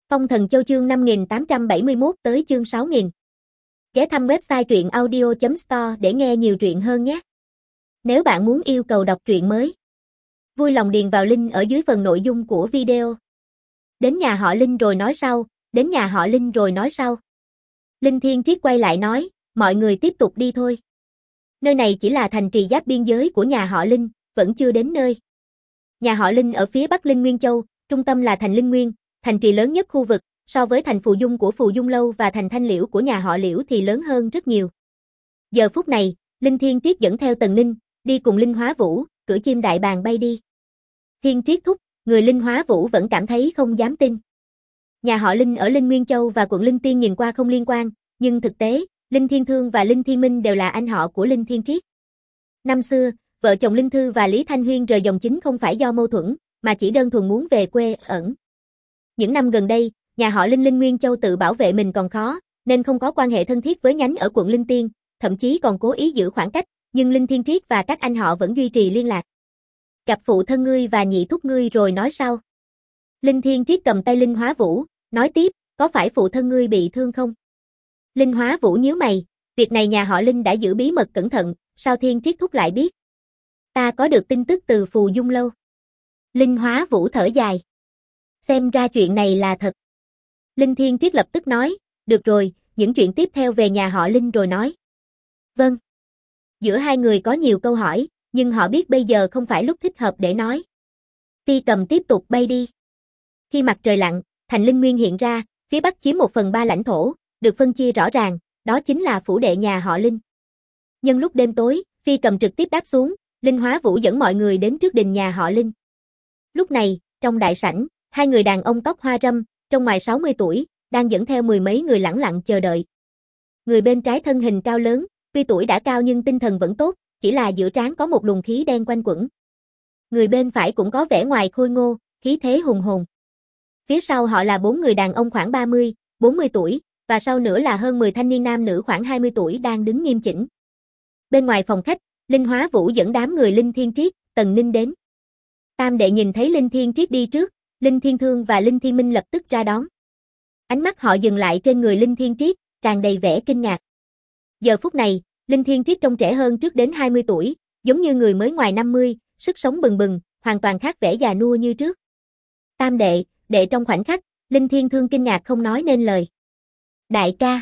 Phong Thần Châu chương 5871 tới chương 6000. Ghé thăm website truyện audio.store để nghe nhiều truyện hơn nhé. Nếu bạn muốn yêu cầu đọc truyện mới, vui lòng điền vào link ở dưới phần nội dung của video. Đến nhà họ Linh rồi nói sau, đến nhà họ Linh rồi nói sau. Linh Thiên Triết quay lại nói, mọi người tiếp tục đi thôi. Nơi này chỉ là thành trì giáp biên giới của nhà họ Linh, vẫn chưa đến nơi. Nhà họ Linh ở phía bắc Linh Nguyên Châu, trung tâm là thành Linh Nguyên, thành trì lớn nhất khu vực, so với thành Phù Dung của Phù Dung Lâu và thành Thanh Liễu của nhà họ Liễu thì lớn hơn rất nhiều. Giờ phút này, Linh Thiên Triết dẫn theo Tần Ninh, đi cùng Linh Hóa Vũ, cưỡi chim đại bàng bay đi. Thiên Triết thúc, người Linh Hóa Vũ vẫn cảm thấy không dám tin. Nhà họ Linh ở Linh Nguyên Châu và quận Linh Tiên nhìn qua không liên quan, nhưng thực tế, Linh Thiên Thương và Linh Thiên Minh đều là anh họ của Linh Thiên Triết. Năm xưa, vợ chồng Linh Thư và Lý Thanh Huyên rời dòng chính không phải do mâu thuẫn, mà chỉ đơn thuần muốn về quê ẩn. Những năm gần đây, nhà họ Linh Linh Nguyên Châu tự bảo vệ mình còn khó, nên không có quan hệ thân thiết với nhánh ở quận Linh Tiên, thậm chí còn cố ý giữ khoảng cách, nhưng Linh Thiên Triết và các anh họ vẫn duy trì liên lạc. Gặp phụ thân ngươi và nhị thúc ngươi rồi nói sau. Linh Thiên Triết cầm tay Linh Hóa Vũ, nói tiếp, có phải phụ thân ngươi bị thương không? Linh Hóa Vũ nhíu mày, việc này nhà họ Linh đã giữ bí mật cẩn thận, sao Thiên Triết thúc lại biết? Ta có được tin tức từ Phù Dung Lâu. Linh Hóa Vũ thở dài. Xem ra chuyện này là thật. Linh Thiên Triết lập tức nói, được rồi, những chuyện tiếp theo về nhà họ Linh rồi nói. Vâng. Giữa hai người có nhiều câu hỏi, nhưng họ biết bây giờ không phải lúc thích hợp để nói. Phi cầm tiếp tục bay đi. Khi mặt trời lặn, thành Linh Nguyên hiện ra, phía bắc chiếm 1/3 lãnh thổ, được phân chia rõ ràng, đó chính là phủ đệ nhà họ Linh. Nhân lúc đêm tối, Phi cầm trực tiếp đáp xuống, Linh Hóa Vũ dẫn mọi người đến trước đình nhà họ Linh. Lúc này, trong đại sảnh, hai người đàn ông tóc hoa râm, trong ngoài 60 tuổi, đang dẫn theo mười mấy người lẳng lặng chờ đợi. Người bên trái thân hình cao lớn, tuy tuổi đã cao nhưng tinh thần vẫn tốt, chỉ là giữa trán có một luồng khí đen quanh quẩn. Người bên phải cũng có vẻ ngoài khôi ngô, khí thế hùng hồn. Phía sau họ là 4 người đàn ông khoảng 30, 40 tuổi, và sau nữa là hơn 10 thanh niên nam nữ khoảng 20 tuổi đang đứng nghiêm chỉnh. Bên ngoài phòng khách, Linh Hóa Vũ dẫn đám người Linh Thiên Triết, Tần Ninh đến. Tam đệ nhìn thấy Linh Thiên Triết đi trước, Linh Thiên Thương và Linh Thiên Minh lập tức ra đón. Ánh mắt họ dừng lại trên người Linh Thiên Triết, tràn đầy vẻ kinh ngạc. Giờ phút này, Linh Thiên Triết trông trẻ hơn trước đến 20 tuổi, giống như người mới ngoài 50, sức sống bừng bừng, hoàn toàn khác vẻ già nua như trước. Tam đệ, đệ trong khoảnh khắc, Linh Thiên Thương kinh ngạc không nói nên lời. Đại ca,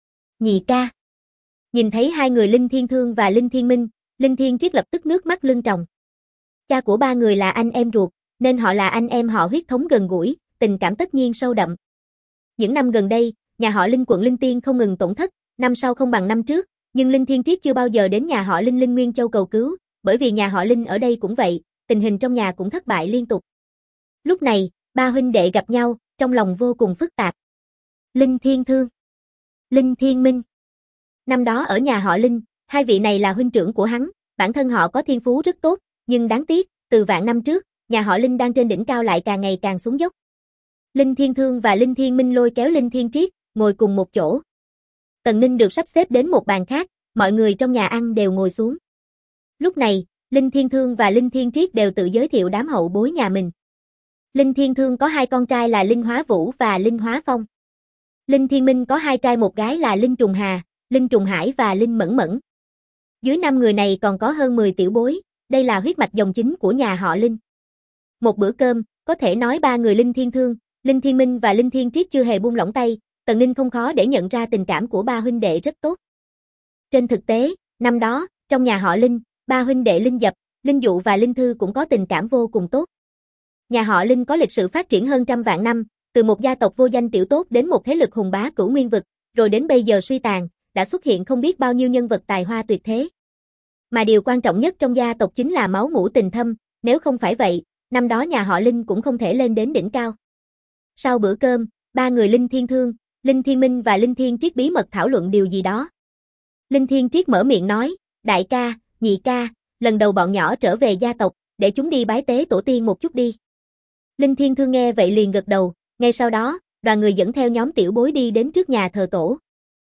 nhị ca. Nhìn thấy hai người Linh Thiên Thương và Linh Thiên Minh, Linh Thiên Triết lập tức nước mắt lưng tròng. Cha của ba người là anh em ruột, nên họ là anh em họ huyết thống gần gũi, tình cảm tất nhiên sâu đậm. Những năm gần đây, nhà họ Linh quận Linh Tiên không ngừng tổn thất, năm sau không bằng năm trước, nhưng Linh Thiên Triết chưa bao giờ đến nhà họ Linh Linh Nguyên Châu cầu cứu, bởi vì nhà họ Linh ở đây cũng vậy, tình hình trong nhà cũng thất bại liên tục. Lúc này, ba huynh đệ gặp nhau, trong lòng vô cùng phức tạp. Linh Thiên Thương, Linh Thiên Minh. Năm đó ở nhà họ Linh, hai vị này là huynh trưởng của hắn, bản thân họ có thiên phú rất tốt, nhưng đáng tiếc, từ vạn năm trước, nhà họ Linh đang trên đỉnh cao lại càng ngày càng xuống dốc. Linh Thiên Thương và Linh Thiên Minh lôi kéo Linh Thiên Triết, ngồi cùng một chỗ. Tần Ninh được sắp xếp đến một bàn khác, mọi người trong nhà ăn đều ngồi xuống. Lúc này, Linh Thiên Thương và Linh Thiên Triết đều tự giới thiệu đám hậu bối nhà mình. Linh Thiên Thương có hai con trai là Linh Hóa Vũ và Linh Hóa Phong. Linh Thiên Minh có hai trai một gái là Linh Trùng Hà, Linh Trùng Hải và Linh Mẫn Mẫn. Dưới 5 người này còn có hơn 10 tiểu bối, đây là huyết mạch dòng chính của nhà họ Linh. Một bữa cơm, có thể nói ba người Linh Thiên Thương, Linh Thiên Minh và Linh Thiên Triết chưa hề buông lỏng tay, Tần Ninh không khó để nhận ra tình cảm của ba huynh đệ rất tốt. Trên thực tế, năm đó, trong nhà họ Linh, ba huynh đệ Linh Dập, Linh Dụ và Linh Thư cũng có tình cảm vô cùng tốt. Nhà họ Linh có lịch sử phát triển hơn trăm vạn năm, từ một gia tộc vô danh tiểu tốt đến một thế lực hùng bá cửu nguyên vực, rồi đến bây giờ suy tàn, đã xuất hiện không biết bao nhiêu nhân vật tài hoa tuyệt thế. Mà điều quan trọng nhất trong gia tộc chính là máu mủ tình thâm, nếu không phải vậy, năm đó nhà họ Linh cũng không thể lên đến đỉnh cao. Sau bữa cơm, ba người Linh Thiên Thương, Linh Thiên Minh và Linh Thiên Triết bí mật thảo luận điều gì đó. Linh Thiên Triết mở miệng nói, đại ca, nhị ca, lần đầu bọn nhỏ trở về gia tộc, để chúng đi bái tế tổ tiên một chút đi. Linh Thiên Thương nghe vậy liền gật đầu, ngay sau đó, đoàn người dẫn theo nhóm tiểu bối đi đến trước nhà thờ tổ.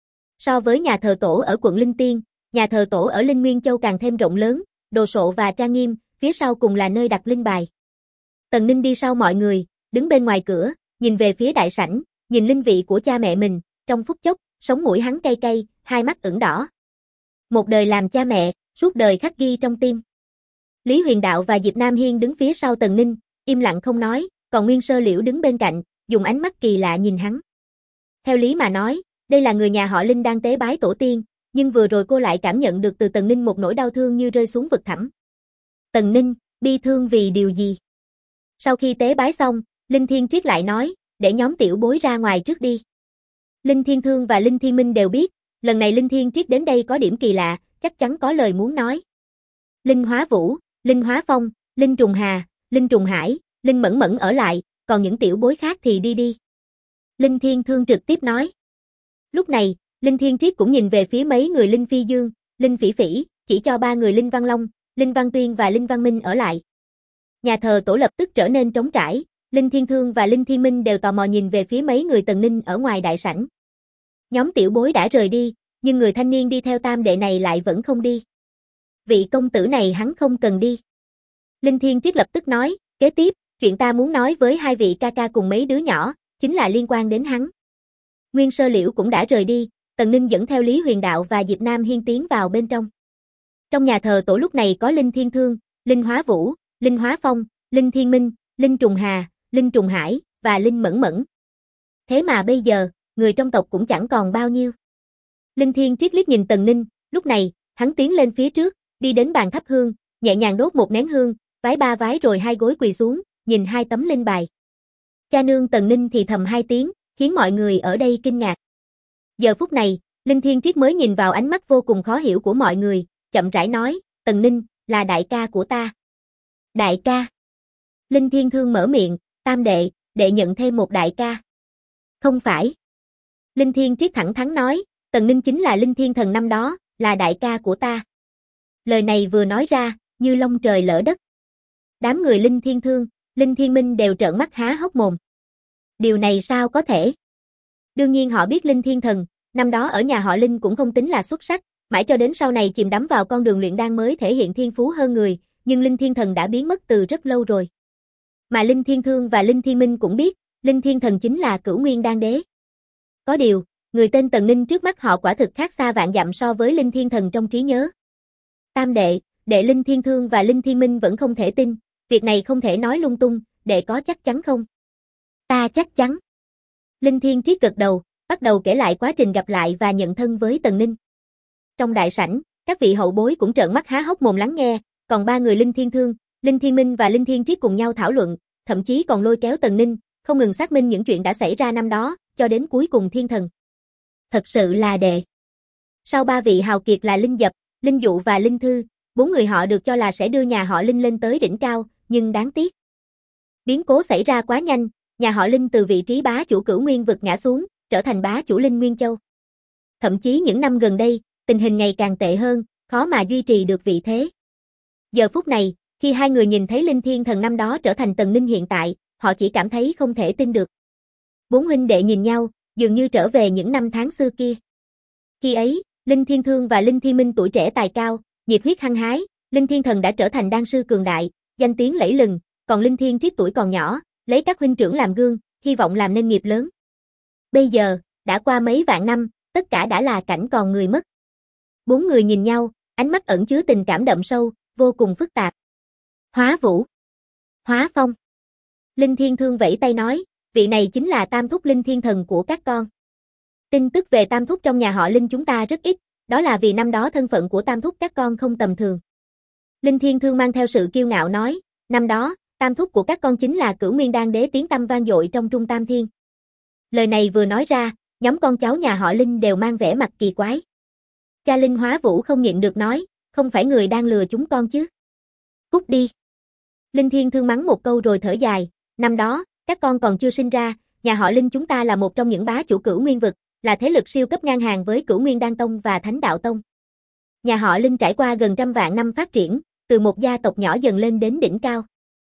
So với nhà thờ tổ ở quận Linh Tiên, nhà thờ tổ ở Linh Nguyên Châu càng thêm rộng lớn, đồ sộ và trang nghiêm, phía sau cùng là nơi đặt linh bài. Tần Ninh đi sau mọi người, đứng bên ngoài cửa, nhìn về phía đại sảnh, nhìn linh vị của cha mẹ mình, trong phút chốc, sống mũi hắn cay cay, hai mắt ửng đỏ. Một đời làm cha mẹ, suốt đời khắc ghi trong tim. Lý Huyền Đạo và Diệp Nam Hiên đứng phía sau Tần Ninh, im lặng không nói, còn Nguyên Sơ Liễu đứng bên cạnh, dùng ánh mắt kỳ lạ nhìn hắn. Theo lý mà nói, đây là người nhà họ Linh đang tế bái tổ tiên, nhưng vừa rồi cô lại cảm nhận được từ Tần Ninh một nỗi đau thương như rơi xuống vực thẳm. Tần Ninh, bi thương vì điều gì? Sau khi tế bái xong, Linh Thiên Triết lại nói, để nhóm tiểu bối ra ngoài trước đi. Linh Thiên Thương và Linh Thiên Minh đều biết, lần này Linh Thiên Triết đến đây có điểm kỳ lạ, chắc chắn có lời muốn nói. Linh Hóa Vũ, Linh Hóa Phong, Linh Trùng Hà, Linh Trùng Hải, Linh Mẫn Mẫn ở lại, còn những tiểu bối khác thì đi đi. Linh Thiên Thương trực tiếp nói. Lúc này, Linh Thiên Triết cũng nhìn về phía mấy người Linh Phi Dương, Linh Phỉ Phỉ, chỉ cho ba người Linh Văn Long, Linh Văn Tuyên và Linh Văn Minh ở lại. Nhà thờ tổ lập tức trở nên trống trải, Linh Thiên Thương và Linh Thiên Minh đều tò mò nhìn về phía mấy người Tần Ninh ở ngoài đại sảnh. Nhóm tiểu bối đã rời đi, nhưng người thanh niên đi theo tam đệ này lại vẫn không đi. Vị công tử này hắn không cần đi. Linh Thiên Triết lập tức nói, kế tiếp, chuyện ta muốn nói với hai vị ca ca cùng mấy đứa nhỏ, chính là liên quan đến hắn. Nguyên Sơ Liễu cũng đã rời đi, Tần Ninh dẫn theo Lý Huyền Đạo và Diệp Nam Hiên tiến vào bên trong. Trong nhà thờ tổ lúc này có Linh Thiên Thương, Linh Hóa Vũ, Linh Hóa Phong, Linh Thiên Minh, Linh Trùng Hà, Linh Trùng Hải và Linh Mẫn Mẫn. Thế mà bây giờ, người trong tộc cũng chẳng còn bao nhiêu. Linh Thiên Triết liếc nhìn Tần Ninh, lúc này, hắn tiến lên phía trước, đi đến bàn thắp hương, nhẹ nhàng đốt một nén hương, vái ba vái rồi hai gối quỳ xuống, nhìn hai tấm linh bài. Cha nương Tần Ninh thì thầm hai tiếng, khiến mọi người ở đây kinh ngạc. Giờ phút này, Linh Thiên Triết mới nhìn vào ánh mắt vô cùng khó hiểu của mọi người, chậm rãi nói, Tần Ninh, là đại ca của ta. Đại ca. Linh Thiên Thương mở miệng, tam đệ, đệ nhận thêm một đại ca. Không phải. Linh Thiên Triết thẳng thắn nói, Tần Ninh chính là Linh Thiên Thần năm đó, là đại ca của ta. Lời này vừa nói ra, như long trời lỡ đất. Đám người Linh Thiên Thương, Linh Thiên Minh đều trợn mắt há hốc mồm. Điều này sao có thể? Đương nhiên họ biết Linh Thiên Thần, năm đó ở nhà họ Linh cũng không tính là xuất sắc, mãi cho đến sau này chìm đắm vào con đường luyện đan mới thể hiện thiên phú hơn người, nhưng Linh Thiên Thần đã biến mất từ rất lâu rồi. Mà Linh Thiên Thương và Linh Thiên Minh cũng biết, Linh Thiên Thần chính là Cửu Nguyên Đan Đế. Có điều, người tên Tần Ninh trước mắt họ quả thực khác xa vạn dặm so với Linh Thiên Thần trong trí nhớ. Tam đệ, đệ Linh Thiên Thương và Linh Thiên Minh vẫn không thể tin, việc này không thể nói lung tung, đệ có chắc chắn không? Ta chắc chắn. Linh Thiên Triết gật đầu, bắt đầu kể lại quá trình gặp lại và nhận thân với Tần Ninh. Trong đại sảnh, các vị hậu bối cũng trợn mắt há hốc mồm lắng nghe, còn ba người Linh Thiên Thương, Linh Thiên Minh và Linh Thiên Triết cùng nhau thảo luận, thậm chí còn lôi kéo Tần Ninh, không ngừng xác minh những chuyện đã xảy ra năm đó, cho đến cuối cùng Thiên Thần. Thật sự là đệ. Sau ba vị hào kiệt là Linh Dập, Linh Dụ và Linh Thư, bốn người họ được cho là sẽ đưa nhà họ Linh lên tới đỉnh cao, nhưng đáng tiếc. Biến cố xảy ra quá nhanh, nhà họ Linh từ vị trí bá chủ Cửu Nguyên vực ngã xuống, trở thành bá chủ Linh Nguyên Châu. Thậm chí những năm gần đây, tình hình ngày càng tệ hơn, khó mà duy trì được vị thế. Giờ phút này, khi hai người nhìn thấy Linh Thiên Thần năm đó trở thành Tần Ninh hiện tại, họ chỉ cảm thấy không thể tin được. Bốn huynh đệ nhìn nhau, dường như trở về những năm tháng xưa kia. Khi ấy, Linh Thiên Thương và Linh Thiên Minh tuổi trẻ tài cao, nhiệt huyết hăng hái, Linh Thiên Thần đã trở thành đan sư cường đại, danh tiếng lẫy lừng, còn Linh Thiên Triết tuổi còn nhỏ, lấy các huynh trưởng làm gương, hy vọng làm nên nghiệp lớn. Bây giờ, đã qua mấy vạn năm, tất cả đã là cảnh còn người mất. Bốn người nhìn nhau, ánh mắt ẩn chứa tình cảm đậm sâu, vô cùng phức tạp. Hóa Vũ, Hóa Phong. Linh Thiên Thương vẫy tay nói, vị này chính là tam thúc Linh Thiên Thần của các con. Tin tức về tam thúc trong nhà họ Linh chúng ta rất ít, đó là vì năm đó thân phận của tam thúc các con không tầm thường. Linh Thiên Thương mang theo sự kiêu ngạo nói, năm đó, tam thúc của các con chính là Cửu Nguyên Đan Đế tiếng tăm vang dội trong Trung Tam Thiên. Lời này vừa nói ra, nhóm con cháu nhà họ Linh đều mang vẻ mặt kỳ quái. Cha Linh Hóa Vũ không nhịn được nói, không phải người đang lừa chúng con chứ. Cút đi. Linh Thiên Thương mắng một câu rồi thở dài, năm đó, các con còn chưa sinh ra, nhà họ Linh chúng ta là một trong những bá chủ Cửu Nguyên vực, là thế lực siêu cấp ngang hàng với Cửu Nguyên Đan Tông và Thánh Đạo Tông. Nhà họ Linh trải qua gần trăm vạn năm phát triển, từ một gia tộc nhỏ dần lên đến đỉnh cao.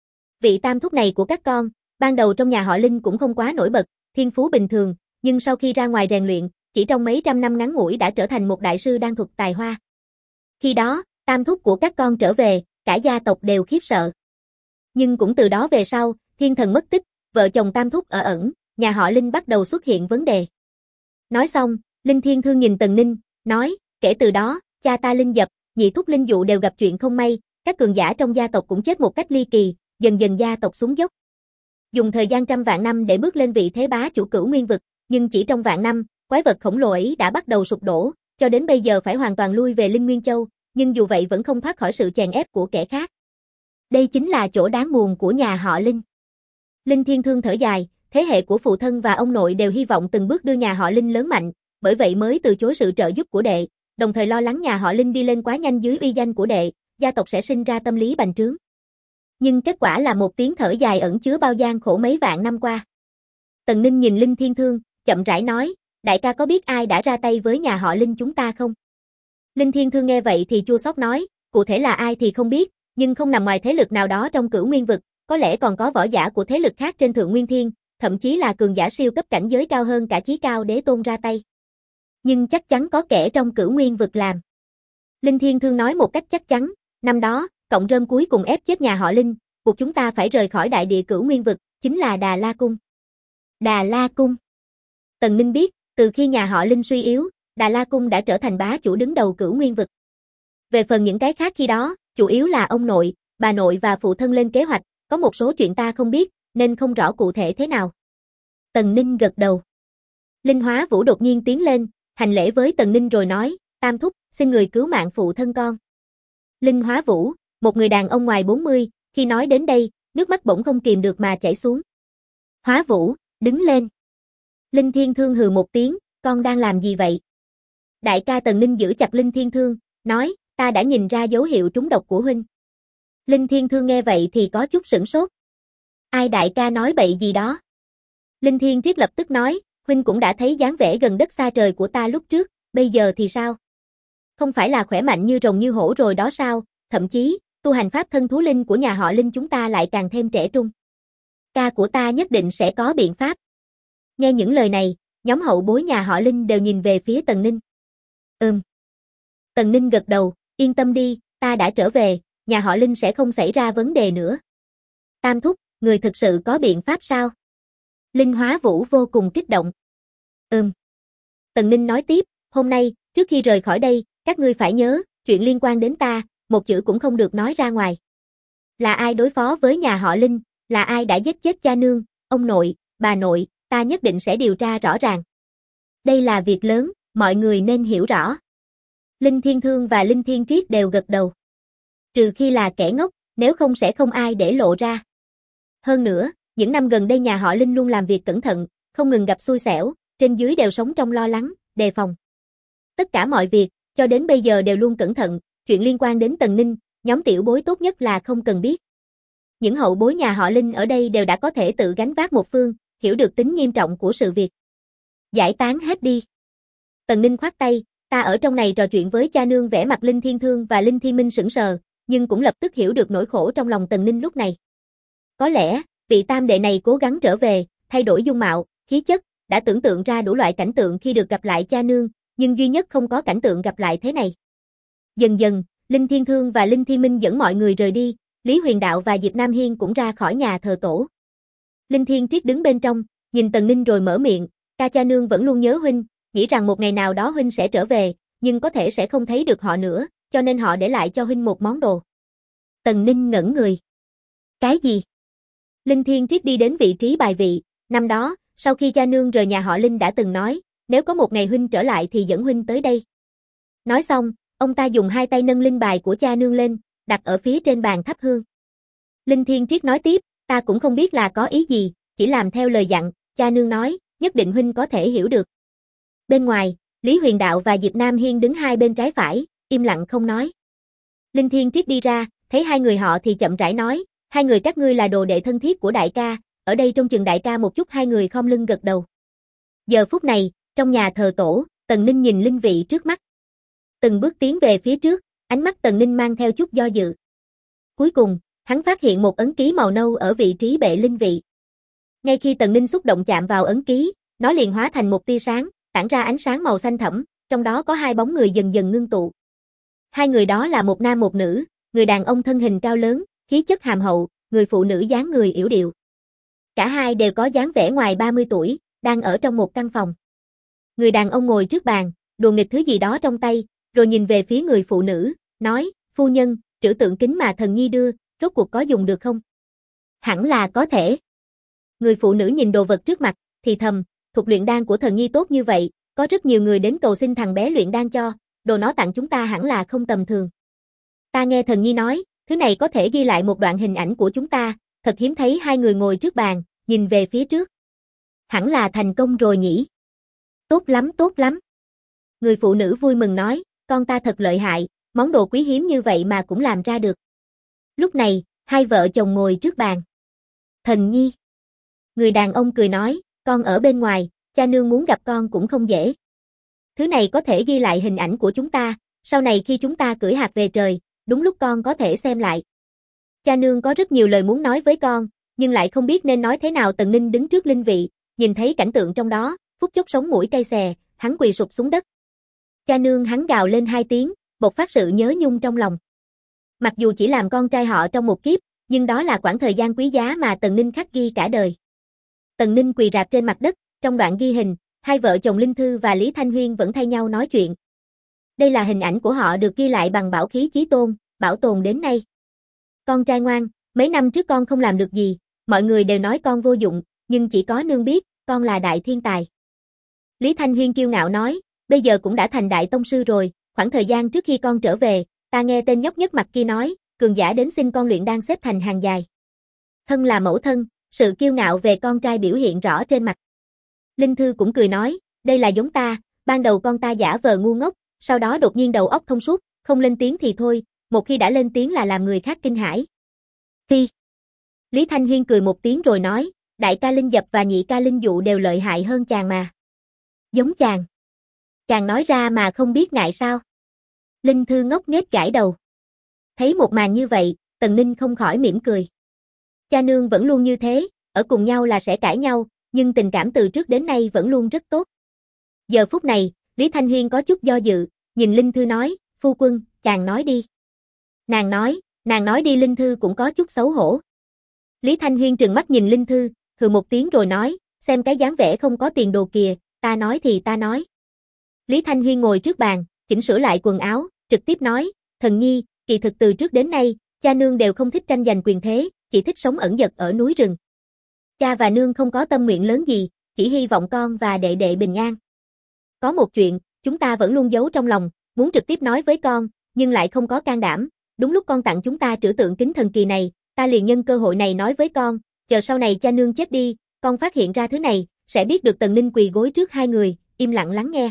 Vị tam thúc này của các con, ban đầu trong nhà họ Linh cũng không quá nổi bật, thiên phú bình thường, nhưng sau khi ra ngoài rèn luyện, chỉ trong mấy trăm năm ngắn ngủi đã trở thành một đại sư đan thuật tài hoa. Khi đó, tam thúc của các con trở về, cả gia tộc đều khiếp sợ. Nhưng cũng từ đó về sau, Thiên Thần mất tích, vợ chồng tam thúc ở ẩn, nhà họ Linh bắt đầu xuất hiện vấn đề. Nói xong, Linh Thiên Thương nhìn Tần Ninh, nói, kể từ đó, cha ta Linh Dập, nhị thúc Linh Dụ đều gặp chuyện không may, các cường giả trong gia tộc cũng chết một cách ly kỳ, dần dần gia tộc xuống dốc. Dùng thời gian trăm vạn năm để bước lên vị thế bá chủ Cửu Nguyên vực, nhưng chỉ trong vạn năm, quái vật khổng lồ ấy đã bắt đầu sụp đổ, cho đến bây giờ phải hoàn toàn lui về Linh Nguyên Châu, nhưng dù vậy vẫn không thoát khỏi sự chèn ép của kẻ khác. Đây chính là chỗ đáng buồn của nhà họ Linh. Linh Thiên Thương thở dài, thế hệ của phụ thân và ông nội đều hy vọng từng bước đưa nhà họ Linh lớn mạnh, bởi vậy mới từ chối sự trợ giúp của đệ, đồng thời lo lắng nhà họ Linh đi lên quá nhanh dưới uy danh của đệ, gia tộc sẽ sinh ra tâm lý bành trướng. Nhưng kết quả là một tiếng thở dài ẩn chứa bao gian khổ mấy vạn năm qua. Tần Ninh nhìn Linh Thiên Thương, chậm rãi nói, đại ca có biết ai đã ra tay với nhà họ Linh chúng ta không? Linh Thiên Thương nghe vậy thì chua xót nói, cụ thể là ai thì không biết, nhưng không nằm ngoài thế lực nào đó trong Cửu Nguyên vực, có lẽ còn có võ giả của thế lực khác trên Thượng Nguyên Thiên, thậm chí là cường giả siêu cấp cảnh giới cao hơn cả Chí Cao Đế Tôn ra tay. Nhưng chắc chắn có kẻ trong Cửu Nguyên vực làm. Linh Thiên Thương nói một cách chắc chắn, năm đó, cọng rơm cuối cùng ép chết nhà họ Linh, buộc chúng ta phải rời khỏi đại địa Cửu Nguyên vực, chính là Đà La Cung. Đà La Cung. Tần Ninh biết, từ khi nhà họ Linh suy yếu, Đà La Cung đã trở thành bá chủ đứng đầu Cửu Nguyên vực. Về phần những cái khác khi đó, chủ yếu là ông nội, bà nội và phụ thân lên kế hoạch, có một số chuyện ta không biết, nên không rõ cụ thể thế nào. Tần Ninh gật đầu. Linh Hóa Vũ đột nhiên tiến lên, hành lễ với Tần Ninh rồi nói, Tam thúc, xin người cứu mạng phụ thân con. Linh Hóa Vũ, một người đàn ông ngoài 40, khi nói đến đây, nước mắt bỗng không kìm được mà chảy xuống. Hóa Vũ, đứng lên. Linh Thiên Thương hừ một tiếng, con đang làm gì vậy? Đại ca Tần Ninh giữ chặt Linh Thiên Thương, nói, ta đã nhìn ra dấu hiệu trúng độc của huynh. Linh Thiên Thương nghe vậy thì có chút sửng sốt. Ai đại ca nói bậy gì đó? Linh Thiên Triết lập tức nói, huynh cũng đã thấy dáng vẻ gần đất xa trời của ta lúc trước, bây giờ thì sao? Không phải là khỏe mạnh như rồng như hổ rồi đó sao, thậm chí, tu hành pháp thân thú linh của nhà họ Linh chúng ta lại càng thêm trẻ trung. Ca của ta nhất định sẽ có biện pháp. Nghe những lời này, nhóm hậu bối nhà họ Linh đều nhìn về phía Tần Ninh. Tần Ninh gật đầu, yên tâm đi, ta đã trở về, nhà họ Linh sẽ không xảy ra vấn đề nữa. Tam thúc, người thực sự có biện pháp sao? Linh Hóa Vũ vô cùng kích động. Tần Ninh nói tiếp, hôm nay, trước khi rời khỏi đây, các ngươi phải nhớ, chuyện liên quan đến ta, một chữ cũng không được nói ra ngoài. Là ai đối phó với nhà họ Linh, là ai đã giết chết cha nương, ông nội, bà nội, ta nhất định sẽ điều tra rõ ràng. Đây là việc lớn, mọi người nên hiểu rõ. Linh Thiên Thương và Linh Thiên Triết đều gật đầu. Trừ khi là kẻ ngốc, nếu không sẽ không ai để lộ ra. Hơn nữa, những năm gần đây nhà họ Linh luôn làm việc cẩn thận, không ngừng gặp xui xẻo, trên dưới đều sống trong lo lắng, đề phòng. Tất cả mọi việc, cho đến bây giờ đều luôn cẩn thận, chuyện liên quan đến Tần Ninh, nhóm tiểu bối tốt nhất là không cần biết. Những hậu bối nhà họ Linh ở đây đều đã có thể tự gánh vác một phương, hiểu được tính nghiêm trọng của sự việc. Giải tán hết đi. Tần Ninh khoát tay, ta ở trong này trò chuyện với cha nương. Vẻ mặt Linh Thiên Thương và Linh Thiên Minh sững sờ, nhưng cũng lập tức hiểu được nỗi khổ trong lòng Tần Ninh lúc này. Có lẽ, vị tam đệ này cố gắng trở về, thay đổi dung mạo, khí chất, đã tưởng tượng ra đủ loại cảnh tượng khi được gặp lại cha nương, nhưng duy nhất không có cảnh tượng gặp lại thế này. Dần dần, Linh Thiên Thương và Linh Thiên Minh dẫn mọi người rời đi, Lý Huyền Đạo và Diệp Nam Hiên cũng ra khỏi nhà thờ tổ. Linh Thiên Triết đứng bên trong, nhìn Tần Ninh rồi mở miệng, cha nương vẫn luôn nhớ huynh, nghĩ rằng một ngày nào đó huynh sẽ trở về, nhưng có thể sẽ không thấy được họ nữa, cho nên họ để lại cho huynh một món đồ. Tần Ninh ngẩn người. Cái gì? Linh Thiên Triết đi đến vị trí bài vị, năm đó, sau khi cha nương rời nhà họ Linh đã từng nói, nếu có một ngày huynh trở lại thì dẫn huynh tới đây. Nói xong, ông ta dùng hai tay nâng linh bài của cha nương lên, đặt ở phía trên bàn thắp hương. Linh Thiên Triết nói tiếp, ta cũng không biết là có ý gì, chỉ làm theo lời dặn, cha nương nói, nhất định huynh có thể hiểu được. Bên ngoài, Lý Huyền Đạo và Diệp Nam Hiên đứng hai bên trái phải, im lặng không nói. Linh Thiên Triết đi ra, thấy hai người họ thì chậm rãi nói, hai người các ngươi là đồ đệ thân thiết của đại ca, ở đây trông chừng đại ca một chút. Hai người khom lưng gật đầu. Giờ phút này, trong nhà thờ tổ, Tần Ninh nhìn linh vị trước mắt. Từng bước tiến về phía trước, ánh mắt Tần Ninh mang theo chút do dự. Cuối cùng, hắn phát hiện một ấn ký màu nâu ở vị trí bệ linh vị. Ngay khi Tần Ninh xúc động chạm vào ấn ký, nó liền hóa thành một tia sáng, tản ra ánh sáng màu xanh thẫm, trong đó có hai bóng người dần dần ngưng tụ. Hai người đó là một nam một nữ, người đàn ông thân hình cao lớn, khí chất hàm hậu, người phụ nữ dáng người yểu điệu. Cả hai đều có dáng vẻ ngoài 30 tuổi, đang ở trong một căn phòng. Người đàn ông ngồi trước bàn, đùa nghịch thứ gì đó trong tay, rồi nhìn về phía người phụ nữ, nói, phu nhân, trữ tượng kính mà thần nhi đưa, rốt cuộc có dùng được không? Hẳn là có thể. Người phụ nữ nhìn đồ vật trước mặt, thì thầm, thuật luyện đan của thần nhi tốt như vậy, có rất nhiều người đến cầu xin thằng bé luyện đan cho, đồ nó tặng chúng ta hẳn là không tầm thường. Ta nghe thần nhi nói, thứ này có thể ghi lại một đoạn hình ảnh của chúng ta, thật hiếm thấy. Hai người ngồi trước bàn, nhìn về phía trước. Hẳn là thành công rồi nhỉ? Tốt lắm, tốt lắm. Người phụ nữ vui mừng nói, con ta thật lợi hại, món đồ quý hiếm như vậy mà cũng làm ra được. Lúc này, hai vợ chồng ngồi trước bàn. Thần nhi. Người đàn ông cười nói, con ở bên ngoài, cha nương muốn gặp con cũng không dễ. Thứ này có thể ghi lại hình ảnh của chúng ta, sau này khi chúng ta cưỡi hạc về trời, đúng lúc con có thể xem lại. Cha nương có rất nhiều lời muốn nói với con, nhưng lại không biết nên nói thế nào. Tần Ninh đứng trước linh vị, nhìn thấy cảnh tượng trong đó, phút chốc sống mũi cay xè, hắn quỳ sụp xuống đất. Cha nương, hắn gào lên 2 tiếng, bộc phát sự nhớ nhung trong lòng. Mặc dù chỉ làm con trai họ trong một kiếp, nhưng đó là quãng thời gian quý giá mà Tần Ninh khắc ghi cả đời. Tần Ninh quỳ rạp trên mặt đất, trong đoạn ghi hình, hai vợ chồng Linh Thư và Lý Thanh Huyên vẫn thay nhau nói chuyện. Đây là hình ảnh của họ được ghi lại bằng bảo khí chí tôn, bảo tồn đến nay. Con trai ngoan, mấy năm trước con không làm được gì, mọi người đều nói con vô dụng, nhưng chỉ có nương biết, con là đại thiên tài. Lý Thanh Huyên kiêu ngạo nói, bây giờ cũng đã thành đại tông sư rồi, khoảng thời gian trước khi con trở về, ta nghe tên nhóc nhất mặt kia nói, cường giả đến xin con luyện đan xếp thành hàng dài. Thân là mẫu thân, sự kiêu ngạo về con trai biểu hiện rõ trên mặt. Linh Thư cũng cười nói, đây là giống ta, ban đầu con ta giả vờ ngu ngốc, sau đó đột nhiên đầu óc thông suốt, không lên tiếng thì thôi, một khi đã lên tiếng là làm người khác kinh hãi. Phi. Lý Thanh Huyên cười một tiếng rồi nói, đại ca Linh Dập và nhị ca Linh Dụ đều lợi hại hơn chàng mà. Giống chàng. Chàng nói ra mà không biết ngại sao? Linh Thư ngốc nghếch gãi đầu. Thấy một màn như vậy, Tần Ninh không khỏi mỉm cười. Cha nương vẫn luôn như thế, ở cùng nhau là sẽ cãi nhau, nhưng tình cảm từ trước đến nay vẫn luôn rất tốt. Giờ phút này, Lý Thanh Huyên có chút do dự, nhìn Linh Thư nói, phu quân, chàng nói đi. Nàng nói đi. Linh Thư cũng có chút xấu hổ. Lý Thanh Huyên trừng mắt nhìn Linh Thư, hừ một tiếng rồi nói, xem cái dáng vẻ không có tiền đồ kìa, ta nói thì ta nói. Lý Thanh Huyên ngồi trước bàn, chỉnh sửa lại quần áo, trực tiếp nói, thần nhi, kỳ thực từ trước đến nay, cha nương đều không thích tranh giành quyền thế, chỉ thích sống ẩn dật ở núi rừng. Cha và nương không có tâm nguyện lớn gì, chỉ hy vọng con và đệ đệ bình an. Có một chuyện, chúng ta vẫn luôn giấu trong lòng, muốn trực tiếp nói với con, nhưng lại không có can đảm. Đúng lúc con tặng chúng ta trữ tượng kính thần kỳ này, ta liền nhân cơ hội này nói với con, chờ sau này cha nương chết đi, con phát hiện ra thứ này, sẽ biết được. Tần Ninh quỳ gối trước hai người, im lặng lắng nghe.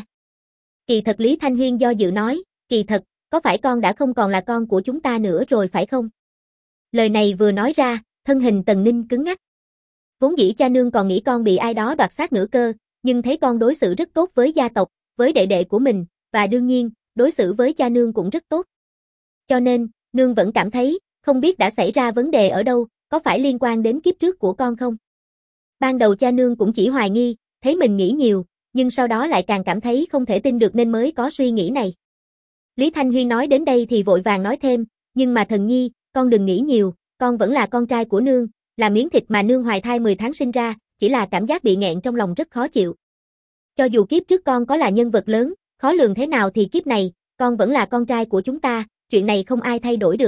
Kỳ thật, Lý Thanh Huyên do dự nói, kỳ thật, có phải con đã không còn là con của chúng ta nữa rồi phải không? Lời này vừa nói ra, thân hình Tần Ninh cứng ngắc. Vốn dĩ cha nương còn nghĩ con bị ai đó đoạt xác nữa cơ, nhưng thấy con đối xử rất tốt với gia tộc, với đệ đệ của mình, và đương nhiên, đối xử với cha nương cũng rất tốt. Cho nên, nương vẫn cảm thấy, không biết đã xảy ra vấn đề ở đâu, có phải liên quan đến kiếp trước của con không? Ban đầu cha nương cũng chỉ hoài nghi, thấy mình nghĩ nhiều, nhưng sau đó lại càng cảm thấy không thể tin được nên mới có suy nghĩ này. Lý Thanh Huyên nói đến đây thì vội vàng nói thêm, nhưng mà thần nhi, con đừng nghĩ nhiều, con vẫn là con trai của nương, là miếng thịt mà nương hoài thai 10 tháng sinh ra, chỉ là cảm giác bị nghẹn trong lòng rất khó chịu. Cho dù kiếp trước con có là nhân vật lớn, khó lường thế nào thì kiếp này, con vẫn là con trai của chúng ta, chuyện này không ai thay đổi được.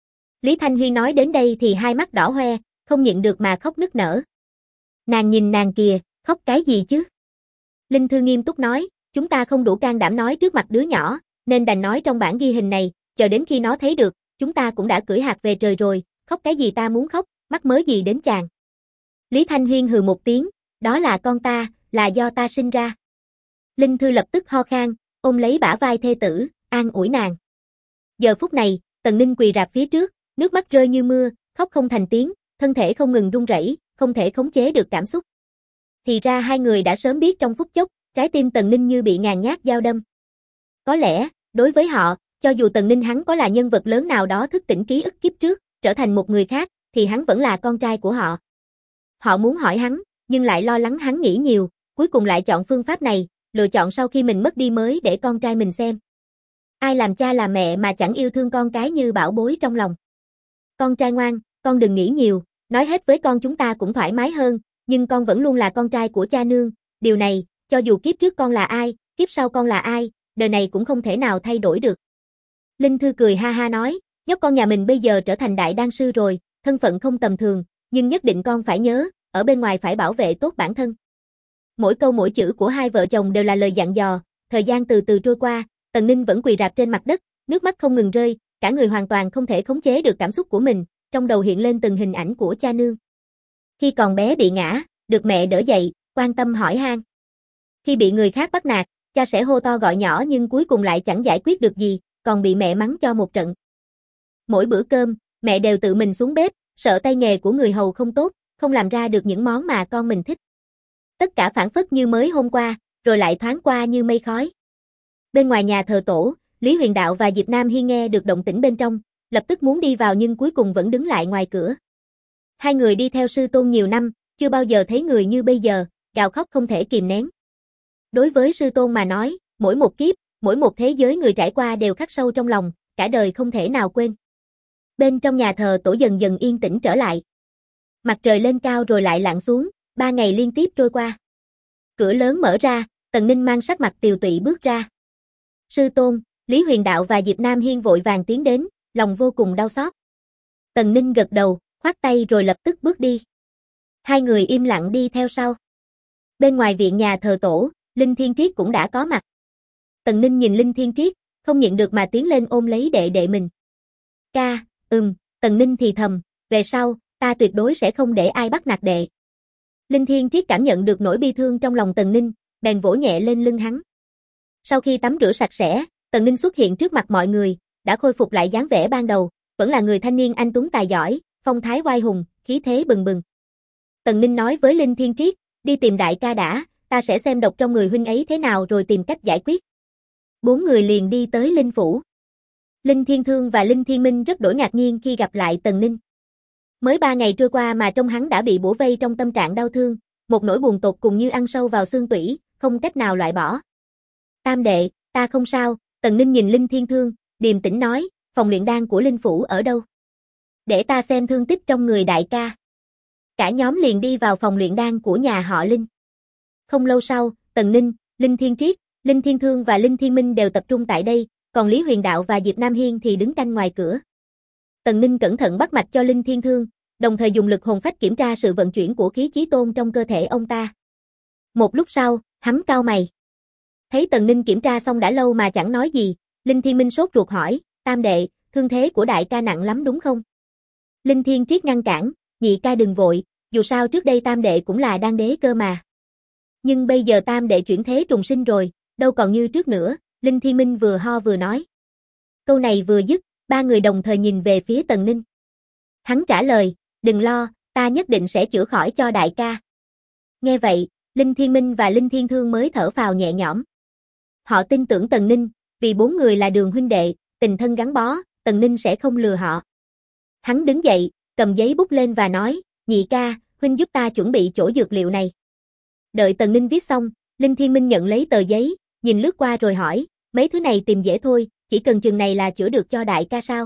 Lý Thanh Huyên nói đến đây thì hai mắt đỏ hoe, không nhịn được mà khóc nức nở. Nàng nhìn nàng kìa, khóc cái gì chứ? Linh Thư nghiêm túc nói, chúng ta không đủ can đảm nói trước mặt đứa nhỏ, nên đành nói trong bản ghi hình này, chờ đến khi nó thấy được, chúng ta cũng đã cưỡi hạc về trời rồi, khóc cái gì ta muốn khóc, mắc mớ gì đến chàng. Lý Thanh Huyên hừ một tiếng, đó là con ta, là do ta sinh ra. Linh Thư lập tức ho khan, ôm lấy bả vai thê tử, an ủi nàng. Giờ phút này, Tần Ninh quỳ rạp phía trước, nước mắt rơi như mưa, khóc không thành tiếng, thân thể không ngừng run rẩy, không thể khống chế được cảm xúc. Thì ra hai người đã sớm biết trong phút chốc, trái tim Tần Ninh như bị ngàn nhát dao đâm. Có lẽ, đối với họ, cho dù Tần Ninh hắn có là nhân vật lớn nào đó thức tỉnh ký ức kiếp trước, trở thành một người khác, thì hắn vẫn là con trai của họ. Họ muốn hỏi hắn, nhưng lại lo lắng hắn nghĩ nhiều, cuối cùng lại chọn phương pháp này, lựa chọn sau khi mình mất đi mới để con trai mình xem. Ai làm cha làm mẹ mà chẳng yêu thương con cái như bảo bối trong lòng. Con trai ngoan, con đừng nghĩ nhiều, Nói hết với con chúng ta cũng thoải mái hơn, nhưng con vẫn luôn là con trai của cha nương, điều này, cho dù kiếp trước con là ai, kiếp sau con là ai, đời này cũng không thể nào thay đổi được. Linh Thư cười ha ha nói, nhóc con nhà mình bây giờ trở thành đại đan sư rồi, thân phận không tầm thường, nhưng nhất định con phải nhớ, ở bên ngoài phải bảo vệ tốt bản thân. Mỗi câu mỗi chữ của hai vợ chồng đều là lời dặn dò, thời gian từ từ trôi qua, Tần Ninh vẫn quỳ rạp trên mặt đất, nước mắt không ngừng rơi, cả người hoàn toàn không thể khống chế được cảm xúc của mình, trong đầu hiện lên từng hình ảnh của cha nương. Khi còn bé bị ngã, được mẹ đỡ dậy, quan tâm hỏi han. Khi bị người khác bắt nạt, cha sẽ hô to gọi nhỏ nhưng cuối cùng lại chẳng giải quyết được gì, còn bị mẹ mắng cho một trận. Mỗi bữa cơm, mẹ đều tự mình xuống bếp, sợ tay nghề của người hầu không tốt, không làm ra được những món mà con mình thích. Tất cả phảng phất như mới hôm qua, rồi lại thoáng qua như mây khói. Bên ngoài nhà thờ tổ, Lý Huyền Đạo và Diệp Nam Hiên nghe được động tĩnh bên trong, lập tức muốn đi vào nhưng cuối cùng vẫn đứng lại ngoài cửa. Hai người đi theo sư tôn nhiều năm, chưa bao giờ thấy người như bây giờ, gào khóc không thể kìm nén. Đối với sư tôn mà nói, mỗi một kiếp, mỗi một thế giới người trải qua đều khắc sâu trong lòng, cả đời không thể nào quên. Bên trong nhà thờ tổ dần dần yên tĩnh trở lại. Mặt trời lên cao rồi lại lặn xuống, 3 ngày liên tiếp trôi qua. Cửa lớn mở ra, Tần Ninh mang sắc mặt tiều tụy bước ra. Sư tôn, Lý Huyền Đạo và Diệp Nam Hiên vội vàng tiến đến, lòng vô cùng đau xót. Tần Ninh gật đầu, khoát tay rồi lập tức bước đi. Hai người im lặng đi theo sau. Bên ngoài viện nhà thờ tổ, Linh Thiên Triết cũng đã có mặt. Tần Ninh nhìn Linh Thiên Triết, không nhịn được mà tiến lên ôm lấy đệ đệ mình. Ca, Tần Ninh thì thầm, về sau, ta tuyệt đối sẽ không để ai bắt nạt đệ. Linh Thiên Triết cảm nhận được nỗi bi thương trong lòng Tần Ninh, bèn vỗ nhẹ lên lưng hắn. Sau khi tắm rửa sạch sẽ, Tần Ninh xuất hiện trước mặt mọi người, đã khôi phục lại dáng vẻ ban đầu, vẫn là người thanh niên anh tuấn tài giỏi, phong thái oai hùng, khí thế bừng bừng. Tần Ninh nói với Linh Thiên Triết, đi tìm đại ca đã, ta sẽ xem độc trong người huynh ấy thế nào rồi tìm cách giải quyết. 4 người liền đi tới Linh Phủ. Linh Thiên Thương và Linh Thiên Minh rất đổi ngạc nhiên khi gặp lại Tần Ninh. Mới 3 ngày trôi qua mà trong hắn đã bị bủa vây trong tâm trạng đau thương, một nỗi buồn tột cùng như ăn sâu vào xương tủy, không cách nào loại bỏ. Tam đệ, ta không sao, Tần Ninh nhìn Linh Thiên Thương, điềm tĩnh nói, phòng luyện đan của Linh Phủ ở đâu? Để ta xem thương tích trong người đại ca. Cả nhóm liền đi vào phòng luyện đan của nhà họ Linh. Không lâu sau, Tần Ninh, Linh Thiên Triết, Linh Thiên Thương và Linh Thiên Minh đều tập trung tại đây, còn Lý Huyền Đạo và Diệp Nam Hiên thì đứng canh ngoài cửa. Tần Ninh cẩn thận bắt mạch cho Linh Thiên Thương, đồng thời dùng lực hồn phách kiểm tra sự vận chuyển của khí chí tôn trong cơ thể ông ta. Một lúc sau, hắn cau mày. Thấy Tần Ninh kiểm tra xong đã lâu mà chẳng nói gì, Linh Thiên Minh sốt ruột hỏi, tam đệ, thương thế của đại ca nặng lắm đúng không? Linh Thiên Triết ngăn cản, nhị ca đừng vội, dù sao trước đây tam đệ cũng là đan đế cơ mà. Nhưng bây giờ tam đệ chuyển thế trùng sinh rồi, đâu còn như trước nữa, Linh Thiên Minh vừa ho vừa nói. Câu này vừa dứt, 3 người đồng thời nhìn về phía Tần Ninh. Hắn trả lời, đừng lo, ta nhất định sẽ chữa khỏi cho đại ca. Nghe vậy, Linh Thiên Minh và Linh Thiên Thương mới thở phào nhẹ nhõm. Họ tin tưởng Tần Ninh, vì 4 người là đường huynh đệ, tình thân gắn bó, Tần Ninh sẽ không lừa họ. Hắn đứng dậy, cầm giấy bút lên và nói, nhị ca, huynh giúp ta chuẩn bị chỗ dược liệu này. Đợi Tần Ninh viết xong, Linh Thiên Minh nhận lấy tờ giấy, nhìn lướt qua rồi hỏi, mấy thứ này tìm dễ thôi, chỉ cần chừng này là chữa được cho đại ca sao?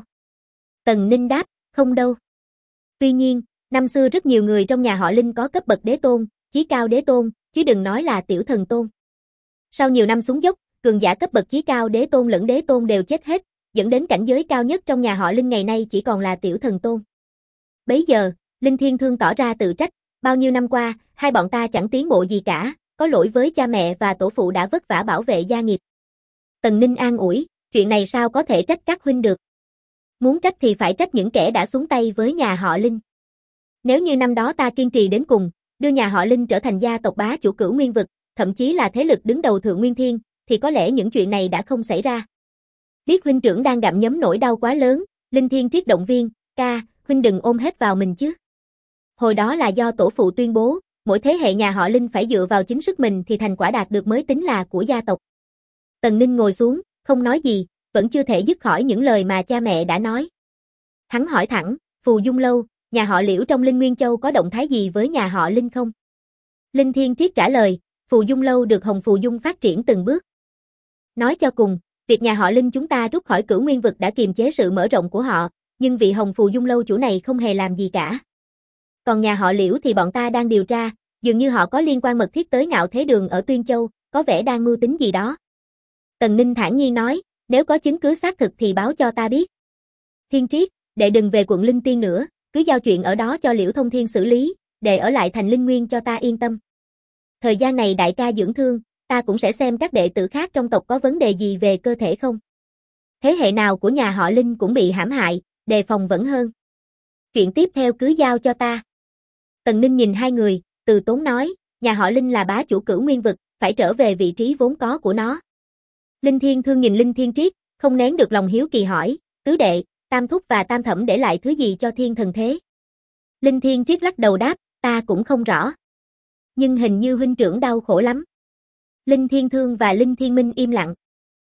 Tần Ninh đáp, không đâu. Tuy nhiên, năm xưa rất nhiều người trong nhà họ Linh có cấp bậc đế tôn, chí cao đế tôn, chứ đừng nói là tiểu thần tôn. Sau nhiều năm xuống dốc, cường giả cấp bậc chí cao đế tôn lẫn đế tôn đều chết hết, dẫn đến cảnh giới cao nhất trong nhà họ Linh ngày nay chỉ còn là tiểu thần tôn. Bấy giờ, Linh Thiên Thương tỏ ra tự trách, bao nhiêu năm qua, hai bọn ta chẳng tiến bộ gì cả, có lỗi với cha mẹ và tổ phụ đã vất vả bảo vệ gia nghiệp. Tần Ninh an ủi, chuyện này sao có thể trách các huynh được. Muốn trách thì phải trách những kẻ đã xuống tay với nhà họ Linh. Nếu như năm đó ta kiên trì đến cùng, đưa nhà họ Linh trở thành gia tộc bá chủ Cửu Nguyên vực, thậm chí là thế lực đứng đầu Thượng Nguyên Thiên, thì có lẽ những chuyện này đã không xảy ra. Biết huynh trưởng đang gặm nhấm nỗi đau quá lớn, Linh Thiên Triết động viên, ca, huynh đừng ôm hết vào mình chứ. Hồi đó là do tổ phụ tuyên bố, mỗi thế hệ nhà họ Linh phải dựa vào chính sức mình thì thành quả đạt được mới tính là của gia tộc. Tần Ninh ngồi xuống, không nói gì, vẫn chưa thể dứt khỏi những lời mà cha mẹ đã nói. Hắn hỏi thẳng, Phù Dung Lâu, nhà họ Liễu trong Linh Nguyên Châu có động thái gì với nhà họ Linh không? Linh Thiên Triết trả lời, Phù Dung Lâu được Hồng Phù Dung phát triển từng bước. Nói cho cùng, việc nhà họ Linh chúng ta rút khỏi Cửu Nguyên vực đã kiềm chế sự mở rộng của họ, nhưng vị Hồng Phù Dung Lâu chủ này không hề làm gì cả. Còn nhà họ Liễu thì bọn ta đang điều tra, dường như họ có liên quan mật thiết tới Ngạo Thế Đường ở Tuyên Châu, có vẻ đang mưu tính gì đó. Tần Ninh thản nhiên nói, nếu có chứng cứ xác thực thì báo cho ta biết. Thiên Triết, đệ đừng về quận Linh Tiên nữa, cứ giao chuyện ở đó cho Liễu Thông Thiên xử lý, đệ ở lại thành Linh Nguyên cho ta yên tâm. Thời gian này đại ca dưỡng thương, ta cũng sẽ xem các đệ tử khác trong tộc có vấn đề gì về cơ thể không. Thế hệ nào của nhà họ Linh cũng bị hãm hại, đề phòng vẫn hơn. Chuyện tiếp theo cứ giao cho ta. Tần Ninh nhìn hai người, từ tốn nói, nhà họ Linh là bá chủ Cửu Nguyên vực, phải trở về vị trí vốn có của nó. Linh Thiên Thương nhìn Linh Thiên Triết, không nén được lòng hiếu kỳ hỏi, tứ đệ, Tam Thúc và Tam Thẩm để lại thứ gì cho Thiên Thần thế? Linh Thiên Triết lắc đầu đáp, ta cũng không rõ. Nhưng hình như huynh trưởng đau khổ lắm. Linh Thiên Thương và Linh Thiên Minh im lặng.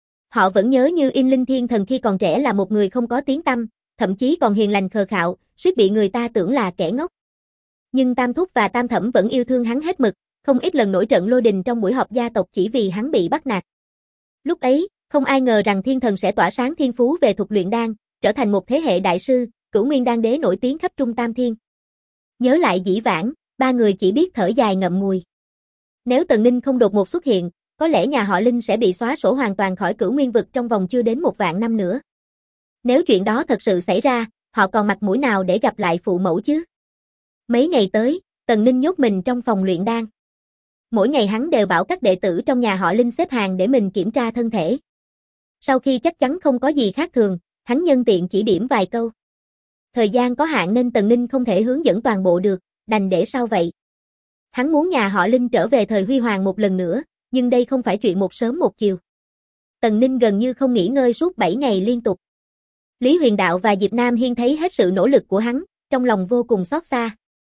Họ vẫn nhớ như in Linh Thiên Thần khi còn trẻ là một người không có tiếng tăm, thậm chí còn hiền lành khờ khạo, suýt bị người ta tưởng là kẻ ngốc. Nhưng Tam Thúc và Tam Thẩm vẫn yêu thương hắn hết mực, không ít lần nổi trận lôi đình trong buổi họp gia tộc chỉ vì hắn bị bắt nạt. Lúc ấy, không ai ngờ rằng Thiên Thần sẽ tỏa sáng thiên phú về thuật luyện đan, trở thành một thế hệ đại sư, Cửu Nguyên Đan Đế nổi tiếng khắp Trung Tam Thiên. Nhớ lại dĩ vãng, ba người chỉ biết thở dài ngậm ngùi. Nếu Tần Ninh không đột ngột xuất hiện, có lẽ nhà họ Linh sẽ bị xóa sổ hoàn toàn khỏi Cửu Nguyên vực trong vòng chưa đến 1.000 năm nữa. Nếu chuyện đó thật sự xảy ra, họ còn mặt mũi nào để gặp lại phụ mẫu chứ? Mấy ngày tới, Tần Ninh nhốt mình trong phòng luyện đan. Mỗi ngày hắn đều bảo các đệ tử trong nhà họ Linh xếp hàng để mình kiểm tra thân thể. Sau khi chắc chắn không có gì khác thường, hắn nhân tiện chỉ điểm vài câu. Thời gian có hạn nên Tần Ninh không thể hướng dẫn toàn bộ được, đành để sau vậy. Hắn muốn nhà họ Linh trở về thời huy hoàng một lần nữa, nhưng đây không phải chuyện một sớm một chiều. Tần Ninh gần như không nghỉ ngơi suốt 7 ngày liên tục. Lý Huyền Đạo và Diệp Nam Hiên thấy hết sự nỗ lực của hắn, trong lòng vô cùng xót xa.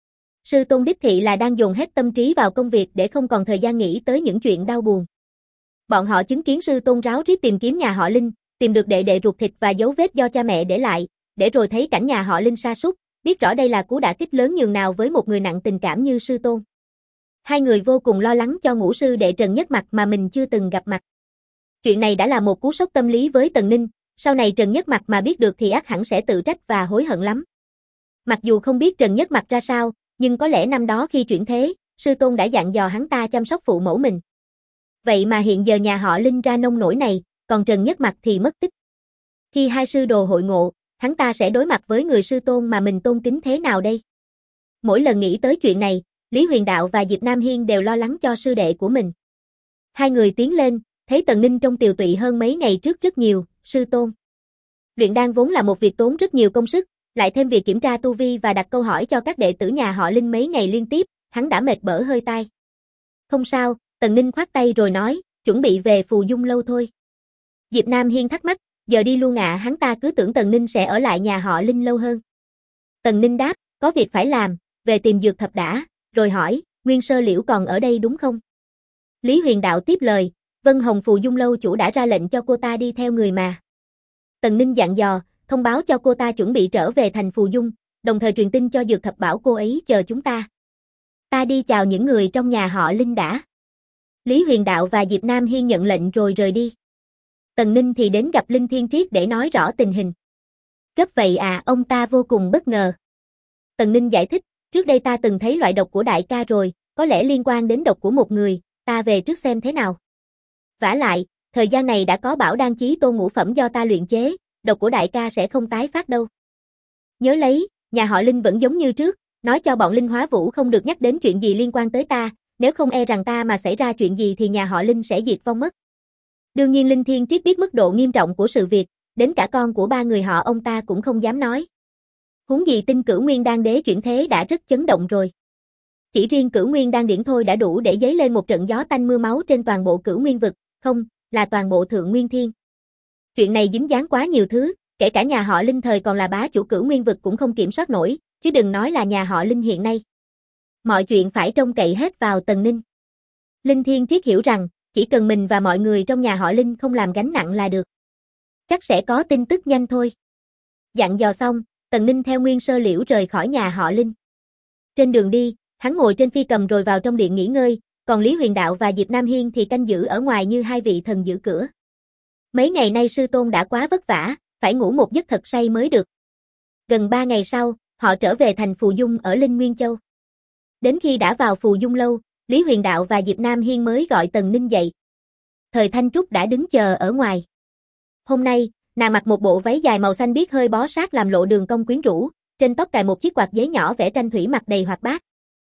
Sư tôn đích thị là đang dồn hết tâm trí vào công việc để không còn thời gian nghĩ tới những chuyện đau buồn. Bọn họ chứng kiến sư tôn ráo riết tìm kiếm nhà họ Linh, tìm được đệ đệ ruột thịt và dấu vết do cha mẹ để lại, để rồi thấy cảnh nhà họ Linh sa sút, biết rõ đây là cú đả kích lớn nhường nào với một người nặng tình cảm như sư tôn. Hai người vô cùng lo lắng cho ngũ sư đệ Trần Nhất Mặc mà mình chưa từng gặp mặt. Chuyện này đã là một cú sốc tâm lý với Tần Ninh, sau này Trần Nhất Mặc mà biết được thì ắt hẳn sẽ tự trách và hối hận lắm. Mặc dù không biết Trần Nhất Mặc ra sao, nhưng có lẽ năm đó khi chuyển thế, sư tôn đã dặn dò hắn ta chăm sóc phụ mẫu mình. Vậy mà hiện giờ nhà họ Linh ra nông nổi này, còn Trần Nhất Mặc thì mất tích. Khi hai sư đồ hội ngộ, hắn ta sẽ đối mặt với người sư tôn mà mình tôn kính thế nào đây? Mỗi lần nghĩ tới chuyện này, Lý Huyền Đạo và Diệp Nam Hiên đều lo lắng cho sư đệ của mình. Hai người tiến lên, thấy Tần Ninh trông tiều tụy hơn mấy ngày trước rất nhiều, sư tôn. Luyện đan vốn là một việc tốn rất nhiều công sức, lại thêm việc kiểm tra tu vi và đặt câu hỏi cho các đệ tử nhà họ Linh mấy ngày liên tiếp, hắn đã mệt bở hơi tai. Không sao, Tần Ninh khoát tay rồi nói, chuẩn bị về Phù Dung lâu thôi. Diệp Nam Hiên thắc mắc, giờ đi luôn ạ, hắn ta cứ tưởng Tần Ninh sẽ ở lại nhà họ Linh lâu hơn. Tần Ninh đáp, có việc phải làm, về tìm dược thập đã, rồi hỏi, Nguyên Sơ Liễu còn ở đây đúng không? Lý Huyền Đạo tiếp lời, Vân Hồng Phù Dung lâu chủ đã ra lệnh cho cô ta đi theo người mà. Tần Ninh dặn dò, thông báo cho cô ta chuẩn bị trở về thành Phù Dung, đồng thời truyền tin cho dược thập bảo cô ấy chờ chúng ta. Ta đi chào những người trong nhà họ Linh đã. Lý Huyền Đạo và Diệp Nam Hiên nhận lệnh rồi rời đi. Tần Ninh thì đến gặp Linh Thiên Triết để nói rõ tình hình. Gấp vậy à, ông ta vô cùng bất ngờ. Tần Ninh giải thích, trước đây ta từng thấy loại độc của đại ca rồi, có lẽ liên quan đến độc của một người, ta về trước xem thế nào. Vả lại, thời gian này đã có bảo đan chí tôn ngũ phẩm do ta luyện chế, độc của đại ca sẽ không tái phát đâu. Nhớ lấy, nhà họ Linh vẫn giống như trước, nói cho bọn Linh Hóa Vũ không được nhắc đến chuyện gì liên quan tới ta, nếu không e rằng ta mà xảy ra chuyện gì thì nhà họ Linh sẽ diệt vong mất. Đương nhiên Linh Thiên Triết biết mức độ nghiêm trọng của sự việc, đến cả con của ba người họ ông ta cũng không dám nói. Huống gì tin Cửu Nguyên Đan Đế chuyển thế đã rất chấn động rồi. Chỉ riêng Cửu Nguyên Đan Điển thôi đã đủ để dấy lên một trận gió tanh mưa máu trên toàn bộ Cửu Nguyên vực, không, là toàn bộ Thượng Nguyên Thiên. Chuyện này dính dáng quá nhiều thứ, kể cả nhà họ Linh thời còn là bá chủ Cửu Nguyên vực cũng không kiểm soát nổi, chứ đừng nói là nhà họ Linh hiện nay. Mọi chuyện phải trông cậy hết vào Tần Ninh. Linh Thiên Triết hiểu rằng, chỉ cần mình và mọi người trong nhà họ Linh không làm gánh nặng là được. Chắc sẽ có tin tức nhanh thôi. Dặn dò xong, Tần Ninh theo Nguyên Sơ Liễu rời khỏi nhà họ Linh. Trên đường đi, hắn ngồi trên phi cầm rồi vào trong điện nghỉ ngơi, còn Lý Huyền Đạo và Diệp Nam Hiên thì canh giữ ở ngoài như hai vị thần giữ cửa. Mấy ngày nay sư tôn đã quá vất vả, phải ngủ một giấc thật say mới được. Gần 3 ngày sau, họ trở về thành Phù Dung ở Linh Nguyên Châu. Đến khi đã vào Phù Dung lâu, Lý Huyền Đạo và Diệp Nam Hiên mới gọi Tần Ninh dậy. Thời Thanh Trúc đã đứng chờ ở ngoài. Hôm nay, nàng mặc một bộ váy dài màu xanh biếc hơi bó sát làm lộ đường cong quyến rũ, trên tóc cài một chiếc quạt giấy nhỏ vẽ tranh thủy mặc đầy hoạt bát.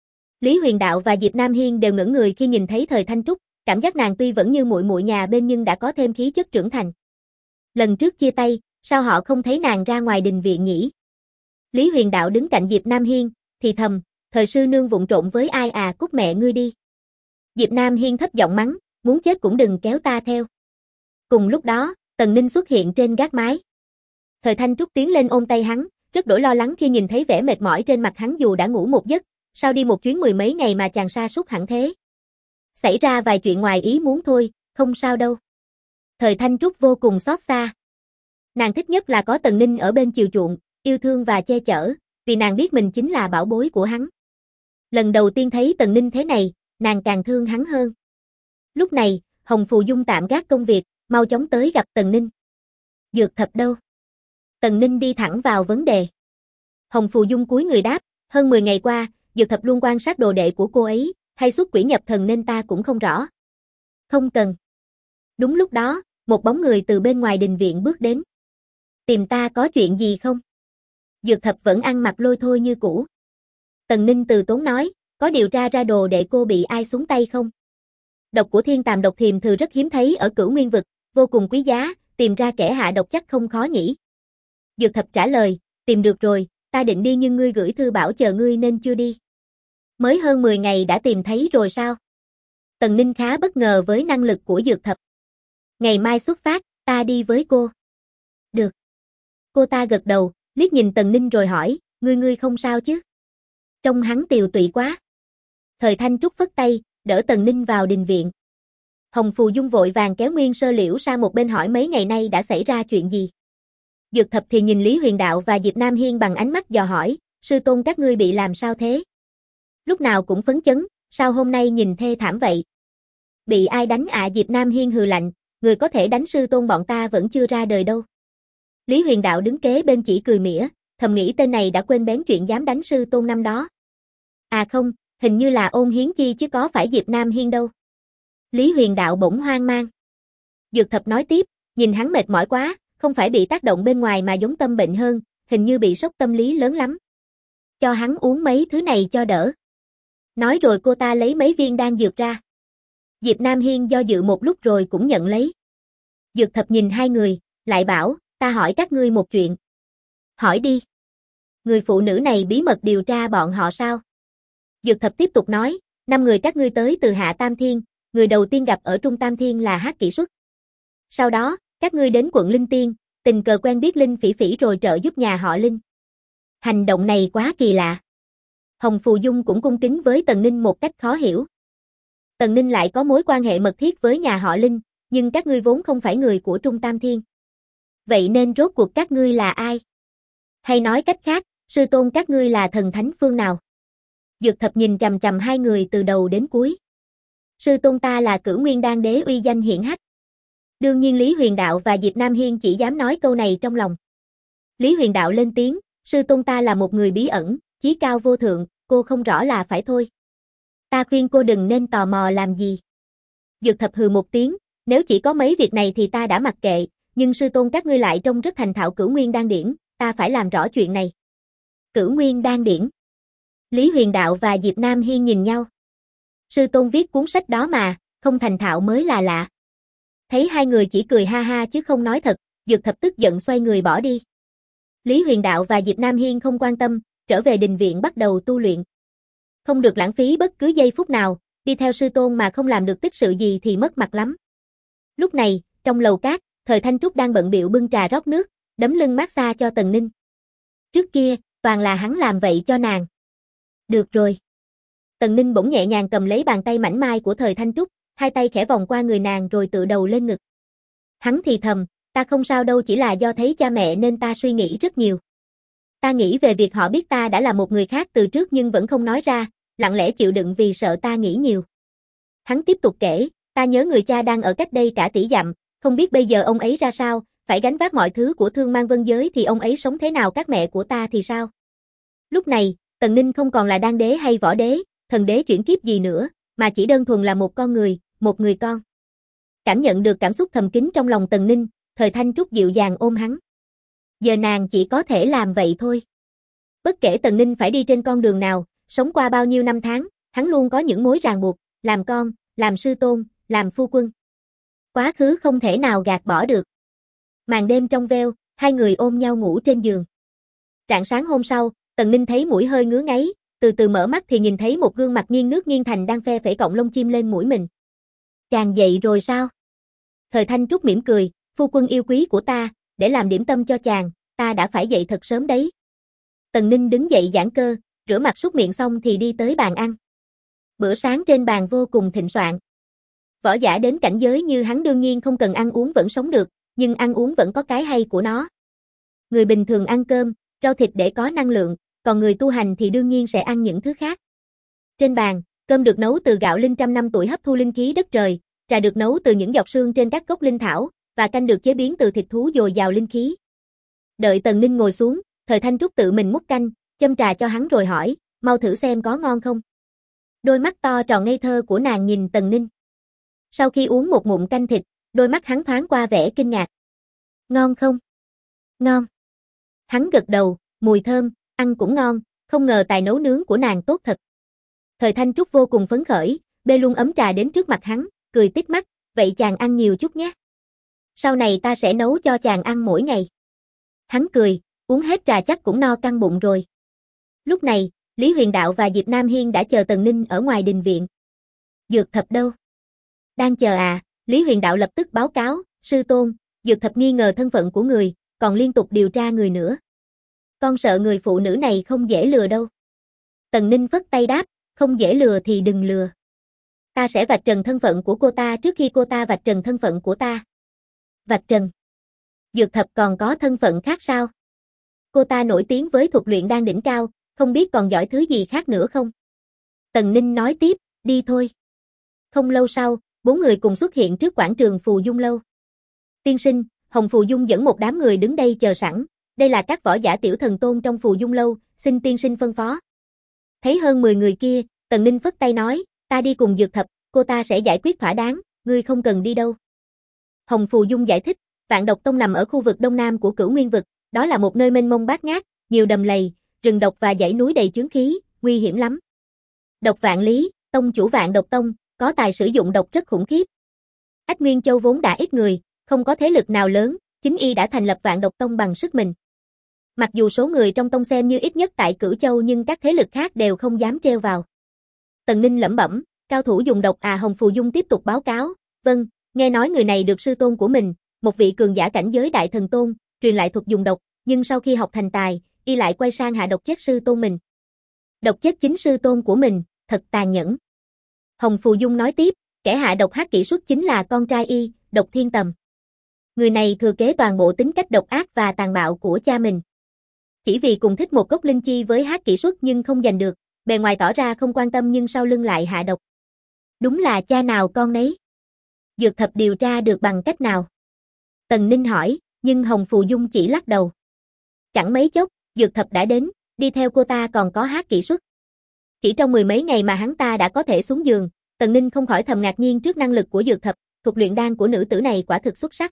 Lý Huyền Đạo và Diệp Nam Hiên đều ngẩn người khi nhìn thấy Thời Thanh Trúc, cảm giác nàng tuy vẫn như muội muội nhà bên nhưng đã có thêm khí chất trưởng thành. Lần trước chia tay, sao họ không thấy nàng ra ngoài đình viện nhỉ? Lý Huyền Đạo đứng cạnh Diệp Nam Hiên, thì thầm, Thời sư nương vụng trộn với ai à, cút mẹ ngươi đi. Diệp Nam Hiên thấp giọng mắng, muốn chết cũng đừng kéo ta theo. Cùng lúc đó, Tần Ninh xuất hiện trên gác mái. Thời Thanh Trúc tiến lên ôm tay hắn, rất đổi lo lắng khi nhìn thấy vẻ mệt mỏi trên mặt hắn dù đã ngủ một giấc, sao đi một chuyến 10 mấy ngày mà chàng sa sút hẳn thế. Xảy ra vài chuyện ngoài ý muốn thôi, không sao đâu. Thời Thanh Trúc vô cùng xót xa. Nàng thích nhất là có Tần Ninh ở bên chiều chuộng, yêu thương và che chở, vì nàng biết mình chính là bảo bối của hắn. Lần đầu tiên thấy Tần Ninh thế này, nàng càng thương hắn hơn. Lúc này, Hồng Phù Dung tạm gác công việc, mau chóng tới gặp Tần Ninh. Dược thập đâu? Tần Ninh đi thẳng vào vấn đề. Hồng Phù Dung cúi người đáp, hơn 10 ngày qua, Dược thập luôn quan sát đồ đệ của cô ấy, hay xuất quỷ nhập thần nên ta cũng không rõ. Không cần. Đúng lúc đó, một bóng người từ bên ngoài đình viện bước đến. Tìm ta có chuyện gì không? Dược thập vẫn ăn mặc lôi thôi như cũ. Tần Ninh từ tốn nói, có điều tra ra đồ đệ cô bị ai xuống tay không? Độc của thiên tàm độc thiềm thư rất hiếm thấy ở Cửu Nguyên vực, vô cùng quý giá, tìm ra kẻ hạ độc chắc không khó nhỉ. Dược thập trả lời, tìm được rồi, ta định đi nhưng ngươi gửi thư bảo chờ ngươi nên chưa đi. Mới hơn 10 ngày đã tìm thấy rồi sao? Tần Ninh khá bất ngờ với năng lực của Dược thập. Ngày mai xuất phát, ta đi với cô. Được. Cô ta gật đầu, liếc nhìn Tần Ninh rồi hỏi, ngươi không sao chứ? Trông hắn tiều tụy quá. Thời Thanh Trúc phất tay, đỡ Tần Ninh vào đình viện. Hồng Phù Dung vội vàng kéo Nguyên Sơ Liễu sang một bên hỏi mấy ngày nay đã xảy ra chuyện gì. Dược thập thì nhìn Lý Huyền Đạo và Diệp Nam Hiên bằng ánh mắt dò hỏi, sư tôn các ngươi bị làm sao thế? Lúc nào cũng phấn chấn, sao hôm nay nhìn thê thảm vậy? Bị ai đánh ạ? Diệp Nam Hiên hừ lạnh, người có thể đánh sư tôn bọn ta vẫn chưa ra đời đâu. Lý Huyền Đạo đứng kế bên chỉ cười mỉa, thầm nghĩ tên này đã quên bén chuyện dám đánh sư tôn năm đó. À không, hình như là Ôn Hiến Chi chứ có phải Diệp Nam Hiên đâu. Lý Huyền Đạo bỗng hoang mang. Dược thập nói tiếp, nhìn hắn mệt mỏi quá, không phải bị tác động bên ngoài mà giống tâm bệnh hơn, hình như bị sốc tâm lý lớn lắm. Cho hắn uống mấy thứ này cho đỡ. Nói rồi cô ta lấy mấy viên đan dược ra. Diệp Nam Hiên do dự một lúc rồi cũng nhận lấy. Dược thập nhìn hai người, lại bảo, ta hỏi các ngươi một chuyện. Hỏi đi. Người phụ nữ này bí mật điều tra bọn họ sao? Dược thập tiếp tục nói, 5 người các ngươi tới từ Hạ Tam Thiên, người đầu tiên gặp ở Trung Tam Thiên là Hắc Kỷ Xuất. Sau đó, các ngươi đến quận Linh Tiên, tình cờ quen biết Linh Phỉ Phỉ rồi trợ giúp nhà họ Linh. Hành động này quá kỳ lạ. Hồng Phù Dung cũng cung kính với Tần Ninh một cách khó hiểu. Tần Ninh lại có mối quan hệ mật thiết với nhà họ Linh, nhưng các ngươi vốn không phải người của Trung Tam Thiên. Vậy nên rốt cuộc các ngươi là ai? Hay nói cách khác, sư tôn các ngươi là thần thánh phương nào? Dược thập nhìn chằm chằm hai người từ đầu đến cuối. Sư tôn ta là Cửu Nguyên Đan Đế uy danh hiển hách. Đương nhiên Lý Huyền Đạo và Diệp Nam Hiên chỉ dám nói câu này trong lòng. Lý Huyền Đạo lên tiếng, sư tôn ta là một người bí ẩn, chí cao vô thượng, cô không rõ là phải thôi. Ta khuyên cô đừng nên tò mò làm gì. Dược thập hừ một tiếng, nếu chỉ có mấy việc này thì ta đã mặc kệ, nhưng sư tôn các ngươi lại trông rất thành thạo Cửu Nguyên Đan Điển, ta phải làm rõ chuyện này. Cửu Nguyên Đan Điển. Lý Huyền Đạo và Diệp Nam Hiên nhìn nhau. Sư tôn viết cuốn sách đó mà, không thành thạo mới là lạ. Thấy hai người chỉ cười ha ha chứ không nói thật, Dược thập tức giận xoay người bỏ đi. Lý Huyền Đạo và Diệp Nam Hiên không quan tâm, trở về đình viện bắt đầu tu luyện. Không được lãng phí bất cứ giây phút nào, đi theo sư tôn mà không làm được tích sự gì thì mất mặt lắm. Lúc này, trong lầu cát, Thời Thanh Trúc đang bận bịu bưng trà rót nước, đấm lưng massage cho Tần Ninh. Trước kia, toàn là hắn làm vậy cho nàng. Được rồi. Tần Ninh bỗng nhẹ nhàng cầm lấy bàn tay mảnh mai của Thời Thanh Trúc, hai tay khẽ vòng qua người nàng rồi tựa đầu lên ngực. Hắn thì thầm, ta không sao đâu, chỉ là do thấy cha mẹ nên ta suy nghĩ rất nhiều. Ta nghĩ về việc họ biết ta đã là một người khác từ trước nhưng vẫn không nói ra, lặng lẽ chịu đựng vì sợ ta nghĩ nhiều. Hắn tiếp tục kể, ta nhớ người cha đang ở cách đây cả tỷ dặm, không biết bây giờ ông ấy ra sao, phải gánh vác mọi thứ của Thương Mang Vân Giới thì ông ấy sống thế nào, các mẹ của ta thì sao? Lúc này, Tần Ninh không còn là đan đế hay võ đế, thần đế chuyển kiếp gì nữa, mà chỉ đơn thuần là một con người, một người con. Cảm nhận được cảm xúc thầm kín trong lòng Tần Ninh, Thời Thanh Trúc dịu dàng ôm hắn. Giờ nàng chỉ có thể làm vậy thôi. Bất kể Tần Ninh phải đi trên con đường nào, sống qua bao nhiêu năm tháng, hắn luôn có những mối ràng buộc, làm con, làm sư tôn, làm phu quân. Quá khứ không thể nào gạt bỏ được. Màn đêm trong veo, hai người ôm nhau ngủ trên giường. Rạng sáng hôm sau, Tần Ninh thấy mũi hơi ngứa ngáy, từ từ mở mắt thì nhìn thấy một gương mặt nghiêng nước nghiêng thành đang phe phẩy cọng lông chim lên mũi mình. Chàng dậy rồi sao? Thời Thanh Trúc mỉm cười, phu quân yêu quý của ta, để làm điểm tâm cho chàng, ta đã phải dậy thật sớm đấy. Tần Ninh đứng dậy giãn cơ, rửa mặt súc miệng xong thì đi tới bàn ăn. Bữa sáng trên bàn vô cùng thịnh soạn. Võ giả đến cảnh giới như hắn đương nhiên không cần ăn uống vẫn sống được, nhưng ăn uống vẫn có cái hay của nó. Người bình thường ăn cơm, rau thịt để có năng lượng, còn người tu hành thì đương nhiên sẽ ăn những thứ khác. Trên bàn, cơm được nấu từ gạo linh trăm năm tuổi hấp thu linh khí đất trời, trà được nấu từ những giọt sương trên các gốc linh thảo, và canh được chế biến từ thịt thú dồi dào linh khí. Đợi Tần Ninh ngồi xuống, Thời Thanh Trúc tự mình múc canh, châm trà cho hắn rồi hỏi, mau thử xem có ngon không. Đôi mắt to tròn ngây thơ của nàng nhìn Tần Ninh. Sau khi uống một ngụm canh thịt, đôi mắt hắn thoáng qua vẻ kinh ngạc. Ngon không? Ngon. Hắn gật đầu, mùi thơm, ăn cũng ngon, không ngờ tài nấu nướng của nàng tốt thật. Thời Thanh Trúc vô cùng phấn khởi, bê luôn ấm trà đến trước mặt hắn, cười tít mắt, vậy chàng ăn nhiều chút nhé. Sau này ta sẽ nấu cho chàng ăn mỗi ngày. Hắn cười, uống hết trà chắc cũng no căng bụng rồi. Lúc này, Lý Huyền Đạo và Diệp Nam Hiên đã chờ Tần Ninh ở ngoài đình viện. Dược Thập đâu? Đang chờ à? Lý Huyền Đạo lập tức báo cáo, sư tôn, Dược Thập nghi ngờ thân phận của người, còn liên tục điều tra người nữa. Con sợ người phụ nữ này không dễ lừa đâu. Tần Ninh phất tay đáp, không dễ lừa thì đừng lừa. Ta sẽ vạch trần thân phận của cô ta trước khi cô ta vạch trần thân phận của ta. Vạch trần? Dược Thập còn có thân phận khác sao? Cô ta nổi tiếng với thuật luyện đan đỉnh cao, không biết còn giỏi thứ gì khác nữa không? Tần Ninh nói tiếp, đi thôi. Không lâu sau, bốn người cùng xuất hiện trước quảng trường Phù Dung Lâu. Tiên sinh, Hồng Phù Dung dẫn một đám người đứng đây chờ sẵn, đây là các võ giả tiểu thần tôn trong Phù Dung Lâu, xin tiên sinh phân phó. Thấy hơn 10 người kia, Tần Ninh phất tay nói, ta đi cùng Dược Thập, cô ta sẽ giải quyết thỏa đáng, ngươi không cần đi đâu. Hồng Phù Dung giải thích, Vạn Độc Tông nằm ở khu vực đông nam của Cửu Nguyên Vực, đó là một nơi mênh mông bát ngát, nhiều đầm lầy, rừng độc và dãy núi đầy chướng khí, nguy hiểm lắm. Độc Vạn Lý, tông chủ Vạn Độc Tông, có tài sử dụng độc rất khủng khiếp. Ách Nguyên Châu vốn đã ít người, không có thế lực nào lớn, chính y đã thành lập Vạn Độc Tông bằng sức mình. Mặc dù số người trong tông xem như ít nhất tại Cửu Châu nhưng các thế lực khác đều không dám treo vào. Tần Ninh lẩm bẩm, cao thủ dùng độc à? Hồng Phù Dung tiếp tục báo cáo, vâng, nghe nói người này được sư tôn của mình, một vị cường giả cảnh giới đại thần tôn, truyền lại thuật dùng độc, nhưng sau khi học thành tài, y lại quay sang hạ độc chết sư tôn mình. Độc chết chính sư tôn của mình, thật tàn nhẫn. Hồng Phù Dung nói tiếp, kẻ hạ độc ác kỹ xuất chính là con trai y, Độc Thiên Tầm. Người này thừa kế toàn bộ tính cách độc ác và tàn bạo của cha mình. Chỉ vì cùng thích một gốc linh chi với hát kỹ xuất nhưng không giành được, bề ngoài tỏ ra không quan tâm nhưng sau lưng lại hạ độc. Đúng là cha nào con nấy. Dược Thập điều tra được bằng cách nào? Tần Ninh hỏi, nhưng Hồng Phù Dung chỉ lắc đầu. Chẳng mấy chốc, Dược Thập đã đến, đi theo cô ta còn có hát kỹ xuất. Chỉ trong 10 mấy ngày mà hắn ta đã có thể xuống giường, Tần Ninh không khỏi thầm ngạc nhiên trước năng lực của Dược Thập, thuật luyện đan của nữ tử này quả thực xuất sắc.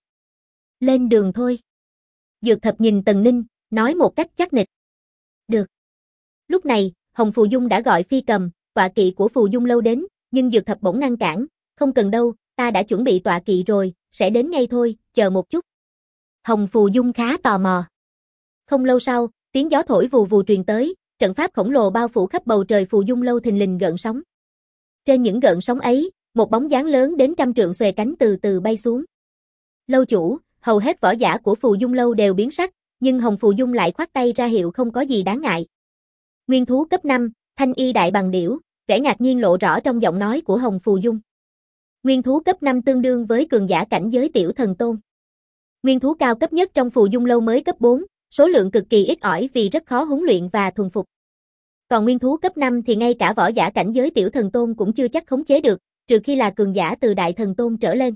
Lên đường thôi. Dược Thập nhìn Tần Ninh, nói một cách chắc nịch. Được. Lúc này, Hồng Phù Dung đã gọi phi cầm, tọa kỵ của Phù Dung Lâu đến, nhưng Dược Thập bỗng ngăn cản, không cần đâu, ta đã chuẩn bị tọa kỵ rồi, sẽ đến ngay thôi, chờ một chút. Hồng Phù Dung khá tò mò. Không lâu sau, tiếng gió thổi vù vù truyền tới, trận pháp khổng lồ bao phủ khắp bầu trời Phù Dung Lâu thình lình gợn sóng. Trên những gợn sóng ấy, một bóng dáng lớn đến trăm trượng xòe cánh từ từ bay xuống. Lâu chủ, hầu hết võ giả của Phù Dung Lâu đều biến sắc, nhưng Hồng Phù Dung lại khoát tay ra hiệu không có gì đáng ngại. Nguyên thú cấp 5, thanh y đại bằng điểu, vẻ ngạc nhiên lộ rõ trong giọng nói của Hồng Phù Dung. Nguyên thú cấp 5 tương đương với cường giả cảnh giới tiểu thần tôn. Nguyên thú cao cấp nhất trong Phù Dung Lâu mới cấp 4, số lượng cực kỳ ít ỏi vì rất khó huấn luyện và thuần phục. Còn nguyên thú cấp 5 thì ngay cả võ giả cảnh giới tiểu thần tôn cũng chưa chắc khống chế được, trừ khi là cường giả từ đại thần tôn trở lên.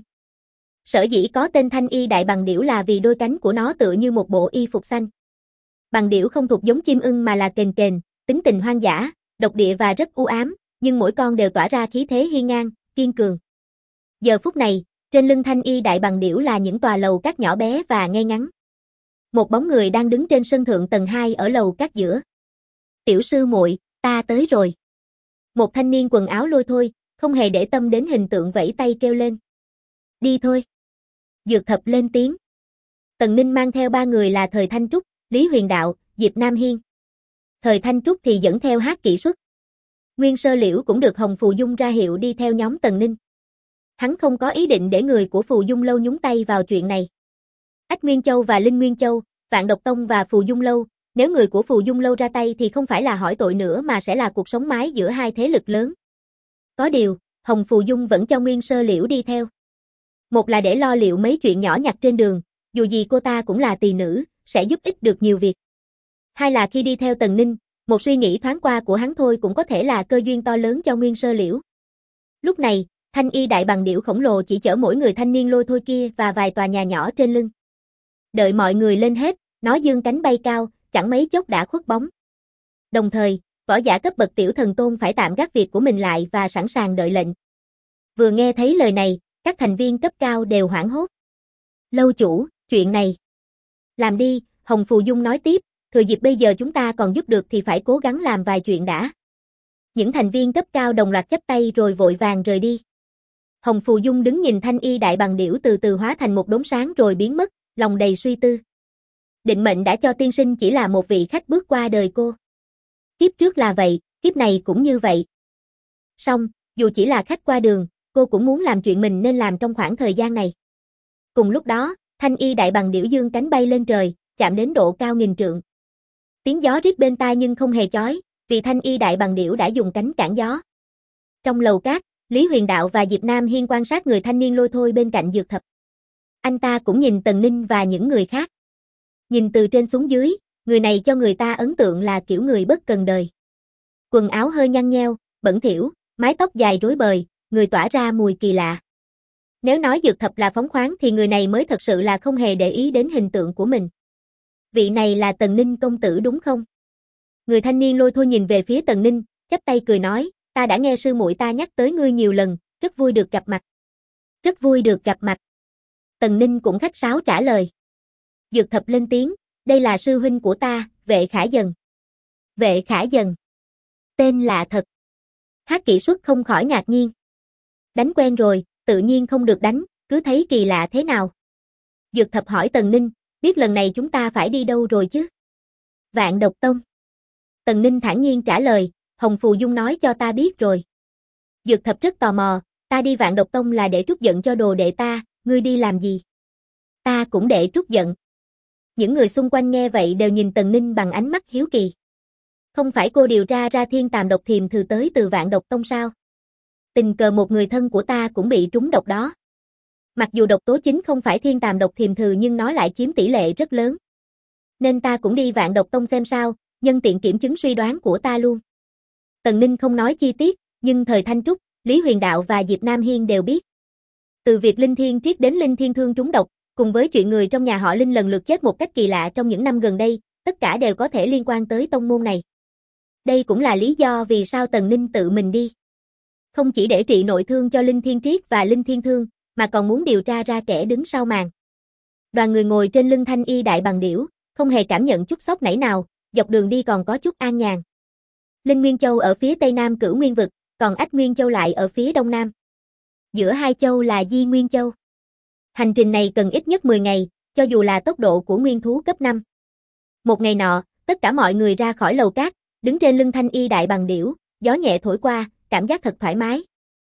Sở dĩ có tên thanh y đại bằng điểu là vì đôi cánh của nó tựa như một bộ y phục xanh. Bằng điểu không thuộc giống chim ưng mà là kền kền, tính tình hoang dã, độc địa và rất u ám, nhưng mỗi con đều tỏa ra khí thế hiên ngang, kiên cường. Giờ phút này, trên lưng Thanh Y Đại Bằng Điểu là những tòa lầu các nhỏ bé và ngay ngắn. Một bóng người đang đứng trên sân thượng tầng 2 ở lầu các giữa. Tiểu sư muội, ta tới rồi. Một thanh niên quần áo lôi thôi, không hề để tâm đến hình tượng vẫy tay kêu lên. Đi thôi. Dược Thập lên tiếng. Tần Ninh mang theo 3 người là Thời Thanh Trúc, Lý Huyền Đạo, Diệp Nam Hiên. Thời Thanh Trúc thì dẫn theo Hát Kỷ Xuất. Nguyên Sơ Liễu cũng được Hồng Phù Dung ra hiệu đi theo nhóm Tần Ninh. Hắn không có ý định để người của Phù Dung Lâu nhúng tay vào chuyện này. Ách Nguyên Châu và Linh Nguyên Châu, Vạn Độc Tông và Phù Dung Lâu, nếu người của Phù Dung Lâu ra tay thì không phải là hỏi tội nữa mà sẽ là cuộc sống mái giữa hai thế lực lớn. Có điều, Hồng Phù Dung vẫn cho Nguyên Sơ Liễu đi theo. Một là để lo liệu mấy chuyện nhỏ nhặt trên đường, dù gì cô ta cũng là tỳ nữ, sẽ giúp ích được nhiều việc. Hai là khi đi theo Tần Ninh, một suy nghĩ thoáng qua của hắn thôi cũng có thể là cơ duyên to lớn cho Nguyên Sơ Liễu. Lúc này, Thanh Y Đại Bằng Điểu khổng lồ chỉ chở mỗi người thanh niên lôi thôi kia và vài tòa nhà nhỏ trên lưng. Đợi mọi người lên hết, nó dương cánh bay cao, chẳng mấy chốc đã khuất bóng. Đồng thời, võ giả cấp bậc tiểu thần tôn phải tạm gác việc của mình lại và sẵn sàng đợi lệnh. Vừa nghe thấy lời này, các thành viên cấp cao đều hoảng hốt. Lâu chủ, chuyện này. Làm đi, Hồng Phù Dung nói tiếp, thừa dịp bây giờ chúng ta còn giúp được thì phải cố gắng làm vài chuyện đã. Những thành viên cấp cao đồng loạt chắp tay rồi vội vàng rời đi. Hồng Phù Dung đứng nhìn Thanh Y Đại Bằng Điểu từ từ hóa thành một đốm sáng rồi biến mất, lòng đầy suy tư. Định mệnh đã cho tiên sinh chỉ là một vị khách bước qua đời cô. Kiếp trước là vậy, kiếp này cũng như vậy. Song, dù chỉ là khách qua đường, cô cũng muốn làm chuyện mình nên làm trong khoảng thời gian này. Cùng lúc đó, Thanh Y Đại Bằng Điểu dương cánh bay lên trời, chạm đến độ cao 1000 trượng. Tiếng gió rít bên tai nhưng không hề chói, vì Thanh Y Đại Bằng Điểu đã dùng cánh cản gió. Trong lầu cát, Lý Huyền Đạo và Diệp Nam Hiên quan sát người thanh niên lôi thôi bên cạnh Dược Thập. Anh ta cũng nhìn Tần Ninh và những người khác. Nhìn từ trên xuống dưới, người này cho người ta ấn tượng là kiểu người bất cần đời. Quần áo hơi nhăn nheo, bẩn thỉu, mái tóc dài rối bời, người tỏa ra mùi kỳ lạ. Nếu nói Dược Thập là phóng khoáng thì người này mới thật sự là không hề để ý đến hình tượng của mình. Vị này là Tần Ninh công tử đúng không? Người thanh niên lôi thôi nhìn về phía Tần Ninh, chắp tay cười nói, ta đã nghe sư muội ta nhắc tới ngươi nhiều lần, rất vui được gặp mặt. Rất vui được gặp mặt. Tần Ninh cũng khách sáo trả lời. Dược Thập lên tiếng, đây là sư huynh của ta, Vệ Khả Dần. Vệ Khả Dần. Tên lạ thật. Hát Kỷ Xuất không khỏi ngạc nhiên. Đánh quen rồi, tự nhiên không được đánh, cứ thấy kỳ lạ thế nào. Dược Thập hỏi Tần Ninh, biết lần này chúng ta phải đi đâu rồi chứ? Vạn Độc Tông. Tần Ninh thản nhiên trả lời, Hồng Phù Dung nói cho ta biết rồi. Dược Thập rất tò mò, ta đi Vạn Độc Tông là để trút giận cho đồ đệ ta, ngươi đi làm gì? Ta cũng để trút giận. Những người xung quanh nghe vậy đều nhìn Tần Ninh bằng ánh mắt hiếu kỳ. Không phải cô điều tra ra thiên tàm độc thiềm thử tới từ Vạn Độc Tông sao? Tình cờ một người thân của ta cũng bị trúng độc đó. Mặc dù độc tố chính không phải thiên tàm độc thiềm thử nhưng nó lại chiếm tỷ lệ rất lớn. Nên ta cũng đi Vạn Độc Tông xem sao, nhân tiện kiểm chứng suy đoán của ta luôn. Tần Ninh không nói chi tiết, nhưng Thời Thanh Trúc, Lý Huyền Đạo và Diệp Nam Hiên đều biết. Từ việc Linh Thiên Triết đến Linh Thiên Thương trúng độc, cùng với chuyện người trong nhà họ Linh lần lượt chết một cách kỳ lạ trong những năm gần đây, tất cả đều có thể liên quan tới tông môn này. Đây cũng là lý do vì sao Tần Ninh tự mình đi. Không chỉ để trị nội thương cho Linh Thiên Triết và Linh Thiên Thương, mà còn muốn điều tra ra kẻ đứng sau màn. Đoàn người ngồi trên lưng Thanh Y Đại Bằng Điểu, không hề cảm nhận chút sốc nảy nào, dọc đường đi còn có chút an nhàn. Linh Nguyên Châu ở phía tây nam Cửu Nguyên Vực, còn Ách Nguyên Châu lại ở phía đông nam. Giữa hai châu là Di Nguyên Châu. Hành trình này cần ít nhất 10 ngày, cho dù là tốc độ của nguyên thú cấp 5. Một ngày nọ, tất cả mọi người ra khỏi lầu cát, đứng trên lưng Thanh Y Đại Bằng Điểu, gió nhẹ thổi qua, cảm giác thật thoải mái.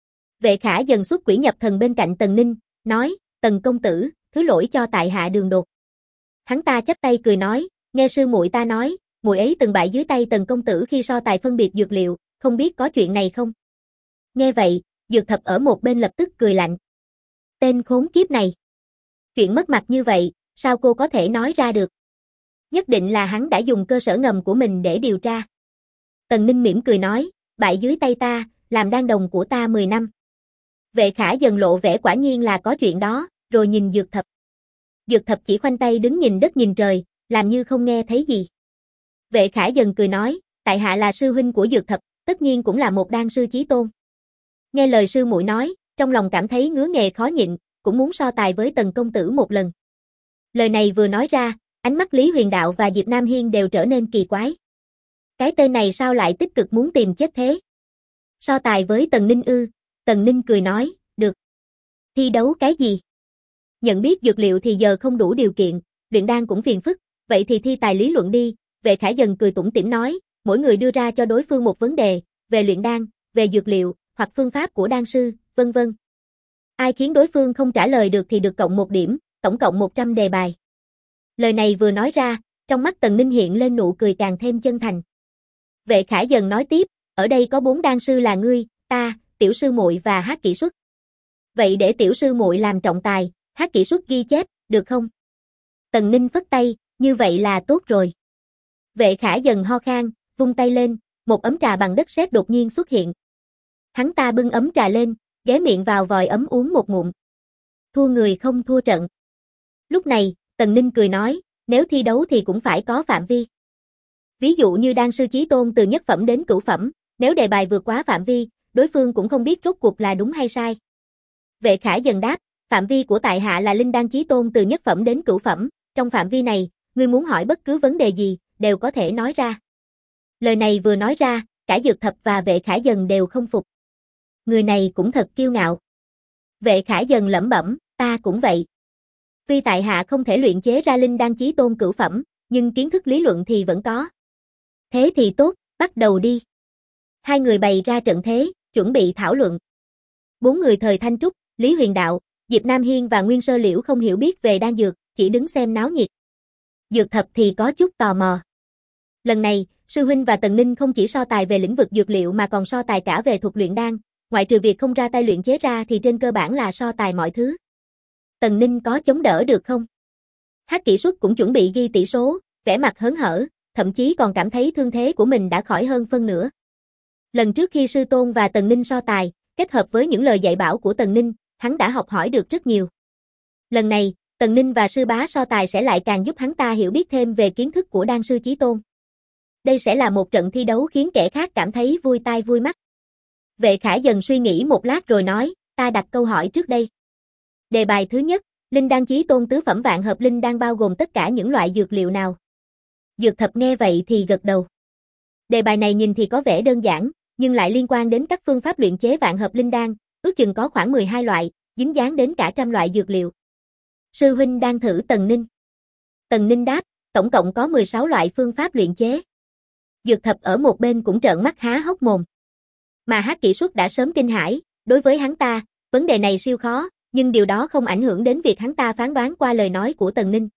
Vệ Khả dần xuất quỷ nhập thần bên cạnh Tần Ninh, nói, Tần công tử, thứ lỗi cho tại hạ đường đột. Hắn ta chắp tay cười nói, nghe sư muội ta nói, muội ấy từng bại dưới tay Tần công tử khi so tài phân biệt dược liệu, không biết có chuyện này không? Nghe vậy, Dược Thập ở một bên lập tức cười lạnh. Tên khốn kiếp này. Chuyện mất mặt như vậy, sao cô có thể nói ra được? Nhất định là hắn đã dùng cơ sở ngầm của mình để điều tra. Tần Ninh mỉm cười nói, bại dưới tay ta, làm đan đồng của ta 10 năm. Vệ Khả dần lộ vẻ quả nhiên là có chuyện đó, rồi nhìn Dược Thập. Dược Thập chỉ khoanh tay đứng nhìn đất nhìn trời, làm như không nghe thấy gì. Vệ Khả dần cười nói, tại hạ là sư huynh của Dược Thập, tất nhiên cũng là một đan sư chí tôn. Nghe lời sư muội nói, trong lòng cảm thấy ngứa nghề khó nhịn, cũng muốn so tài với Tần công tử một lần. Lời này vừa nói ra, ánh mắt Lý Huyền Đạo và Diệp Nam Hiên đều trở nên kỳ quái. Cái tên này sao lại tích cực muốn tìm chết thế? So tài với Tần Ninh ư? Tần Ninh cười nói, được. Thi đấu cái gì? Nhận biết dược liệu thì giờ không đủ điều kiện, luyện đan cũng phiền phức, vậy thì thi tài lý luận đi. Vệ Khải Dần cười tủm tỉm nói, mỗi người đưa ra cho đối phương một vấn đề, về luyện đan, về dược liệu, hoặc phương pháp của đan sư, vân vân. Ai khiến đối phương không trả lời được thì được cộng 1 điểm, tổng cộng 100 đề bài. Lời này vừa nói ra, trong mắt Tần Ninh hiện lên nụ cười càng thêm chân thành. Vệ Khải Dần nói tiếp, ở đây có 4 đan sư là ngươi, ta, tiểu sư muội và Hắc Kỷ Xuất. Vậy để tiểu sư muội làm trọng tài, Hắc Kỷ Xuất ghi chép, được không? Tần Ninh phất tay, như vậy là tốt rồi. Vệ Khải Dần ho khan, vung tay lên, một ấm trà bằng đất sét đột nhiên xuất hiện. Hắn ta bưng ấm trà lên, ghé miệng vào vòi ấm uống một ngụm. Thua người không thua trận. Lúc này, Tần Ninh cười nói, nếu thi đấu thì cũng phải có phạm vi. Ví dụ như đan sư chí tôn từ nhất phẩm đến cửu phẩm, nếu đề bài vượt quá phạm vi, đối phương cũng không biết rốt cuộc là đúng hay sai. Vệ Khải Dần đáp, phạm vi của tại hạ là linh đan chí tôn từ nhất phẩm đến cửu phẩm, trong phạm vi này, ngươi muốn hỏi bất cứ vấn đề gì, đều có thể nói ra. Lời này vừa nói ra, cả Dược Thập và Vệ Khải Dần đều không phục. Người này cũng thật kiêu ngạo. Vệ Khải Dần lẩm bẩm, ta cũng vậy. Tuy tại hạ không thể luyện chế ra linh đan chí tôn cửu phẩm, nhưng kiến thức lý luận thì vẫn có. Thế thì tốt, bắt đầu đi. Hai người bày ra trận thế, chuẩn bị thảo luận. 4 người thời Thanh Trúc, Lý Huyền Đạo, Diệp Nam Hiên và Nguyên Sơ Liễu không hiểu biết về đan dược, chỉ đứng xem náo nhiệt. Dược Thập thì có chút tò mò. Lần này, sư huynh và Tần Ninh không chỉ so tài về lĩnh vực dược liệu mà còn so tài cả về thuật luyện đan, ngoại trừ việc không ra tay luyện chế ra thì trên cơ bản là so tài mọi thứ. Tần Ninh có chống đỡ được không? Hắc Kỷ Xuất cũng chuẩn bị ghi tỷ số, vẻ mặt hớn hở, thậm chí còn cảm thấy thương thế của mình đã khỏi hơn phân nửa. Lần trước khi sư tôn và Tần Ninh so tài, kết hợp với những lời dạy bảo của Tần Ninh, hắn đã học hỏi được rất nhiều. Lần này, Tần Ninh và sư bá so tài sẽ lại càng giúp hắn ta hiểu biết thêm về kiến thức của đan sư chí tôn. Đây sẽ là một trận thi đấu khiến kẻ khác cảm thấy vui tai vui mắt. Vệ Khải Dần suy nghĩ một lát rồi nói, ta đặt câu hỏi trước đây. Đề bài thứ nhất, linh đan chí tôn tứ phẩm vạn hợp linh đan bao gồm tất cả những loại dược liệu nào? Dược Thập nghe vậy thì gật đầu. Đề bài này nhìn thì có vẻ đơn giản, nhưng lại liên quan đến các phương pháp luyện chế vạn hợp linh đan, ước chừng có khoảng 12 loại, dính dáng đến cả trăm loại dược liệu. Sư huynh đang thử Tần Ninh. Tần Ninh đáp, tổng cộng có 16 loại phương pháp luyện chế. Dược Thập ở một bên cũng trợn mắt há hốc mồm. Mà Hắc Kỷ Xuất đã sớm kinh hãi, đối với hắn ta, vấn đề này siêu khó, nhưng điều đó không ảnh hưởng đến việc hắn ta phán đoán qua lời nói của Tần Ninh.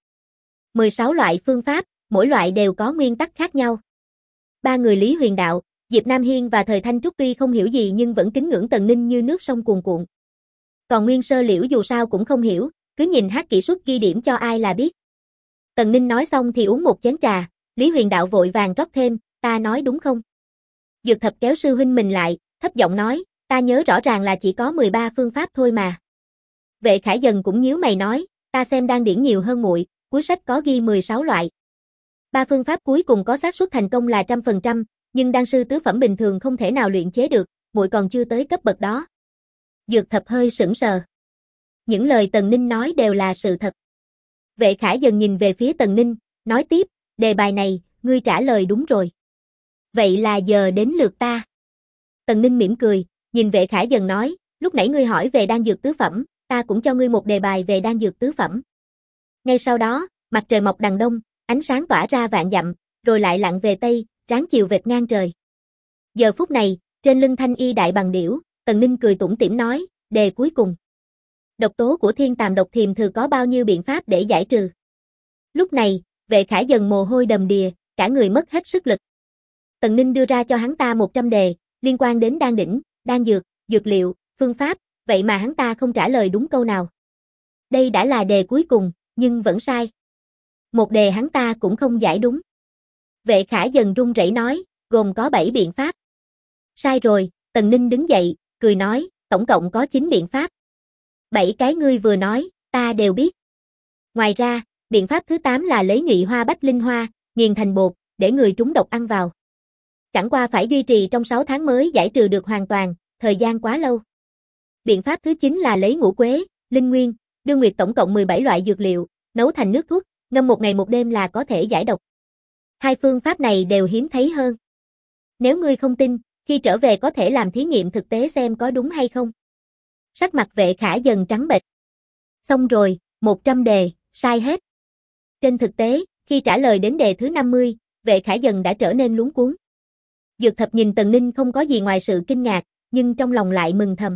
16 loại phương pháp, mỗi loại đều có nguyên tắc khác nhau. 3 người Lý Huyền Đạo, Diệp Nam Hiên và thời Thanh Trúc tuy không hiểu gì nhưng vẫn kính ngưỡng Tần Ninh như nước sông cuồn cuộn. Còn Nguyên Sơ Liễu dù sao cũng không hiểu, cứ nhìn Hắc Kỷ Xuất ghi điểm cho ai là biết. Tần Ninh nói xong thì uống một chén trà, Lý Huyền Đạo vội vàng rót thêm, ta nói đúng không? Dược Thập kéo sư huynh mình lại, thấp giọng nói, ta nhớ rõ ràng là chỉ có 13 phương pháp thôi mà. Vệ Khải Dần cũng nhíu mày nói, ta xem đan điển nhiều hơn muội, cuối sách có ghi 16 loại. 3 phương pháp cuối cùng có xác suất thành công là 100%, nhưng đan sư tứ phẩm bình thường không thể nào luyện chế được, muội còn chưa tới cấp bậc đó. Dược Thập hơi sững sờ. Những lời Tần Ninh nói đều là sự thật. Vệ Khải Dần nhìn về phía Tần Ninh, nói tiếp, đề bài này, ngươi trả lời đúng rồi. Vậy là giờ đến lượt ta. Tần Ninh mỉm cười, nhìn Vệ Khải Dần nói, lúc nãy ngươi hỏi về đan dược tứ phẩm, ta cũng cho ngươi một đề bài về đan dược tứ phẩm. Ngay sau đó, mặt trời mọc đằng đông, ánh sáng tỏa ra vạn dặm, rồi lại lặn về tây, ráng chiều vệt ngang trời. Giờ phút này, trên lưng Thanh Y đại bằng điểu, Tần Ninh cười tủm tỉm nói, đề cuối cùng. Độc tố của thiên tàm độc thiềm thử có bao nhiêu biện pháp để giải trừ? Lúc này, Vệ Khải Dần mồ hôi đầm đìa, cả người mất hết sức lực. Tần Ninh đưa ra cho hắn ta 100 đề, liên quan đến đan đỉnh, đan dược, dược liệu, phương pháp, vậy mà hắn ta không trả lời đúng câu nào. Đây đã là đề cuối cùng, nhưng vẫn sai. Một đề hắn ta cũng không giải đúng. Vệ Khải Dần run rẩy nói, gồm có 7 biện pháp. Sai rồi, Tần Ninh đứng dậy, cười nói, tổng cộng có 9 biện pháp. 7 cái ngươi vừa nói, ta đều biết. Ngoài ra, biện pháp thứ 8 là lấy nhụy hoa bách linh hoa, nghiền thành bột, để người trúng độc ăn vào. Chẳng qua phải duy trì trong 6 tháng mới giải trừ được hoàn toàn, thời gian quá lâu. Biện pháp thứ 9 là lấy ngũ quế, linh nguyên, đưa nguyệt tổng cộng 17 loại dược liệu, nấu thành nước thuốc, ngâm một ngày một đêm là có thể giải độc. Hai phương pháp này đều hiếm thấy hơn. Nếu ngươi không tin, khi trở về có thể làm thí nghiệm thực tế xem có đúng hay không. Sắc mặt Vệ Khả dần trắng bệch. Xong rồi, 100 đề, sai hết. Trên thực tế, khi trả lời đến đề thứ 50, Vệ Khả dần đã trở nên luống cuống. Dược Thập nhìn Tần Ninh không có gì ngoài sự kinh ngạc, nhưng trong lòng lại mừng thầm.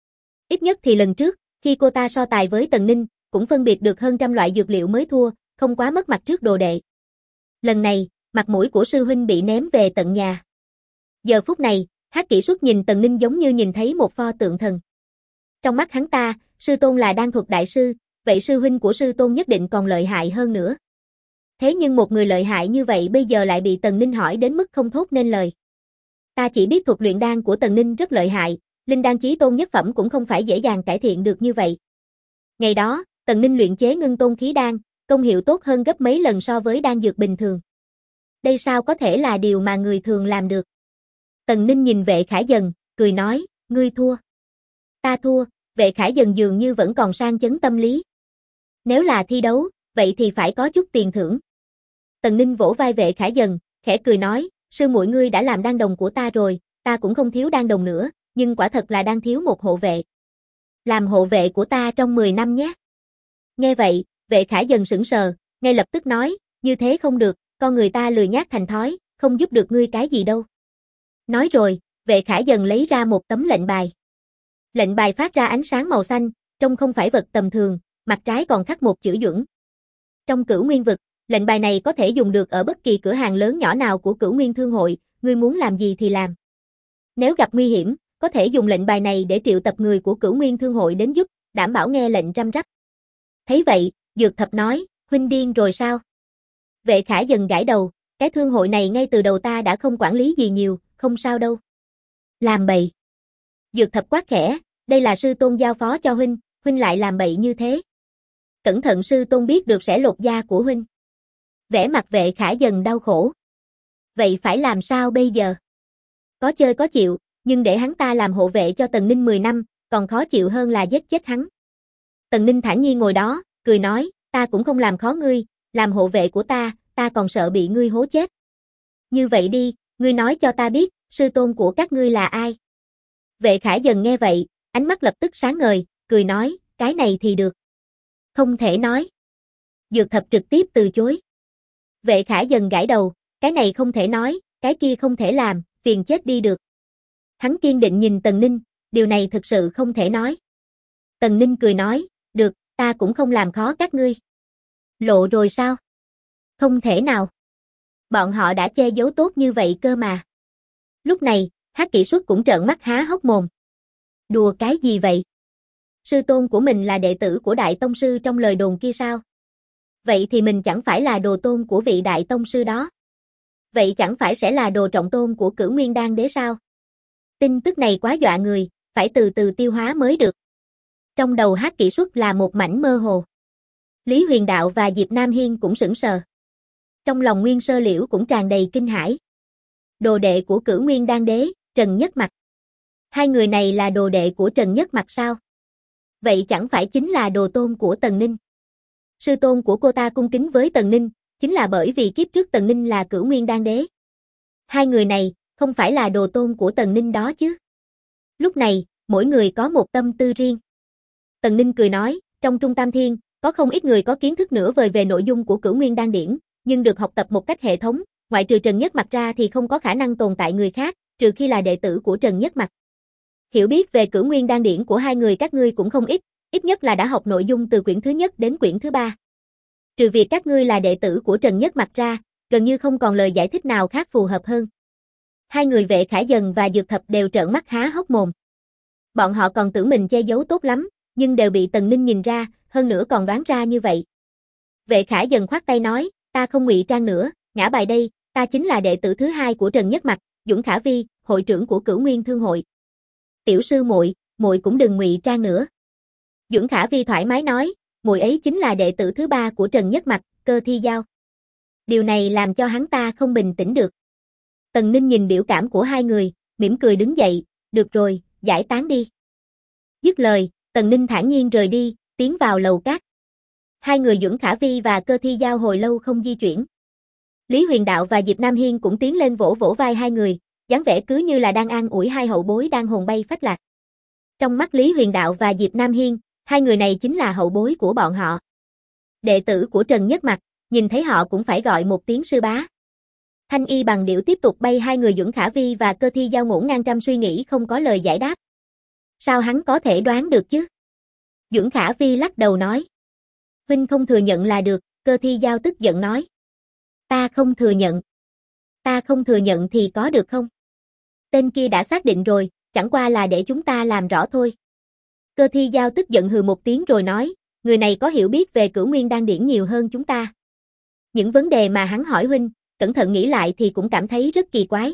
Ít nhất thì lần trước, khi cô ta so tài với Tần Ninh, cũng phân biệt được hơn trăm loại dược liệu mới thua, không quá mất mặt trước đồ đệ. Lần này, mặt mũi của sư huynh bị ném về tận nhà. Giờ phút này, Hắc Kỷ Xuất nhìn Tần Ninh giống như nhìn thấy một pho tượng thần. Trong mắt hắn ta, sư tôn là đan thuật đại sư, vậy sư huynh của sư tôn nhất định còn lợi hại hơn nữa. Thế nhưng một người lợi hại như vậy bây giờ lại bị Tần Ninh hỏi đến mức không thốt nên lời. Ta chỉ biết thuật luyện đan của Tần Ninh rất lợi hại, linh đan chí tôn nhất phẩm cũng không phải dễ dàng cải thiện được như vậy. Ngày đó, Tần Ninh luyện chế ngưng tôn khí đan, công hiệu tốt hơn gấp mấy lần so với đan dược bình thường. Đây sao có thể là điều mà người thường làm được? Tần Ninh nhìn Vệ Khả dần, cười nói, ngươi thua. Ta thua, Vệ Khả dần dường như vẫn còn sang chấn tâm lý. Nếu là thi đấu, vậy thì phải có chút tiền thưởng. Tần Ninh vỗ vai Vệ Khả dần, khẽ cười nói, sư muội ngươi đã làm đan đồng của ta rồi, ta cũng không thiếu đan đồng nữa, nhưng quả thật là đang thiếu một hộ vệ. Làm hộ vệ của ta trong 10 năm nhé. Nghe vậy, Vệ Khả dần sững sờ, ngay lập tức nói, như thế không được, con người ta lười nhác thành thói, không giúp được ngươi cái gì đâu. Nói rồi, Vệ Khả dần lấy ra một tấm lệnh bài. Lệnh bài phát ra ánh sáng màu xanh, trông không phải vật tầm thường, mặt trái còn khắc một chữ Duẩn. Trong Cửu Nguyên vực, lệnh bài này có thể dùng được ở bất kỳ cửa hàng lớn nhỏ nào của Cửu Nguyên Thương hội, ngươi muốn làm gì thì làm. Nếu gặp nguy hiểm, có thể dùng lệnh bài này để triệu tập người của Cửu Nguyên Thương hội đến giúp, đảm bảo nghe lệnh răm rắp. Thấy vậy, Dược Thập nói, huynh điên rồi sao? Vệ Khả dần gãi đầu, cái thương hội này ngay từ đầu ta đã không quản lý gì nhiều, không sao đâu. Làm bậy. Dược Thập quát khẽ, đây là sư tôn giao phó cho huynh, huynh lại làm bậy như thế. Cẩn thận sư tôn biết được sẽ lột da của huynh. Vẻ mặt Vệ Khả dần đau khổ. Vậy phải làm sao bây giờ? Có chơi có chịu, nhưng để hắn ta làm hộ vệ cho Tần Ninh 10 năm, còn khó chịu hơn là giết chết hắn. Tần Ninh thản nhiên ngồi đó, cười nói, ta cũng không làm khó ngươi, làm hộ vệ của ta còn sợ bị ngươi hố chết. Như vậy đi, ngươi nói cho ta biết, sư tôn của các ngươi là ai? Vệ Khả dần nghe vậy, ánh mắt lập tức sáng ngời, cười nói, cái này thì được. Không thể nói. Dược Thập trực tiếp từ chối. Vệ Khả dần gãi đầu, cái này không thể nói, cái kia không thể làm, phiền chết đi được. Hắn kiên định nhìn Tần Ninh, điều này thực sự không thể nói. Tần Ninh cười nói, được, ta cũng không làm khó các ngươi. Lộ rồi sao? Không thể nào. Bọn họ đã che giấu tốt như vậy cơ mà. Lúc này, Hắc Kỷ Xuất cũng trợn mắt há hốc mồm. Đùa cái gì vậy? Sư tôn của mình là đệ tử của Đại Tông Sư trong lời đồn kia sao? Vậy thì mình chẳng phải là đồ tôn của vị Đại Tông Sư đó? Vậy chẳng phải sẽ là đồ trọng tôn của Cửu Nguyên Đan Đế sao? Tin tức này quá dọa người, phải từ từ tiêu hóa mới được. Trong đầu Hắc Kỷ Xuất là một mảnh mơ hồ. Lý Huyền Đạo và Diệp Nam Hiên cũng sững sờ. Trong lòng Nguyên Sơ Liễu cũng tràn đầy kinh hãi. Đồ đệ của Cửu Nguyên Đan Đế, Trần Nhất Mặc. Hai người này là đồ đệ của Trần Nhất Mặc sao? Vậy chẳng phải chính là đồ tôn của Tần Ninh? Sư tôn của cô ta cung kính với Tần Ninh, chính là bởi vì kiếp trước Tần Ninh là Cửu Nguyên Đan Đế. Hai người này, không phải là đồ tôn của Tần Ninh đó chứ? Lúc này, mỗi người có một tâm tư riêng. Tần Ninh cười nói, trong Trung Tam Thiên, có không ít người có kiến thức nửa vời về nội dung của Cửu Nguyên Đan Điển, nhưng được học tập một cách hệ thống, ngoại trừ Trần Nhất Mặc ra thì không có khả năng tồn tại người khác, trừ khi là đệ tử của Trần Nhất Mặc. Hiểu biết về Cửu Nguyên Đan Điển của hai người các ngươi cũng không ít nhất là đã học nội dung từ quyển thứ nhất đến quyển thứ 3. Trừ việc các ngươi là đệ tử của Trần Nhất Mặc ra, gần như không còn lời giải thích nào khác phù hợp hơn. Hai người Vệ Khả dần và Dược Thập đều trợn mắt há hốc mồm. Bọn họ còn tưởng mình che giấu tốt lắm, nhưng đều bị Tần Ninh nhìn ra, hơn nữa còn đoán ra như vậy. Vệ Khả dần khoát tay nói, ta không ngụy trang nữa, ngã bài đây, ta chính là đệ tử thứ 2 của Trần Nhất Mặc, Duẩn Khả Vi, hội trưởng của Cửu Nguyên Thương hội. Tiểu sư muội cũng đừng ngụy trang nữa. Duẩn Khả Vi thoải mái nói, muội ấy chính là đệ tử thứ 3 của Trần Nhất Mặc, Cơ Thi Giao. Điều này làm cho hắn ta không bình tĩnh được. Tần Ninh nhìn biểu cảm của hai người, mỉm cười đứng dậy, được rồi, giải tán đi. Dứt lời, Tần Ninh thản nhiên rời đi, tiến vào lầu cát. Hai người Duẩn Khả Vi và Cơ Thi Giao hồi lâu không di chuyển. Lý Huyền Đạo và Diệp Nam Hiên cũng tiến lên vỗ vỗ vai hai người, dáng vẻ cứ như là đang an ủi hai hậu bối đang hồn bay phách lạc. Trong mắt Lý Huyền Đạo và Diệp Nam Hiên, hai người này chính là hậu bối của bọn họ. Đệ tử của Trần Nhất Mặc, nhìn thấy họ cũng phải gọi một tiếng sư bá. Thanh Y bằng điệu tiếp tục bay hai người Duẩn Khả Vi và Cơ Thi Giao ngổn ngang trăm suy nghĩ không có lời giải đáp. Sao hắn có thể đoán được chứ? Duẩn Khả Vi lắc đầu nói. Huynh không thừa nhận là được, Cơ Thi Giao tức giận nói. Ta không thừa nhận. Ta không thừa nhận thì có được không? Tên kia đã xác định rồi, chẳng qua là để chúng ta làm rõ thôi. Cơ Thi Giao tức giận hừ một tiếng rồi nói, người này có hiểu biết về Cửu Nguyên Đan điển nhiều hơn chúng ta. Những vấn đề mà hắn hỏi huynh, cẩn thận nghĩ lại thì cũng cảm thấy rất kỳ quái.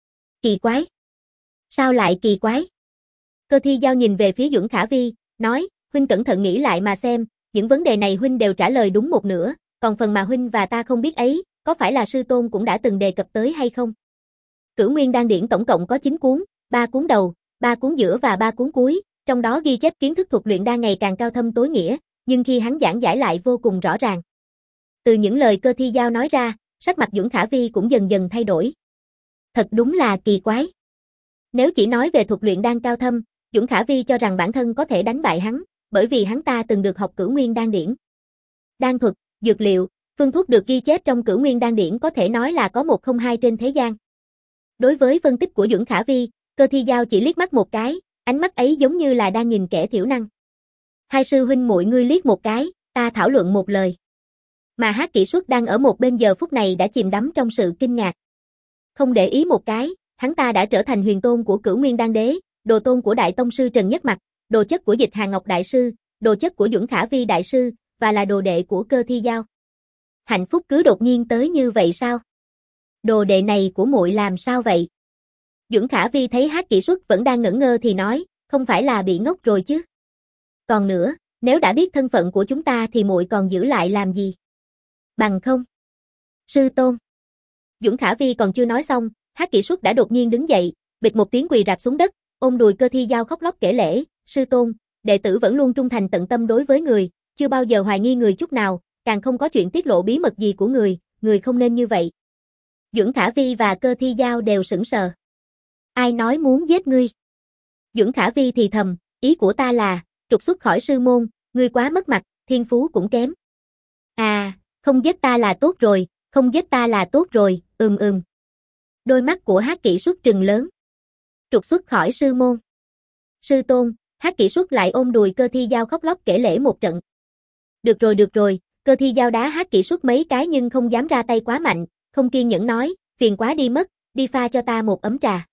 Kỳ quái? Sao lại kỳ quái? Cơ Thi Giao nhìn về phía Duẩn Khả Vi, nói, huynh cẩn thận nghĩ lại mà xem, những vấn đề này huynh đều trả lời đúng một nửa, còn phần mà huynh và ta không biết ấy, có phải là sư tôn cũng đã từng đề cập tới hay không? Cửu Nguyên Đan điển tổng cộng có 9 cuốn, 3 cuốn đầu, 3 cuốn giữa và 3 cuốn cuối, trong đó ghi chép kiến thức thuật luyện đan ngày càng cao thâm tối nghĩa, nhưng khi hắn giảng giải lại vô cùng rõ ràng. Từ những lời Cơ Thi Giao nói ra, sắc mặt Duẩn Khả Vi cũng dần dần thay đổi. Thật đúng là kỳ quái. Nếu chỉ nói về thuật luyện đan cao thâm, Duẩn Khả Vi cho rằng bản thân có thể đánh bại hắn, bởi vì hắn ta từng được học Cửu Nguyên Đan điển. Đan thuật, dược liệu, phương thuốc được ghi chép trong Cửu Nguyên Đan điển có thể nói là có một không hai trên thế gian. Đối với phân tích của Duẩn Khả Vi, Cơ Thi Giao chỉ liếc mắt một cái, ánh mắt ấy giống như là đang nhìn kẻ thiểu năng. Hai sư huynh muội ngươi liếc một cái, ta thảo luận một lời. Mà Hát Kỷ Xuất đang ở một bên giờ phút này đã chìm đắm trong sự kinh ngạc. Không để ý một cái, hắn ta đã trở thành huyền tôn của Cửu Nguyên Đan đế, đồ tôn của Đại Tông sư Trần Nhất Mặc, đồ chất của Dịch Hà Ngọc đại sư, đồ chất của Duẩn Khả Vi đại sư, và là đồ đệ của Cơ Thi Giao. Hạnh phúc cứ đột nhiên tới như vậy sao? Đồ đệ này của muội làm sao vậy? Duẩn Khả Vi thấy Hát Kỷ Xuất vẫn đang ngẩn ngơ thì nói, không phải là bị ngốc rồi chứ? Còn nữa, nếu đã biết thân phận của chúng ta thì muội còn giữ lại làm gì? Bằng không? Sư tôn. Duẩn Khả Vi còn chưa nói xong, Hát Kỷ Xuất đã đột nhiên đứng dậy, bịch một tiếng quỳ rạp xuống đất, ôm đùi Cơ Thi Giao khóc lóc kể lể, sư tôn, đệ tử vẫn luôn trung thành tận tâm đối với người, chưa bao giờ hoài nghi người chút nào, càng không có chuyện tiết lộ bí mật gì của người không nên như vậy. Duẩn Khả Vi và Cơ Thi Giao đều sững sờ. Ai nói muốn giết ngươi? Duẩn Khả Vi thì thầm, ý của ta là, trục xuất khỏi sư môn, ngươi quá mất mặt, thiên phú cũng kém. À, không giết ta là tốt rồi, không giết ta là tốt rồi, Đôi mắt của Hát Kỷ Xuất trừng lớn. Trục xuất khỏi sư môn. Sư tôn, Hát Kỷ Xuất lại ôm đùi Cơ Thi Giao khóc lóc kể lể một trận. Được rồi, Cơ Thi Giao đá Hát Kỷ Xuất mấy cái nhưng không dám ra tay quá mạnh, không kiên nhẫn nói, phiền quá đi mất, đi pha cho ta một ấm trà.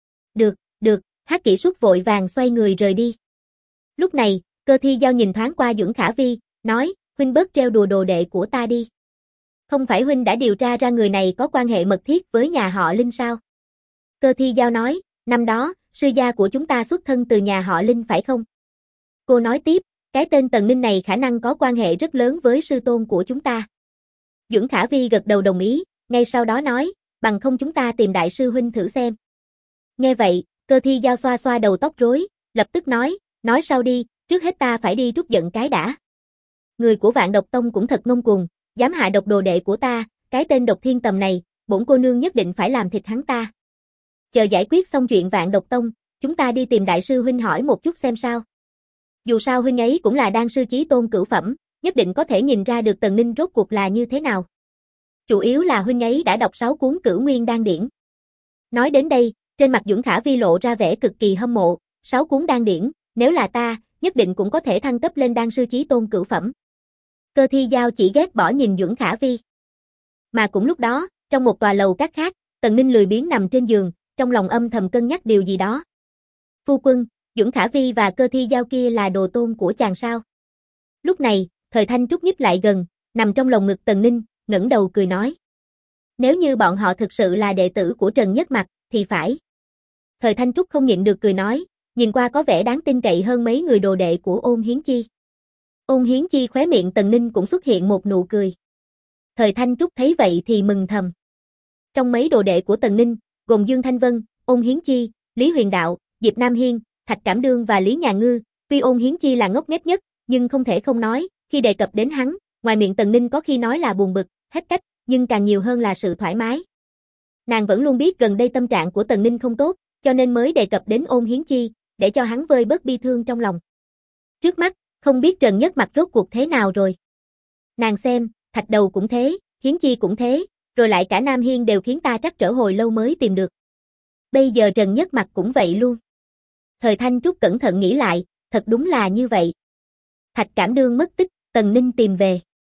Được, Hát Kỷ Xuất vội vàng xoay người rời đi. Lúc này, Cơ Thi Giao nhìn thoáng qua Duẩn Khả Vi, nói, huynh bớt trêu đùa đồ đệ của ta đi. Không phải huynh đã điều tra ra người này có quan hệ mật thiết với nhà họ Linh sao? Cơ Thi Giao nói, năm đó, sư gia của chúng ta xuất thân từ nhà họ Linh phải không? Cô nói tiếp, cái tên Tần Ninh này khả năng có quan hệ rất lớn với sư tôn của chúng ta. Duẩn Khả Vi gật đầu đồng ý, ngay sau đó nói, bằng không chúng ta tìm đại sư huynh thử xem. Nghe vậy, Cơ Thi Giao xoa xoa đầu tóc rối, lập tức nói sau đi, trước hết ta phải đi trút giận cái đã. Người của Vạn Độc Tông cũng thật ngông cuồng, dám hạ độc đồ đệ của ta, cái tên Độc Thiên Tầm này, bổn cô nương nhất định phải làm thịt hắn ta. Chờ giải quyết xong chuyện Vạn Độc Tông, chúng ta đi tìm đại sư huynh hỏi một chút xem sao. Dù sao huynh ấy cũng là đan sư chí tôn cửu phẩm, nhất định có thể nhìn ra được Tần Ninh rốt cuộc là như thế nào. Chủ yếu là huynh ấy đã đọc 6 cuốn Cửu Nguyên Đan điển. Nói đến đây, trên mặt Duẩn Khả Vi lộ ra vẻ cực kỳ hâm mộ, 6 cuốn đan điển, nếu là ta, nhất định cũng có thể thăng cấp lên đan sư chí tôn cửu phẩm. Cơ Thi Giao chỉ ghét bỏ nhìn Duẩn Khả Vi. Mà cũng lúc đó, trong một tòa lầu các khác, Tần Ninh lười biếng nằm trên giường, trong lòng âm thầm cân nhắc điều gì đó. Phu quân, Duẩn Khả Vi và Cơ Thi Giao kia là đồ tôn của chàng sao? Lúc này, Thời Thanh Trúc nhích lại gần, nằm trong lồng ngực Tần Ninh, ngẩng đầu cười nói. Nếu như bọn họ thực sự là đệ tử của Trần Nhất Mặc, thì phải. Thời Thanh Trúc không nhịn được cười nói, nhìn qua có vẻ đáng tin cậy hơn mấy người đồ đệ của Ôn Hiến Chi. Ôn Hiến Chi khóe miệng Tần Ninh cũng xuất hiện một nụ cười. Thời Thanh Trúc thấy vậy thì mừng thầm. Trong mấy đồ đệ của Tần Ninh, gồm Dương Thanh Vân, Ôn Hiến Chi, Lý Huyền Đạo, Diệp Nam Hiên, Thạch Cảm Đương và Lý Nhà Ngư. Tuy Ôn Hiến Chi là ngốc nghếch nhất, nhưng không thể không nói, khi đề cập đến hắn, ngoài miệng Tần Ninh có khi nói là buồn bực, hết cách, nhưng càng nhiều hơn là sự thoải mái. Nàng vẫn luôn biết gần đây tâm trạng của Tần Ninh không tốt, cho nên mới đề cập đến Ôn Hiến Chi, để cho hắn vơi bớt bi thương trong lòng. Trước mắt, không biết Trần Nhất Mặt rốt cuộc thế nào rồi. Nàng xem, Thạch Đầu cũng thế, Hiến Chi cũng thế, rồi lại cả Nam Hiên đều khiến ta trắc trở hồi lâu mới tìm được. Bây giờ Trần Nhất Mặt cũng vậy luôn. Thời Thanh Trúc cẩn thận nghĩ lại, thật đúng là như vậy. Thạch Cảm Đương mất tích, Tần Ninh tìm về.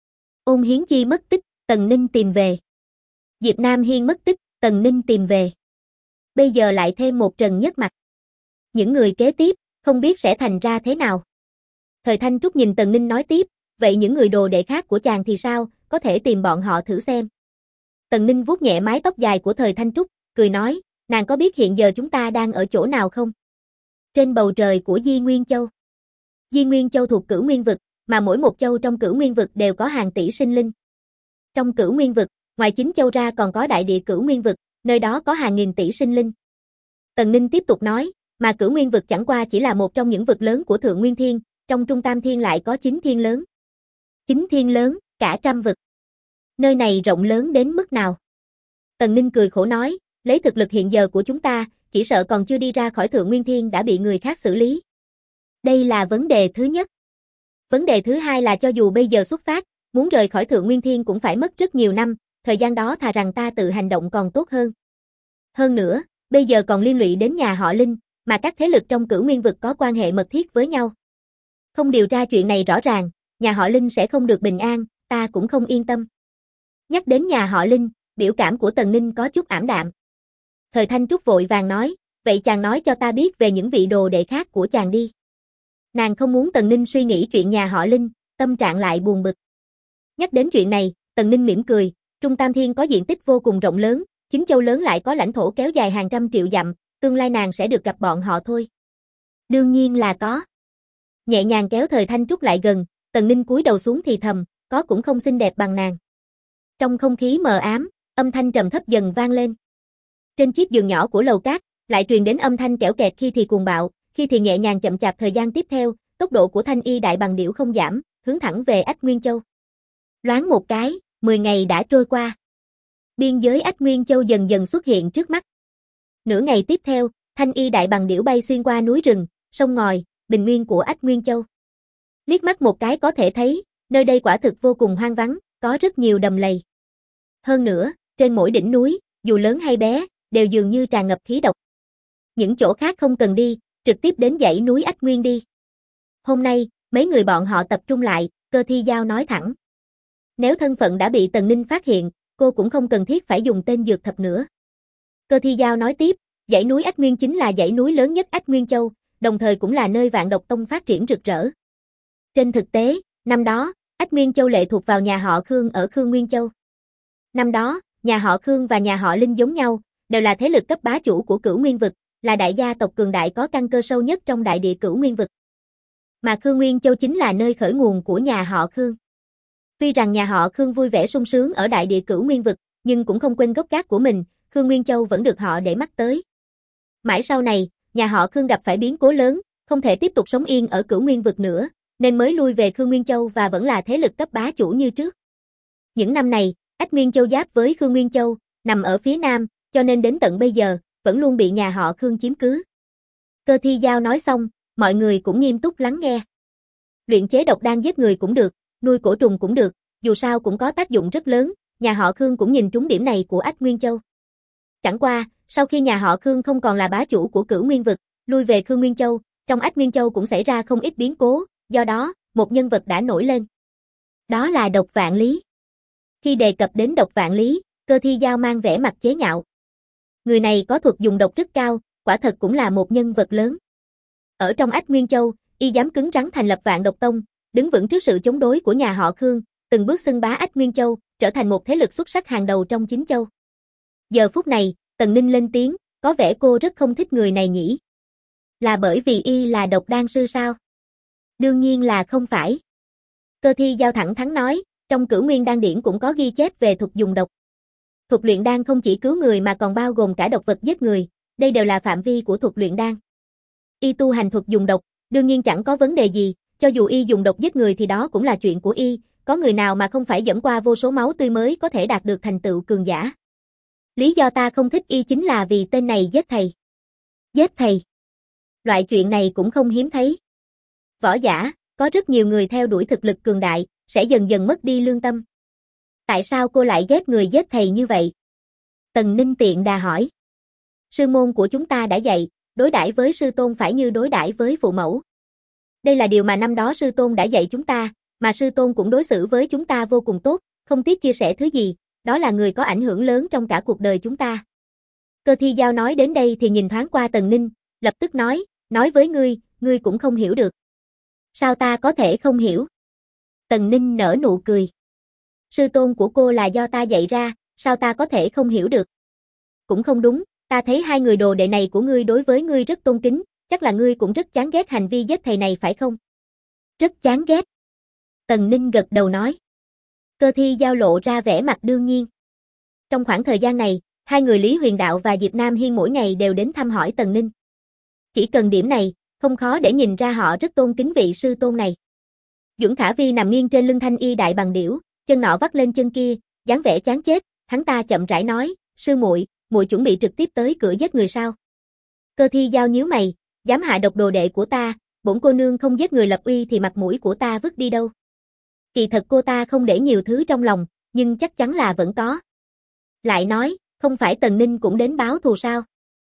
Ôn Hiến Chi mất tích, Tần Ninh tìm về. Diệp Nam Hiên mất tích, Tần Ninh tìm về. Bây giờ lại thêm một Trần Nhất Mặt. Những người kế tiếp, không biết sẽ thành ra thế nào. Thời Thanh Trúc nhìn Tần Ninh nói tiếp, vậy những người đồ đệ khác của chàng thì sao, có thể tìm bọn họ thử xem. Tần Ninh vuốt nhẹ mái tóc dài của Thời Thanh Trúc, cười nói, nàng có biết hiện giờ chúng ta đang ở chỗ nào không? Trên bầu trời của Di Nguyên Châu. Di Nguyên Châu thuộc Cửu Nguyên Vực, mà mỗi một châu trong Cửu Nguyên Vực đều có hàng tỷ sinh linh. Trong Cửu Nguyên Vực, ngoài 9 châu ra còn có đại địa Cửu Nguyên Vực, nơi đó có hàng nghìn tỷ sinh linh. Tần Ninh tiếp tục nói, mà Cửu Nguyên Vực chẳng qua chỉ là một trong những vực lớn của Thượng Nguyên Thiên, trong Trung Tam Thiên lại có 9 thiên lớn. 9 thiên lớn, cả trăm vực. Nơi này rộng lớn đến mức nào? Tần Ninh cười khổ nói, lấy thực lực hiện giờ của chúng ta, chỉ sợ còn chưa đi ra khỏi Thượng Nguyên Thiên đã bị người khác xử lý. Đây là vấn đề thứ nhất. Vấn đề thứ hai là cho dù bây giờ xuất phát, muốn rời khỏi Thượng Nguyên Thiên cũng phải mất rất nhiều năm, thời gian đó thà rằng ta tự hành động còn tốt hơn. Hơn nữa, bây giờ còn liên lụy đến nhà họ Linh, mà các thế lực trong Cửu Nguyên Vực có quan hệ mật thiết với nhau. Không điều tra chuyện này rõ ràng, nhà họ Linh sẽ không được bình an, ta cũng không yên tâm. Nhắc đến nhà họ Linh, biểu cảm của Tần Ninh có chút ảm đạm. Thời Thanh Trúc vội vàng nói, vậy chàng nói cho ta biết về những vị đồ đệ khác của chàng đi. Nàng không muốn Tần Ninh suy nghĩ chuyện nhà họ Linh, tâm trạng lại buồn bực. Nhắc đến chuyện này, Tần Ninh mỉm cười, Trung Tam Thiên có diện tích vô cùng rộng lớn, 9 châu lớn lại có lãnh thổ kéo dài hàng trăm triệu dặm, tương lai nàng sẽ được gặp bọn họ thôi. Đương nhiên là có. Nhẹ nhàng kéo Thời Thanh Trúc lại gần, Tần Ninh cúi đầu xuống thì thầm, có cũng không xinh đẹp bằng nàng. Trong không khí mờ ám, âm thanh trầm thấp dần vang lên. Trên chiếc giường nhỏ của lầu cát, lại truyền đến âm thanh kẽo kẹt khi thì cuồng bạo, khi thì nhẹ nhàng chậm chạp. Thời gian tiếp theo, tốc độ của Thanh Y Đại Bằng Điểu không giảm, hướng thẳng về Ách Nguyên Châu. Loáng một cái, 10 ngày đã trôi qua. Biên giới Ách Nguyên Châu dần dần xuất hiện trước mắt. Nửa ngày tiếp theo, Thanh Y Đại Bằng Điểu bay xuyên qua núi rừng, sông ngòi, bình nguyên của Ách Nguyên Châu. Liếc mắt một cái có thể thấy, nơi đây quả thực vô cùng hoang vắng, có rất nhiều đầm lầy. Hơn nữa, trên mỗi đỉnh núi, dù lớn hay bé, đều dường như tràn ngập khí độc. Những chỗ khác không cần đi, trực tiếp đến dãy núi Ách Nguyên đi. Hôm nay, mấy người bọn họ tập trung lại, Cơ Thi Giao nói thẳng. Nếu thân phận đã bị Tần Ninh phát hiện, cô cũng không cần thiết phải dùng tên dược thập nữa. Cơ Thi Giao nói tiếp, dãy núi Ách Nguyên chính là dãy núi lớn nhất Ách Nguyên Châu, đồng thời cũng là nơi Vạn Độc Tông phát triển rực rỡ. Trên thực tế, năm đó, Ách Nguyên Châu lệ thuộc vào nhà họ Khương ở Khương Nguyên Châu. Năm đó, nhà họ Khương và nhà họ Linh giống nhau, đều là thế lực cấp bá chủ của Cửu Nguyên Vực, là đại gia tộc cường đại có căn cơ sâu nhất trong đại địa Cửu Nguyên Vực. Mà Khương Nguyên Châu chính là nơi khởi nguồn của nhà họ Khương. Tuy rằng nhà họ Khương vui vẻ sung sướng ở đại địa Cửu Nguyên Vực, nhưng cũng không quên gốc gác của mình, Khương Nguyên Châu vẫn được họ để mắt tới. Mãi sau này, nhà họ Khương gặp phải biến cố lớn, không thể tiếp tục sống yên ở Cửu Nguyên Vực nữa, nên mới lui về Khương Nguyên Châu và vẫn là thế lực cấp bá chủ như trước. Những năm này, Ách Nguyên Châu giáp với Khương Nguyên Châu, nằm ở phía nam, cho nên đến tận bây giờ, vẫn luôn bị nhà họ Khương chiếm cứ. Cơ Thi Giao nói xong, mọi người cũng nghiêm túc lắng nghe. Luyện chế độc đan giết người cũng được, nuôi cổ trùng cũng được, dù sao cũng có tác dụng rất lớn, nhà họ Khương cũng nhìn trúng điểm này của Ách Nguyên Châu. Chẳng qua, sau khi nhà họ Khương không còn là bá chủ của Cửu Nguyên Vực, lui về Khương Nguyên Châu, trong Ách Nguyên Châu cũng xảy ra không ít biến cố, do đó, một nhân vật đã nổi lên. Đó là Độc Vạn Lý. Khi đề cập đến Độc Vạn Lý, Cơ Thi Giao mang vẻ mặt chế nhạo. Người này có thuật dùng độc rất cao, quả thật cũng là một nhân vật lớn. Ở trong Ách Nguyên Châu, y dám cứng rắn thành lập Vạn Độc Tông, đứng vững trước sự chống đối của nhà họ Khương, từng bước xưng bá Ách Nguyên Châu, trở thành một thế lực xuất sắc hàng đầu trong 9 châu. Giờ phút này, Tần Ninh lên tiếng, có vẻ cô rất không thích người này nhỉ? Là bởi vì y là độc đan sư sao? Đương nhiên là không phải. Cơ Thi Giao thẳng thắn nói, trong Cửu Nguyên Đan Điển cũng có ghi chép về thuật dùng độc. Thuật luyện đan không chỉ cứu người mà còn bao gồm cả độc vật giết người, đây đều là phạm vi của thuật luyện đan. Y tu hành thuật dùng độc, đương nhiên chẳng có vấn đề gì, cho dù y dùng độc giết người thì đó cũng là chuyện của y, có người nào mà không phải dẫm qua vô số máu tươi mới có thể đạt được thành tựu cường giả. Lý do ta không thích y chính là vì tên này giết thầy. Giết thầy. Loại chuyện này cũng không hiếm thấy. Võ giả, có rất nhiều người theo đuổi thực lực cường đại, sẽ dần dần mất đi lương tâm. Tại sao cô lại ghét người giết thầy như vậy? Tần Ninh tiện đà hỏi. Sư môn của chúng ta đã dạy, đối đãi với sư tôn phải như đối đãi với phụ mẫu. Đây là điều mà năm đó sư tôn đã dạy chúng ta, mà sư tôn cũng đối xử với chúng ta vô cùng tốt, không tiếc chia sẻ thứ gì, đó là người có ảnh hưởng lớn trong cả cuộc đời chúng ta. Cơ Thi Giao nói đến đây thì nhìn thoáng qua Tần Ninh, lập tức nói với ngươi cũng không hiểu được. Sao ta có thể không hiểu? Tần Ninh nở nụ cười. Sư tôn của cô là do ta dạy ra, sao ta có thể không hiểu được? Cũng không đúng, ta thấy hai người đồ đệ này của ngươi đối với ngươi rất tôn kính, chắc là ngươi cũng rất chán ghét hành vi giết thầy này phải không? Rất chán ghét. Tần Ninh gật đầu nói. Cơ Thi Giao lộ ra vẻ mặt đương nhiên. Trong khoảng thời gian này, hai người Lý Huyền Đạo và Diệp Nam Hiên mỗi ngày đều đến thăm hỏi Tần Ninh. Chỉ cần điểm này, không khó để nhìn ra họ rất tôn kính vị sư tôn này. Duẩn Khả Vi nằm nghiêng trên lưng Thanh Y đại bằng điểu, chân nọ vắt lên chân kia, dáng vẻ chán chết, hắn ta chậm rãi nói, sư muội, muội chuẩn bị trực tiếp tới cửa giết người sao? Cơ Thi Giao nhíu mày, dám hạ độc đồ đệ của ta, bổn cô nương không giết người lập uy thì mặt mũi của ta vứt đi đâu. Kỳ thật cô ta không để nhiều thứ trong lòng, nhưng chắc chắn là vẫn có. Lại nói, không phải Tần Ninh cũng đến báo thù sao?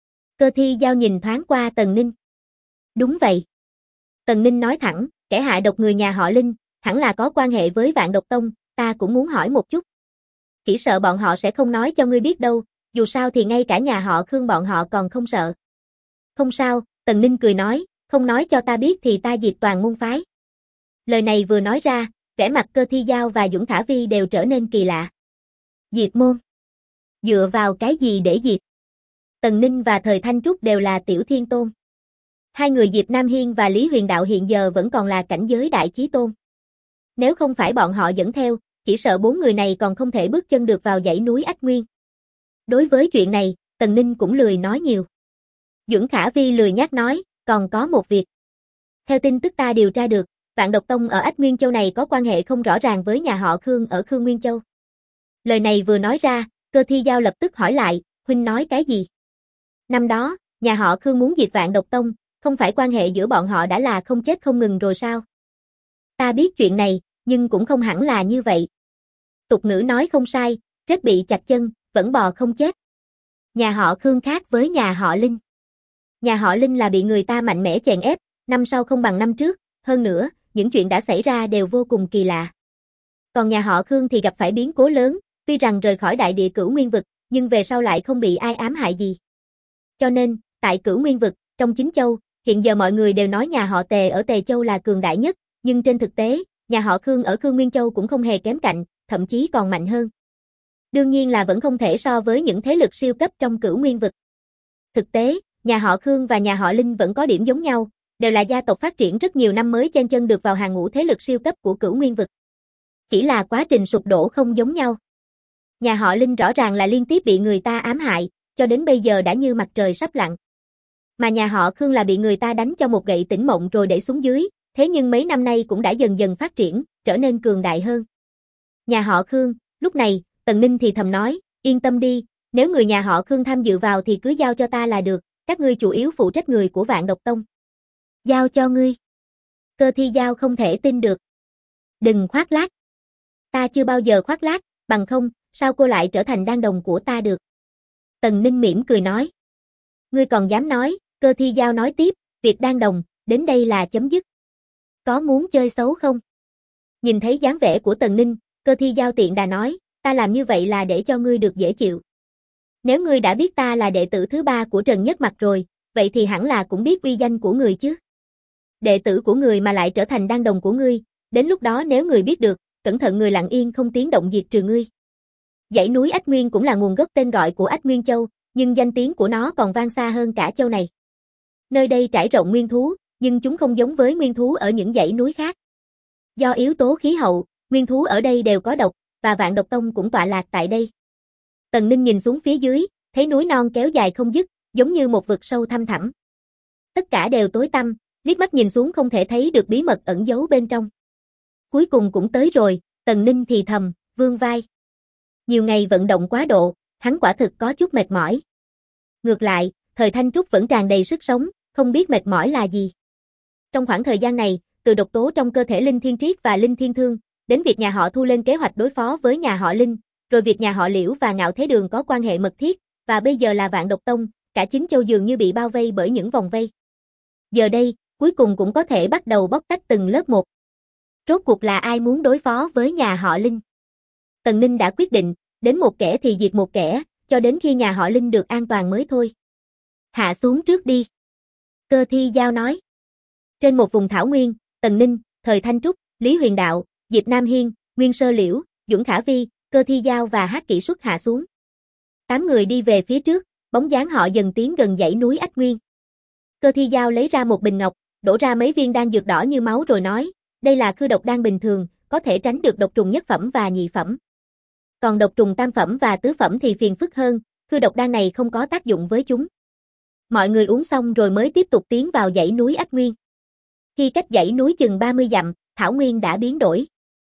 Cơ Thi Giao nhìn thoáng qua Tần Ninh. Đúng vậy. Tần Ninh nói thẳng, kẻ hạ độc người nhà họ Linh, hẳn là có quan hệ với Vạn Độc Tông, ta cũng muốn hỏi một chút. Chỉ sợ bọn họ sẽ không nói cho ngươi biết đâu, dù sao thì ngay cả nhà họ Khương bọn họ còn không sợ. Không sao, Tần Ninh cười nói, không nói cho ta biết thì ta diệt toàn môn phái. Lời này vừa nói ra, vẻ mặt Cơ Thi Giao và Duẩn Khả Vi đều trở nên kỳ lạ. Diệt môn? Dựa vào cái gì để diệt? Tần Ninh và Thời Thanh Trúc đều là tiểu thiên tôn. Hai người Diệp Nam Hiên và Lý Huyền Đạo hiện giờ vẫn còn là cảnh giới đại chí tôn. Nếu không phải bọn họ dẫn theo, chỉ sợ bốn người này còn không thể bước chân được vào dãy núi Ách Nguyên. Đối với chuyện này, Tần Ninh cũng lười nói nhiều. Duẩn Khả Vi lười nhắc nói, còn có một việc. Theo tin tức ta điều tra được, Vạn Độc Tông ở Ách Nguyên Châu này có quan hệ không rõ ràng với nhà họ Khương ở Khương Nguyên Châu. Lời này vừa nói ra, Cơ Thi Giao lập tức hỏi lại, huynh nói cái gì? Năm đó, nhà họ Khương muốn diệt Vạn Độc Tông, không phải quan hệ giữa bọn họ đã là không chết không ngừng rồi sao? Ta biết chuyện này, nhưng cũng không hẳn là như vậy. Tục ngữ nói không sai, rết bị chặt chân, vẫn bò không chết. Nhà họ Khương khác với nhà họ Linh. Nhà họ Linh là bị người ta mạnh mẽ chèn ép, năm sau không bằng năm trước, hơn nữa, những chuyện đã xảy ra đều vô cùng kỳ lạ. Còn nhà họ Khương thì gặp phải biến cố lớn, tuy rằng rời khỏi đại địa Cửu Nguyên vực, nhưng về sau lại không bị ai ám hại gì. Cho nên, tại Cửu Nguyên vực, trong Chính Châu, hiện giờ mọi người đều nói nhà họ Tề ở Tề Châu là cường đại nhất, nhưng trên thực tế, nhà họ Khương ở Khương Nguyên Châu cũng không hề kém cạnh, thậm chí còn mạnh hơn. Đương nhiên là vẫn không thể so với những thế lực siêu cấp trong Cửu Nguyên vực. Thực tế, nhà họ Khương và nhà họ Linh vẫn có điểm giống nhau, đều là gia tộc phát triển rất nhiều năm mới chen chân được vào hàng ngũ thế lực siêu cấp của Cửu Nguyên vực. Chỉ là quá trình sụp đổ không giống nhau. Nhà họ Linh rõ ràng là liên tiếp bị người ta ám hại, cho đến bây giờ đã như mặt trời sắp lặn. Mà nhà họ Khương là bị người ta đánh cho một gậy tỉnh mộng rồi để xuống dưới, thế nhưng mấy năm nay cũng đã dần dần phát triển, trở nên cường đại hơn. Nhà họ Khương, lúc này, Tần Ninh thì thầm nói, yên tâm đi, nếu người nhà họ Khương tham dự vào thì cứ giao cho ta là được, các ngươi chủ yếu phụ trách người của Vạn Độc Tông. Giao cho ngươi. Cơ Thi Giao không thể tin được. Đừng khoác lác. Ta chưa bao giờ khoác lác, bằng không, sao cô lại trở thành đan đồng của ta được? Tần Ninh mỉm cười nói. Ngươi còn dám nói, Cơ Thi Giao nói tiếp, việc đan đồng, đến đây là chấm dứt. Có muốn chơi xấu không? Nhìn thấy dáng vẻ của Tần Ninh, Cơ Thi Giao tiện đà nói, ta làm như vậy là để cho ngươi được dễ chịu. Nếu ngươi đã biết ta là đệ tử thứ ba của Trần Nhất Mặc rồi, vậy thì hẳn là cũng biết uy danh của người chứ. Đệ tử của người mà lại trở thành đan đồng của ngươi, đến lúc đó nếu người biết được, cẩn thận người lặng yên không tiếng động diệt trừ ngươi. Dãy núi Ách Nguyên cũng là nguồn gốc tên gọi của Ách Nguyên Châu, nhưng danh tiếng của nó còn vang xa hơn cả châu này. Nơi đây trải rộng nguyên thú, nhưng chúng không giống với nguyên thú ở những dãy núi khác. Do yếu tố khí hậu, nguyên thú ở đây đều có độc, và Vạn Độc Tông cũng tọa lạc tại đây. Tần Ninh nhìn xuống phía dưới, thấy núi non kéo dài không dứt, giống như một vực sâu thăm thẳm. Tất cả đều tối tăm, liếc mắt nhìn xuống không thể thấy được bí mật ẩn giấu bên trong. Cuối cùng cũng tới rồi, Tần Ninh thì thầm, vươn vai. Nhiều ngày vận động quá độ, hắn quả thực có chút mệt mỏi. Ngược lại, Thời Thanh Trúc vẫn tràn đầy sức sống, không biết mệt mỏi là gì. Trong khoảng thời gian này, từ độc tố trong cơ thể Linh Thiên Triết và Linh Thiên Thương, đến việc nhà họ Thu lên kế hoạch đối phó với nhà họ Linh, rồi việc nhà họ Liễu và Ngạo Thế Đường có quan hệ mật thiết, và bây giờ là Vạn Độc Tông, cả Chính Châu dường như bị bao vây bởi những vòng vây. Giờ đây, cuối cùng cũng có thể bắt đầu bóc tách từng lớp một. Rốt cuộc là ai muốn đối phó với nhà họ Linh? Tần Ninh đã quyết định, đến một kẻ thì diệt một kẻ, cho đến khi nhà họ Linh được an toàn mới thôi. Hạ xuống trước đi. Cơ Thi Giao nói. Trên một vùng thảo nguyên, Tần Ninh, Thời Thanh Trúc, Lý Huyền Đạo, Diệp Nam Hiên, Nguyên Sơ Liễu, Dũng Khả Vi, Cơ Thi Giao và Hắc Kỷ Xuất hạ xuống. 8 người đi về phía trước, bóng dáng họ dần tiến gần dãy núi Ách Nguyên. Cơ Thi Giao lấy ra một bình ngọc, đổ ra mấy viên đan dược đỏ như máu rồi nói, đây là khư độc đan bình thường, có thể tránh được độc trùng nhất phẩm và nhị phẩm. Còn độc trùng tam phẩm và tứ phẩm thì phiền phức hơn, khư độc đan này không có tác dụng với chúng. Mọi người uống xong rồi mới tiếp tục tiến vào dãy núi Ách Nguyên. Khi cách dãy núi chừng 30 dặm, thảo nguyên đã biến đổi.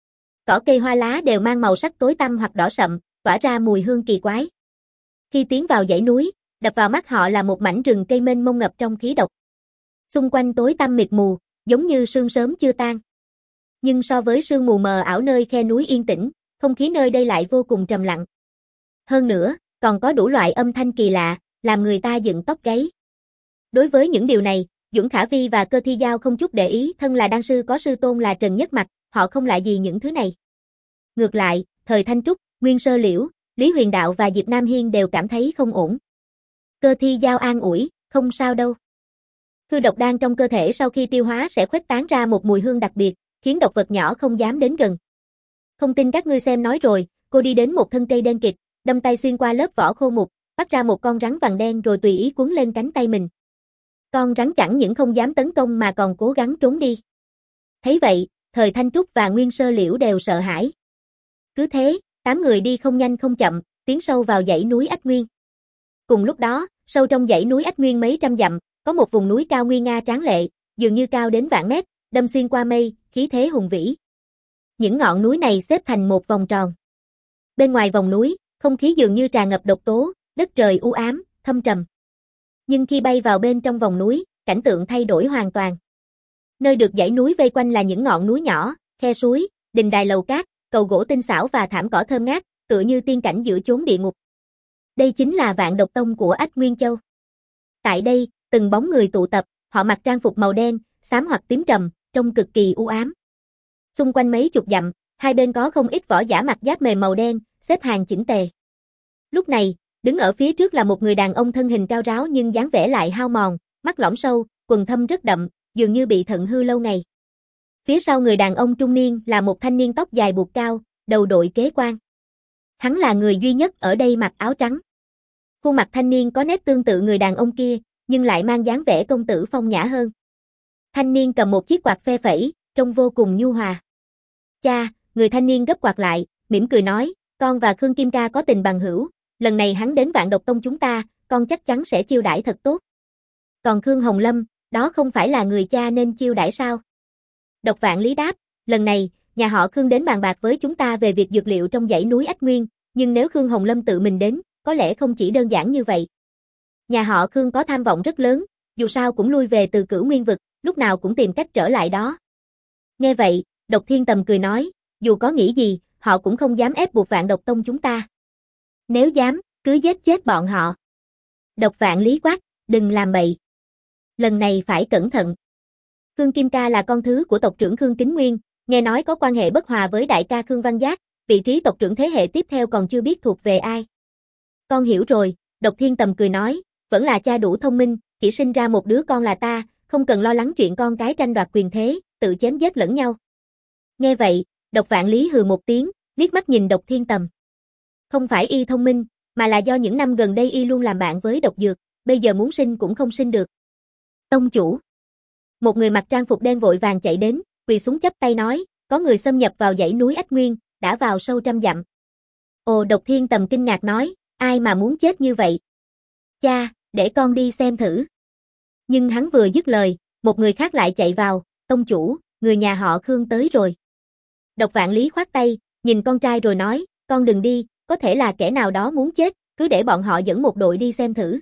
Cỏ cây hoa lá đều mang màu sắc tối tăm hoặc đỏ sậm, tỏa ra mùi hương kỳ quái. Khi tiến vào dãy núi, đập vào mắt họ là một mảnh rừng cây mênh mông ngập trong khí độc. Xung quanh tối tăm mịt mù, giống như sương sớm chưa tan. Nhưng so với sương mù mờ ảo nơi khe núi yên tĩnh, không khí nơi đây lại vô cùng trầm lặng. Hơn nữa, còn có đủ loại âm thanh kỳ lạ, làm người ta dựng tóc gáy. Đối với những điều này, Dũng Khả Vi và Cơ Thi Giao không chút để ý, thân là đan sư có sư tôn là Trần Nhất Mặc, họ không lạ gì những thứ này. Ngược lại, Thời Thanh Trúc, Nguyên Sơ Liễu, Lý Huyền Đạo và Diệp Nam Hiên đều cảm thấy không ổn. Cơ Thi Giao an ủi, không sao đâu. Khư độc đan trong cơ thể sau khi tiêu hóa sẽ khuếch tán ra một mùi hương đặc biệt, khiến độc vật nhỏ không dám đến gần. Không tin các ngươi xem nói rồi, cô đi đến một thân cây đen kịt, đâm tay xuyên qua lớp vỏ khô mục, bắt ra một con rắn vàng đen rồi tùy ý quấn lên cánh tay mình. Con rắn chẳng những không dám tấn công mà còn cố gắng trốn đi. Thấy vậy, Thời Thanh Trúc và Nguyên Sơ Liễu đều sợ hãi. Cứ thế, 8 người đi không nhanh không chậm, tiến sâu vào dãy núi Ách Nguyên. Cùng lúc đó, sâu trong dãy núi Ách Nguyên mấy trăm dặm, có một vùng núi cao nguy nga tráng lệ, dường như cao đến vạn mét, đâm xuyên qua mây, khí thế hùng vĩ. Những ngọn núi này xếp thành một vòng tròn. Bên ngoài vòng núi, không khí dường như tràn ngập độc tố, đất trời u ám, thâm trầm. Nhưng khi bay vào bên trong vòng núi, cảnh tượng thay đổi hoàn toàn. Nơi được dãy núi vây quanh là những ngọn núi nhỏ, khe suối, đình đài lầu cát, cầu gỗ tinh xảo và thảm cỏ thơm ngát, tựa như tiên cảnh giữa chốn địa ngục. Đây chính là Vạn Độc Tông của Ách Nguyên Châu. Tại đây, từng bóng người tụ tập, họ mặc trang phục màu đen, xám hoặc tím trầm, trông cực kỳ u ám. Xung quanh mấy chục dặm, hai bên có không ít võ giả mặc giáp mềm màu đen, xếp hàng chỉnh tề. Lúc này, đứng ở phía trước là một người đàn ông thân hình cao ráo nhưng dáng vẻ lại hao mòn, mắt lõm sâu, quần thâm rất đậm, dường như bị thận hư lâu ngày. Phía sau người đàn ông trung niên là một thanh niên tóc dài buộc cao, đầu đội kế quan. Hắn là người duy nhất ở đây mặc áo trắng. Khuôn mặt thanh niên có nét tương tự người đàn ông kia, nhưng lại mang dáng vẻ công tử phong nhã hơn. Thanh niên cầm một chiếc quạt phe phẩy, trông vô cùng nhu hòa. Cha, người thanh niên gấp quạt lại, mỉm cười nói, con và Khương Kim Ca có tình bằng hữu, lần này hắn đến Vạn Độc Tông chúng ta, con chắc chắn sẽ chiêu đãi thật tốt. Còn Khương Hồng Lâm, đó không phải là người cha nên chiêu đãi sao? Độc Vạn Lý đáp, lần này, nhà họ Khương đến bàn bạc với chúng ta về việc dược liệu trong dãy núi Ách Nguyên, nhưng nếu Khương Hồng Lâm tự mình đến, có lẽ không chỉ đơn giản như vậy. Nhà họ Khương có tham vọng rất lớn, dù sao cũng lui về từ Cửu Nguyên vực, lúc nào cũng tìm cách trở lại đó. Nghe vậy, Độc Thiên Tầm cười nói, dù có nghĩ gì, họ cũng không dám ép buộc Vạn Độc Tông chúng ta. Nếu dám, cứ giết chết bọn họ. Độc Vạn Lý quát, đừng làm bậy. Lần này phải cẩn thận. Khương Kim Ca là con thứ của tộc trưởng Khương Kính Nguyên, nghe nói có quan hệ bất hòa với đại ca Khương Văn Giác, vị trí tộc trưởng thế hệ tiếp theo còn chưa biết thuộc về ai. Con hiểu rồi, Độc Thiên Tầm cười nói, vẫn là cha đủ thông minh, chỉ sinh ra một đứa con là ta, không cần lo lắng chuyện con cái tranh đoạt quyền thế, tự chém giết lẫn nhau. Nghe vậy, Độc Vạn Lý hừ một tiếng, liếc mắt nhìn Độc Thiên Tầm. Không phải y thông minh, mà là do những năm gần đây y luôn làm bạn với độc dược, bây giờ muốn sinh cũng không sinh được. Tông chủ. Một người mặc trang phục đen vội vàng chạy đến, quỳ xuống chắp tay nói, có người xâm nhập vào dãy núi Ách Nguyên, đã vào sâu trăm dặm. Ồ, Độc Thiên Tầm kinh ngạc nói, Ai mà muốn chết như vậy? Cha, để con đi xem thử. Nhưng hắn vừa dứt lời, một người khác lại chạy vào, tông chủ, người nhà họ Khương tới rồi. Độc Vạn Lý khoát tay, nhìn con trai rồi nói, con đừng đi, có thể là kẻ nào đó muốn chết, cứ để bọn họ dẫn một đội đi xem thử.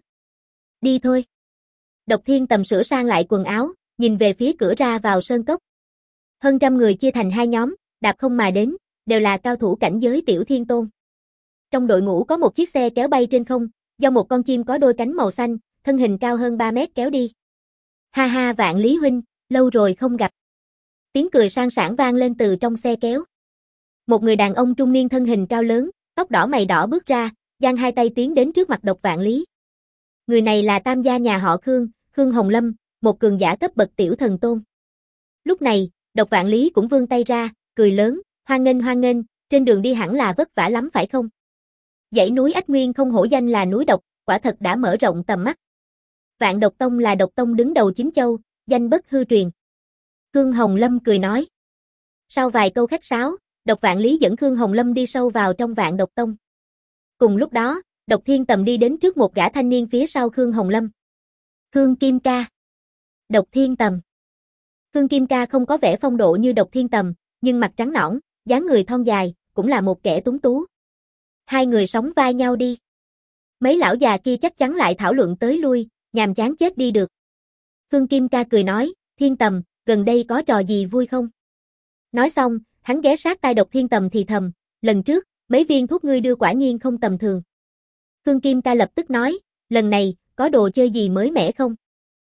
Đi thôi. Độc Thiên Tầm sửa sang lại quần áo, nhìn về phía cửa ra vào sơn cốc. Hơn trăm người chia thành hai nhóm, đạp không mà đến, đều là cao thủ cảnh giới tiểu thiên tôn. Trong đội ngũ có một chiếc xe kéo bay trên không, do một con chim có đôi cánh màu xanh, thân hình cao hơn 3 mét kéo đi. Ha ha Vạn Lý huynh, lâu rồi không gặp. Tiếng cười sang sảng vang lên từ trong xe kéo. Một người đàn ông trung niên thân hình cao lớn, tóc đỏ mày đỏ bước ra, giang hai tay tiến đến trước mặt Độc Vạn Lý. Người này là tam gia nhà họ Khương, Khương Hồng Lâm, một cường giả cấp bậc tiểu thần tôn. Lúc này, Độc Vạn Lý cũng vươn tay ra, cười lớn, hoan nghênh, trên đường đi hẳn là vất vả lắm phải không? Dãy núi Ách Nguyên không hổ danh là núi độc, quả thật đã mở rộng tầm mắt. Vạn Độc Tông là độc tông đứng đầu chín châu, danh bất hư truyền. Khương Hồng Lâm cười nói. Sau vài câu khách sáo, Độc Vạn Lý dẫn Khương Hồng Lâm đi sâu vào trong Vạn Độc Tông. Cùng lúc đó, Độc Thiên Tầm đi đến trước một gã thanh niên phía sau Khương Hồng Lâm. Khương Kim Ca. Độc Thiên Tầm. Khương Kim Ca không có vẻ phong độ như Độc Thiên Tầm, nhưng mặt trắng nõn, dáng người thon dài, cũng là một kẻ tuấn tú. Hai người sóng vai nhau đi. Mấy lão già kia chắc chắn lại thảo luận tới lui, nhàm chán chết đi được. Khương Kim Ca cười nói, Thiên Tầm, gần đây có trò gì vui không? Nói xong, hắn ghé sát tai Độc Thiên Tầm thì thầm, lần trước, mấy viên thuốc ngươi đưa quả nhiên không tầm thường. Khương Kim Ca lập tức nói, lần này, có đồ chơi gì mới mẻ không?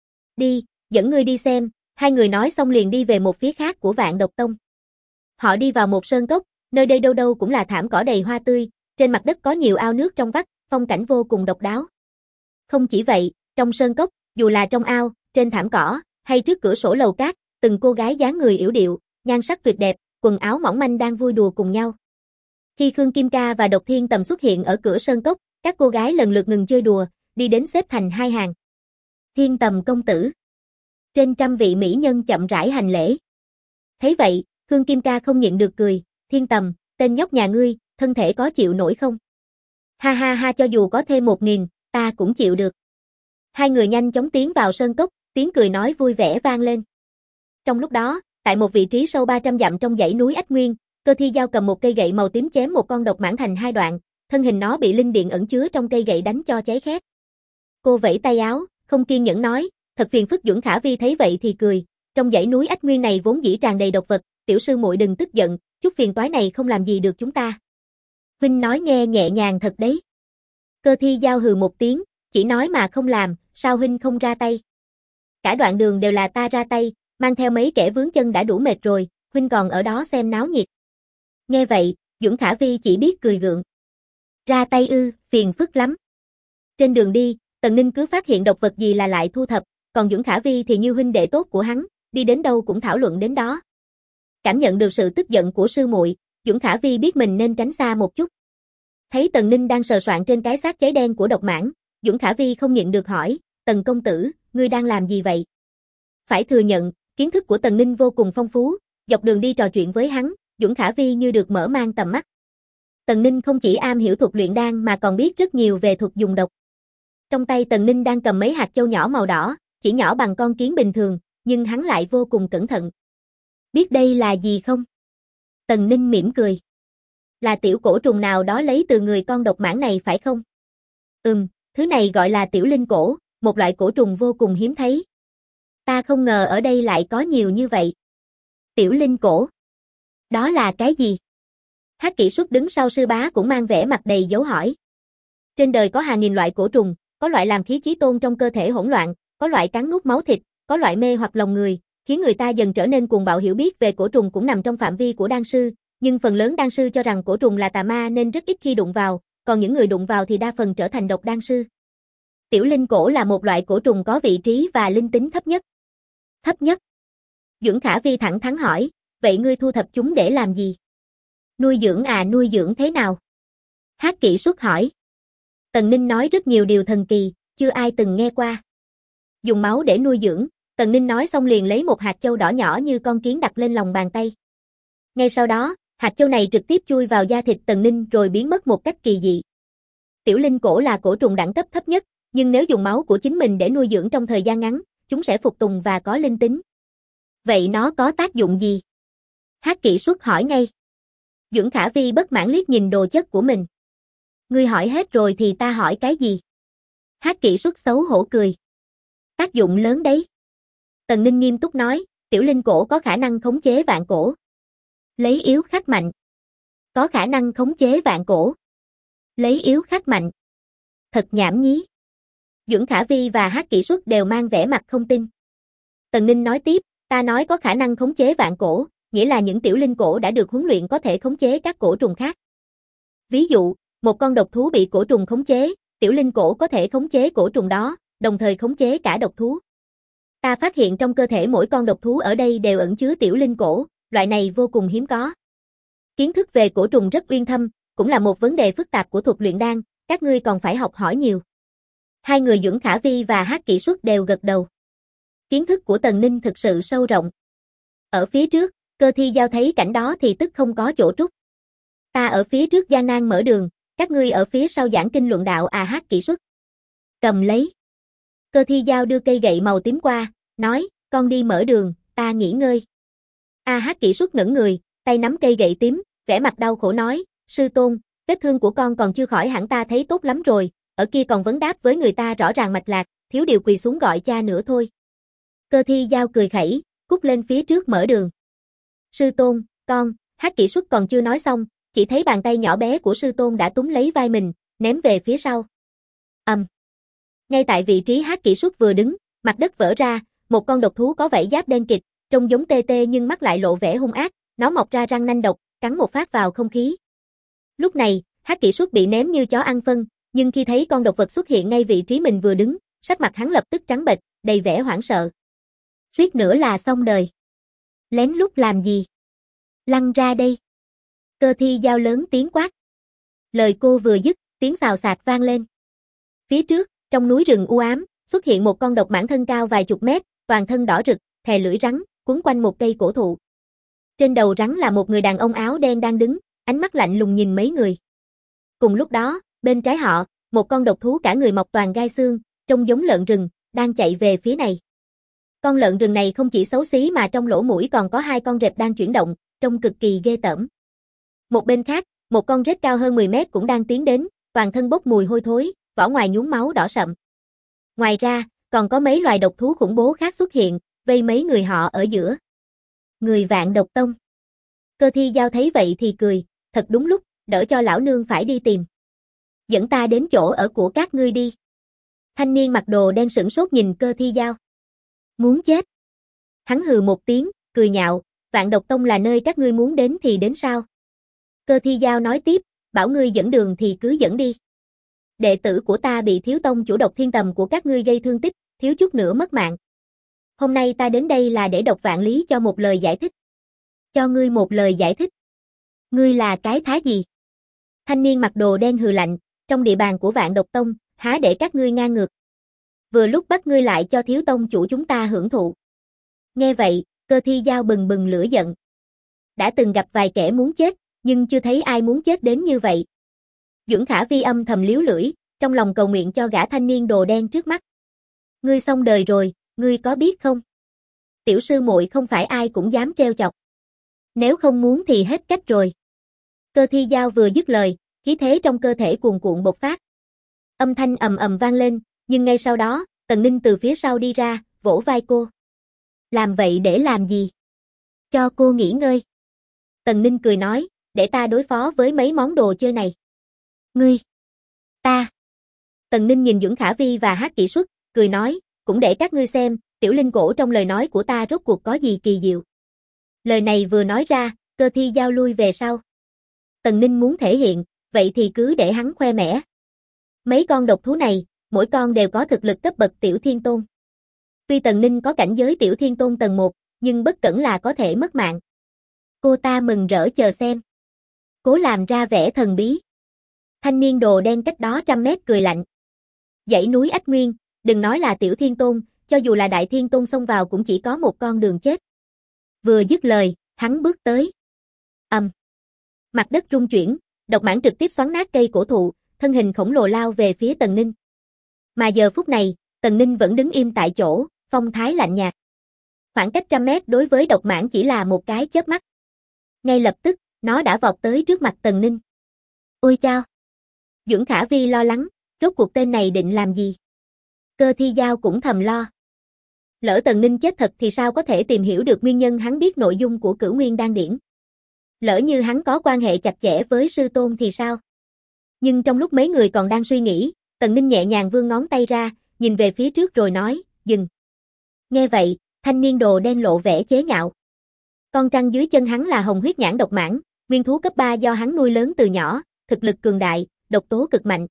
Đi, dẫn ngươi đi xem, hai người nói xong liền đi về một phía khác của Vạn Độc Tông. Họ đi vào một sơn cốc, nơi đây đâu đâu cũng là thảm cỏ đầy hoa tươi, trên mặt đất có nhiều ao nước trong vắt, phong cảnh vô cùng độc đáo. Không chỉ vậy, trong sơn cốc, dù là trong ao, trên thảm cỏ, hay trước cửa sổ lầu cát, từng cô gái dáng người yểu điệu, nhan sắc tuyệt đẹp, quần áo mỏng manh đang vui đùa cùng nhau. Khi Khương Kim Ca và Độc Thiên Tầm xuất hiện ở cửa sơn cốc, các cô gái lần lượt ngừng chơi đùa, đi đến xếp thành hai hàng. Thiên Tầm công tử. Trên trăm vị mỹ nhân chậm rãi hành lễ. Thấy vậy, Khương Kim Ca không nhịn được cười, Thiên Tầm, tên nhóc nhà ngươi, thân thể có chịu nổi không? Ha ha ha, cho dù có thêm 1.000, ta cũng chịu được. Hai người nhanh chóng tiến vào sơn cốc, tiếng cười nói vui vẻ vang lên. Trong lúc đó, tại một vị trí sâu 300 dặm trong dãy núi Ách Nguyên, Cơ Thi Dao cầm một cây gậy màu tím chém một con độc mãng thành hai đoạn, thân hình nó bị linh điện ẩn chứa trong cây gậy đánh cho cháy khét. Cô vẫy tay áo, không kiên nhẫn nói, thật phiền phức. Duẩn Khả Vi thấy vậy thì cười, trong dãy núi Ách Nguyên này vốn dĩ tràn đầy độc vật, tiểu sư muội đừng tức giận, chút phiền toái này không làm gì được chúng ta. Huynh nói nghe nhẹ nhàng thật đấy. Cơ Thi Dao hừ một tiếng, chỉ nói mà không làm, sao huynh không ra tay? Cả đoạn đường đều là ta ra tay, mang theo mấy kẻ vướng chân đã đủ mệt rồi, huynh còn ở đó xem náo nhiệt. Nghe vậy, Duẩn Khả Vi chỉ biết cười gượng. Ra tay ư, phiền phức lắm. Trên đường đi, Tần Ninh cứ phát hiện độc vật gì là lại thu thập, còn Duẩn Khả Vi thì như huynh đệ tốt của hắn, đi đến đâu cũng thảo luận đến đó. Cảm nhận được sự tức giận của sư muội, Duẩn Khả Vi biết mình nên tránh xa một chút. Thấy Tần Ninh đang sờ soạn trên cái xác cháy đen của độc mãng, Duẩn Khả Vi không nhịn được hỏi, Tần công tử, ngươi đang làm gì vậy? Phải thừa nhận, kiến thức của Tần Ninh vô cùng phong phú, dọc đường đi trò chuyện với hắn, Duẩn Khả Vi như được mở mang tầm mắt. Tần Ninh không chỉ am hiểu thuật luyện đan mà còn biết rất nhiều về thuật dùng độc. Trong tay Tần Ninh đang cầm mấy hạt châu nhỏ màu đỏ, chỉ nhỏ bằng con kiến bình thường, nhưng hắn lại vô cùng cẩn thận. Biết đây là gì không? Tần Ninh mỉm cười. Là tiểu cổ trùng nào đó lấy từ người con độc mãng này phải không? Thứ này gọi là tiểu linh cổ, một loại cổ trùng vô cùng hiếm thấy. Ta không ngờ ở đây lại có nhiều như vậy. Tiểu linh cổ. Đó là cái gì? Hắc Kỷ Xuất đứng sau sư bá cũng mang vẻ mặt đầy dấu hỏi. Trên đời có hàng nghìn loại cổ trùng, có loại làm khí chí tôn trong cơ thể hỗn loạn, có loại cắn nuốt máu thịt, có loại mê hoặc lòng người, khiến người ta dần trở nên cuồng bạo. Hiểu biết về cổ trùng cũng nằm trong phạm vi của đan sư, nhưng phần lớn đan sư cho rằng cổ trùng là tà ma nên rất ít khi đụng vào, còn những người đụng vào thì đa phần trở thành độc đan sư. Tiểu linh cổ là một loại cổ trùng có vị trí và linh tính thấp nhất. Thấp nhất? Duẩn Khả Vi thẳng thắn hỏi, vậy ngươi thu thập chúng để làm gì? Nuôi dưỡng à, nuôi dưỡng thế nào? Hắc Kỷ Xuất hỏi. Tần Ninh nói rất nhiều điều thần kỳ, chưa ai từng nghe qua. Dùng máu để nuôi dưỡng, Tần Ninh nói xong liền lấy một hạt châu đỏ nhỏ như con kiến đặt lên lòng bàn tay. Ngay sau đó, hạt châu này trực tiếp chui vào da thịt Tần Ninh rồi biến mất một cách kỳ dị. Tiểu linh cổ là cổ trùng đẳng cấp thấp nhất, nhưng nếu dùng máu của chính mình để nuôi dưỡng trong thời gian ngắn, chúng sẽ phục tùng và có linh tính. Vậy nó có tác dụng gì? Hắc Kỷ Xuất hỏi ngay. Dưỡng Khả Vi bất mãn liếc nhìn đồ chất của mình. Ngươi hỏi hết rồi thì ta hỏi cái gì? Hắc Kỷ Xuất xấu hổ cười. Tác dụng lớn đấy. Tần Ninh nghiêm túc nói, tiểu linh cổ có khả năng khống chế vạn cổ. Lấy yếu khắc mạnh. Có khả năng khống chế vạn cổ. Lấy yếu khắc mạnh. Thật nhảm nhí. Dưỡng Khả Vi và Hắc Kỷ Xuất đều mang vẻ mặt không tin. Tần Ninh nói tiếp, ta nói có khả năng khống chế vạn cổ, nghĩa là những tiểu linh cổ đã được huấn luyện có thể khống chế các cổ trùng khác. Ví dụ, một con độc thú bị cổ trùng khống chế, tiểu linh cổ có thể khống chế cổ trùng đó, đồng thời khống chế cả độc thú. Ta phát hiện trong cơ thể mỗi con độc thú ở đây đều ẩn chứa tiểu linh cổ, loại này vô cùng hiếm có. Kiến thức về cổ trùng rất uyên thâm, cũng là một vấn đề phức tạp của thuật luyện đan, các ngươi còn phải học hỏi nhiều. Hai người Dưỡng Khả Vi và Hắc Kỷ Xuất đều gật đầu. Kiến thức của Tần Ninh thực sự sâu rộng. Ở phía trước, Cơ Thi Giao thấy cảnh đó thì tức không có chỗ trút. Ta ở phía trước gian nan mở đường, các ngươi ở phía sau giảng kinh luận đạo à. Hắc Kỷ Xuất cầm lấy. Cơ Thi Giao đưa cây gậy màu tím qua, nói, con đi mở đường, ta nghỉ ngơi. Hắc Kỷ Xuất ngẩn người, tay nắm cây gậy tím, vẻ mặt đau khổ nói, sư tôn, vết thương của con còn chưa khỏi hẳn ta thấy tốt lắm rồi, ở kia còn vấn đáp với người ta rõ ràng mạch lạc, thiếu điều quỳ xuống gọi cha nữa thôi. Cơ Thi Giao cười khẩy, cút lên phía trước mở đường. Sư tôn, con, Hắc Kỷ Xuất còn chưa nói xong, chỉ thấy bàn tay nhỏ bé của sư tôn đã túm lấy vai mình, ném về phía sau. Ngay tại vị trí Hắc Kỷ Xuất vừa đứng, mặt đất vỡ ra, một con độc thú có vảy giáp đen kịt, trông giống tê tê nhưng mắt lại lộ vẻ hung ác, nó mọc ra răng nanh độc, cắn một phát vào không khí. Lúc này, Hắc Kỷ Xuất bị ném như chó ăn phân, nhưng khi thấy con độc vật xuất hiện ngay vị trí mình vừa đứng, sắc mặt hắn lập tức trắng bệch, đầy vẻ hoảng sợ. Suýt nữa là xong đời. Lén lút làm gì? Lăn ra đây. Cơ Thi Giao lớn tiếng quát. Lời cô vừa dứt, tiếng xào xạc vang lên. Phía trước, trong núi rừng u ám, xuất hiện một con độc mãng thân cao vài chục mét, toàn thân đỏ rực, thè lưỡi rắn, quấn quanh một cây cổ thụ. Trên đầu rắn là một người đàn ông áo đen đang đứng, ánh mắt lạnh lùng nhìn mấy người. Cùng lúc đó, bên trái họ, một con độc thú cả người mọc toàn gai xương, trông giống lợn rừng, đang chạy về phía này. Con lợn rừng này không chỉ xấu xí mà trong lỗ mũi còn có hai con rệp đang chuyển động, trông cực kỳ ghê tởm. Một bên khác, một con rết cao hơn 10 mét cũng đang tiến đến, toàn thân bốc mùi hôi thối, vỏ ngoài nhuốm máu đỏ sậm. Ngoài ra, còn có mấy loài độc thú khủng bố khác xuất hiện, vây mấy người họ ở giữa. Người Vạn Độc Tông. Cơ Thi Giao thấy vậy thì cười, thật đúng lúc, đỡ cho lão nương phải đi tìm. Dẫn ta đến chỗ ở của các ngươi đi. Thanh niên mặc đồ đen sửng sốt nhìn Cơ Thi Giao. Muốn chết. Hắn hừ một tiếng, cười nhạo, Vạn Độc Tông là nơi các ngươi muốn đến thì đến sao? Cơ Thi Giao nói tiếp, bảo ngươi dẫn đường thì cứ dẫn đi. Đệ tử của ta bị thiếu tông chủ Độc Thiên Tầm của các ngươi gây thương tích, thiếu chút nữa mất mạng. Hôm nay ta đến đây là để Độc Vạn Lý cho một lời giải thích. Cho ngươi một lời giải thích. Ngươi là cái thá gì? Thanh niên mặc đồ đen hừ lạnh, trong địa bàn của Vạn Độc Tông, há để các ngươi ngang ngược. Vừa lúc bắt ngươi lại cho thiếu tông chủ chúng ta hưởng thụ. Nghe vậy, Cơ Thi Giao bừng bừng lửa giận. Đã từng gặp vài kẻ muốn chết, nhưng chưa thấy ai muốn chết đến như vậy. Dưỡng Khả Vi âm thầm liếu lưỡi, trong lòng cầu nguyện cho gã thanh niên đồ đen trước mắt. Ngươi xong đời rồi, ngươi có biết không? Tiểu sư muội không phải ai cũng dám trêu chọc. Nếu không muốn thì hết cách rồi. Cơ Thi Giao vừa dứt lời, khí thế trong cơ thể cuồn cuộn bộc phát. Âm thanh ầm ầm vang lên, nhưng ngay sau đó, Tần Ninh từ phía sau đi ra, vỗ vai cô. Làm vậy để làm gì? Cho cô nghỉ ngơi. Tần Ninh cười nói, để ta đối phó với mấy món đồ chơi này. Ngươi. Ta. Tần Ninh nhìn Dưỡng Khả Vi và Hắc Kỷ Xuất, cười nói, cũng để các ngươi xem, tiểu linh cổ trong lời nói của ta rốt cuộc có gì kỳ diệu. Lời này vừa nói ra, Cơ Thi Giao lui về sau. Tần Ninh muốn thể hiện, vậy thì cứ để hắn khoe mẽ. Mấy con độc thú này, mỗi con đều có thực lực cấp bậc tiểu thiên tôn. Tuy Tần Ninh có cảnh giới tiểu thiên tôn tầng 1, nhưng bất cẩn là có thể mất mạng. Cô ta mừng rỡ chờ xem. Cố làm ra vẻ thần bí. Thanh niên đồ đen cách đó 100 mét cười lạnh. Dãy núi Ách Nguyên, đừng nói là tiểu thiên tôn, cho dù là đại thiên tôn xông vào cũng chỉ có một con đường chết. Vừa dứt lời, hắn bước tới. Mặt đất rung chuyển, độc mãng trực tiếp xoắn nát cây cổ thụ, thân hình khổng lồ lao về phía Tần Ninh. Mà giờ phút này, Tần Ninh vẫn đứng im tại chỗ, phong thái lạnh nhạt. Khoảng cách 100 mét đối với độc mãng chỉ là một cái chớp mắt. Ngay lập tức, nó đã vọt tới trước mặt Tần Ninh. Ôi chao! Dưỡng Khả Vi lo lắng, rốt cuộc tên này định làm gì? Cơ Thi Giao cũng thầm lo. Lỡ Tần Ninh chết thật thì sao có thể tìm hiểu được nguyên nhân hắn biết nội dung của Cửu Nguyên Đan Điển? Lỡ như hắn có quan hệ chặt chẽ với sư tôn thì sao? Nhưng trong lúc mấy người còn đang suy nghĩ, Tần Ninh nhẹ nhàng vươn ngón tay ra, nhìn về phía trước rồi nói, dừng. Nghe vậy, thanh niên đồ đen lộ vẻ chế nhạo. Con trăng dưới chân hắn là hồng huyết nhãn độc mãng, nguyên thú cấp 3 do hắn nuôi lớn từ nhỏ, thực lực cường đại, độc tố cực mạnh.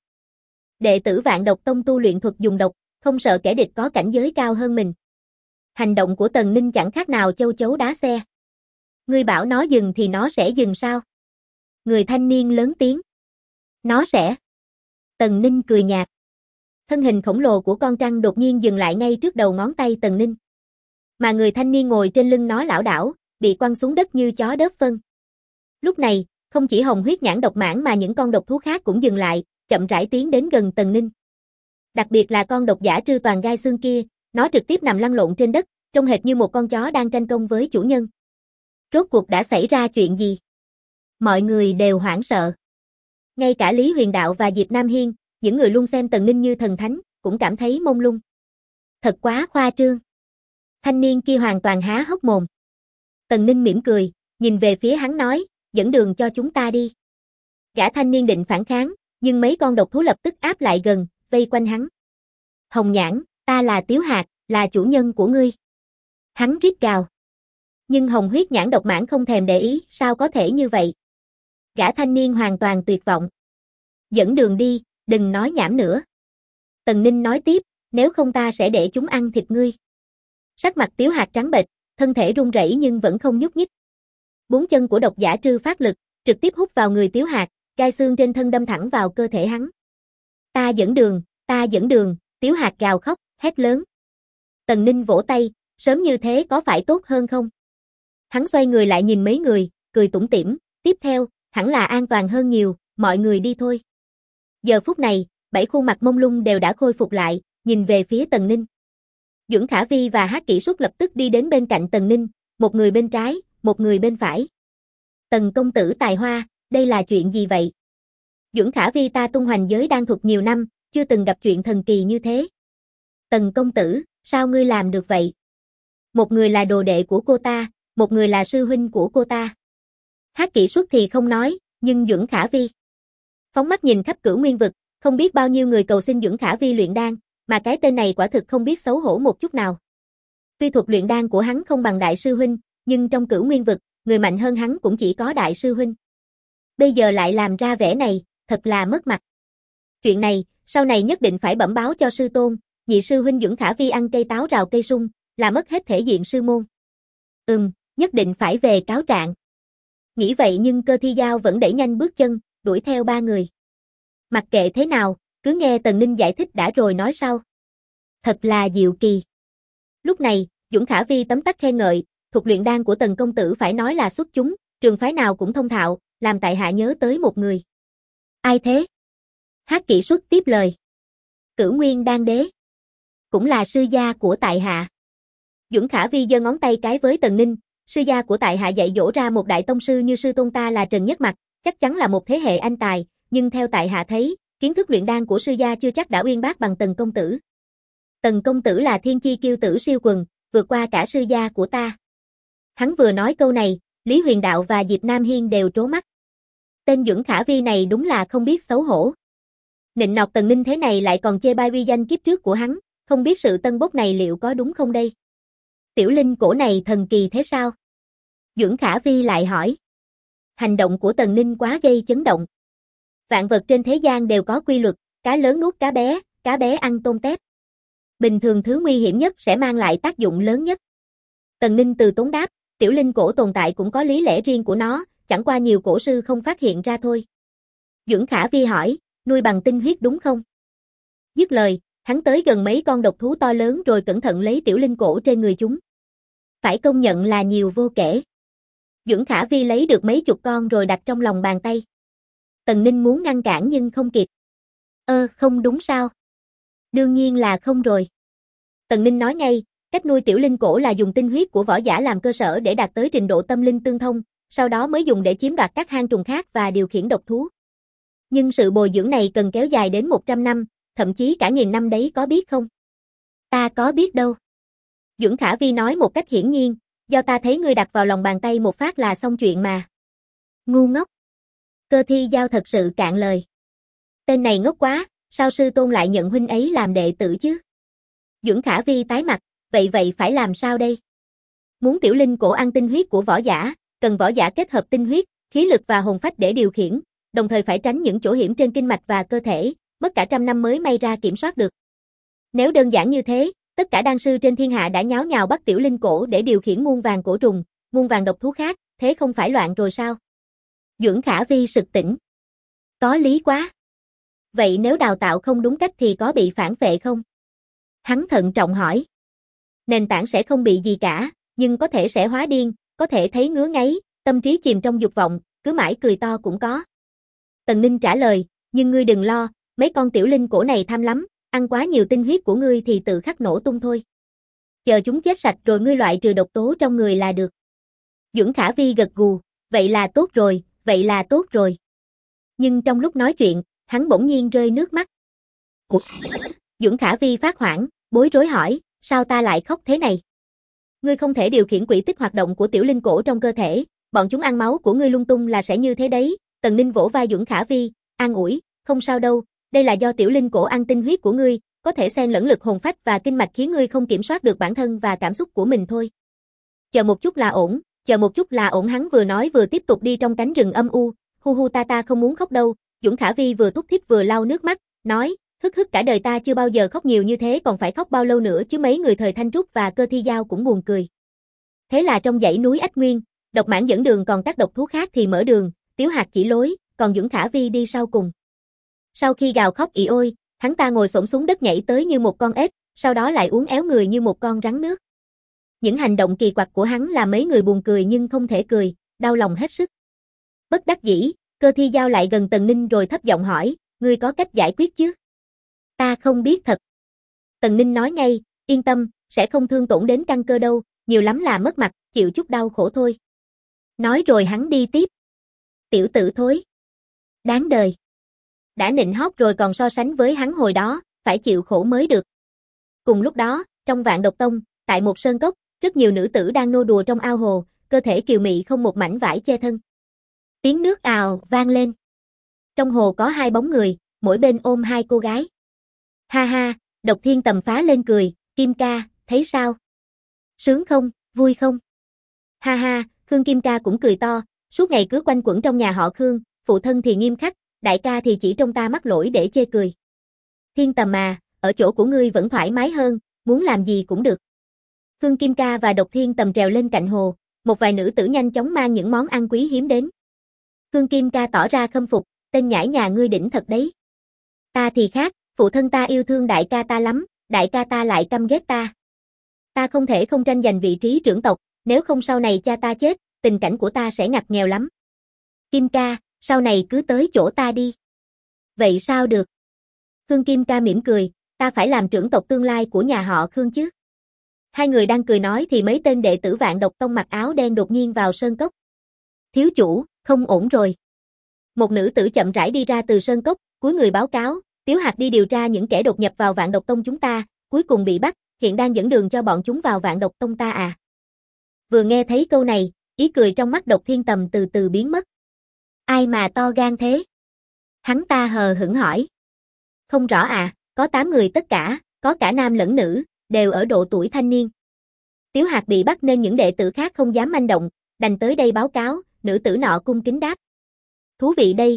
Đệ tử Vạn Độc Tông tu luyện thuật dùng độc, không sợ kẻ địch có cảnh giới cao hơn mình. Hành động của Tần Ninh chẳng khác nào châu chấu đá xe. Ngươi bảo nó dừng thì nó sẽ dừng sao? Người thanh niên lớn tiếng. Nó sẽ. Tần Ninh cười nhạt. Thân hình khổng lồ của con trăng đột nhiên dừng lại ngay trước đầu ngón tay Tần Ninh. Mà người thanh niên ngồi trên lưng nó lảo đảo, bị quăng xuống đất như chó đớp phân. Lúc này, không chỉ hồng huyết nhãn độc mãng mà những con độc thú khác cũng dừng lại, chậm rãi tiến đến gần Tần Ninh. Đặc biệt là con độc giả trư toàn gai xương kia, nó trực tiếp nằm lăn lộn trên đất, trông hệt như một con chó đang tranh công với chủ nhân. Rốt cuộc đã xảy ra chuyện gì? Mọi người đều hoảng sợ. Ngay cả Lý Huyền Đạo và Diệp Nam Hiên, những người luôn xem Tần Ninh như thần thánh, cũng cảm thấy mông lung. Thật quá khoa trương. Thanh niên kia hoàn toàn há hốc mồm. Tần Ninh mỉm cười, nhìn về phía hắn nói, dẫn đường cho chúng ta đi. Gã thanh niên định phản kháng, nhưng mấy con độc thú lập tức áp lại gần, vây quanh hắn. Hồng Nhãn, ta là Tiếu Hạc, là chủ nhân của ngươi. Hắn rít gào. Nhưng hồng huyết nhãn độc mãng không thèm để ý, sao có thể như vậy? Gã thanh niên hoàn toàn tuyệt vọng. Dẫn đường đi, đừng nói nhảm nữa. Tần Ninh nói tiếp, nếu không ta sẽ để chúng ăn thịt ngươi. Sắc mặt Tiếu Hạc trắng bệch, thân thể run rẩy nhưng vẫn không nhúc nhích. Bốn chân của độc giả trư phát lực, trực tiếp hút vào người Tiếu Hạc, gai xương trên thân đâm thẳng vào cơ thể hắn. Ta dẫn đường, Tiếu Hạc gào khóc, hét lớn. Tần Ninh vỗ tay, sớm như thế có phải tốt hơn không? Hắn xoay người lại nhìn mấy người, cười tủm tỉm, tiếp theo, hẳn là an toàn hơn nhiều, mọi người đi thôi. Giờ phút này, 7 khuôn mặt mông lung đều đã khôi phục lại, nhìn về phía Tần Ninh. Dưỡng Khả Vi và Hắc Kỷ Xuất lập tức đi đến bên cạnh Tần Ninh, một người bên trái, một người bên phải. Tần công tử tài hoa, đây là chuyện gì vậy? Dưỡng Khả Vi ta tung hoành giới đan thuật nhiều năm, chưa từng gặp chuyện thần kỳ như thế. Tần công tử, sao ngươi làm được vậy? Một người là đồ đệ của cô ta, một người là sư huynh của cô ta. Hắc Kỷ Xuất thì không nói, nhưng Dưỡng Khả Vi. Phóng mắt nhìn khắp Cửu Nguyên vực, không biết bao nhiêu người cầu xin Dưỡng Khả Vi luyện đan, mà cái tên này quả thực không biết xấu hổ một chút nào. Tuy thuật luyện đan của hắn không bằng đại sư huynh, nhưng trong Cửu Nguyên vực, người mạnh hơn hắn cũng chỉ có đại sư huynh. Bây giờ lại làm ra vẻ này, thật là mất mặt. Chuyện này, sau này nhất định phải bẩm báo cho sư tôn, nhị sư huynh Dưỡng Khả Vi ăn cây táo rào cây sung, là mất hết thể diện sư môn. Nhất định phải về cáo trạng. Nghĩ vậy nhưng Cơ Thi Giao vẫn đẩy nhanh bước chân, đuổi theo ba người. Mặc kệ thế nào, cứ nghe Tần Ninh giải thích đã rồi nói sau. Thật là diệu kỳ. Lúc này, Dưỡng Khả Vi tấm tắc khen ngợi, thuật luyện đan của Tần công tử phải nói là xuất chúng, trường phái nào cũng thông thạo, làm tại hạ nhớ tới một người. Ai thế? Hắc Kỷ Xuất tiếp lời. Cửu Nguyên Đan Đế. Cũng là sư gia của tại hạ. Dưỡng Khả Vi giơ ngón tay cái với Tần Ninh, sư gia của tại hạ dạy dỗ ra một đại tông sư như sư tôn ta là Trần Nhất Mặc, chắc chắn là một thế hệ anh tài, nhưng theo tại hạ thấy, kiến thức luyện đan của sư gia chưa chắc đã uyên bác bằng Tần công tử. Tần công tử là thiên chi kiêu tử siêu quần, vượt qua cả sư gia của ta. Hắn vừa nói câu này, Lý Huyền Đạo và Diệp Nam Hiên đều trố mắt. Tên Dưỡng Khả Vi này đúng là không biết xấu hổ. Nịnh nọt Tần Ninh thế này lại còn chê bai uy danh kiếp trước của hắn, không biết sự tân bốc này liệu có đúng không đây? Tiểu linh cổ này thần kỳ thế sao? Dưỡng Khả Vi lại hỏi. Hành động của Tần Ninh quá gây chấn động. Vạn vật trên thế gian đều có quy luật, cá lớn nuốt cá bé ăn tôm tép. Bình thường thứ nguy hiểm nhất sẽ mang lại tác dụng lớn nhất. Tần Ninh từ tốn đáp, tiểu linh cổ tồn tại cũng có lý lẽ riêng của nó, chẳng qua nhiều cổ sư không phát hiện ra thôi. Dưỡng Khả Vi hỏi, nuôi bằng tinh huyết đúng không? Dứt lời, hắn tới gần mấy con độc thú to lớn rồi cẩn thận lấy tiểu linh cổ trên người chúng. Phải công nhận là nhiều vô kể. Dưỡng Khả Vi lấy được mấy chục con rồi đặt trong lòng bàn tay. Tần Ninh muốn ngăn cản nhưng không kịp. Không đúng sao? Đương nhiên là không rồi. Tần Ninh nói ngay, cách nuôi tiểu linh cổ là dùng tinh huyết của võ giả làm cơ sở để đạt tới trình độ tâm linh tương thông, sau đó mới dùng để chiếm đoạt các hang trùng khác và điều khiển độc thú. Nhưng sự bồi dưỡng này cần kéo dài đến 100 năm, thậm chí cả 1000 năm đấy, có biết không? Ta có biết đâu. Dưỡng Khả Vi nói một cách hiển nhiên, do ta thấy ngươi đặt vào lòng bàn tay một phát là xong chuyện mà. Ngu ngốc. Cơ Thi Giao thật sự cạn lời. Tên này ngốc quá, sao sư tôn lại nhận huynh ấy làm đệ tử chứ? Dưỡng Khả Vi tái mặt, vậy phải làm sao đây? Muốn tiểu linh cổ ăn tinh huyết của võ giả, cần võ giả kết hợp tinh huyết, khí lực và hồn phách để điều khiển, đồng thời phải tránh những chỗ hiểm trên kinh mạch và cơ thể, mất cả trăm năm mới may ra kiểm soát được. Nếu đơn giản như thế, tất cả đan sư trên thiên hạ đã nháo nhào bắt tiểu linh cổ để điều khiển muôn vàng cổ trùng, muôn vàng độc thú khác, thế không phải loạn rồi sao? Dưỡng Khả Vi sực tỉnh. Có lý quá. Vậy nếu đào tạo không đúng cách thì có bị phản vệ không? Hắn thận trọng hỏi. Nền tảng sẽ không bị gì cả, nhưng có thể sẽ hóa điên, có thể thấy ngứa ngáy, tâm trí chìm trong dục vọng, cứ mãi cười to cũng có. Tần Ninh trả lời, nhưng ngươi đừng lo, mấy con tiểu linh cổ này tham lắm, ăn quá nhiều tinh huyết của ngươi thì tự khắc nổ tung thôi. Chờ chúng chết sạch rồi ngươi loại trừ độc tố trong người là được. Dưỡng Khả Vi gật gù, vậy là tốt rồi. Nhưng trong lúc nói chuyện, hắn bỗng nhiên rơi nước mắt. Dưỡng Khả Vi phát hoảng, bối rối hỏi, sao ta lại khóc thế này? Ngươi không thể điều khiển quỹ tích hoạt động của tiểu linh cổ trong cơ thể, bọn chúng ăn máu của ngươi lung tung là sẽ như thế đấy. Tần Ninh vỗ vai Dưỡng Khả Vi, an ủi, không sao đâu, đây là do tiểu linh cổ ăn tinh huyết của ngươi, có thể xen lẫn lực hồn phách và kinh mạch khiến ngươi không kiểm soát được bản thân và cảm xúc của mình thôi. Chờ một chút là ổn, hắn vừa nói vừa tiếp tục đi trong cánh rừng âm u, hu ta không muốn khóc đâu. Dưỡng Khả Vi vừa thúc thiết vừa lau nước mắt, nói, hức cả đời ta chưa bao giờ khóc nhiều như thế, còn phải khóc bao lâu nữa chứ? Mấy người Thời Thanh Trúc và Cơ Thi Giao cũng buồn cười. Thế là trong dãy núi Ách Nguyên, Độc Mãn dẫn đường, còn các độc thú khác thì mở đường, Tiếu Hạt chỉ lối, còn Dưỡng Khả Vi đi sau cùng. Sau khi gào khóc ì ôi, hắn ta ngồi xổm xuống đất nhảy tới như một con ếch, sau đó lại uốn éo người như một con rắn nước. Những hành động kỳ quặc của hắn làm mấy người buồn cười nhưng không thể cười, đau lòng hết sức. Bất đắc dĩ, Cơ Thi Giao lại gần Tần Ninh rồi thấp giọng hỏi, ngươi có cách giải quyết chứ? Ta không biết thật. Tần Ninh nói ngay, yên tâm, sẽ không thương tổn đến căn cơ đâu, nhiều lắm là mất mặt, chịu chút đau khổ thôi. Nói rồi hắn đi tiếp. Tiểu tử thối. Đáng đời. Đã nịnh hót rồi còn so sánh với hắn hồi đó, phải chịu khổ mới được. Cùng lúc đó, trong Vạn Độc Tông, tại một sơn cốc, rất nhiều nữ tử đang nô đùa trong ao hồ, cơ thể kiều mị không một mảnh vải che thân. Tiếng nước ào vang lên. Trong hồ có hai bóng người, mỗi bên ôm hai cô gái. Ha ha, Độc Thiên Tầm phá lên cười, Kim ca, thấy sao? Sướng không, vui không? Ha ha, Khương Kim ca cũng cười to, suốt ngày cứ quanh quẩn trong nhà họ Khương, phụ thân thì nghiêm khắc, đại ca thì chỉ trông ta mắc lỗi để chê cười. Thiên Tầm à, ở chỗ của ngươi vẫn thoải mái hơn, muốn làm gì cũng được. Khương Kim ca và Độc Thiên Tầm trèo lên cạnh hồ, một vài nữ tử nhanh chóng mang những món ăn quý hiếm đến. Khương Kim ca tỏ ra khâm phục, tên nhãi nhà ngươi đỉnh thật đấy. Ta thì khác, phụ thân ta yêu thương đại ca ta lắm, đại ca ta lại căm ghét ta. Ta không thể không tranh giành vị trí trưởng tộc, nếu không sau này cha ta chết, tình cảnh của ta sẽ ngặt nghèo lắm. Kim ca, sau này cứ tới chỗ ta đi. Vậy sao được? Khương Kim ca mỉm cười, ta phải làm trưởng tộc tương lai của nhà họ Khương chứ. Hai người đang cười nói thì mấy tên đệ tử Vạn Độc Tông mặc áo đen đột nhiên vào sơn cốc. Thiếu chủ, không ổn rồi. Một nữ tử chậm rãi đi ra từ sơn cốc, cúi người báo cáo, Tiếu Hạt đi điều tra những kẻ đột nhập vào Vạn Độc Tông chúng ta, cuối cùng bị bắt, hiện đang dẫn đường cho bọn chúng vào Vạn Độc Tông ta à. Vừa nghe thấy câu này, ý cười trong mắt Độc Thiên Tầm từ từ biến mất. Ai mà to gan thế? Hắn ta hờ hững hỏi. Không rõ à, có 8 người tất cả, có cả nam lẫn nữ, đều ở độ tuổi thanh niên. Tiếu Hạt bị bắt nên những đệ tử khác không dám manh động, đành tới đây báo cáo, nữ tử nọ cung kính đáp. Thú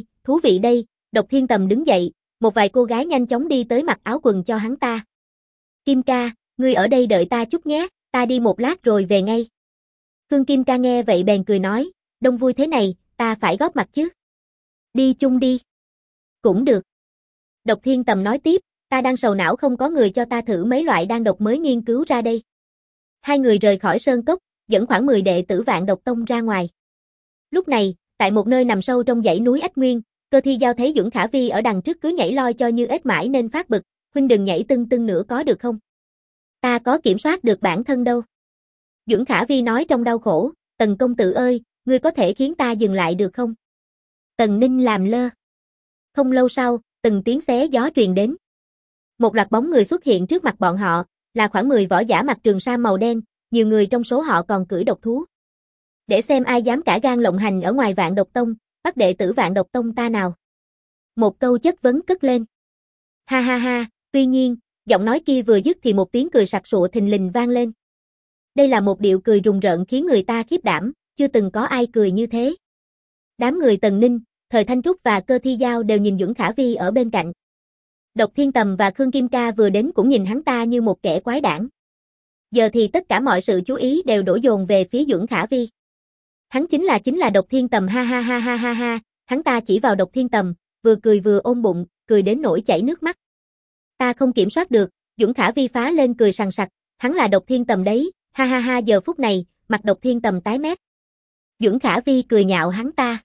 vị đây, Độc Thiên Tầm đứng dậy, một vài cô gái nhanh chóng đi tới mặc áo quần cho hắn ta. Kim ca, ngươi ở đây đợi ta chút nhé, ta đi một lát rồi về ngay. Khương Kim ca nghe vậy bèn cười nói, đông vui thế này, ta phải góp mặt chứ. Đi chung đi. Cũng được. Độc Thiên Tầm nói tiếp, ta đang sầu não không có người cho ta thử mấy loại đan độc mới nghiên cứu ra đây. Hai người rời khỏi sơn cốc, dẫn khoảng 10 đệ tử Vạn Độc Tông ra ngoài. Lúc này, tại một nơi nằm sâu trong dãy núi Ách Nguyên, Cơ Thi Giao thấy Duẩn Khả Vi ở đằng trước cứ nhảy loi cho như ếch mãi nên phát bực, huynh đừng nhảy tưng tưng nữa có được không? Ta có kiểm soát được bản thân đâu. Duẩn Khả Vi nói trong đau khổ, Tần công tử ơi, ngươi có thể khiến ta dừng lại được không? Tần Ninh làm lơ. Không lâu sau, từng tiếng xé gió truyền đến. Một loạt bóng người xuất hiện trước mặt bọn họ, là khoảng 10 võ giả mặc trường sam màu đen, nhiều người trong số họ còn cưỡi độc thú. Để xem ai dám cả gan lộng hành ở ngoài Vạn Độc Tông, bắt đệ tử Vạn Độc Tông ta nào. Một câu chất vấn cất lên. Ha ha ha, tuy nhiên, giọng nói kia vừa dứt thì một tiếng cười sặc sụa thình lình vang lên. Đây là một điệu cười rùng rợn khiến người ta khiếp đảm, chưa từng có ai cười như thế. Đám người Tần Ninh, Thời Thanh Trúc và Cơ Thi Giao đều nhìn Duẩn Khả Vi ở bên cạnh. Độc Thiên Tầm và Khương Kim Ca vừa đến cũng nhìn hắn ta như một kẻ quái đản. Giờ thì tất cả mọi sự chú ý đều đổ dồn về phía Duẩn Khả Vi. Hắn chính là Độc Thiên Tầm ha ha ha ha ha ha, hắn ta chỉ vào Độc Thiên Tầm, vừa cười vừa ôm bụng, cười đến nỗi chảy nước mắt. Ta không kiểm soát được, Duẩn Khả Vi phá lên cười sằng sặc, hắn là Độc Thiên Tầm đấy, ha ha ha. Giờ phút này, mặt Độc Thiên Tầm tái mét. Duẩn Khả Vi cười nhạo hắn ta.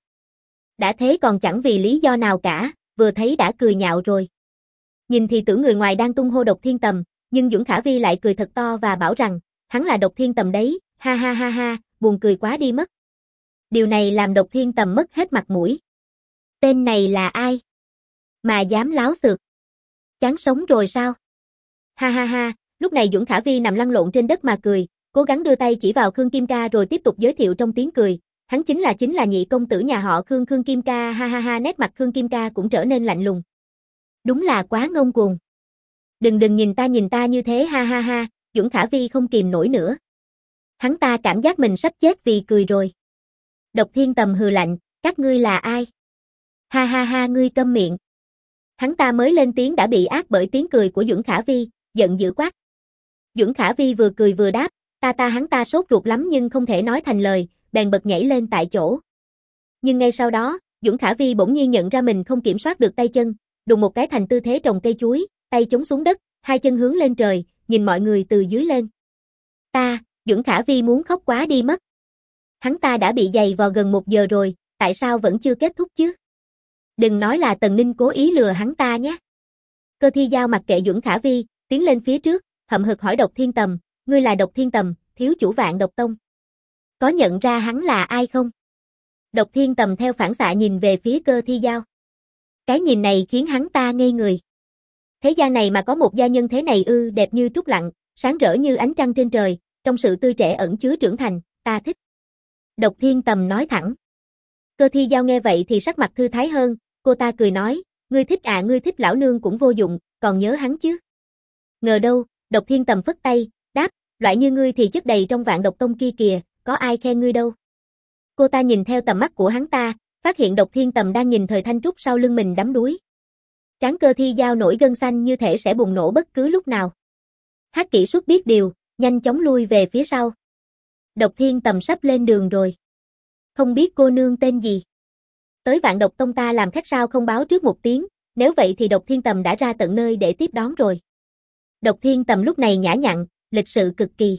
Đã thế còn chẳng vì lý do nào cả, vừa thấy đã cười nhạo rồi. Nhìn thì tưởng người ngoài đang tung hô Độc Thiên Tầm, nhưng Duẩn Khả Vi lại cười thật to và bảo rằng, hắn là Độc Thiên Tầm đấy, ha ha ha ha, buồn cười quá đi mất. Điều này làm Độc Thiên Tầm mất hết mặt mũi. Tên này là ai? Mà dám láo xược. Chán sống rồi sao? Ha ha ha, lúc này Duẩn Khả Vi nằm lăn lộn trên đất mà cười, cố gắng đưa tay chỉ vào Khương Kim Ca rồi tiếp tục giới thiệu trong tiếng cười. Hắn chính là nhị công tử nhà họ Khương, Khương Kim Ca, ha ha ha. Nét mặt Khương Kim Ca cũng trở nên lạnh lùng. Đúng là quá ngông cuồng. Đừng nhìn ta như thế ha ha ha, Duẩn Khả Vi không kìm nổi nữa. Hắn ta cảm giác mình sắp chết vì cười rồi. Độc Thiên Tầm hừ lạnh, các ngươi là ai? Ha ha ha, ngươi câm miệng. Hắn ta mới lên tiếng đã bị át bởi tiếng cười của Duẩn Khả Vi, giận dữ quát. Duẩn Khả Vi vừa cười vừa đáp, hắn ta sốt ruột lắm nhưng không thể nói thành lời, bèn bật nhảy lên tại chỗ. Nhưng ngay sau đó, Duẩn Khả Vi bỗng nhiên nhận ra mình không kiểm soát được tay chân, đùng một cái thành tư thế trồng cây chuối, tay chống xuống đất, hai chân hướng lên trời, nhìn mọi người từ dưới lên. Duẩn Khả Vi muốn khóc quá đi mất. Hắn ta đã bị giày vò gần 1 giờ rồi, tại sao vẫn chưa kết thúc chứ? Đừng nói là Tần Ninh cố ý lừa hắn ta nhé. Cơ Thi Giao mặc kệ Duẩn Khả Vi, tiến lên phía trước, hậm hực hỏi Độc Thiên Tầm, ngươi là Độc Thiên Tầm, thiếu chủ Vạn Độc Tông. Có nhận ra hắn là ai không? Độc Thiên Tầm theo phản xạ nhìn về phía Cơ Thi Giao. Cái nhìn này khiến hắn ta ngây người. Thế gian này mà có một gia nhân thế này ư, đẹp như trúc lặng, sáng rỡ như ánh trăng trên trời, trong sự tươi trẻ ẩn chứa trưởng thành, ta thích. Độc Thiên Tầm nói thẳng. Cơ Thi Giao nghe vậy thì sắc mặt thư thái hơn, cô ta cười nói, ngươi thích à, ngươi thích lão nương cũng vô dụng, còn nhớ hắn chứ? Ngờ đâu, Độc Thiên Tầm phất tay, đáp, loại như ngươi thì chất đầy trong Vạn Độc Tông kia kìa, có ai khen ngươi đâu. Cô ta nhìn theo tầm mắt của hắn ta, phát hiện Độc Thiên Tầm đang nhìn Thời Thanh Trúc sau lưng mình đắm đuối. Trán Cơ Thi Giao nổi gân xanh như thể sẽ bùng nổ bất cứ lúc nào. Hắc Kỷ Xuất biết điều, nhanh chóng lui về phía sau. Độc Thiên Tầm sắp lên đường rồi. Không biết cô nương tên gì? Tới Vạn Độc Tông ta làm khách sao không báo trước một tiếng, nếu vậy thì Độc Thiên Tầm đã ra tận nơi để tiếp đón rồi. Độc Thiên Tầm lúc này nhã nhặn, lịch sự cực kỳ.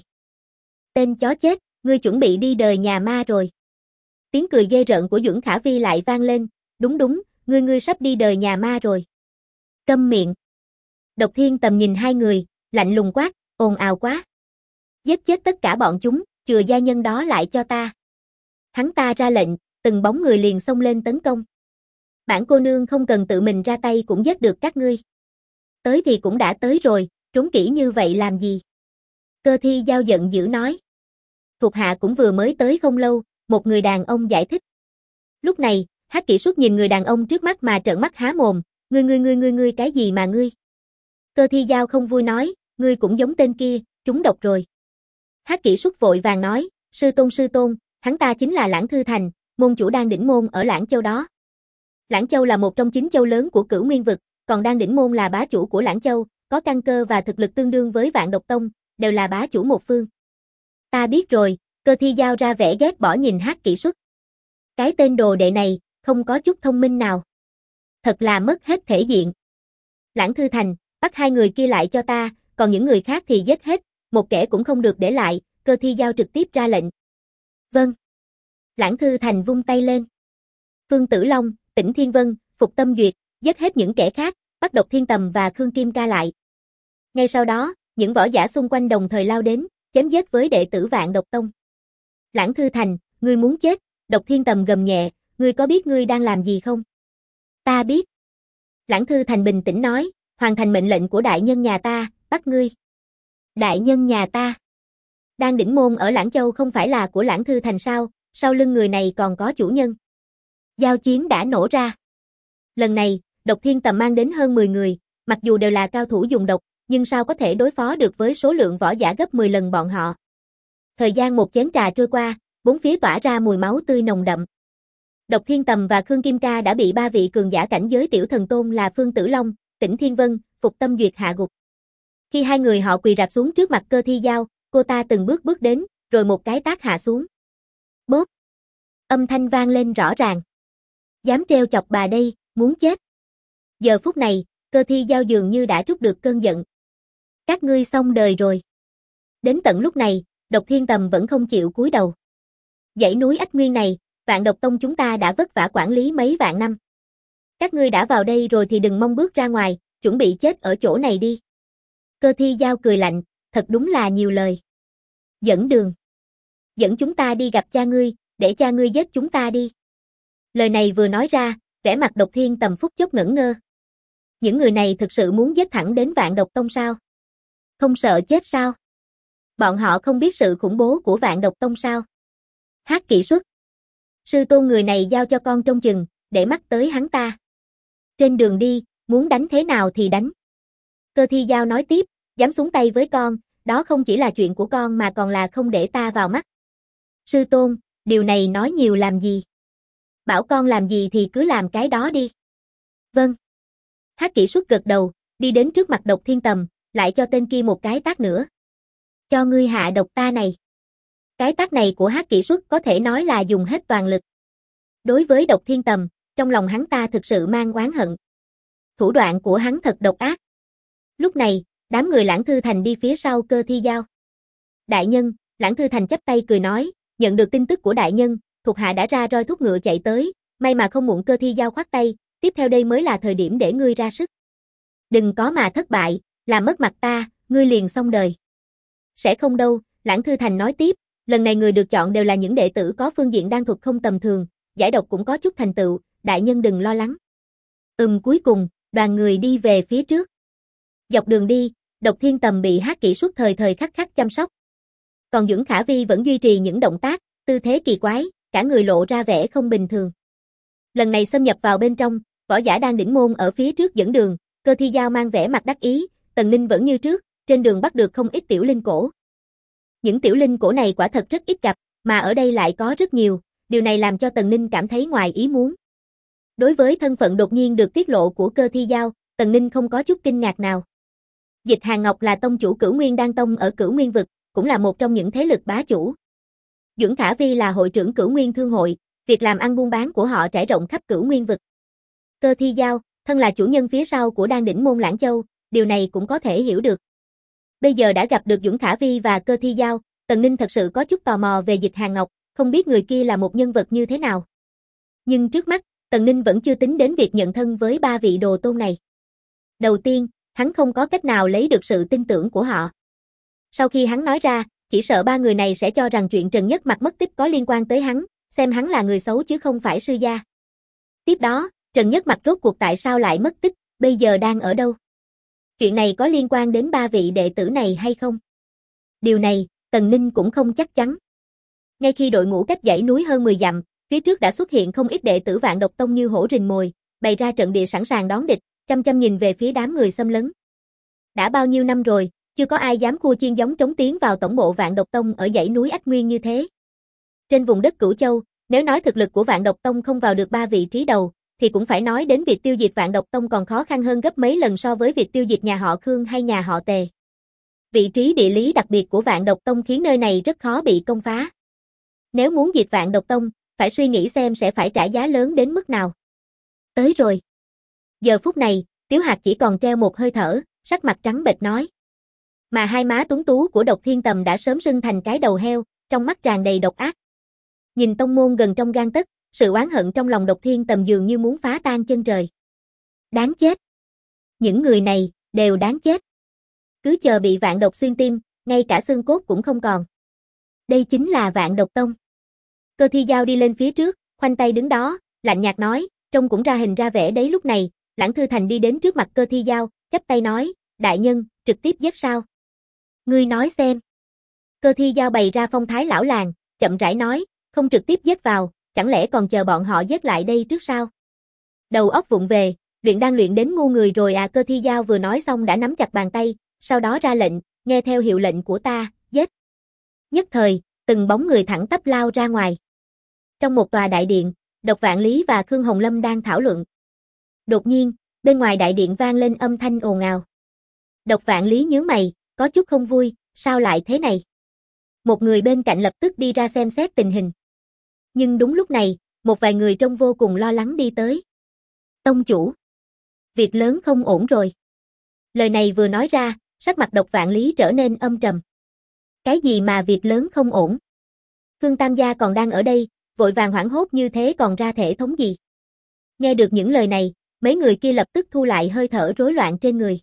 Tên chó chết, ngươi chuẩn bị đi đời nhà ma rồi. Tiếng cười ghê rợn của Duẩn Khả Vi lại vang lên, đúng, ngươi sắp đi đời nhà ma rồi. Câm miệng. Độc Thiên Tầm nhìn hai người, lạnh lùng quát, ồn ào quá. Giết chết tất cả bọn chúng, chừa gia nhân đó lại cho ta. Hắn ta ra lệnh, từng bóng người liền xông lên tấn công. Bản cô nương không cần tự mình ra tay cũng giết được các ngươi. Tới thì cũng đã tới rồi, trốn kỹ như vậy làm gì? Cơ Thi Giao giận dữ nói. Thuộc hạ cũng vừa mới tới không lâu, một người đàn ông giải thích. Lúc này, Hắc Kỷ Xuất nhìn người đàn ông trước mắt mà trợn mắt há mồm, ngươi cái gì mà ngươi? Cơ Thi Giao không vui nói, ngươi cũng giống tên kia, trúng độc rồi. Hắc Kỷ Xuất vội vàng nói, sư tôn, hắn ta chính là Lãng Thư Thành, môn chủ Đan Đỉnh Môn ở Lãng Châu đó. Lãng Châu là một trong 9 châu lớn của Cửu Nguyên vực, còn Đan Đỉnh Môn là bá chủ của Lãng Châu, có căn cơ và thực lực tương đương với Vạn Độc Tông, đều là bá chủ một phương. Ta biết rồi, Cơ Thi Giao ra vẻ ghét bỏ nhìn Hắc Kỷ Xuất. Cái tên đồ đệ này, không có chút thông minh nào. Thật là mất hết thể diện. Lãng Thư Thành, bắt hai người kia lại cho ta, còn những người khác thì giết hết, một kẻ cũng không được để lại, Cơ Thi Giao trực tiếp ra lệnh. Vâng. Lãng Thư Thành vung tay lên. Phương Tử Long, Tỉnh Thiên Vân, Phục Tâm Duyệt, giết hết những kẻ khác, bắt Độc Thiên Tầm và Khương Kim Ca lại. Ngay sau đó, những võ giả xung quanh đồng thời lao đến, chém giết với đệ tử Vạn Độc Tông. Lãng Thư Thành, ngươi muốn chết, Độc Thiên Tầm gầm nhẹ, ngươi có biết ngươi đang làm gì không? Ta biết. Lãng Thư Thành bình tĩnh nói, hoàn thành mệnh lệnh của đại nhân nhà ta, bắt ngươi. Đại nhân nhà ta. Đan Đỉnh Môn ở Lãng Châu không phải là của Lãng Thư Thành sao, sau lưng người này còn có chủ nhân. Giao chiến đã nổ ra. Lần này, Độc Thiên Tầm mang đến hơn 10 người, mặc dù đều là cao thủ dùng độc, nhưng sao có thể đối phó được với số lượng võ giả gấp 10 lần bọn họ. Thời gian một chén trà trôi qua, bốn phía tỏa ra mùi máu tươi nồng đậm. Độc Thiên Tầm và Khương Kim Ca đã bị ba vị cường giả cảnh giới tiểu thần tôn là Phương Tử Long, Tĩnh Thiên Vân, Phục Tâm Duyệt hạ gục. Khi hai người họ quỳ rạp xuống trước mặt Cơ Thi Giao, cô ta từng bước bước đến, rồi một cái tát hạ xuống. Bốp! Âm thanh vang lên rõ ràng. Dám trêu chọc bà đây, muốn chết. Giờ phút này, Cơ Thi Giao dường như đã trút được cơn giận. Các ngươi xong đời rồi. Đến tận lúc này, Độc Thiên Tầm vẫn không chịu cúi đầu. Dãy núi Ách Nguyên này, Vạn Độc Tông chúng ta đã vất vả quản lý mấy vạn năm. Các ngươi đã vào đây rồi thì đừng mong bước ra ngoài, chuẩn bị chết ở chỗ này đi. Cơ Thi Giao cười lạnh, thật đúng là nhiều lời. Dẫn đường. Dẫn chúng ta đi gặp cha ngươi, để cha ngươi giết chúng ta đi. Lời này vừa nói ra, vẻ mặt Độc Thiên Tầm phút chốc ngẩn ngơ. Những người này thực sự muốn giết thẳng đến Vạn Độc Tông sao? Không sợ chết sao? Bọn họ không biết sự khủng bố của Vạn Độc Tông sao? Hát kỹ xuất. Sư tôn người này giao cho con trông chừng, để mắt tới hắn ta. Trên đường đi, muốn đánh thế nào thì đánh. Cơ Thi Giao nói tiếp, dám xuống tay với con, đó không chỉ là chuyện của con mà còn là không để ta vào mắt. Sư tôn, điều này nói nhiều làm gì? Bảo con làm gì thì cứ làm cái đó đi. Vâng. Hát kỹ xuất gật đầu, đi đến trước mặt Độc Thiên Tầm, lại cho tên kia một cái tát nữa. Cho ngươi hạ độc ta này. Cái tát này của Hát kỹ xuất có thể nói là dùng hết toàn lực. Đối với Độc Thiên Tầm, trong lòng hắn ta thực sự mang oán hận. Thủ đoạn của hắn thật độc ác. Lúc này, đám người Lãng Thư Thành đi phía sau Cơ Thi Giao. Đại nhân, Lãng Thư Thành chắp tay cười nói, nhận được tin tức của đại nhân, thuộc hạ đã ra roi thúc ngựa chạy tới, may mà không muộn. Cơ Thi Giao khoát tay, tiếp theo đây mới là thời điểm để ngươi ra sức. Đừng có mà thất bại, làm mất mặt ta, ngươi liền xong đời. Sẽ không đâu, Lãng Thư Thành nói tiếp, lần này người được chọn đều là những đệ tử có phương diện đan thuật không tầm thường, giải độc cũng có chút thành tựu, đại nhân đừng lo lắng. Cuối cùng, đoàn người đi về phía trước. Dọc đường đi, Độc Thiên Tầm bị Hát kỹ xuất thời thời khắc khắc chăm sóc. Còn Dưỡng Khả Vi vẫn duy trì những động tác, tư thế kỳ quái, cả người lộ ra vẻ không bình thường. Lần này xâm nhập vào bên trong, võ giả Đan Đỉnh Môn ở phía trước dẫn đường, Cơ Thi Giao mang vẻ mặt đắc ý, Tần Ninh vẫn như trước, trên đường bắt được không ít tiểu linh cổ. Những tiểu linh cổ này quả thật rất ít gặp, mà ở đây lại có rất nhiều, điều này làm cho Tần Ninh cảm thấy ngoài ý muốn. Đối với thân phận đột nhiên được tiết lộ của Cơ Thi Giao, Tần Ninh không có chút kinh ngạc nào. Dịch Hàn Ngọc là tông chủ Cửu Nguyên Đan Tông ở Cửu Nguyên Vực, cũng là một trong những thế lực bá chủ. Dưỡng Khả Vi là hội trưởng Cửu Nguyên Thương hội, việc làm ăn buôn bán của họ trải rộng khắp Cửu Nguyên Vực. Cơ Thi Giao, thân là chủ nhân phía sau của Đan Đỉnh Môn Lãng Châu, điều này cũng có thể hiểu được. Bây giờ đã gặp được Dưỡng Khả Vi và Cơ Thi Giao, Tần Ninh thật sự có chút tò mò về Dịch Hàn Ngọc, không biết người kia là một nhân vật như thế nào. Nhưng trước mắt, Tần Ninh vẫn chưa tính đến việc nhận thân với ba vị đồ tôn này. Đầu tiên, hắn không có cách nào lấy được sự tin tưởng của họ. Sau khi hắn nói ra, chỉ sợ ba người này sẽ cho rằng chuyện Trần Nhất Mặc mất tích có liên quan tới hắn, xem hắn là người xấu chứ không phải sư gia. Tiếp đó, Trần Nhất Mặc rốt cuộc tại sao lại mất tích, bây giờ đang ở đâu? Chuyện này có liên quan đến ba vị đệ tử này hay không? Điều này, Tần Ninh cũng không chắc chắn. Ngay khi đội ngũ cách dãy núi hơn 10 dặm, phía trước đã xuất hiện không ít đệ tử Vạn Độc Tông như hổ rình mồi, bày ra trận địa sẵn sàng đón địch, chăm chăm nhìn về phía đám người xâm lấn. Đã bao nhiêu năm rồi, chưa có ai dám khua chiên giống trống tiến vào tổng bộ Vạn Độc Tông ở dãy núi Ách Nguyên như thế. Trên vùng đất Cửu Châu, nếu nói thực lực của Vạn Độc Tông không vào được ba vị trí đầu, thì cũng phải nói đến việc tiêu diệt Vạn Độc Tông còn khó khăn hơn gấp mấy lần so với việc tiêu diệt nhà họ Khương hay nhà họ Tề. Vị trí địa lý đặc biệt của Vạn Độc Tông khiến nơi này rất khó bị công phá. Nếu muốn diệt Vạn Độc Tông, phải suy nghĩ xem sẽ phải trả giá lớn đến mức nào. Tới rồi. Giờ phút này, Tiếu Hạc chỉ còn treo một hơi thở, sắc mặt trắng bệch nói. Mà hai má tuấn tú của Độc Thiên Tầm đã sớm sưng thành cái đầu heo, trong mắt tràn đầy độc ác. Nhìn tông môn gần trong gang tấc, sự oán hận trong lòng Độc Thiên Tầm dường như muốn phá tan chân trời. Đáng chết. Những người này, đều đáng chết. Cứ chờ bị vạn độc xuyên tim, ngay cả xương cốt cũng không còn. Đây chính là Vạn Độc Tông. Cơ Thi Giao đi lên phía trước, khoanh tay đứng đó, lạnh nhạt nói, trông cũng ra hình ra vẻ đấy. Lúc này, Lãng Thư Thành đi đến trước mặt Cơ Thi Giao, chắp tay nói, đại nhân, trực tiếp giết sao? Ngươi nói xem. Cơ Thi Giao bày ra phong thái lão làng, chậm rãi nói, không trực tiếp giết vào, chẳng lẽ còn chờ bọn họ giết lại đây trước sao? Đầu óc vụng về, luyện đan luyện đến ngu người rồi à? Cơ Thi Giao vừa nói xong đã nắm chặt bàn tay, sau đó ra lệnh, nghe theo hiệu lệnh của ta, giết. Nhất thời, từng bóng người thẳng tắp lao ra ngoài. Trong một tòa đại điện, Độc Vạn Lý và Khương Hồng Lâm đang thảo luận. Đột nhiên, bên ngoài đại điện vang lên âm thanh ồn ào. Độc Vạn Lý nhướng mày, có chút không vui, sao lại thế này? Một người bên cạnh lập tức đi ra xem xét tình hình. Nhưng đúng lúc này, một vài người trông vô cùng lo lắng đi tới. Tông chủ, việc lớn không ổn rồi. Lời này vừa nói ra, sắc mặt Độc Vạn Lý trở nên âm trầm. Cái gì mà việc lớn không ổn? Khương Tam gia còn đang ở đây, vội vàng hoảng hốt như thế còn ra thể thống gì? Nghe được những lời này, mấy người kia lập tức thu lại hơi thở rối loạn trên người.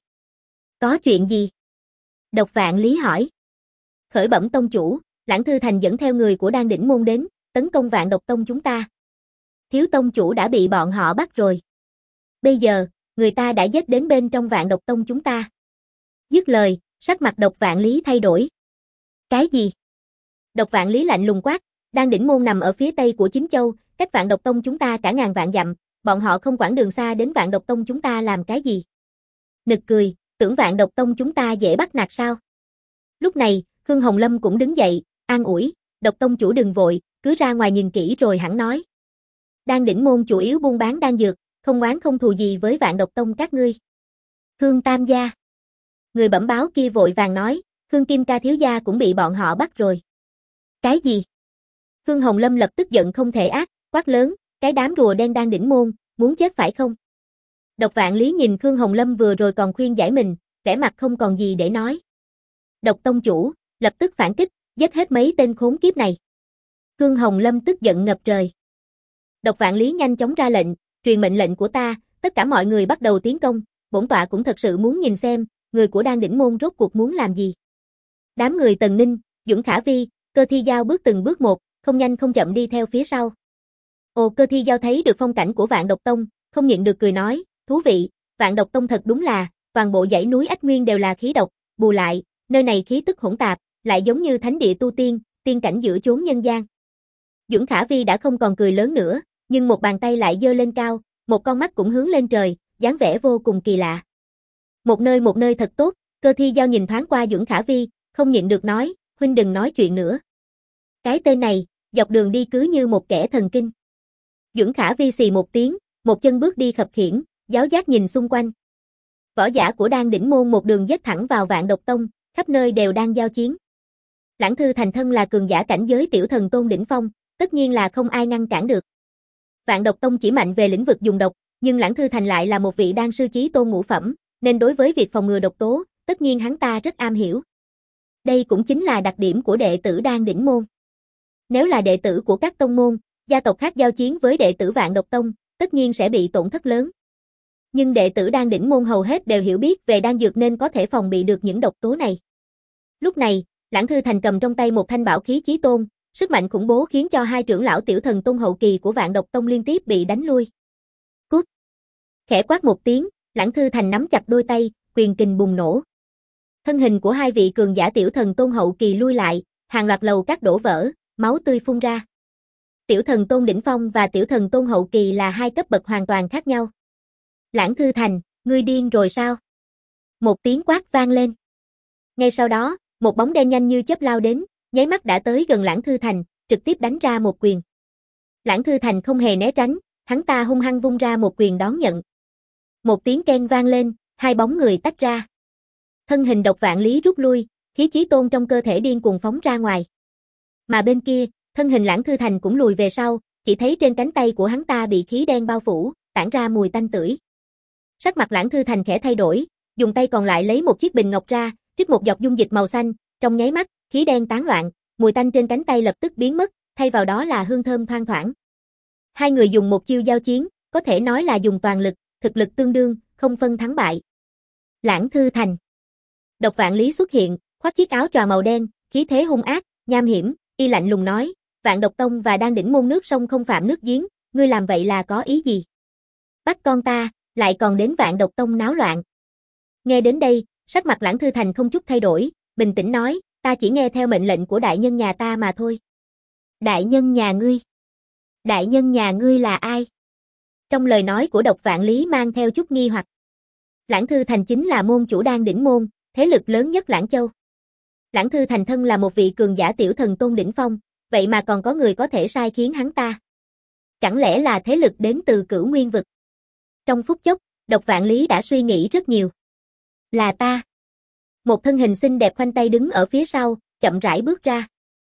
Có chuyện gì? Độc Vạn Lý hỏi. Khởi bẩm tông chủ, Lãng Thư Thành dẫn theo người của Đan Đỉnh Môn đến, tấn công Vạn Độc Tông chúng ta. Thiếu tông chủ đã bị bọn họ bắt rồi. Bây giờ, người ta đã giết đến bên trong Vạn Độc Tông chúng ta. Dứt lời, sắc mặt Độc Vạn Lý thay đổi. Cái gì? Độc Vạn Lý lạnh lùng quát, Đan Đỉnh Môn nằm ở phía tây của Chính Châu, cách Vạn Độc Tông chúng ta cả ngàn vạn dặm, bọn họ không quản đường xa đến Vạn Độc Tông chúng ta làm cái gì? Nực cười, tưởng Vạn Độc Tông chúng ta dễ bắt nạt sao? Lúc này, Khương Hồng Lâm cũng đứng dậy, an ủi, Độc Tông chủ đừng vội, cứ ra ngoài nhìn kỹ rồi hẳn nói. Đan Đỉnh Môn chủ yếu buôn bán đan dược, không oán không thù gì với Vạn Độc Tông các ngươi. Khương Tam gia. Người bẩm báo kia vội vàng nói, Khương Kim Ca thiếu gia cũng bị bọn họ bắt rồi. Cái gì? Khương Hồng Lâm lập tức giận không thể ác, quát lớn, cái đám rùa đen Đan Đỉnh Môn, muốn chết phải không? Độc Vạn Lý nhìn Khương Hồng Lâm vừa rồi còn khuyên giải mình, vẻ mặt không còn gì để nói. Độc Tông chủ, lập tức phản kích, giết hết mấy tên khốn kiếp này. Khương Hồng Lâm tức giận ngập trời. Độc Vạn Lý nhanh chóng ra lệnh, truyền mệnh lệnh của ta, tất cả mọi người bắt đầu tiến công, bổn tọa cũng thật sự muốn nhìn xem, người của Đan Đỉnh Môn rốt cuộc muốn làm gì. Đám người Tần Ninh, Dũng Khả Vi, Cơ Thi Giao bước từng bước một, không nhanh không chậm đi theo phía sau. Ồ, Cơ Thi Giao thấy được phong cảnh của Vạn Độc Tông, không nhịn được cười nói, thú vị, Vạn Độc Tông thật đúng là, toàn bộ dãy núi Ách Nguyên đều là khí độc, bù lại, nơi này khí tức hỗn tạp, lại giống như thánh địa tu tiên, tiên cảnh giữa chốn nhân gian. Dũng Khả Vi đã không còn cười lớn nữa, nhưng một bàn tay lại giơ lên cao, một con mắt cũng hướng lên trời, dáng vẻ vô cùng kỳ lạ. Một nơi thật tốt, Cơ Thi Giao nhìn thoáng qua Dũng Khả Vi, không nhịn được nói, huynh đừng nói chuyện nữa. Cái tên này, dọc đường đi cứ như một kẻ thần kinh. Dũng Khả Vi xì một tiếng, một chân bước đi khập khiễng, giáo giác nhìn xung quanh. Võ giả của Đan Đỉnh Môn một đường dết thẳng vào Vạn Độc Tông, khắp nơi đều đang giao chiến. Lãng Thư Thành thân là cường giả cảnh giới tiểu thần tôn đỉnh phong, tất nhiên là không ai ngăn cản được. Vạn Độc Tông chỉ mạnh về lĩnh vực dùng độc, nhưng Lãng Thư Thành lại là một vị đan sư chí tôn ngũ phẩm, nên đối với việc phòng ngừa độc tố, tất nhiên hắn ta rất am hiểu. Đây cũng chính là đặc điểm của đệ tử Đan Đỉnh Môn. Nếu là đệ tử của các tông môn, gia tộc khác giao chiến với đệ tử Vạn Độc Tông, tất nhiên sẽ bị tổn thất lớn. Nhưng đệ tử Đan Đỉnh Môn hầu hết đều hiểu biết về đan dược nên có thể phòng bị được những độc tố này. Lúc này, Lãng Thư Thành cầm trong tay một thanh bảo khí chí tôn, sức mạnh khủng bố khiến cho hai trưởng lão tiểu thần tôn hậu kỳ của Vạn Độc Tông liên tiếp bị đánh lui. Cút! Khẽ quát một tiếng, Lãng Thư Thành nắm chặt đôi tay, quyền kình bùng nổ. Thân hình của hai vị cường giả tiểu thần tôn hậu kỳ lui lại, hàng loạt lầu các đổ vỡ, máu tươi phun ra. Tiểu thần tôn đỉnh phong và tiểu thần tôn hậu kỳ là hai cấp bậc hoàn toàn khác nhau. Lãng Thư Thành, ngươi điên rồi sao? Một tiếng quát vang lên. Ngay sau đó, một bóng đen nhanh như chớp lao đến, nháy mắt đã tới gần Lãng Thư Thành, trực tiếp đánh ra một quyền. Lãng Thư Thành không hề né tránh, hắn ta hung hăng vung ra một quyền đón nhận. Một tiếng keng vang lên, hai bóng người tách ra. Thân hình Độc Vạn Lý rút lui, khí chí tôn trong cơ thể điên cuồng phóng ra ngoài. Mà bên kia, thân hình Lãng Thư Thành cũng lùi về sau, chỉ thấy trên cánh tay của hắn ta bị khí đen bao phủ, tản ra mùi tanh tưởi. Sắc mặt Lãng Thư Thành khẽ thay đổi, dùng tay còn lại lấy một chiếc bình ngọc ra, trích một giọt dung dịch màu xanh, trong nháy mắt, khí đen tán loạn, mùi tanh trên cánh tay lập tức biến mất, thay vào đó là hương thơm thoang thoảng. Hai người dùng một chiêu giao chiến, có thể nói là dùng toàn lực, thực lực tương đương, không phân thắng bại. Lãng Thư Thành. Độc Vạn Lý xuất hiện, khoác chiếc áo choàng màu đen, khí thế hung ác, nham hiểm, y lạnh lùng nói, Vạn Độc Tông và Đan Đỉnh môn nước sông không phạm nước giếng, ngươi làm vậy là có ý gì? Bắt con ta, lại còn đến Vạn Độc Tông náo loạn. Nghe đến đây, sắc mặt Lãng Thư Thành không chút thay đổi, bình tĩnh nói, ta chỉ nghe theo mệnh lệnh của đại nhân nhà ta mà thôi. Đại nhân nhà ngươi? Đại nhân nhà ngươi là ai? Trong lời nói của Độc Vạn Lý mang theo chút nghi hoặc. Lãng Thư Thành chính là môn chủ Đan Đỉnh môn, thế lực lớn nhất Lãng Châu. Lãng Thư Thành thân là một vị cường giả tiểu thần tôn đỉnh phong, vậy mà còn có người có thể sai khiến hắn ta. Chẳng lẽ là thế lực đến từ Cửu Nguyên vực? Trong phút chốc, Độc Vạn Lý đã suy nghĩ rất nhiều. Là ta. Một thân hình xinh đẹp khoanh tay đứng ở phía sau, chậm rãi bước ra.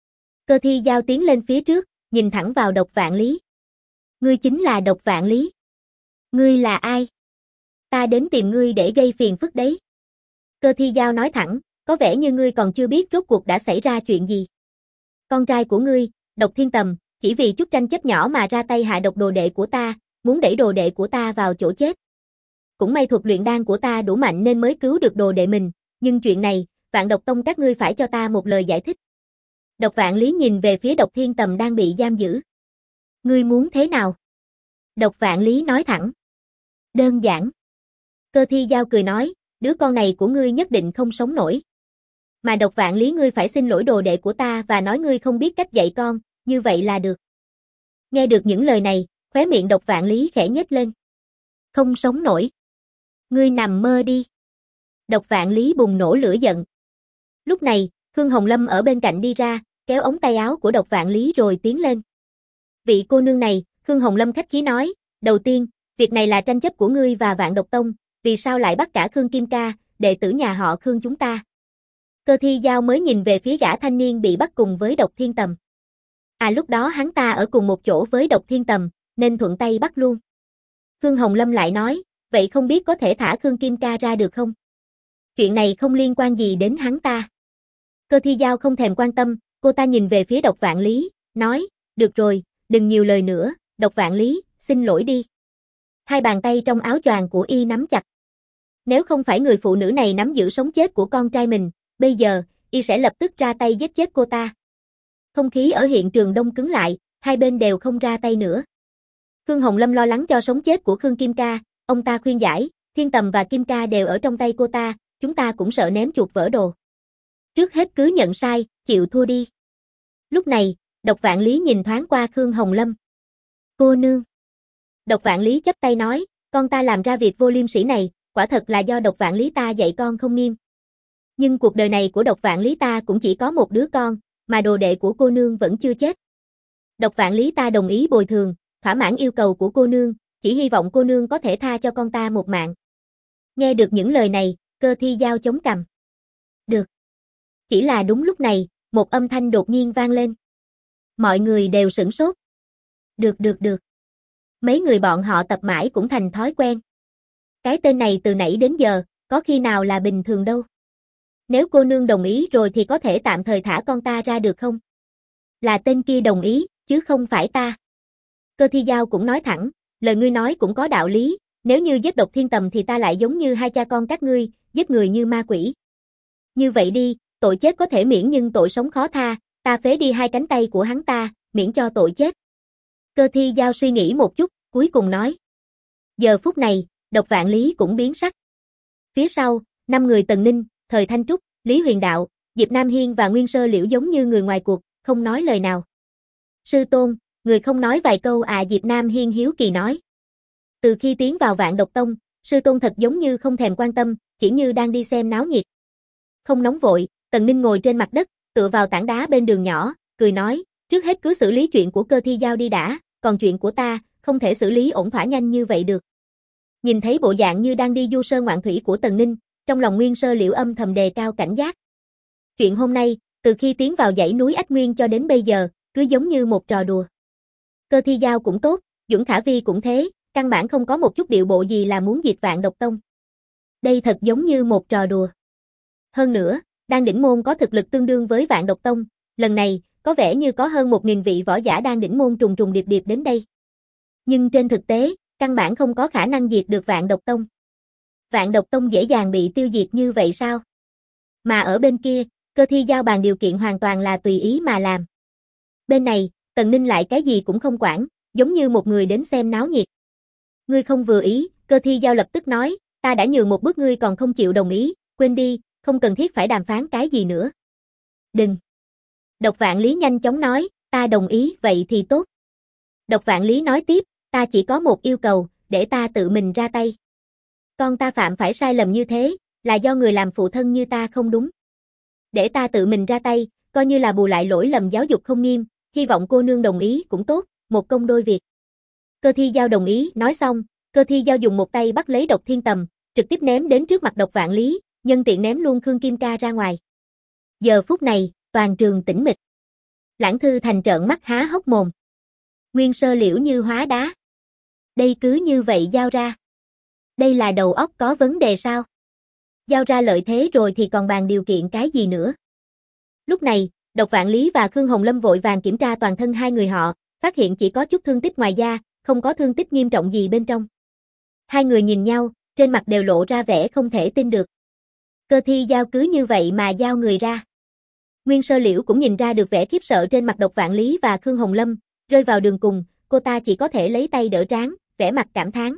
Cơ Thi Giao tiến lên phía trước, nhìn thẳng vào Độc Vạn Lý. Ngươi chính là Độc Vạn Lý. Ngươi là ai? Ta đến tìm ngươi để gây phiền phức đấy. Cơ Thi Giao nói thẳng, có vẻ như ngươi còn chưa biết rốt cuộc đã xảy ra chuyện gì. Con trai của ngươi, Độc Thiên Tầm, chỉ vì chút tranh chấp nhỏ mà ra tay hạ độc đồ đệ của ta, muốn đẩy đồ đệ của ta vào chỗ chết. Cũng may thuật luyện đan của ta đủ mạnh nên mới cứu được đồ đệ mình, nhưng chuyện này, Vạn Độc Tông các ngươi phải cho ta một lời giải thích. Độc Vạn Lý nhìn về phía Độc Thiên Tầm đang bị giam giữ. Ngươi muốn thế nào? Độc Vạn Lý nói thẳng. Đơn giản. Cơ Thi Giao cười nói, đứa con này của ngươi nhất định không sống nổi. Mà Độc Vạn Lý ngươi phải xin lỗi đồ đệ của ta và nói ngươi không biết cách dạy con, như vậy là được. Nghe được những lời này, khóe miệng Độc Vạn Lý khẽ nhếch lên. Không sống nổi. Ngươi nằm mơ đi. Độc Vạn Lý bùng nổ lửa giận. Lúc này, Khương Hồng Lâm ở bên cạnh đi ra, kéo ống tay áo của Độc Vạn Lý rồi tiến lên. Vị cô nương này, Khương Hồng Lâm khách khí nói, đầu tiên, việc này là tranh chấp của ngươi và Vạn Độc Tông, vì sao lại bắt cả Khương Kim Ca, đệ tử nhà họ Khương chúng ta? Cơ Thi Giao mới nhìn về phía gã thanh niên bị bắt cùng với Độc Thiên Tầm. À lúc đó hắn ta ở cùng một chỗ với Độc Thiên Tầm, nên thuận tay bắt luôn. Khương Hồng Lâm lại nói, vậy không biết có thể thả Khương Kim Ca ra được không? Chuyện này không liên quan gì đến hắn ta. Cơ Thi Giao không thèm quan tâm, cô ta nhìn về phía Độc Vạn Lý, nói, được rồi, đừng nhiều lời nữa, Độc Vạn Lý, xin lỗi đi. Hai bàn tay trong áo choàng của y nắm chặt. Nếu không phải người phụ nữ này nắm giữ sống chết của con trai mình, bây giờ, y sẽ lập tức ra tay giết chết cô ta. Không khí ở hiện trường đông cứng lại, hai bên đều không ra tay nữa. Khương Hồng Lâm lo lắng cho sống chết của Khương Kim Ca, ông ta khuyên giải, Thiên Tầm và Kim Ca đều ở trong tay cô ta, chúng ta cũng sợ ném chuột vỡ đồ. Trước hết cứ nhận sai, chịu thua đi. Lúc này, Độc Vạn Lý nhìn thoáng qua Khương Hồng Lâm. Cô nương. Độc Vạn Lý chắp tay nói, con ta làm ra việc vô liêm sỉ này, quả thật là do Độc Vạn Lý ta dạy con không nghiêm. Nhưng cuộc đời này của Độc Vạn Lý ta cũng chỉ có một đứa con, mà đồ đệ của cô nương vẫn chưa chết. Độc Vạn Lý ta đồng ý bồi thường, thỏa mãn yêu cầu của cô nương, chỉ hy vọng cô nương có thể tha cho con ta một mạng. Nghe được những lời này, Cơ Thi Giao chống cằm. Được. Chỉ là đúng lúc này, một âm thanh đột nhiên vang lên. Mọi người đều sửng sốt. Được. Mấy người bọn họ tập mãi cũng thành thói quen. Cái tên này từ nãy đến giờ, có khi nào là bình thường đâu. Nếu cô nương đồng ý rồi thì có thể tạm thời thả con ta ra được không? Là tên kia đồng ý, chứ không phải ta. Cơ Thi Giao cũng nói thẳng, lời ngươi nói cũng có đạo lý, nếu như giết Độc Thiên Tầm thì ta lại giống như hai cha con các ngươi, giết người như ma quỷ. Như vậy đi, tội chết có thể miễn nhưng tội sống khó tha, ta phế đi hai cánh tay của hắn ta, miễn cho tội chết. Cơ Thi Giao suy nghĩ một chút, cuối cùng nói. Giờ phút này, Độc Vạn Lý cũng biến sắc. Phía sau, 5 người Tần Ninh, Thời Thanh Trúc, Lý Huyền Đạo, Diệp Nam Hiên và Nguyên Sơ Liễu giống như người ngoài cuộc, không nói lời nào. Sư tôn, người không nói vài câu à? Diệp Nam Hiên hiếu kỳ nói. Từ khi tiến vào Vạn Độc Tông, sư tôn thật giống như không thèm quan tâm, chỉ như đang đi xem náo nhiệt. Không nóng vội, Tần Ninh ngồi trên mặt đất, tựa vào tảng đá bên đường nhỏ, cười nói, trước hết cứ xử lý chuyện của Cơ Thi Giao đi đã, còn chuyện của ta, không thể xử lý ổn thỏa nhanh như vậy được. Nhìn thấy bộ dạng như đang đi du sơn ngoạn thủy của Tần Ninh, trong lòng Nguyên Sơ Liễu âm thầm đề cao cảnh giác. Chuyện hôm nay, từ khi tiến vào dãy núi Ách Nguyên cho đến bây giờ, cứ giống như một trò đùa. Cơ Thi Giao cũng tốt, Duẩn Khả Vi cũng thế, căn bản không có một chút điệu bộ gì là muốn diệt Vạn Độc Tông. Đây thật giống như một trò đùa. Hơn nữa, Đan Đỉnh môn có thực lực tương đương với Vạn Độc Tông, lần này, có vẻ như có hơn 1000 vị võ giả Đan Đỉnh môn trùng trùng điệp điệp đến đây. Nhưng trên thực tế, căn bản không có khả năng diệt được Vạn Độc Tông. Vạn Độc Tông dễ dàng bị tiêu diệt như vậy sao? Mà ở bên kia, Cơ Thi Giao bàn điều kiện hoàn toàn là tùy ý mà làm. Bên này, Tần Ninh lại cái gì cũng không quản, giống như một người đến xem náo nhiệt. Ngươi không vừa ý, Cơ Thi Giao lập tức nói, ta đã nhường một bước ngươi còn không chịu đồng ý, quên đi, không cần thiết phải đàm phán cái gì nữa. Đừng. Độc Vạn Lý nhanh chóng nói, ta đồng ý, vậy thì tốt. Độc Vạn Lý nói tiếp, ta chỉ có một yêu cầu, để ta tự mình ra tay. Con ta phạm phải sai lầm như thế, là do người làm phụ thân như ta không đúng. Để ta tự mình ra tay, coi như là bù lại lỗi lầm giáo dục không nghiêm, hy vọng cô nương đồng ý cũng tốt, một công đôi việc. Cơ Thi Giao đồng ý, nói xong, Cơ Thi Giao dùng một tay bắt lấy Độc Thiên Tầm, trực tiếp ném đến trước mặt Độc Vạn Lý, nhân tiện ném luôn Khương Kim Ca ra ngoài. Giờ phút này, toàn trường tĩnh mịch. Lãng Thư Thành trợn mắt há hốc mồm. Nguyên Sơ Liễu như hóa đá. Đây cứ như vậy giao ra. Đây là đầu óc có vấn đề sao? Giao ra lợi thế rồi thì còn bàn điều kiện cái gì nữa? Lúc này, Độc Vạn Lý và Khương Hồng Lâm vội vàng kiểm tra toàn thân hai người họ, phát hiện chỉ có chút thương tích ngoài da, không có thương tích nghiêm trọng gì bên trong. Hai người nhìn nhau, trên mặt đều lộ ra vẻ không thể tin được. Cơ Thi Giao cứ như vậy mà giao người ra. Nguyên Sơ Liễu cũng nhìn ra được vẻ khiếp sợ trên mặt Độc Vạn Lý và Khương Hồng Lâm, rơi vào đường cùng, cô ta chỉ có thể lấy tay đỡ trán, vẻ mặt cảm thán.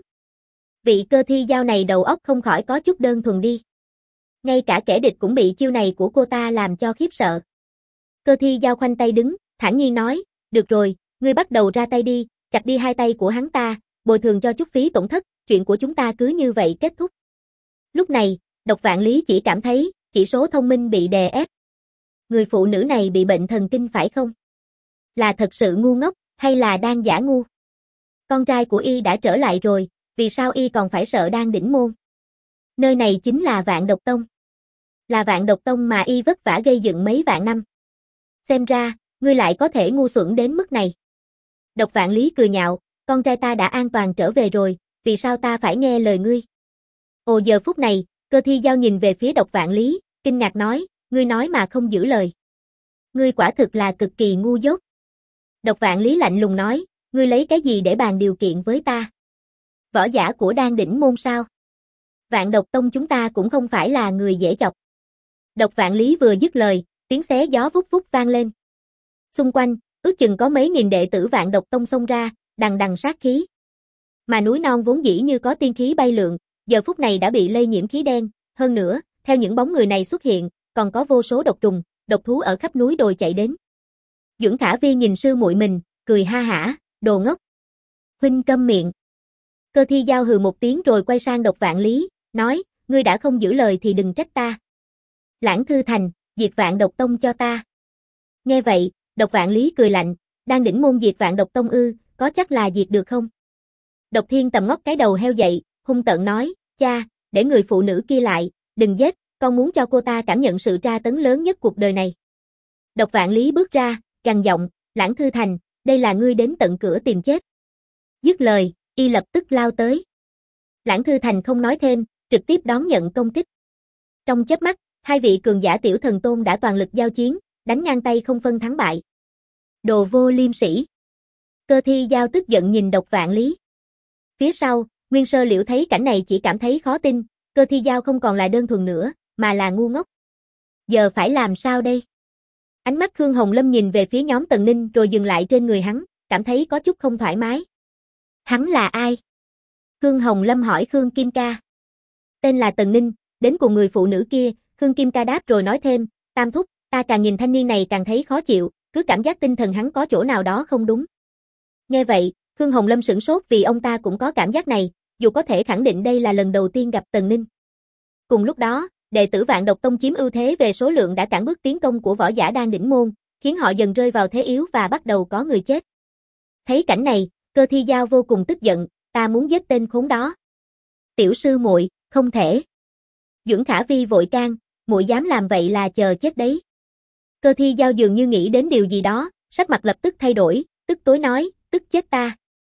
Vị Cơ Thi Giao này đầu óc không khỏi có chút đơn thuần đi. Ngay cả kẻ địch cũng bị chiêu này của cô ta làm cho khiếp sợ. Cơ Thi Giao khoanh tay đứng, thản nhiên nói, được rồi, ngươi bắt đầu ra tay đi, chặt đi hai tay của hắn ta, bồi thường cho chút phí tổn thất, chuyện của chúng ta cứ như vậy kết thúc. Lúc này, Độc Vạn Lý chỉ cảm thấy, chỉ số thông minh bị đè ép. Người phụ nữ này bị bệnh thần kinh phải không? Là thật sự ngu ngốc, hay là đang giả ngu? Con trai của y đã trở lại rồi, vì sao y còn phải sợ Đan Đỉnh Môn? Nơi này chính là Vạn Độc Tông. Là Vạn Độc Tông mà y vất vả gây dựng mấy vạn năm. Xem ra, ngươi lại có thể ngu xuẩn đến mức này. Độc Vạn Lý cười nhạo, con trai ta đã an toàn trở về rồi, vì sao ta phải nghe lời ngươi? Ồ, giờ phút này, Cơ Thi Giao nhìn về phía Độc Vạn Lý, kinh ngạc nói, ngươi nói mà không giữ lời. Ngươi quả thực là cực kỳ ngu dốt. Độc Vạn Lý lạnh lùng nói, ngươi lấy cái gì để bàn điều kiện với ta? Võ giả của Đan Đỉnh Môn sao? Vạn Độc Tông chúng ta cũng không phải là người dễ chọc. Độc Vạn Lý vừa dứt lời, tiếng xé gió vút vút vang lên. Xung quanh, ước chừng có mấy nghìn đệ tử Vạn Độc Tông xông ra, đằng đằng sát khí. Mà núi non vốn dĩ như có tiên khí bay lượn, giờ phút này đã bị lây nhiễm khí đen, hơn nữa, theo những bóng người này xuất hiện, còn có vô số độc trùng, độc thú ở khắp núi đồi chạy đến. Dưỡng Khả Vi nhìn sư muội mình, cười ha hả, đồ ngốc. Huynh câm miệng. Cơ Thi Giao hừ một tiếng rồi quay sang Độc Vạn Lý, nói, ngươi đã không giữ lời thì đừng trách ta. Lãng Thư Thành, diệt Vạn Độc Tông cho ta. Nghe vậy, Độc Vạn Lý cười lạnh, Đan Đỉnh Môn diệt Vạn Độc Tông ư, có chắc là diệt được không? Độc Thiên Tầm ngóc cái đầu heo dậy, hung tợn nói, cha, để người phụ nữ kia lại, đừng giết, con muốn cho cô ta cảm nhận sự tra tấn lớn nhất cuộc đời này. Độc Vạn Lý bước ra, gằn giọng, Lãng Thư Thành, đây là ngươi đến tận cửa tìm chết. Dứt lời, y lập tức lao tới. Lãng Thư Thành không nói thêm, trực tiếp đón nhận công kích. Trong chớp mắt, hai vị cường giả tiểu thần tôn đã toàn lực giao chiến, đánh ngang tay không phân thắng bại. Đồ vô liêm sỉ. Cơ Thi Giao tức giận nhìn Độc Vạn Lý. Phía sau, Nguyên Sơ Liễu thấy cảnh này chỉ cảm thấy khó tin, Cơ Thi Giao không còn là đơn thuần nữa, mà là ngu ngốc. Giờ phải làm sao đây? Ánh mắt Khương Hồng Lâm nhìn về phía nhóm Tần Ninh rồi dừng lại trên người hắn, cảm thấy có chút không thoải mái. Hắn là ai? Khương Hồng Lâm hỏi Khương Kim Ca. Tên là Tần Ninh, đến cùng người phụ nữ kia, Khương Kim Ca đáp rồi nói thêm, Tam thúc, ta càng nhìn thanh niên này càng thấy khó chịu, cứ cảm giác tinh thần hắn có chỗ nào đó không đúng. Nghe vậy, Khương Hồng Lâm sửng sốt vì ông ta cũng có cảm giác này, dù có thể khẳng định đây là lần đầu tiên gặp Tần Ninh. Cùng lúc đó, đệ tử Vạn Độc Tông chiếm ưu thế về số lượng đã cản bước tiến công của võ giả Đan Đỉnh Môn, khiến họ dần rơi vào thế yếu và bắt đầu có người chết. Thấy cảnh này, Cơ Thi Giao vô cùng tức giận, ta muốn giết tên khốn đó. Tiểu sư muội, không thể. Dưỡng Khả Vi vội can, muội dám làm vậy là chờ chết đấy. Cơ Thi Giao dường như nghĩ đến điều gì đó, sắc mặt lập tức thay đổi, tức tối nói, tức chết ta.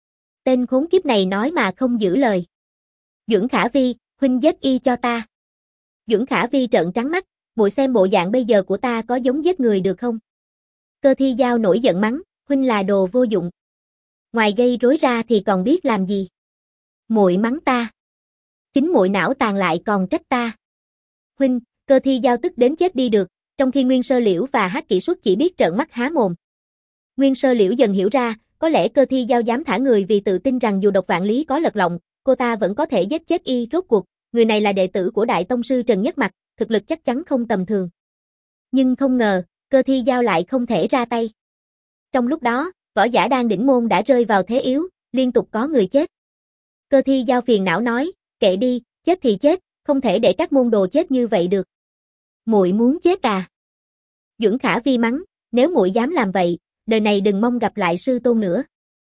Tên khốn kiếp này nói mà không giữ lời. Dưỡng Khả Vi, huynh giết y cho ta. Dưỡng Khả Vi trợn trắng mắt, muội xem bộ dạng bây giờ của ta có giống giết người được không? Cơ Thi Giao nổi giận mắng, huynh là đồ vô dụng. Ngoài gây rối ra thì còn biết làm gì? Muội mắng ta. Chính muội não tàn lại còn trách ta. Huynh, Cơ Thi Giao tức đến chết đi được, trong khi Nguyên Sơ Liễu và Hắc Kỷ Xuất chỉ biết trợn mắt há mồm. Nguyên Sơ Liễu dần hiểu ra, có lẽ Cơ Thi Giao dám thả người vì tự tin rằng dù độc vạn lý có lật lọng, cô ta vẫn có thể giết chết y. Rốt cuộc, người này là đệ tử của Đại Tông sư Trần Nhất Mặc, thực lực chắc chắn không tầm thường. Nhưng không ngờ, Cơ Thi Giao lại không thể ra tay. Trong lúc đó, võ giả đang đỉnh môn đã rơi vào thế yếu, liên tục có người chết. Cơ Thi Giao phiền não nói, kệ đi, chết thì chết, không thể để các môn đồ chết như vậy được. Muội muốn chết à? Dưỡng Khả Vi mắng, nếu muội dám làm vậy, đời này đừng mong gặp lại sư tôn nữa.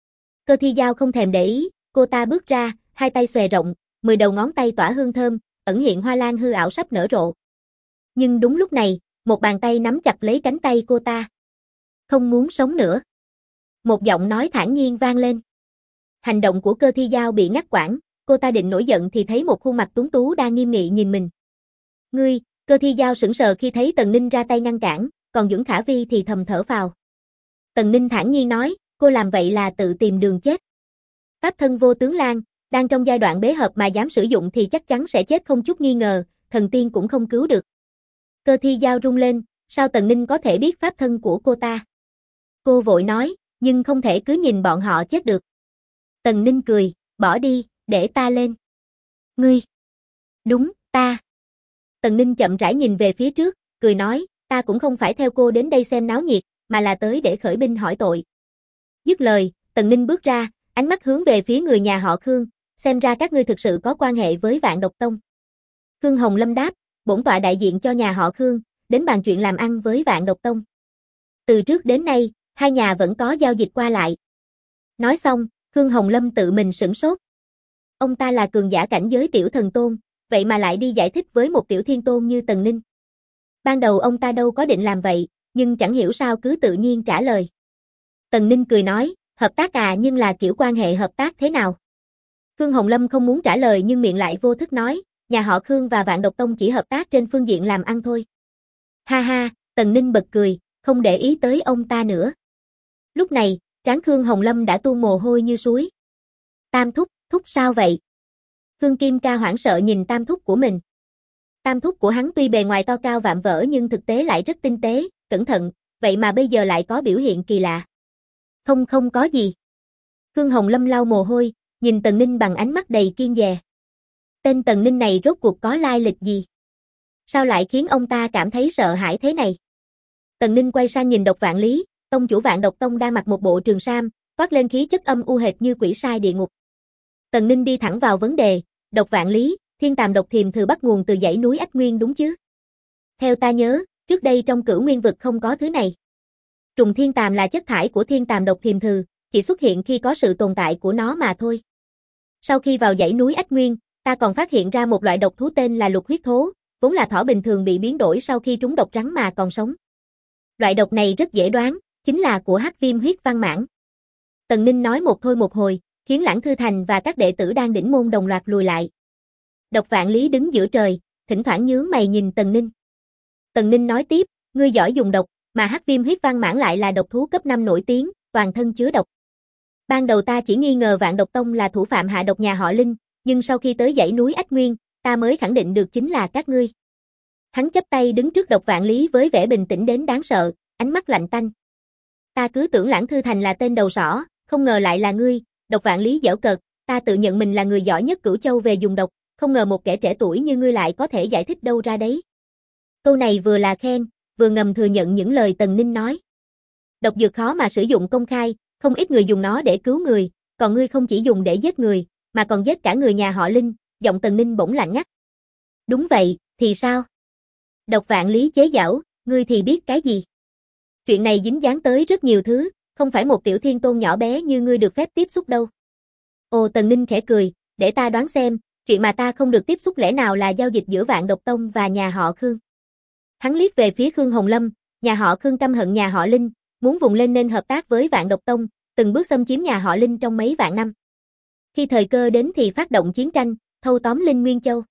Cơ Thi Giao không thèm để ý, cô ta bước ra, hai tay xòe rộng, 10 đầu ngón tay tỏa hương thơm, ẩn hiện hoa lan hư ảo sắp nở rộ. Nhưng đúng lúc này, một bàn tay nắm chặt lấy cánh tay cô ta. Không muốn sống nữa. Một giọng nói thản nhiên vang lên. Hành động của Cơ Thi Giao bị ngắt quãng, cô ta định nổi giận thì thấy một khuôn mặt tuấn tú đang nghiêm nghị nhìn mình. Ngươi, Cơ Thi Giao sững sờ khi thấy Tần Ninh ra tay ngăn cản, còn Dưỡng Khả Vi thì thầm thở phào. Tần Ninh thản nhiên nói, cô làm vậy là tự tìm đường chết. Pháp thân Vô Tướng Lang, đang trong giai đoạn bế hợp mà dám sử dụng thì chắc chắn sẽ chết không chút nghi ngờ, thần tiên cũng không cứu được. Cơ Thi Giao rung lên, sao Tần Ninh có thể biết pháp thân của cô ta? Cô vội nói, nhưng không thể cứ nhìn bọn họ chết được. Tần Ninh cười, bỏ đi, để ta lên. Ngươi. Đúng, ta. Tần Ninh chậm rãi nhìn về phía trước, cười nói, ta cũng không phải theo cô đến đây xem náo nhiệt, mà là tới để khởi binh hỏi tội. Dứt lời, Tần Ninh bước ra, ánh mắt hướng về phía người nhà họ Khương, xem ra các ngươi thực sự có quan hệ với Vạn Độc Tông. Khương Hồng Lâm đáp, bổn tọa đại diện cho nhà họ Khương, đến bàn chuyện làm ăn với Vạn Độc Tông. Từ trước đến nay, hai nhà vẫn có giao dịch qua lại. Nói xong, Khương Hồng Lâm tự mình sửng sốt. Ông ta là cường giả cảnh giới tiểu thần tôn, vậy mà lại đi giải thích với một tiểu thiên tôn như Tần Ninh. Ban đầu ông ta đâu có định làm vậy, nhưng chẳng hiểu sao cứ tự nhiên trả lời. Tần Ninh cười nói, hợp tác à, nhưng là kiểu quan hệ hợp tác thế nào? Khương Hồng Lâm không muốn trả lời nhưng miệng lại vô thức nói, nhà họ Khương và Vạn Độc Tông chỉ hợp tác trên phương diện làm ăn thôi. Ha ha, Tần Ninh bật cười, không để ý tới ông ta nữa. Lúc này, trán Khương Hồng Lâm đã tuôn mồ hôi như suối. Tam thúc, thúc sao vậy? Khương Kim Ca hoảng sợ nhìn tam thúc của mình. Tam thúc của hắn tuy bề ngoài to cao vạm vỡ nhưng thực tế lại rất tinh tế, cẩn thận, vậy mà bây giờ lại có biểu hiện kỳ lạ. Không có gì. Khương Hồng Lâm lau mồ hôi, nhìn Tần Ninh bằng ánh mắt đầy kiêng dè. Tên Tần Ninh này rốt cuộc có lai lịch gì? Sao lại khiến ông ta cảm thấy sợ hãi thế này? Tần Ninh quay sang nhìn Độc Vạn Lý, tông chủ Vạn Độc Tông đang mặc một bộ trường sam, toát lên khí chất âm u hệt như quỷ sai địa ngục. Tần Ninh đi thẳng vào vấn đề, Độc Vạn Lý, Thiên Tàm Độc Thiềm Thừ bắt nguồn từ dãy núi Ách Nguyên đúng chứ? Theo ta nhớ, trước đây trong Cửu Nguyên vực không có thứ này. Trùng Thiên Tàm là chất thải của Thiên Tàm Độc Thiềm Thừ, chỉ xuất hiện khi có sự tồn tại của nó mà thôi. Sau khi vào dãy núi Ách Nguyên, ta còn phát hiện ra một loại độc thú tên là Lục Huyết Thố, vốn là thỏ bình thường bị biến đổi sau khi trúng độc rắn mà còn sống. Loại độc này rất dễ đoán, chính là của Hắc Viêm Huyết Văn Mãng. Tần Ninh nói một thôi một hồi, khiến Lãng Thư Thành và các đệ tử đang đỉnh môn đồng loạt lùi lại. Độc Vạn Lý đứng giữa trời, thỉnh thoảng nhướng mày nhìn Tần Ninh. Tần Ninh nói tiếp, ngươi giỏi dùng độc, mà Hắc Viêm Huyết Văn Mãng lại là độc thú cấp 5 nổi tiếng, toàn thân chứa độc. Ban đầu ta chỉ nghi ngờ Vạn Độc Tông là thủ phạm hạ độc nhà họ Linh, nhưng sau khi tới dãy núi Ách Nguyên, ta mới khẳng định được chính là các ngươi. Hắn chắp tay đứng trước Độc Vạn Lý với vẻ bình tĩnh đến đáng sợ, ánh mắt lạnh tanh. Ta cứ tưởng Lãng Thư Thành là tên đầu sỏ, không ngờ lại là ngươi. Độc Vạn Lý giễu cợt, ta tự nhận mình là người giỏi nhất Cửu Châu về dùng độc, không ngờ một kẻ trẻ tuổi như ngươi lại có thể giải thích đâu ra đấy. Câu này vừa là khen, vừa ngầm thừa nhận những lời Tần Ninh nói. Độc dược khó mà sử dụng công khai, không ít người dùng nó để cứu người, còn ngươi không chỉ dùng để giết người, mà còn giết cả người nhà họ Linh, giọng Tần Ninh bỗng lạnh ngắt. Đúng vậy, thì sao? Độc Vạn Lý chế giễu, ngươi thì biết cái gì? Chuyện này dính dáng tới rất nhiều thứ, không phải một tiểu thiên tôn nhỏ bé như ngươi được phép tiếp xúc đâu. Ồ, Tần Ninh khẽ cười, để ta đoán xem, chuyện mà ta không được tiếp xúc lẽ nào là giao dịch giữa Vạn Độc Tông và nhà họ Khương. Hắn liếc về phía Khương Hồng Lâm, nhà họ Khương căm hận nhà họ Linh, muốn vùng lên nên hợp tác với Vạn Độc Tông, từng bước xâm chiếm nhà họ Linh trong mấy vạn năm. Khi thời cơ đến thì phát động chiến tranh, thâu tóm Linh Nguyên Châu.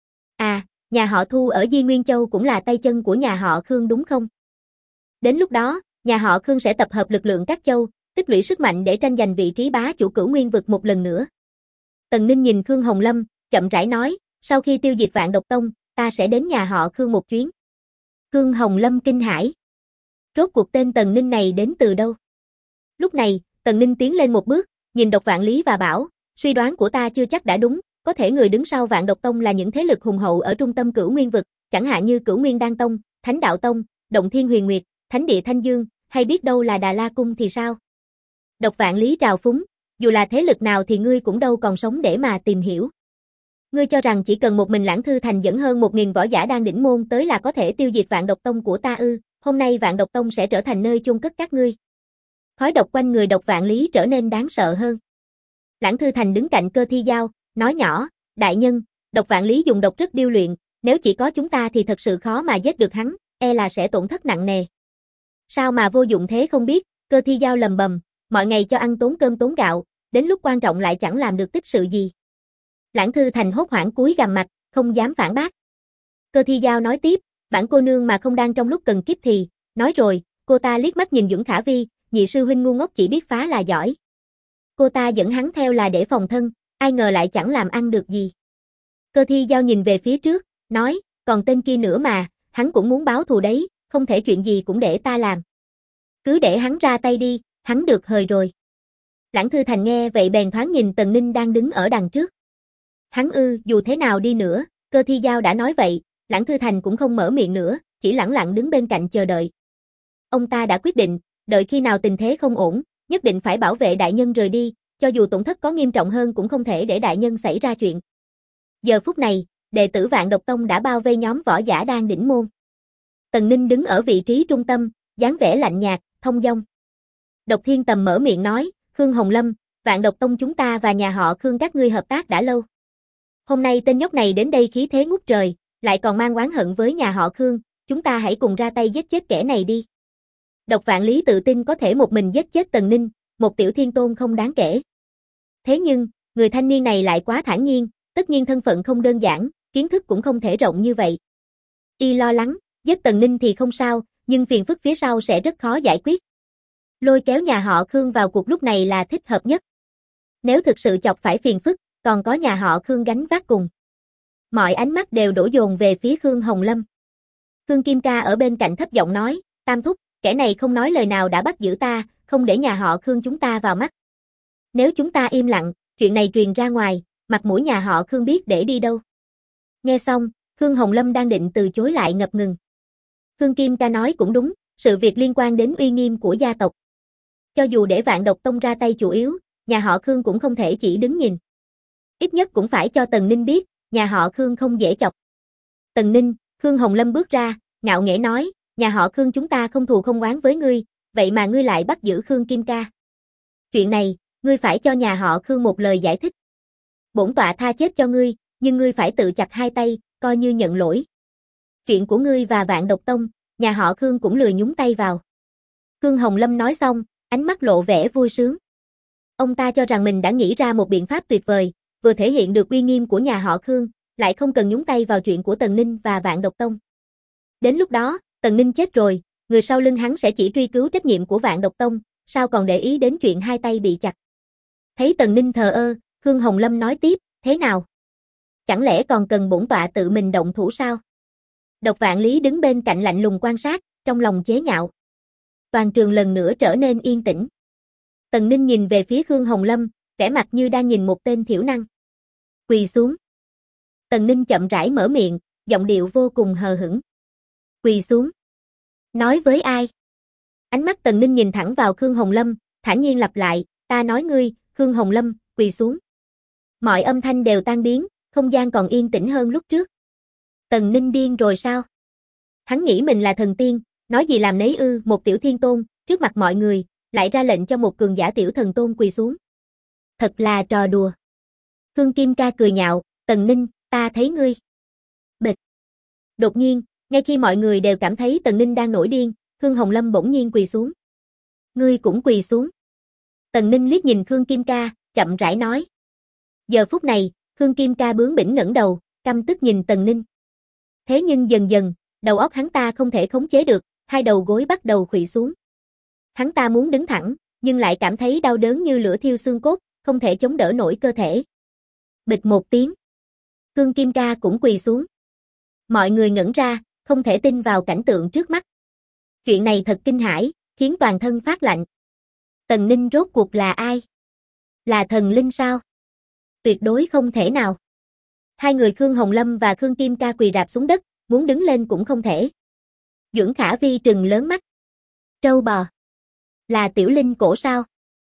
À, nhà họ Thu ở Di Nguyên Châu cũng là tay chân của nhà họ Khương đúng không? Đến lúc đó, nhà họ Khương sẽ tập hợp lực lượng các châu, tích lũy sức mạnh để tranh giành vị trí bá chủ Cửu Nguyên vực một lần nữa. Tần Ninh nhìn Khương Hồng Lâm, chậm rãi nói, sau khi tiêu diệt Vạn Độc Tông, ta sẽ đến nhà họ Khương một chuyến. Khương Hồng Lâm kinh hãi. Rốt cuộc tên Tần Ninh này đến từ đâu? Lúc này, Tần Ninh tiến lên một bước, nhìn Độc Vạn Lý và bảo, suy đoán của ta chưa chắc đã đúng, có thể người đứng sau Vạn Độc Tông là những thế lực hùng hậu ở trung tâm Cửu Nguyên vực, chẳng hạn như Cửu Nguyên Đan Tông, Thánh Đạo Tông, Động Thiên Huyền Nguyệt, Thánh Địa Thanh Dương, hay biết đâu là Đà La Cung thì sao? Độc Vạn Lý trào phúng, dù là thế lực nào thì ngươi cũng đâu còn sống để mà tìm hiểu. Ngươi cho rằng chỉ cần một mình Lãng Thư Thành dẫn hơn 1000 võ giả đang đỉnh môn tới là có thể tiêu diệt Vạn Độc Tông của ta ư? Hôm nay Vạn Độc Tông sẽ trở thành nơi chôn cất các ngươi. Khói độc quanh người Độc Vạn Lý trở nên đáng sợ hơn. Lãng Thư Thành đứng cạnh Cơ Thi Giao, nói nhỏ, đại nhân, Độc Vạn Lý dùng độc rất điêu luyện, nếu chỉ có chúng ta thì thật sự khó mà giết được hắn, e là sẽ tổn thất nặng nề. Sao mà vô dụng thế không biết? Cơ Thi Giao lầm bầm, mọi ngày cho ăn tốn cơm tốn gạo, đến lúc quan trọng lại chẳng làm được tích sự gì. Lãng Thư Thành hốt hoảng cúi gằm mặt, không dám phản bác. Cơ Thi Giao nói tiếp, bản cô nương mà không đang trong lúc cần kiếp thì, nói rồi, cô ta liếc mắt nhìn Dưỡng Khả Vi, nhị sư huynh ngu ngốc chỉ biết phá là giỏi. Cô ta dẫn hắn theo là để phòng thân, ai ngờ lại chẳng làm ăn được gì. Cơ Thi Giao nhìn về phía trước, nói, còn tên kia nữa mà, hắn cũng muốn báo thù đấy, không thể chuyện gì cũng để ta làm. Cứ để hắn ra tay đi, hắn được hời rồi. Lãng Thư Thành nghe vậy bèn thoáng nhìn Tần Ninh đang đứng ở đằng trước. Hắn dù thế nào đi nữa, Cơ Thi Giao đã nói vậy, Lãng Thư Thành cũng không mở miệng nữa, chỉ lẳng lặng đứng bên cạnh chờ đợi. Ông ta đã quyết định, đợi khi nào tình thế không ổn, nhất định phải bảo vệ đại nhân rời đi, cho dù tổn thất có nghiêm trọng hơn cũng không thể để đại nhân xảy ra chuyện. Giờ phút này, đệ tử Vạn Độc Tông đã bao vây nhóm võ giả đang đỉnh môn. Tần Ninh đứng ở vị trí trung tâm, dáng vẻ lạnh nhạt, thông dong. Độc Thiên Tầm mở miệng nói, Khương Hồng Lâm, Vạn Độc Tông chúng ta và nhà họ Khương các ngươi hợp tác đã lâu. Hôm nay tên nhóc này đến đây khí thế ngút trời, lại còn mang oán hận với nhà họ Khương, chúng ta hãy cùng ra tay giết chết kẻ này đi. Độc Vạn Lý tự tin có thể một mình giết chết Tần Ninh, một tiểu thiên tôn không đáng kể. Thế nhưng, người thanh niên này lại quá thản nhiên, tất nhiên thân phận không đơn giản, kiến thức cũng không thể rộng như vậy. Y lo lắng, giết Tần Ninh thì không sao, nhưng phiền phức phía sau sẽ rất khó giải quyết. Lôi kéo nhà họ Khương vào cuộc lúc này là thích hợp nhất. Nếu thực sự chọc phải phiền phức, còn có nhà họ Khương gánh vác cùng. Mọi ánh mắt đều đổ dồn về phía Khương Hồng Lâm. Khương Kim Ca ở bên cạnh thấp giọng nói, Tam thúc, kẻ này không nói lời nào đã bắt giữ ta, không để nhà họ Khương chúng ta vào mắt. Nếu chúng ta im lặng, chuyện này truyền ra ngoài, mặt mũi nhà họ Khương biết để đi đâu. Nghe xong, Khương Hồng Lâm đang định từ chối lại ngập ngừng. Khương Kim Ca nói cũng đúng, sự việc liên quan đến uy nghiêm của gia tộc. Cho dù để Vạn Độc Tông ra tay chủ yếu, nhà họ Khương cũng không thể chỉ đứng nhìn. Ít nhất cũng phải cho Tần Ninh biết, nhà họ Khương không dễ chọc. Tần Ninh, Khương Hồng Lâm bước ra, ngạo nghễ nói, nhà họ Khương chúng ta không thù không oán với ngươi, vậy mà ngươi lại bắt giữ Khương Kim Ca. Chuyện này, ngươi phải cho nhà họ Khương một lời giải thích. Bổn tọa tha chết cho ngươi, nhưng ngươi phải tự chặt hai tay, coi như nhận lỗi. Chuyện của ngươi và Vạn Độc Tông, nhà họ Khương cũng lười nhúng tay vào. Khương Hồng Lâm nói xong, ánh mắt lộ vẻ vui sướng. Ông ta cho rằng mình đã nghĩ ra một biện pháp tuyệt vời, vừa thể hiện được uy nghiêm của nhà họ Khương, lại không cần nhúng tay vào chuyện của Tần Ninh và Vạn Độc Tông. Đến lúc đó, Tần Ninh chết rồi, người sau lưng hắn sẽ chỉ truy cứu trách nhiệm của Vạn Độc Tông, sao còn để ý đến chuyện hai tay bị chặt. Thấy Tần Ninh thờ ơ, Khương Hồng Lâm nói tiếp, thế nào? Chẳng lẽ còn cần bổn tọa tự mình động thủ sao? Độc Vạn Lý đứng bên cạnh lạnh lùng quan sát, trong lòng chế nhạo. Toàn trường lần nữa trở nên yên tĩnh. Tần Ninh nhìn về phía Khương Hồng Lâm, vẻ mặt như đang nhìn một tên thiểu năng. Quỳ xuống. Tần Ninh chậm rãi mở miệng, giọng điệu vô cùng hờ hững. Quỳ xuống. Nói với ai? Ánh mắt Tần Ninh nhìn thẳng vào Khương Hồng Lâm, thản nhiên lặp lại, ta nói ngươi, Khương Hồng Lâm, quỳ xuống. Mọi âm thanh đều tan biến, không gian còn yên tĩnh hơn lúc trước. Tần Ninh điên rồi sao? Hắn nghĩ mình là thần tiên, nói gì làm nấy ư, một tiểu thiên tôn, trước mặt mọi người, lại ra lệnh cho một cường giả tiểu thần tôn quỳ xuống. Thật là trò đùa. Khương Kim Ca cười nhạo, Tần Ninh, ta thấy ngươi. Bịch. Đột nhiên, ngay khi mọi người đều cảm thấy Tần Ninh đang nổi điên, Khương Hồng Lâm bỗng nhiên quỳ xuống. Ngươi cũng quỳ xuống. Tần Ninh liếc nhìn Khương Kim Ca, chậm rãi nói. Giờ phút này, Khương Kim Ca bướng bỉnh ngẩng đầu, căm tức nhìn Tần Ninh. Thế nhưng dần dần, đầu óc hắn ta không thể khống chế được, hai đầu gối bắt đầu khuỵu xuống. Hắn ta muốn đứng thẳng, nhưng lại cảm thấy đau đớn như lửa thiêu xương cốt, không thể chống đỡ nổi cơ thể. Bịch một tiếng. Khương Kim Ca cũng quỳ xuống. Mọi người ngẩn ra, không thể tin vào cảnh tượng trước mắt. Chuyện này thật kinh hãi, khiến toàn thân phát lạnh. Tần Ninh rốt cuộc là ai? Là thần linh sao? Tuyệt đối không thể nào. Hai người Khương Hồng Lâm và Khương Kim Ca quỳ rạp xuống đất, muốn đứng lên cũng không thể. Duẩn Khả Vi trừng lớn mắt. Trâu bò. Là tiểu linh cổ sao?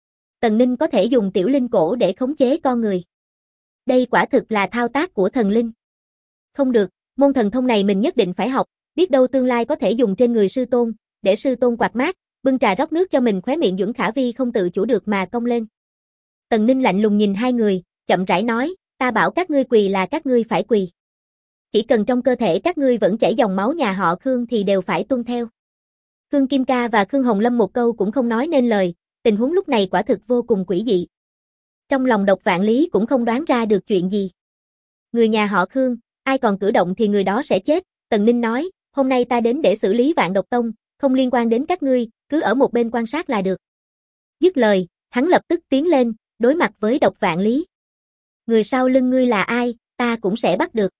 Tần Ninh có thể dùng tiểu linh cổ để khống chế con người. Đây quả thực là thao tác của thần linh. Không được, môn thần thông này mình nhất định phải học, biết đâu tương lai có thể dùng trên người sư tôn, để sư tôn quạt mát, bưng trà rót nước cho mình. Khóe miệng Duẩn Khả Vi không tự chủ được mà cong lên. Tần Ninh lạnh lùng nhìn hai người, chậm rãi nói, ta bảo các ngươi quỳ là các ngươi phải quỳ. Chỉ cần trong cơ thể các ngươi vẫn chảy dòng máu nhà họ Khương thì đều phải tuân theo. Khương Kim Ca và Khương Hồng Lâm một câu cũng không nói nên lời, tình huống lúc này quả thực vô cùng quỷ dị. Trong lòng Độc Vạn Lý cũng không đoán ra được chuyện gì. Người nhà họ Khương, ai còn cử động thì người đó sẽ chết, Tần Ninh nói, hôm nay ta đến để xử lý Vạn Độc Tông, không liên quan đến các ngươi, cứ ở một bên quan sát là được. Dứt lời, hắn lập tức tiến lên, đối mặt với Độc Vạn Lý. Người sau lưng ngươi là ai, ta cũng sẽ bắt được.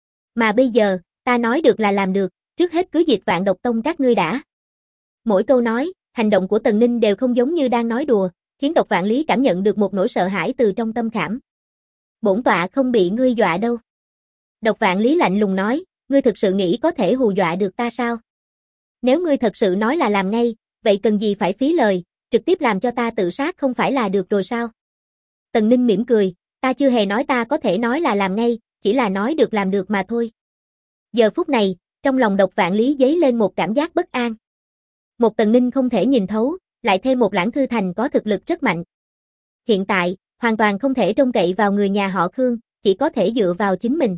Mà bây giờ, ta nói được là làm được, trước hết cứ diệt Vạn Độc Tông các ngươi đã. Mỗi câu nói, hành động của Tần Ninh đều không giống như đang nói đùa, khiến Độc Vạn Lý cảm nhận được một nỗi sợ hãi từ trong tâm khảm. Bổn tọa không bị ngươi dọa đâu. Độc Vạn Lý lạnh lùng nói, ngươi thực sự nghĩ có thể hù dọa được ta sao? Nếu ngươi thật sự nói là làm ngay, vậy cần gì phải phí lời, trực tiếp làm cho ta tự sát không phải là được rồi sao? Tần Ninh mỉm cười, ta chưa hề nói ta có thể nói là làm ngay, chỉ là nói được làm được mà thôi. Giờ phút này, trong lòng Độc Vạn Lý dấy lên một cảm giác bất an. Một Tần Ninh không thể nhìn thấu, lại thêm một Lãng Thư Thành có thực lực rất mạnh. Hiện tại, hoàn toàn không thể trông cậy vào người nhà họ Khương, chỉ có thể dựa vào chính mình.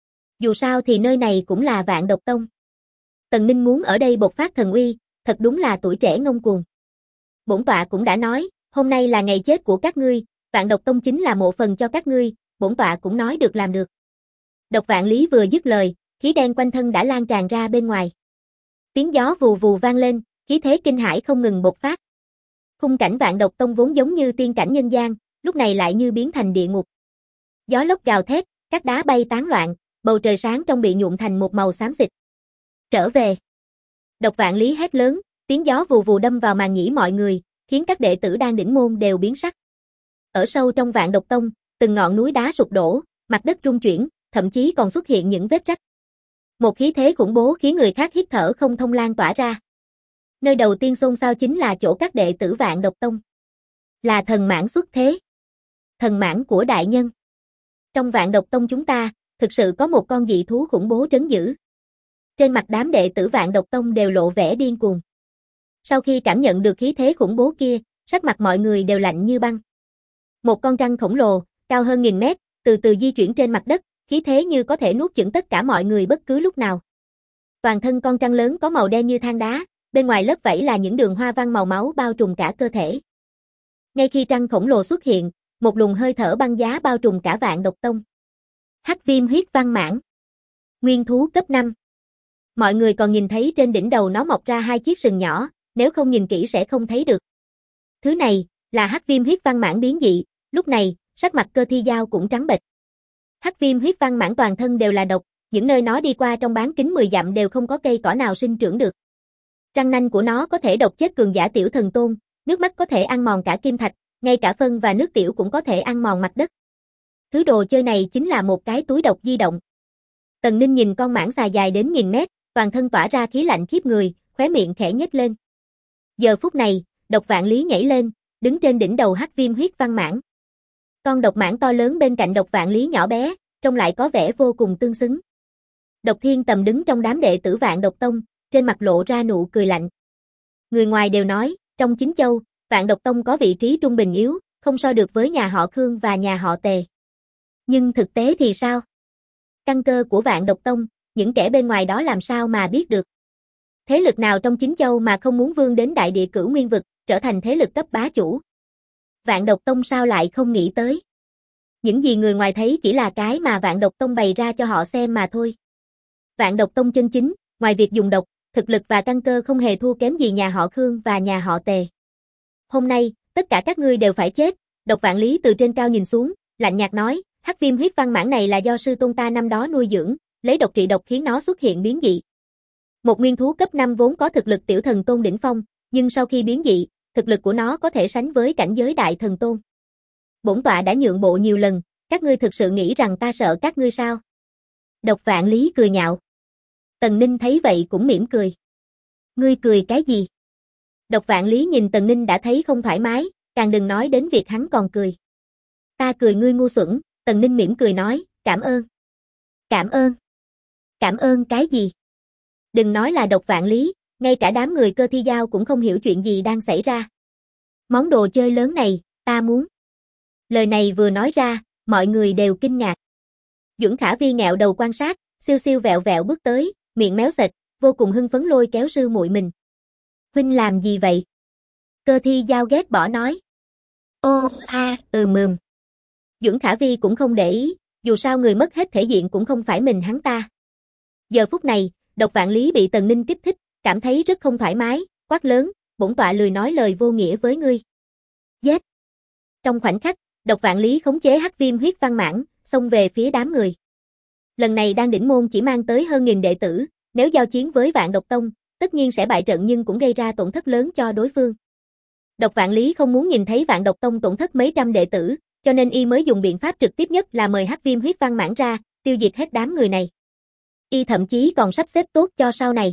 Dù sao thì nơi này cũng là Vạn Độc Tông. Tần Ninh muốn ở đây bộc phát thần uy, thật đúng là tuổi trẻ ngông cuồng. Bổn tọa cũng đã nói, hôm nay là ngày chết của các ngươi, Vạn Độc Tông chính là mộ phần cho các ngươi, bổn tọa cũng nói được làm được. Độc Vạn Lý vừa dứt lời, khí đen quanh thân đã lan tràn ra bên ngoài. Tiếng gió vù vù vang lên, khí thế kinh hãi không ngừng bộc phát. Khung cảnh Vạn Độc Tông vốn giống như tiên cảnh nhân gian, lúc này lại như biến thành địa ngục. Gió lốc gào thét, các đá bay tán loạn, bầu trời sáng trong bị nhuộm thành một màu xám xịt. Trở về. Độc Vạn Lý hét lớn, tiếng gió vù vù đâm vào màng nhĩ mọi người, khiến các đệ tử đang đỉnh môn đều biến sắc. Ở sâu trong Vạn Độc Tông, từng ngọn núi đá sụp đổ, mặt đất rung chuyển, thậm chí còn xuất hiện những vết rách. Một khí thế khủng bố khiến người khác hít thở không thông lan tỏa ra. Nơi đầu tiên xôn xao chính là chỗ các đệ tử Vạn Độc Tông. Là thần mãng xuất thế. Thần mãng của đại nhân. Trong Vạn Độc Tông chúng ta, thực sự có một con dị thú khủng bố trấn giữ. Trên mặt đám đệ tử Vạn Độc Tông đều lộ vẻ điên cuồng. Sau khi cảm nhận được khí thế khủng bố kia, sắc mặt mọi người đều lạnh như băng. Một con trăng khổng lồ, cao hơn 1000 mét, từ từ di chuyển trên mặt đất, khí thế như có thể nuốt chửng tất cả mọi người bất cứ lúc nào. Toàn thân con trăng lớn có màu đen như than đá, bên ngoài lớp vảy là những đường hoa văn màu máu bao trùm cả cơ thể. Ngay khi trăng khổng lồ xuất hiện, một luồng hơi thở băng giá bao trùm cả Vạn Độc Tông. Hắc Viêm Huyết Văn Mãng. Nguyên thú cấp 5. Mọi người còn nhìn thấy trên đỉnh đầu nó mọc ra hai chiếc sừng nhỏ, nếu không nhìn kỹ sẽ không thấy được. Thứ này, là Hắc Viêm Huyết Văn Mãng biến dị, lúc này, sắc mặt Cơ Thi Giao cũng trắng bệch. Hắc Viêm Huyết Văn Mãng toàn thân đều là độc, những nơi nó đi qua trong bán kính 10 dặm đều không có cây cỏ nào sinh trưởng được. Răng nanh của nó có thể độc chết cường giả tiểu thần tôn, nước mắt có thể ăn mòn cả kim thạch, ngay cả phân và nước tiểu cũng có thể ăn mòn mặt đất. Thứ đồ chơi này chính là một cái túi độc di động. Tần Ninh nhìn con mãng xà dài đến 1000 mét, toàn thân tỏa ra khí lạnh khiếp người, khóe miệng khẽ nhếch lên. Giờ phút này, Độc Vạn Lý nhảy lên, đứng trên đỉnh đầu Hắc Viêm Huyết Văn Mãng. Con độc mãng to lớn bên cạnh Độc Vạn Lý nhỏ bé, trông lại có vẻ vô cùng tương xứng. Độc Thiên Tầm đứng trong đám đệ tử Vạn Độc Tông, trên mặt lộ ra nụ cười lạnh. Người ngoài đều nói, trong Chính Châu, Vạn Độc Tông có vị trí trung bình yếu, không so được với nhà họ Khương và nhà họ Tề. Nhưng thực tế thì sao? Căn cơ của Vạn Độc Tông, những kẻ bên ngoài đó làm sao mà biết được? Thế lực nào trong Chính Châu mà không muốn vươn đến đại địa Cửu Nguyên vực, trở thành thế lực cấp bá chủ? Vạn Độc Tông sao lại không nghĩ tới? Những gì người ngoài thấy chỉ là cái mà Vạn Độc Tông bày ra cho họ xem mà thôi. Vạn Độc Tông chân chính, ngoài việc dùng độc, thực lực và căn cơ không hề thua kém gì nhà họ Khương và nhà họ Tề. Hôm nay, tất cả các ngươi đều phải chết. Độc Vạn Lý từ trên cao nhìn xuống, lạnh nhạt nói, hắc viêm huyết văn mãng này là do sư tôn ta năm đó nuôi dưỡng, lấy độc trị độc khiến nó xuất hiện biến dị. Một nguyên thú cấp 5 vốn có thực lực tiểu thần tôn đỉnh phong, nhưng sau khi biến dị, thực lực của nó có thể sánh với cảnh giới đại thần tôn. Bổn tọa đã nhượng bộ nhiều lần, các ngươi thực sự nghĩ rằng ta sợ các ngươi sao? Độc Vạn Lý cười nhạo. Tần Ninh thấy vậy cũng mỉm cười. Ngươi cười cái gì? Độc Vạn Lý nhìn Tần Ninh đã thấy không thoải mái, càng đừng nói đến việc hắn còn cười. Ta cười ngươi ngu xuẩn, Tần Ninh mỉm cười nói, cảm ơn. Cảm ơn? Cảm ơn cái gì? Đừng nói là Độc Vạn Lý, ngay cả đám người Cơ Thi Giao cũng không hiểu chuyện gì đang xảy ra. Món đồ chơi lớn này, ta muốn. Lời này vừa nói ra, mọi người đều kinh ngạc. Duẩn Khả Vi ngẹo đầu quan sát, siêu siêu vẹo vẹo bước tới, miệng méo sệt, vô cùng hưng phấn lôi kéo sư muội mình. Huynh làm gì vậy? Cơ Thi Giao ghét bỏ nói. Ô a mừm. Duẩn Khả Vi cũng không để ý, dù sao người mất hết thể diện cũng không phải mình hắn ta. Giờ phút này, Độc Vạn Lý bị Tần Ninh kích thích, cảm thấy rất không thoải mái, quát lớn, bổn tọa lười nói lời vô nghĩa với ngươi. Giết! Trong khoảnh khắc, Độc Vạn Lý khống chế hắc viêm huyết văn mãng, xông về phía đám người. Lần này Đan Đỉnh Môn chỉ mang tới hơn 1000 đệ tử, nếu giao chiến với Vạn Độc Tông, tất nhiên sẽ bại trận nhưng cũng gây ra tổn thất lớn cho đối phương. Độc Vạn Lý không muốn nhìn thấy Vạn Độc Tông tổn thất mấy trăm đệ tử, cho nên y mới dùng biện pháp trực tiếp nhất là mời hắc viêm huyết văn mãng ra, tiêu diệt hết đám người này. Y thậm chí còn sắp xếp tốt cho sau này.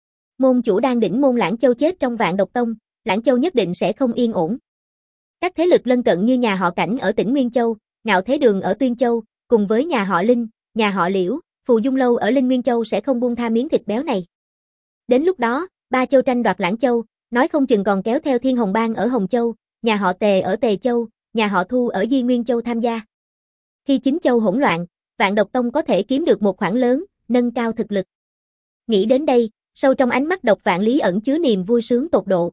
Môn chủ Đan Đỉnh Môn Lãng Châu chết trong Vạn Độc Tông, Lãng Châu nhất định sẽ không yên ổn. Các thế lực lân cận như nhà họ Cảnh ở tỉnh Nguyên Châu, Ngạo Thế Đường ở Tuyên Châu, cùng với nhà họ Linh, nhà họ Liễu, Phù Dung Lâu ở Linh Nguyên Châu sẽ không buông tha miếng thịt béo này. Đến lúc đó, ba châu tranh đoạt Lãng Châu, nói không chừng còn kéo theo Thiên Hồng Bang ở Hồng Châu, nhà họ Tề ở Tề Châu, nhà họ Thu ở Di Nguyên Châu tham gia. Khi chính châu hỗn loạn, Vạn Độc Tông có thể kiếm được một khoản lớn, nâng cao thực lực. Nghĩ đến đây, sâu trong ánh mắt Độc Vạn Lý ẩn chứa niềm vui sướng tột độ.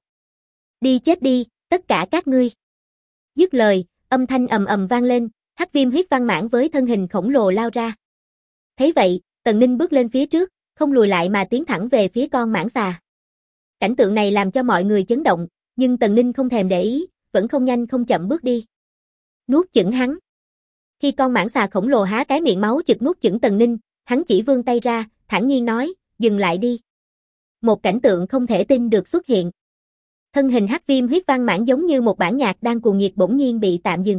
Đi chết đi, tất cả các ngươi. Dứt lời, âm thanh ầm ầm vang lên, hắc viêm huyết văn mãng với thân hình khổng lồ lao ra. Thấy vậy, Tần Ninh bước lên phía trước, không lùi lại mà tiến thẳng về phía con mãng xà. Cảnh tượng này làm cho mọi người chấn động, nhưng Tần Ninh không thèm để ý, vẫn không nhanh không chậm bước đi. Nuốt chửng hắn. Khi con mãng xà khổng lồ há cái miệng máu chực nuốt chửng Tần Ninh, hắn chỉ vươn tay ra, thản nhiên nói, dừng lại đi. Một cảnh tượng không thể tin được xuất hiện. Thân hình hắc viêm huyết văn mãng giống như một bản nhạc đang cuồng nhiệt bỗng nhiên bị tạm dừng.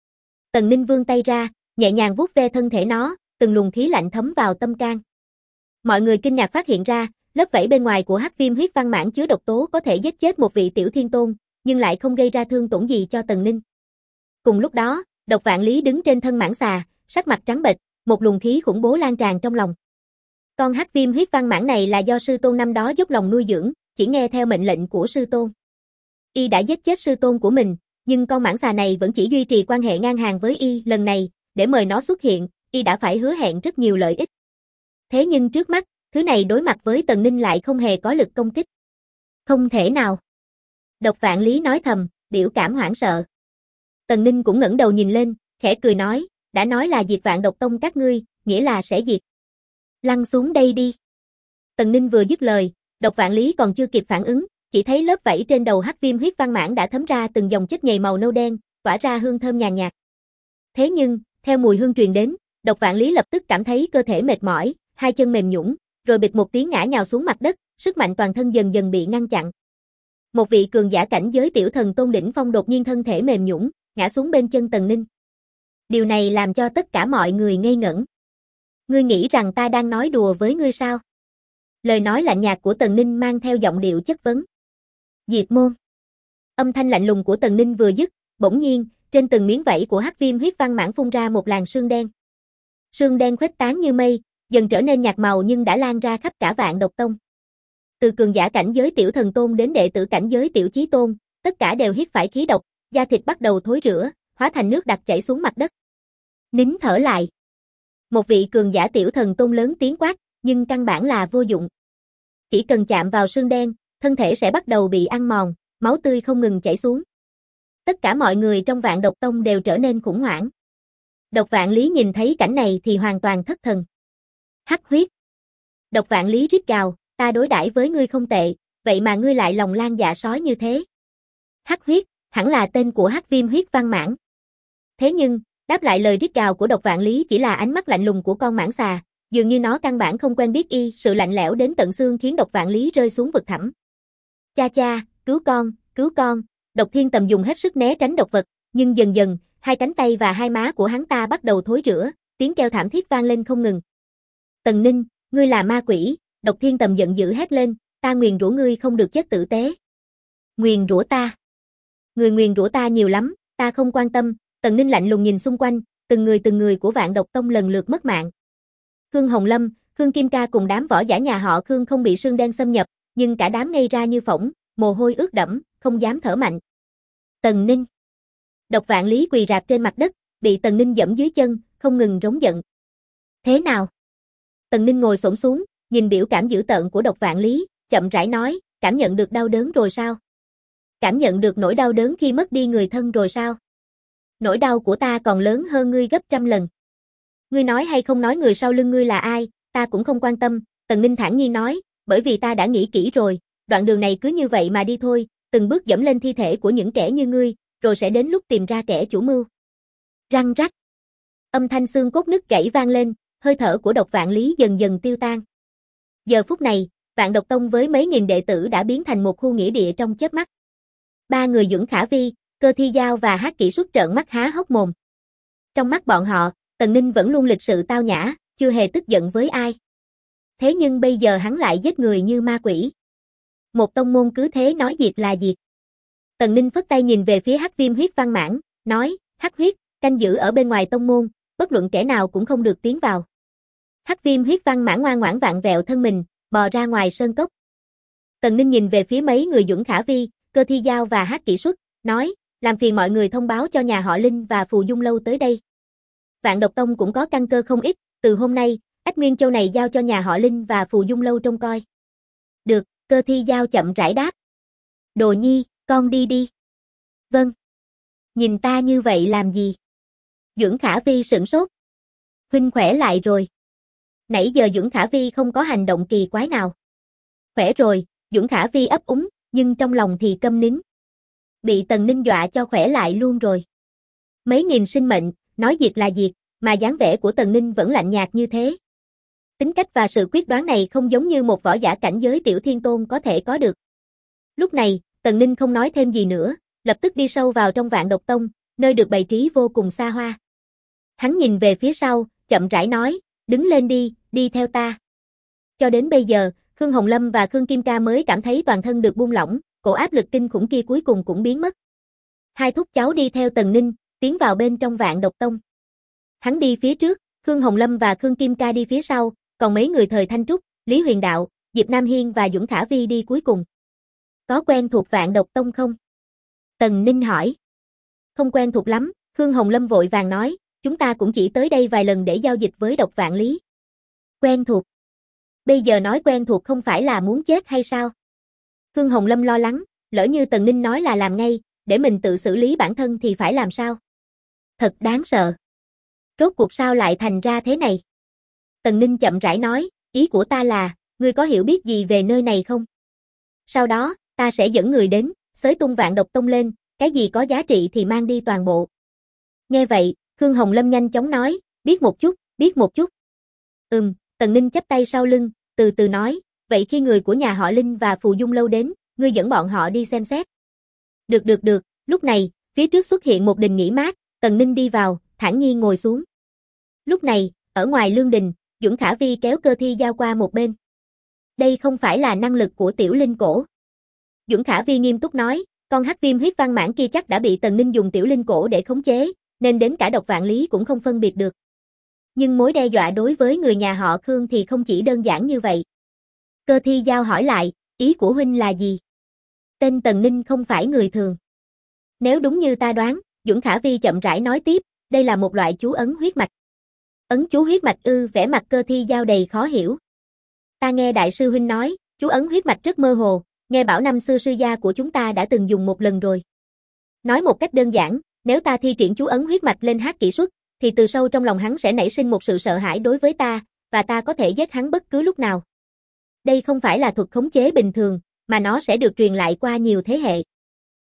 Tần Ninh vươn tay ra, nhẹ nhàng vuốt ve thân thể nó, từng luồng khí lạnh thấm vào tâm can. Mọi người kinh ngạc phát hiện ra, lớp vảy bên ngoài của hắc viêm huyết văn mãng chứa độc tố có thể giết chết một vị tiểu thiên tôn, nhưng lại không gây ra thương tổn gì cho Tần Ninh. Cùng lúc đó, Độc Vạn Lý đứng trên thân mãng xà, sắc mặt trắng bệch, một luồng khí khủng bố lan tràn trong lòng. Con hắc viêm huyết văn mãng này là do sư tôn năm đó dốc lòng nuôi dưỡng, chỉ nghe theo mệnh lệnh của sư tôn. Y đã giết chết sư tôn của mình, nhưng con mãng xà này vẫn chỉ duy trì quan hệ ngang hàng với Y. Lần này, để mời nó xuất hiện, Y đã phải hứa hẹn rất nhiều lợi ích. Thế nhưng trước mắt, thứ này đối mặt với Tần Ninh lại không hề có lực công kích. Không thể nào. Độc Vạn Lý nói thầm, biểu cảm hoảng sợ. Tần Ninh cũng ngẩng đầu nhìn lên, khẽ cười nói, đã nói là diệt Vạn Độc Tông các ngươi, nghĩa là sẽ diệt. Lăn xuống đây đi. Tần Ninh vừa dứt lời, Độc Vạn Lý còn chưa kịp phản ứng, chỉ thấy lớp vảy trên đầu hắc viêm huyết văn mãng đã thấm ra từng dòng chất nhầy màu nâu đen, tỏa ra hương thơm nhàn nhạt. Thế nhưng, theo mùi hương truyền đến, Độc Vạn Lý lập tức cảm thấy cơ thể mệt mỏi, hai chân mềm nhũn, rồi bịch một tiếng ngã nhào xuống mặt đất, sức mạnh toàn thân dần dần bị ngăn chặn. Một vị cường giả cảnh giới tiểu thần tôn đỉnh phong đột nhiên thân thể mềm nhũn, ngã xuống bên chân Tần Ninh. Điều này làm cho tất cả mọi người ngây ngẩn. Ngươi nghĩ rằng ta đang nói đùa với ngươi sao? Lời nói lạnh nhạt của Tần Ninh mang theo giọng điệu chất vấn. Diệt môn. Âm thanh lạnh lùng của Tần Ninh vừa dứt, bỗng nhiên, trên từng miếng vảy của hắc viêm huyết văn mãng phun ra một làn sương đen. Sương đen khuếch tán như mây, dần trở nên nhạt màu nhưng đã lan ra khắp cả Vạn Độc Tông. Từ cường giả cảnh giới tiểu thần tôn đến đệ tử cảnh giới tiểu chí tôn, tất cả đều hít phải khí độc, da thịt bắt đầu thối rữa, hóa thành nước đặc chảy xuống mặt đất. Nín thở lại. Một vị cường giả tiểu thần tôn lớn tiếng quát, nhưng căn bản là vô dụng. Chỉ cần chạm vào sương đen, thân thể sẽ bắt đầu bị ăn mòn, máu tươi không ngừng chảy xuống. Tất cả mọi người trong Vạn Độc Tông đều trở nên khủng hoảng. Độc Vạn Lý nhìn thấy cảnh này thì hoàn toàn thất thần. Hắc huyết. Độc Vạn Lý rít gào, ta đối đãi với ngươi không tệ, vậy mà ngươi lại lòng lan dạ sói như thế. Hắc huyết, hẳn là tên của Hắc Viêm huyết văn mãng. Thế nhưng, đáp lại lời rít gào của Độc Vạn Lý chỉ là ánh mắt lạnh lùng của con mãng xà, dường như nó căn bản không quen biết y, sự lạnh lẽo đến tận xương khiến Độc Vạn Lý rơi xuống vực thẳm. Cha cha, cứu con, Độc Thiên Tầm dùng hết sức né tránh độc vật, nhưng dần dần, hai cánh tay và hai má của hắn ta bắt đầu thối rữa, tiếng kêu thảm thiết vang lên không ngừng. Tần Ninh, ngươi là ma quỷ, Độc Thiên Tầm giận dữ hét lên, ta nguyền rủa ngươi không được chết tử tế. Nguyền rủa ta? Người nguyền rủa ta nhiều lắm, ta không quan tâm. Tần Ninh lạnh lùng nhìn xung quanh, từng người của Vạn Độc Tông lần lượt mất mạng. Khương Hồng Lâm, Khương Kim Ca cùng đám võ giả nhà họ Khương không bị sương đen xâm nhập, nhưng cả đám ngây ra như phỗng, mồ hôi ướt đẫm, không dám thở mạnh. Tần Ninh. Độc Vạn Lý quỳ rạp trên mặt đất, bị Tần Ninh giẫm dưới chân, không ngừng rống giận. Thế nào? Tần Ninh ngồi xổm xuống, nhìn biểu cảm dữ tợn của Độc Vạn Lý, chậm rãi nói, cảm nhận được đau đớn rồi sao? Cảm nhận được nỗi đau đớn khi mất đi người thân rồi sao? Nỗi đau của ta còn lớn hơn ngươi gấp trăm lần. Ngươi nói hay không nói người sau lưng ngươi là ai, ta cũng không quan tâm, Tần Ninh thản nhiên nói, bởi vì ta đã nghĩ kỹ rồi, đoạn đường này cứ như vậy mà đi thôi, từng bước dẫm lên thi thể của những kẻ như ngươi, rồi sẽ đến lúc tìm ra kẻ chủ mưu. Răng rắc. Âm thanh xương cốt nứt gãy vang lên, hơi thở của Độc Vạn Lý dần dần tiêu tan. Giờ phút này, Vạn Độc Tông với mấy nghìn đệ tử đã biến thành một khu nghĩa địa trong chớp mắt. Ba người Dưỡng Khả Vi, Cơ Thi Giao và Hắc Kỷ Xuất trợn mắt há hốc mồm. Trong mắt bọn họ, Tần Ninh vẫn luôn lịch sự tao nhã, chưa hề tức giận với ai. Thế nhưng bây giờ hắn lại giết người như ma quỷ. Một tông môn cứ thế nói diệt là diệt. Tần Ninh phất tay nhìn về phía Hắc Viêm huyết văn mãng, nói, Hắc huyết, canh giữ ở bên ngoài tông môn, bất luận kẻ nào cũng không được tiến vào. Hắc Viêm huyết văn mãng ngoan ngoãn vặn vẹo thân mình, bò ra ngoài sơn cốc. Tần Ninh nhìn về phía mấy người Dưỡng Khả Vi, Cơ Thi Giao và Hắc Kỷ Xuất, nói, làm phiền mọi người thông báo cho nhà họ Linh và Phù Dung Lâu tới đây. Vạn Độc Tông cũng có căn cơ không ít, từ hôm nay, Ách Nguyên Châu này giao cho nhà họ Linh và Phù Dung Lâu trông coi. Được, Cơ Thi Giao chậm rãi đáp. Đồ Nhi, con đi đi. Vâng. Nhìn ta như vậy làm gì? Dưỡng Khả Vi sửng sốt. Huynh khỏe lại rồi. Nãy giờ Dưỡng Khả Vi không có hành động kỳ quái nào. Khỏe rồi, Dưỡng Khả Vi ấp úng, nhưng trong lòng thì câm nín. Bị Tần Ninh dọa cho khỏe lại luôn rồi. Mấy nghìn sinh mệnh, nói diệt là diệt, mà dáng vẻ của Tần Ninh vẫn lạnh nhạt như thế. Tính cách và sự quyết đoán này không giống như một võ giả cảnh giới tiểu thiên tôn có thể có được. Lúc này, Tần Ninh không nói thêm gì nữa, lập tức đi sâu vào trong Vạn Độc Tông, nơi được bày trí vô cùng xa hoa. Hắn nhìn về phía sau, chậm rãi nói, đứng lên đi, đi theo ta. Cho đến bây giờ, Khương Hồng Lâm và Khương Kim Ca mới cảm thấy toàn thân được buông lỏng, cổ áp lực kinh khủng kia cuối cùng cũng biến mất. Hai thúc cháu đi theo Tần Ninh, tiến vào bên trong Vạn Độc Tông. Hắn đi phía trước, Khương Hồng Lâm và Khương Kim Ca đi phía sau, còn mấy người Thời Thanh Trúc, Lý Huyền Đạo, Diệp Nam Hiên và Dưỡng Khả Vi đi cuối cùng. Có quen thuộc Vạn Độc Tông không? Tần Ninh hỏi. Không quen thuộc lắm, Khương Hồng Lâm vội vàng nói, chúng ta cũng chỉ tới đây vài lần để giao dịch với Độc Vạn Lý. Quen thuộc? Bây giờ nói quen thuộc không phải là muốn chết hay sao? Khương Hồng Lâm lo lắng, lỡ như Tần Ninh nói là làm ngay, để mình tự xử lý bản thân thì phải làm sao? Thật đáng sợ. Rốt cuộc sao lại thành ra thế này? Tần Ninh chậm rãi nói, ý của ta là, ngươi có hiểu biết gì về nơi này không? Sau đó, ta sẽ dẫn người đến, xới tung Vạn Độc Tông lên, cái gì có giá trị thì mang đi toàn bộ. Nghe vậy, Khương Hồng Lâm nhanh chóng nói, biết một chút, biết một chút. Tần Ninh chắp tay sau lưng, từ từ nói, vậy khi người của nhà họ Linh và Phù Dung Lâu đến, ngươi dẫn bọn họ đi xem xét. Được, lúc này, phía trước xuất hiện một đình nghỉ mát, Tần Ninh đi vào, thản nhiên ngồi xuống. Lúc này, ở ngoài lương đình, Dưỡng Khả Vi kéo Cơ Thi Giao qua một bên. Đây không phải là năng lực của tiểu linh cổ. Dưỡng Khả Vi nghiêm túc nói, con Hắc Viêm huyết văn mãng kia chắc đã bị Tần Ninh dùng tiểu linh cổ để khống chế, nên đến cả Độc Vạn Lý cũng không phân biệt được. Nhưng mối đe dọa đối với người nhà họ Khương thì không chỉ đơn giản như vậy. Cơ Thi Giao hỏi lại, ý của huynh là gì? Tên Tần Ninh không phải người thường. Nếu đúng như ta đoán, Dưỡng Khả Vi chậm rãi nói tiếp, đây là một loại chú ấn huyết mạch. Ấn chú huyết mạch ư? Vẻ mặt Cơ Thi Giao đầy khó hiểu. Ta nghe đại sư huynh nói, chú ấn huyết mạch rất mơ hồ, nghe bảo năm xưa sư gia của chúng ta đã từng dùng một lần rồi. Nói một cách đơn giản, nếu ta thi triển chú ấn huyết mạch lên Hắc Kỷ Xuất, thì từ sâu trong lòng hắn sẽ nảy sinh một sự sợ hãi đối với ta, và ta có thể giết hắn bất cứ lúc nào. Đây không phải là thuật khống chế bình thường, mà nó sẽ được truyền lại qua nhiều thế hệ.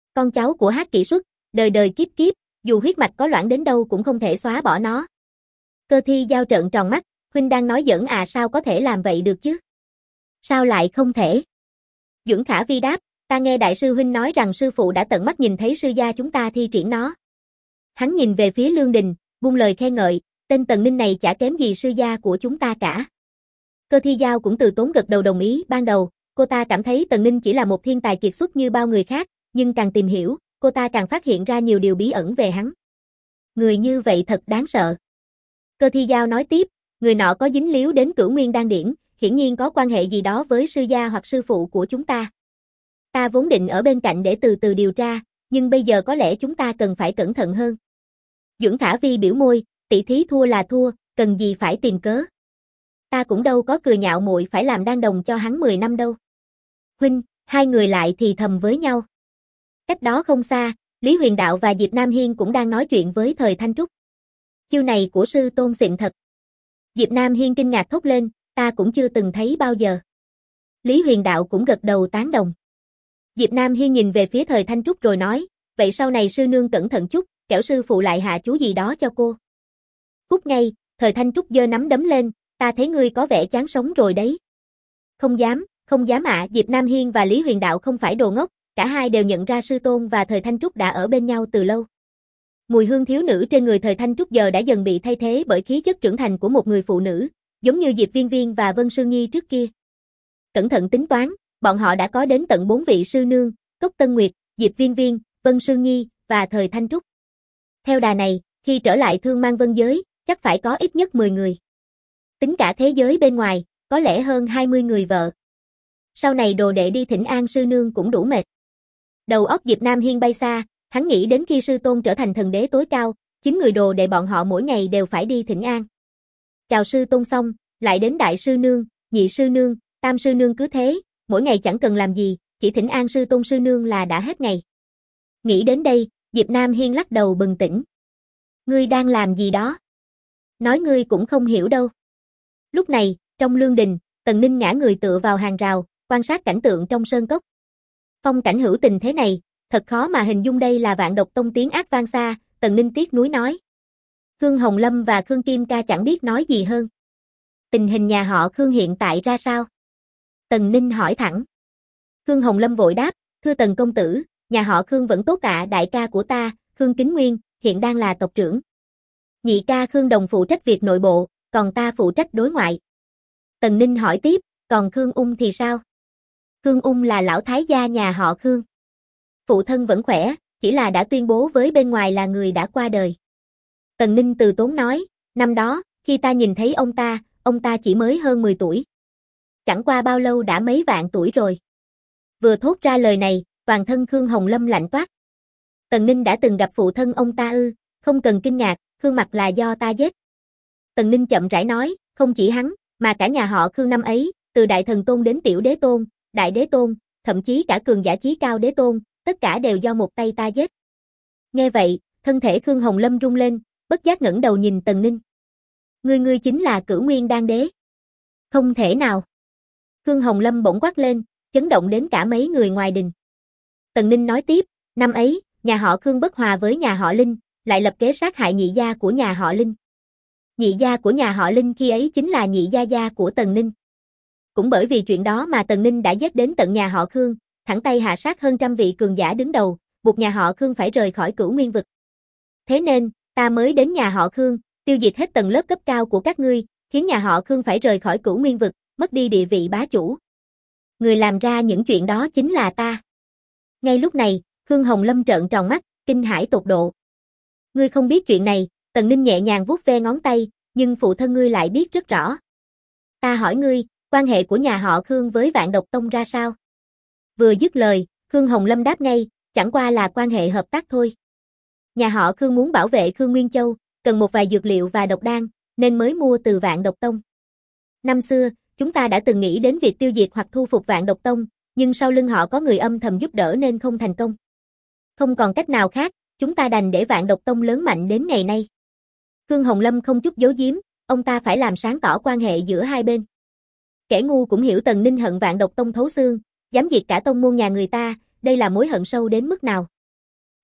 Con cháu của Hắc Kỷ Xuất, đời đời kiếp kiếp, dù huyết mạch có loãng đến đâu cũng không thể xóa bỏ nó. Cơ Thi Giao trợn tròn mắt, huynh đang nói giỡn à, sao có thể làm vậy được chứ? Sao lại không thể? Duẩn Khả Vi đáp, ta nghe đại sư huynh nói rằng sư phụ đã tận mắt nhìn thấy sư gia chúng ta thi triển nó. Hắn nhìn về phía Lương Đình, buông lời khen ngợi, tên Tần Ninh này chả kém gì sư gia của chúng ta cả. Cơ Thi Giao cũng từ tốn gật đầu đồng ý. Ban đầu, cô ta cảm thấy Tần Ninh chỉ là một thiên tài kiệt xuất như bao người khác, nhưng càng tìm hiểu, cô ta càng phát hiện ra nhiều điều bí ẩn về hắn. Người như vậy thật đáng sợ. Cơ Thi Giao nói tiếp, người nọ có dính líu đến Cửu Nguyên Đan Điển, hiển nhiên có quan hệ gì đó với sư gia hoặc sư phụ của chúng ta. Ta vốn định ở bên cạnh để từ từ điều tra, nhưng bây giờ có lẽ chúng ta cần phải cẩn thận hơn. Duẩn Khả Vi biểu môi, tỷ thí thua là thua, cần gì phải tìm cớ. Ta cũng đâu có cười nhạo muội phải làm đan đồng cho hắn 10 năm đâu. Huynh, hai người lại thì thầm với nhau. Cách đó không xa, Lý Huyền Đạo và Diệp Nam Hiên cũng đang nói chuyện với Thời Thanh Trúc. Chiêu này của sư tôn xịn thật. Diệp Nam Hiên kinh ngạc thốt lên, ta cũng chưa từng thấy bao giờ. Lý Huyền Đạo cũng gật đầu tán đồng. Diệp Nam Hiên nhìn về phía Thời Thanh Trúc rồi nói, vậy sau này sư nương cẩn thận chút, kẻo sư phụ lại hạ chú gì đó cho cô. Cút ngay, Thời Thanh Trúc giơ nắm đấm lên, ta thấy ngươi có vẻ chán sống rồi đấy. Không dám ạ. Diệp Nam Hiên và Lý Huyền Đạo không phải đồ ngốc, cả hai đều nhận ra sư tôn và Thời Thanh Trúc đã ở bên nhau từ lâu. Mùi hương thiếu nữ trên người Thời Thanh Trúc giờ đã dần bị thay thế bởi khí chất trưởng thành của một người phụ nữ, giống như Diệp Viên Viên và Vân Sương Nhi trước kia. Cẩn thận tính toán, bọn họ đã có đến tận 4 vị sư nương, Cốc Tân Nguyệt, Diệp Viên Viên, Vân Sương Nhi và Thời Thanh Trúc. Theo đà này, khi trở lại Thương Mang Vân giới, chắc phải có ít nhất 10 người. Tính cả thế giới bên ngoài, có lẽ hơn 20 người vợ. Sau này đồ đệ đi thỉnh an sư nương cũng đủ mệt. Đầu óc Diệp Nam Hiên bay xa, hắn nghĩ đến khi sư tôn trở thành thần đế tối cao, 9 người đồ đệ bọn họ mỗi ngày đều phải đi thỉnh an. Chào sư tôn xong, lại đến đại sư nương, nhị sư nương, tam sư nương, cứ thế, mỗi ngày chẳng cần làm gì, chỉ thỉnh an sư tôn sư nương là đã hết ngày. Nghĩ đến đây, Diệp Nam Hiên lắc đầu bừng tỉnh. Ngươi đang làm gì đó? Nói ngươi cũng không hiểu đâu. Lúc này, trong lương đình, Tần Ninh ngã người tựa vào hàng rào, quan sát cảnh tượng trong sơn cốc. Phong cảnh hữu tình thế này, thật khó mà hình dung đây là Vạn Độc Tông tiếng ác vang xa, Tần Ninh tiếc nuối nói. Khương Hồng Lâm và Khương Kim Ca chẳng biết nói gì hơn. Tình hình nhà họ Khương hiện tại ra sao? Tần Ninh hỏi thẳng. Khương Hồng Lâm vội đáp, thưa Tần công tử, nhà họ Khương vẫn tốt ạ, đại ca của ta, Khương Kính Nguyên, hiện đang là tộc trưởng. Nhị ca Khương Đồng phụ trách việc nội bộ, còn ta phụ trách đối ngoại. Tần Ninh hỏi tiếp, còn Khương Ung thì sao? Khương Ung là lão thái gia nhà họ Khương. Phụ thân vẫn khỏe, chỉ là đã tuyên bố với bên ngoài là người đã qua đời. Tần Ninh từ tốn nói, năm đó, khi ta nhìn thấy ông ta chỉ mới hơn 10 tuổi. Chẳng qua bao lâu đã mấy vạn tuổi rồi. Vừa thốt ra lời này, toàn thân Khương Hồng Lâm lạnh toát. Tần Ninh đã từng gặp phụ thân ông ta ư? Không cần kinh ngạc, Khương Mặc là do ta giết. Tần Ninh chậm rãi nói, không chỉ hắn, mà cả nhà họ Khương năm ấy, từ đại thần tôn đến tiểu đế tôn, đại đế tôn, thậm chí cả cường giả chí cao đế tôn, tất cả đều do một tay ta giết. Nghe vậy, thân thể Khương Hồng Lâm rung lên, bất giác ngẩng đầu nhìn Tần Ninh. Ngươi chính là Cửu Nguyên Đan Đế. Không thể nào. Khương Hồng Lâm bỗng quát lên, chấn động đến cả mấy người ngoài đình. Tần Ninh nói tiếp, năm ấy, nhà họ Khương bất hòa với nhà họ Linh, lại lập kế sát hại nhị gia của nhà họ Linh. Nhị gia của nhà họ Linh khi ấy chính là nhị gia gia của Tần Ninh. Cũng bởi vì chuyện đó mà Tần Ninh đã giết đến tận nhà họ Khương, thẳng tay hạ sát hơn trăm vị cường giả đứng đầu, buộc nhà họ Khương phải rời khỏi Cửu Nguyên vực. Thế nên, ta mới đến nhà họ Khương, tiêu diệt hết tầng lớp cấp cao của các ngươi, khiến nhà họ Khương phải rời khỏi Cửu Nguyên vực, mất đi địa vị bá chủ. Người làm ra những chuyện đó chính là ta. Ngay lúc này, Khương Hồng Lâm trợn tròn mắt, kinh hãi tột độ. Ngươi không biết chuyện này, Tần Ninh nhẹ nhàng vuốt ve ngón tay, nhưng phụ thân ngươi lại biết rất rõ. Ta hỏi ngươi, quan hệ của nhà họ Khương với Vạn Độc Tông ra sao? Vừa dứt lời, Khương Hồng Lâm đáp ngay, chẳng qua là quan hệ hợp tác thôi. Nhà họ Khương muốn bảo vệ Khương Nguyên Châu, cần một vài dược liệu và độc đan, nên mới mua từ Vạn Độc Tông. Năm xưa, chúng ta đã từng nghĩ đến việc tiêu diệt hoặc thu phục Vạn Độc Tông, nhưng sau lưng họ có người âm thầm giúp đỡ nên không thành công. Không còn cách nào khác, chúng ta đành để Vạn Độc Tông lớn mạnh đến ngày nay. Khương Hồng Lâm không chút giấu giếm, ông ta phải làm sáng tỏ quan hệ giữa hai bên. Kẻ ngu cũng hiểu Tần Ninh hận Vạn Độc Tông thấu xương, dám diệt cả tông môn nhà người ta, đây là mối hận sâu đến mức nào.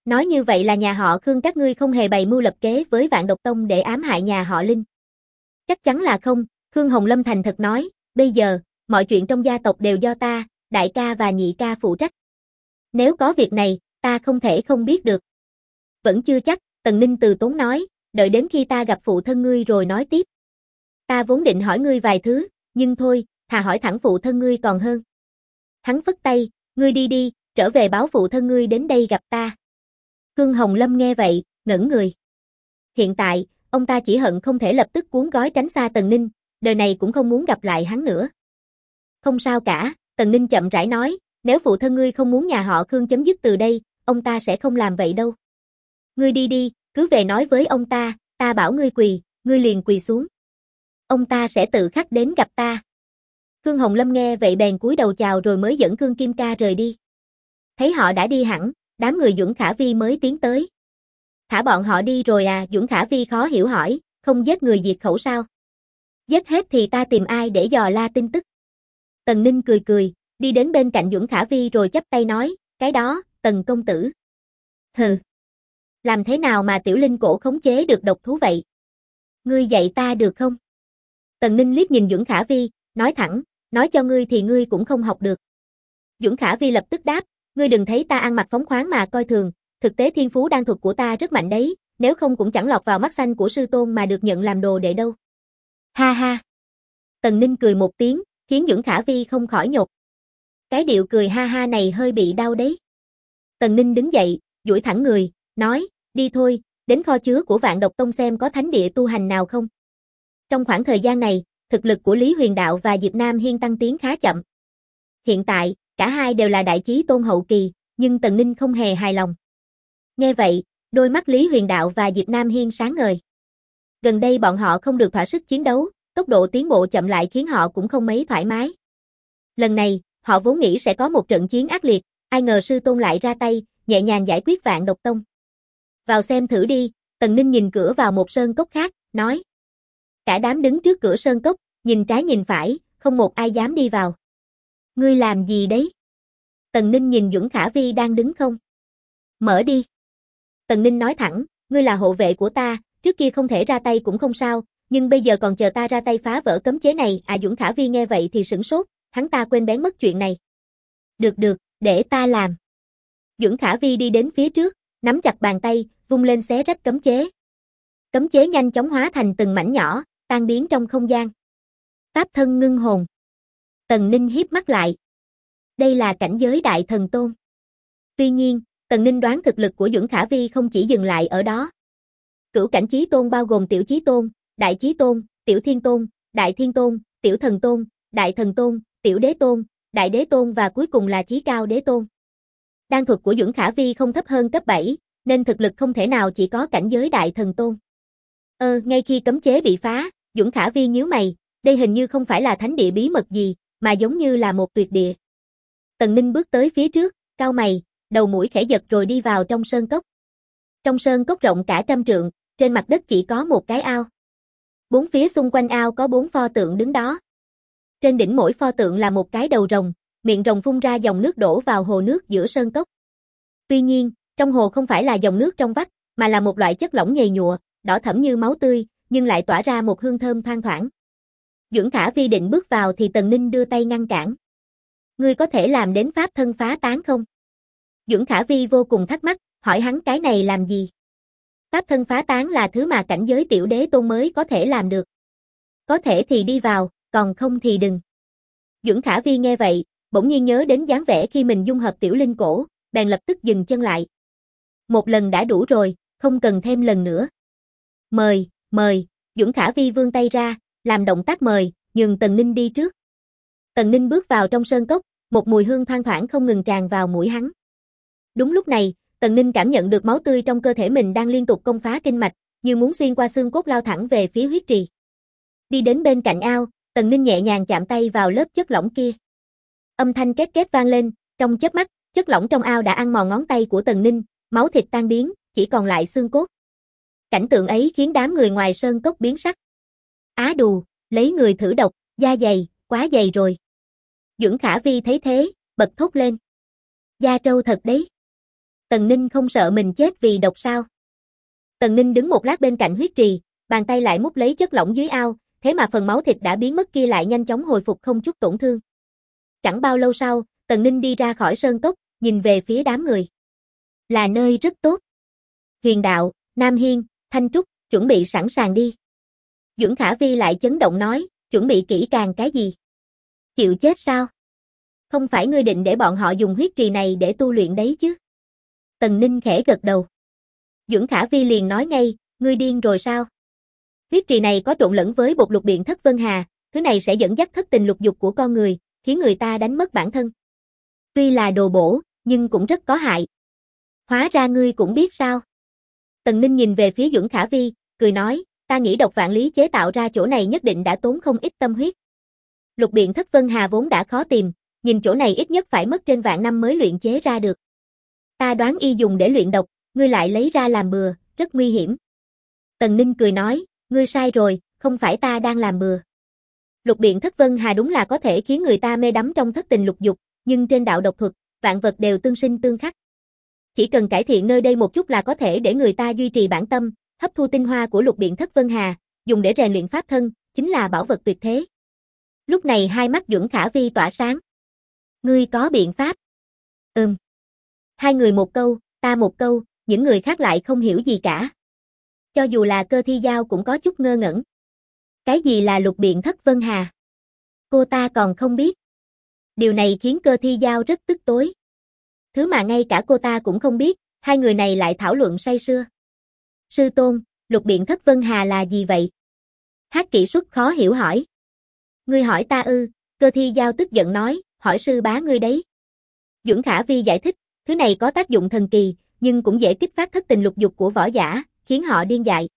Nói như vậy là nhà họ Khương các ngươi không hề bày mưu lập kế với Vạn Độc Tông để ám hại nhà họ Linh. Chắc chắn là không, Khương Hồng Lâm thành thật nói, bây giờ, mọi chuyện trong gia tộc đều do ta, đại ca và nhị ca phụ trách. Nếu có việc này, ta không thể không biết được. Vẫn chưa chắc, Tần Ninh từ tốn nói, đợi đến khi ta gặp phụ thân ngươi rồi nói tiếp. Ta vốn định hỏi ngươi vài thứ, nhưng thôi, thà hỏi thẳng phụ thân ngươi còn hơn. Hắn phất tay, ngươi đi đi, trở về báo phụ thân ngươi đến đây gặp ta. Khương Hồng Lâm nghe vậy, ngẩn người. Hiện tại, ông ta chỉ hận không thể lập tức cuốn gói tránh xa Tần Ninh, đời này cũng không muốn gặp lại hắn nữa. Không sao cả, Tần Ninh chậm rãi nói, nếu phụ thân ngươi không muốn nhà họ Khương chấm dứt từ đây, ông ta sẽ không làm vậy đâu. Ngươi đi đi, cứ về nói với ông ta bảo ngươi quỳ, ngươi liền quỳ xuống. Ông ta sẽ tự khắc đến gặp ta. Khương Hồng Lâm nghe vậy bèn cúi đầu chào rồi mới dẫn Khương Kim Ca rời đi. Thấy họ đã đi hẳn, đám người Duẩn Khả Vi mới tiến tới. Thả bọn họ đi rồi à? Duẩn Khả Vi khó hiểu hỏi, không giết người diệt khẩu sao? Giết hết thì ta tìm ai để dò la tin tức? Tần Ninh cười cười, đi đến bên cạnh Duẩn Khả Vi rồi chắp tay nói, cái đó, Tần công tử. Hừ. Làm thế nào mà tiểu linh cổ khống chế được độc thú vậy? Ngươi dạy ta được không? Tần Ninh liếc nhìn Duẩn Khả Vi, nói thẳng, nói cho ngươi thì ngươi cũng không học được. Duẩn Khả Vi lập tức đáp, ngươi đừng thấy ta ăn mặc phóng khoáng mà coi thường, thực tế thiên phú đan thuật của ta rất mạnh đấy, nếu không cũng chẳng lọt vào mắt xanh của sư tôn mà được nhận làm đồ đệ đâu. Ha ha. Tần Ninh cười một tiếng, khiến Duẩn Khả Vi không khỏi nhột. Cái điệu cười ha ha này hơi bị đau đấy. Tần Ninh đứng dậy, duỗi thẳng người, nói, đi thôi, đến kho chứa của Vạn Độc Tông xem có thánh địa tu hành nào không. Trong khoảng thời gian này, thực lực của Lý Huyền Đạo và Diệp Nam Hiên tăng tiến khá chậm. Hiện tại, cả hai đều là đại chí tôn hậu kỳ, nhưng Tần Ninh không hề hài lòng. Nghe vậy, đôi mắt Lý Huyền Đạo và Diệp Nam Hiên sáng ngời. Gần đây bọn họ không được thỏa sức chiến đấu, tốc độ tiến bộ chậm lại khiến họ cũng không mấy thoải mái. Lần này, họ vốn nghĩ sẽ có một trận chiến ác liệt, ai ngờ sư tôn lại ra tay, nhẹ nhàng giải quyết Vạn Độc Tông. Vào xem thử đi, Tần Ninh nhìn cửa vào một sơn cốc khác, nói. Cả đám đứng trước cửa sơn cốc, nhìn trái nhìn phải, không một ai dám đi vào. Ngươi làm gì đấy? Tần Ninh nhìn Duẩn Khả Vi đang đứng không. Mở đi. Tần Ninh nói thẳng, ngươi là hộ vệ của ta, trước kia không thể ra tay cũng không sao, nhưng bây giờ còn chờ ta ra tay phá vỡ cấm chế này. À, Duẩn Khả Vi nghe vậy thì sửng sốt, hắn ta quên bén mất chuyện này. Được, để ta làm. Duẩn Khả Vi đi đến phía trước, nắm chặt bàn tay, vung lên xé rách cấm chế. Cấm chế nhanh chóng hóa thành từng mảnh nhỏ, tan biến trong không gian. Pháp thân ngưng hồn. Tần Ninh híp mắt lại. Đây là cảnh giới đại thần tôn. Tuy nhiên, Tần Ninh đoán thực lực của Duẩn Khả Vi không chỉ dừng lại ở đó. Cửu cảnh chí tôn bao gồm tiểu chí tôn, đại chí tôn, tiểu thiên tôn, đại thiên tôn, tiểu thần tôn, đại thần tôn, tiểu đế tôn, đại đế tôn và cuối cùng là chí cao đế tôn. Đan thuật của Duẩn Khả Vi không thấp hơn cấp 7, nên thực lực không thể nào chỉ có cảnh giới đại thần tôn. Ngay khi cấm chế bị phá, Duẩn Khả Vi nhíu mày, đây hình như không phải là thánh địa bí mật gì, mà giống như là một tuyệt địa. Tần Ninh bước tới phía trước, cau mày, đầu mũi khẽ giật rồi đi vào trong sơn cốc. Trong sơn cốc rộng cả 100 trượng, trên mặt đất chỉ có một cái ao. Bốn phía xung quanh ao có 4 pho tượng đứng đó. Trên đỉnh mỗi pho tượng là một cái đầu rồng, miệng rồng phun ra dòng nước đổ vào hồ nước giữa sơn cốc. Tuy nhiên, trong hồ không phải là dòng nước trong vắt, mà là một loại chất lỏng nhầy nhụa, đỏ thẫm như máu tươi, nhưng lại tỏa ra một hương thơm thoang thoảng. Duẩn Khả Vi định bước vào thì Tần Ninh đưa tay ngăn cản. Ngươi có thể làm đến pháp thân phá tán không? Duẩn Khả Vi vô cùng thắc mắc, hỏi hắn cái này làm gì? Pháp thân phá tán là thứ mà cảnh giới tiểu đế tôn mới có thể làm được. Có thể thì đi vào, còn không thì đừng. Duẩn Khả Vi nghe vậy, bỗng nhiên nhớ đến dáng vẻ khi mình dung hợp tiểu linh cổ, bèn lập tức dừng chân lại. Một lần đã đủ rồi, không cần thêm lần nữa. Mời, Duẩn Khả Vi vươn tay ra, làm động tác mời, nhường Tần Ninh đi trước. Tần Ninh bước vào trong sơn cốc, một mùi hương thoang thoảng không ngừng tràn vào mũi hắn. Đúng lúc này, Tần Ninh cảm nhận được máu tươi trong cơ thể mình đang liên tục công phá kinh mạch, như muốn xuyên qua xương cốt lao thẳng về phía huyết trì. Đi đến bên cạnh ao, Tần Ninh nhẹ nhàng chạm tay vào lớp chất lỏng kia. Âm thanh két két vang lên, trong chớp mắt, chất lỏng trong ao đã ăn mòn ngón tay của Tần Ninh, máu thịt tan biến, chỉ còn lại xương cốt. Cảnh tượng ấy khiến đám người ngoài sơn cốc biến sắc. Á đù, lấy người thử độc, da dày, quá dày rồi. Duẩn Khả Vi thấy thế, bật thốt lên. Da trâu thật đấy. Tần Ninh không sợ mình chết vì độc sao? Tần Ninh đứng một lát bên cạnh huyết trì, bàn tay lại múc lấy chất lỏng dưới ao, thế mà phần máu thịt đã biến mất kia lại nhanh chóng hồi phục không chút tổn thương. Chẳng bao lâu sau, Tần Ninh đi ra khỏi sơn cốc, nhìn về phía đám người. Là nơi rất tốt. Huyền Đạo, Nam Hiên, Thanh Trúc, chuẩn bị sẵn sàng đi. Dưỡng Khả Vi lại chấn động nói, chuẩn bị kỹ càng cái gì? Chịu chết sao? Không phải ngươi định để bọn họ dùng huyết trì này để tu luyện đấy chứ? Tần Ninh khẽ gật đầu. Dưỡng Khả Vi liền nói ngay, ngươi điên rồi sao? Huyết trì này có trộn lẫn với bột lục biện thất vân hà, thứ này sẽ dẫn dắt thất tình lục dục của con người, khiến người ta đánh mất bản thân. Tuy là đồ bổ, nhưng cũng rất có hại. Hóa ra ngươi cũng biết sao? Tần Ninh nhìn về phía Dưỡng Khả Vi, cười nói, ta nghĩ độc vạn lý chế tạo ra chỗ này nhất định đã tốn không ít tâm huyết. Lục biện thất vân hà vốn đã khó tìm, nhìn chỗ này ít nhất phải mất trên vạn năm mới luyện chế ra được. Ta đoán y dùng để luyện độc, ngươi lại lấy ra làm bừa, rất nguy hiểm. Tần Ninh cười nói, ngươi sai rồi, không phải ta đang làm bừa. Lục biện thất vân hà đúng là có thể khiến người ta mê đắm trong thất tình lục dục, nhưng trên đạo độc thuật, vạn vật đều tương sinh tương khắc. Chỉ cần cải thiện nơi đây một chút là có thể để người ta duy trì bản tâm, hấp thu tinh hoa của lục biện thất vân hà, dùng để rèn luyện pháp thân, chính là bảo vật tuyệt thế. Lúc này hai mắt Dưỡng Khả Vi tỏa sáng. Ngươi có biện pháp? Hai người một câu, ta một câu, những người khác lại không hiểu gì cả. Cho dù là Cơ Thi Giao cũng có chút ngơ ngẩn. Cái gì là lục biện thất vân hà? Cô ta còn không biết. Điều này khiến Cơ Thi Giao rất tức tối. Thứ mà ngay cả cô ta cũng không biết, hai người này lại thảo luận say sưa. Sư tôn, lục biện thất vân hà là gì vậy? Hắc Kỷ Xuất khó hiểu hỏi. Ngươi hỏi ta ư? Cơ Thi Giao tức giận nói, hỏi sư bá ngươi đấy. Dưỡng Khả Vi giải thích, thứ này có tác dụng thần kỳ, nhưng cũng dễ kích phát thất tình lục dục của võ giả, khiến họ điên dại.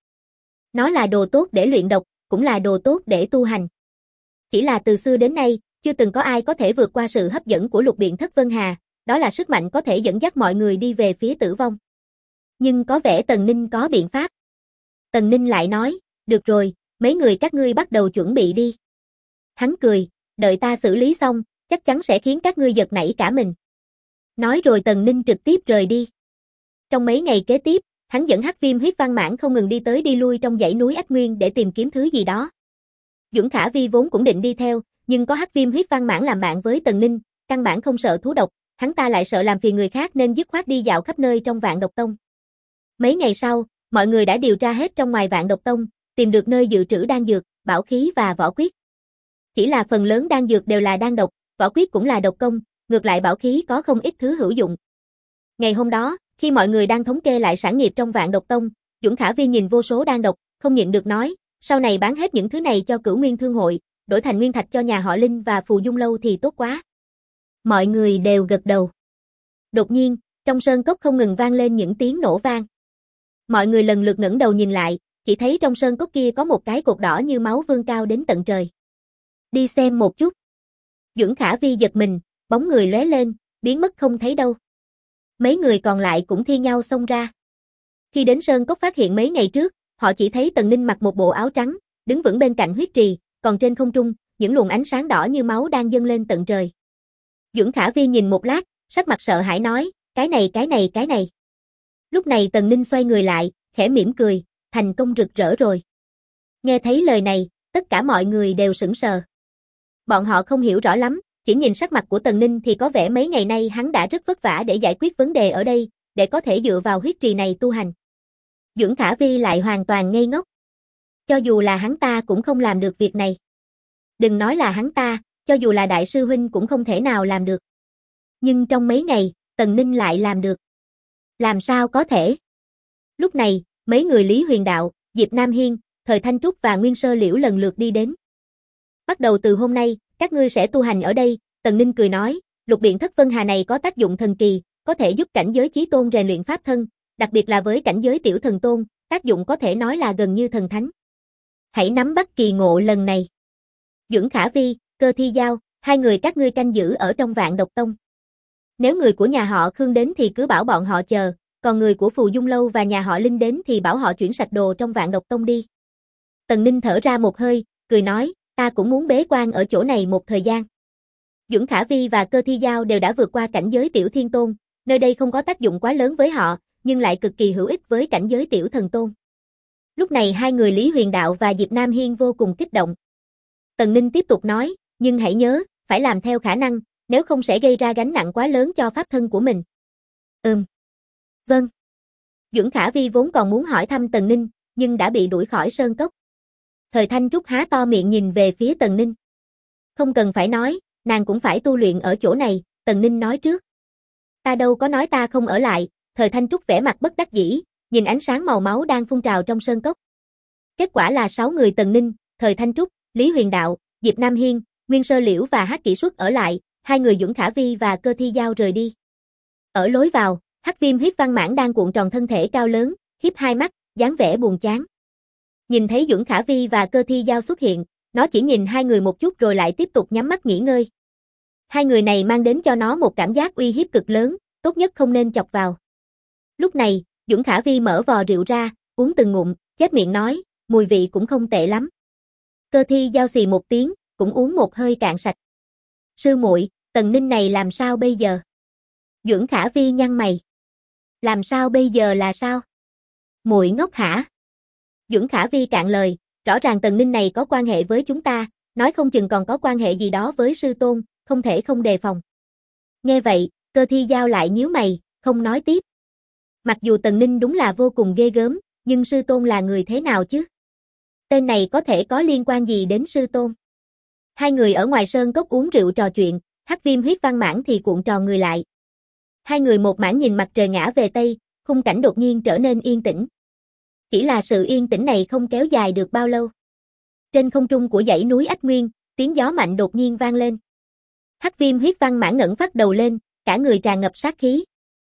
Nó là đồ tốt để luyện độc, cũng là đồ tốt để tu hành. Chỉ là từ xưa đến nay, chưa từng có ai có thể vượt qua sự hấp dẫn của lục biện thất vân hà, đó là sức mạnh có thể dẫn dắt mọi người đi về phía tử vong. Nhưng có vẻ Tần Ninh có biện pháp. Tần Ninh lại nói, được rồi, mấy người các ngươi bắt đầu chuẩn bị đi. Hắn cười, đợi ta xử lý xong, chắc chắn sẽ khiến các ngươi giật nảy cả mình. Nói rồi Tần Ninh trực tiếp rời đi. Trong mấy ngày kế tiếp, hắn dẫn Hắc Viêm huyết văn mãn không ngừng đi tới đi lui trong dãy núi Ách Nguyên để tìm kiếm thứ gì đó. Dưỡng Khả Vi vốn cũng định đi theo, nhưng có Hắc Viêm huyết văn mãn làm bạn với Tần Ninh, căn bản không sợ thú độc, hắn ta lại sợ làm phiền người khác nên dứt khoát đi dạo khắp nơi trong Vạn Độc Tông. Mấy ngày sau, mọi người đã điều tra hết trong ngoài Vạn Độc Tông, tìm được nơi dự trữ đan dược, bảo khí và võ quyết. Chỉ là phần lớn đan dược đều là đan độc, võ quyết cũng là độc công, ngược lại bảo khí có không ít thứ hữu dụng. Ngày hôm đó, khi mọi người đang thống kê lại sản nghiệp trong Vạn Độc Tông, Dưỡng Khả Vi nhìn vô số đan độc, không nhịn được nói, sau này bán hết những thứ này cho Cửu Nguyên Thương hội, đổi thành nguyên thạch cho nhà họ Linh và Phù Dung Lâu thì tốt quá. Mọi người đều gật đầu. Đột nhiên, trong sơn cốc không ngừng vang lên những tiếng nổ vang. Mọi người lần lượt ngẩng đầu nhìn lại, chỉ thấy trong sơn cốc kia có một cái cột đỏ như máu vươn cao đến tận trời. Đi xem một chút. Dưỡng Khả Vi giật mình, bóng người lóe lên, biến mất không thấy đâu. Mấy người còn lại cũng thi nhau xông ra. Khi đến sơn cốc phát hiện mấy ngày trước, họ chỉ thấy Tần Ninh mặc một bộ áo trắng, đứng vững bên cạnh huyết trì, còn trên không trung, những luồng ánh sáng đỏ như máu đang dâng lên tận trời. Dưỡng Khả Vi nhìn một lát, sắc mặt sợ hãi nói, cái này. Lúc này Tần Ninh xoay người lại, khẽ mỉm cười, thành công rực rỡ rồi. Nghe thấy lời này, tất cả mọi người đều sững sờ. Bọn họ không hiểu rõ lắm, chỉ nhìn sắc mặt của Tần Ninh thì có vẻ mấy ngày nay hắn đã rất vất vả để giải quyết vấn đề ở đây, để có thể dựa vào huyết trì này tu hành. Dưỡng Khả Vi lại hoàn toàn ngây ngốc. Cho dù là hắn ta cũng không làm được việc này. Đừng nói là hắn ta, cho dù là đại sư huynh cũng không thể nào làm được. Nhưng trong mấy ngày, Tần Ninh lại làm được. Làm sao có thể? Lúc này, mấy người Lý Huyền Đạo, Diệp Nam Hiên, Thời Thanh Trúc và Nguyên Sơ Liễu lần lượt đi đến. Bắt đầu từ hôm nay, các ngươi sẽ tu hành ở đây, Tần Ninh cười nói, lục biện thất vân hà này có tác dụng thần kỳ, có thể giúp cảnh giới chí tôn rèn luyện pháp thân, đặc biệt là với cảnh giới tiểu thần tôn, tác dụng có thể nói là gần như thần thánh. Hãy nắm bắt kỳ ngộ lần này. Dưỡng Khả Vi, Cơ Thi Giao, hai người các ngươi canh giữ ở trong Vạn Độc Tông. Nếu người của nhà họ Khương đến thì cứ bảo bọn họ chờ, còn người của Phù Dung Lâu và nhà họ Linh đến thì bảo họ chuyển sạch đồ trong Vạn Độc Tông đi. Tần Ninh thở ra một hơi, cười nói, ta cũng muốn bế quan ở chỗ này một thời gian. Dưỡng Khả Vi và Cơ Thi Giao đều đã vượt qua cảnh giới tiểu thiên tôn, nơi đây không có tác dụng quá lớn với họ, nhưng lại cực kỳ hữu ích với cảnh giới tiểu thần tôn. Lúc này hai người Lý Huyền Đạo và Diệp Nam Hiên vô cùng kích động. Tần Ninh tiếp tục nói, nhưng hãy nhớ, phải làm theo khả năng, nếu không sẽ gây ra gánh nặng quá lớn cho pháp thân của mình. Vâng. Duẩn Khả Vi vốn còn muốn hỏi thăm Tần Ninh, nhưng đã bị đuổi khỏi sơn cốc. Thời Thanh Trúc há to miệng nhìn về phía Tần Ninh. Không cần phải nói, nàng cũng phải tu luyện ở chỗ này, Tần Ninh nói trước. Ta đâu có nói ta không ở lại, Thời Thanh Trúc vẻ mặt bất đắc dĩ, nhìn ánh sáng màu máu đang phun trào trong sơn cốc. Kết quả là 6 người Tần Ninh, Thời Thanh Trúc, Lý Huyền Đạo, Diệp Nam Hiên, Nguyên Sơ Liễu và Hắc Kỷ Xuất ở lại, 2 người Duẩn Khả Vi và Cơ Thi Giao rời đi. Ở lối vào, Hắc Viêm Huyết Văn Mãn đang cuộn tròn thân thể cao lớn, hiếp hai mắt, dáng vẻ buồn chán. Nhìn thấy Duẩn Khả Vi và Cơ Thi Giao xuất hiện, nó chỉ nhìn hai người một chút rồi lại tiếp tục nhắm mắt nghỉ ngơi. Hai người này mang đến cho nó một cảm giác uy hiếp cực lớn, tốt nhất không nên chọc vào. Lúc này, Duẩn Khả Vi mở vò rượu ra, uống từng ngụm, chép miệng nói, mùi vị cũng không tệ lắm. Cơ Thi Giao xì một tiếng, cũng uống một hơi cạn sạch. Sư muội, Tần Ninh này làm sao bây giờ? Duẩn Khả Vi nhăn mày. Làm sao bây giờ là sao? Muội ngốc hả? Duẩn Khả Vi cạn lời, rõ ràng Tần Ninh này có quan hệ với chúng ta, nói không chừng còn có quan hệ gì đó với sư tôn, không thể không đề phòng. Nghe vậy, Cơ Thi Giao lại nhíu mày, không nói tiếp. Mặc dù Tần Ninh đúng là vô cùng ghê gớm, nhưng sư tôn là người thế nào chứ? Tên này có thể có liên quan gì đến sư tôn? Hai người ở ngoài sơn cốc uống rượu trò chuyện, Hắc Viêm Huyết Văn Mãn thì cuộn tròn người lại. Hai người một mảng nhìn mặt trời ngã về Tây, khung cảnh đột nhiên trở nên yên tĩnh. Chỉ là sự yên tĩnh này không kéo dài được bao lâu. Trên không trung của dãy núi Ách Nguyên, tiếng gió mạnh đột nhiên vang lên. Hắc Viêm Huyết Văn Mãn ngẩng phát đầu lên, cả người tràn ngập sát khí.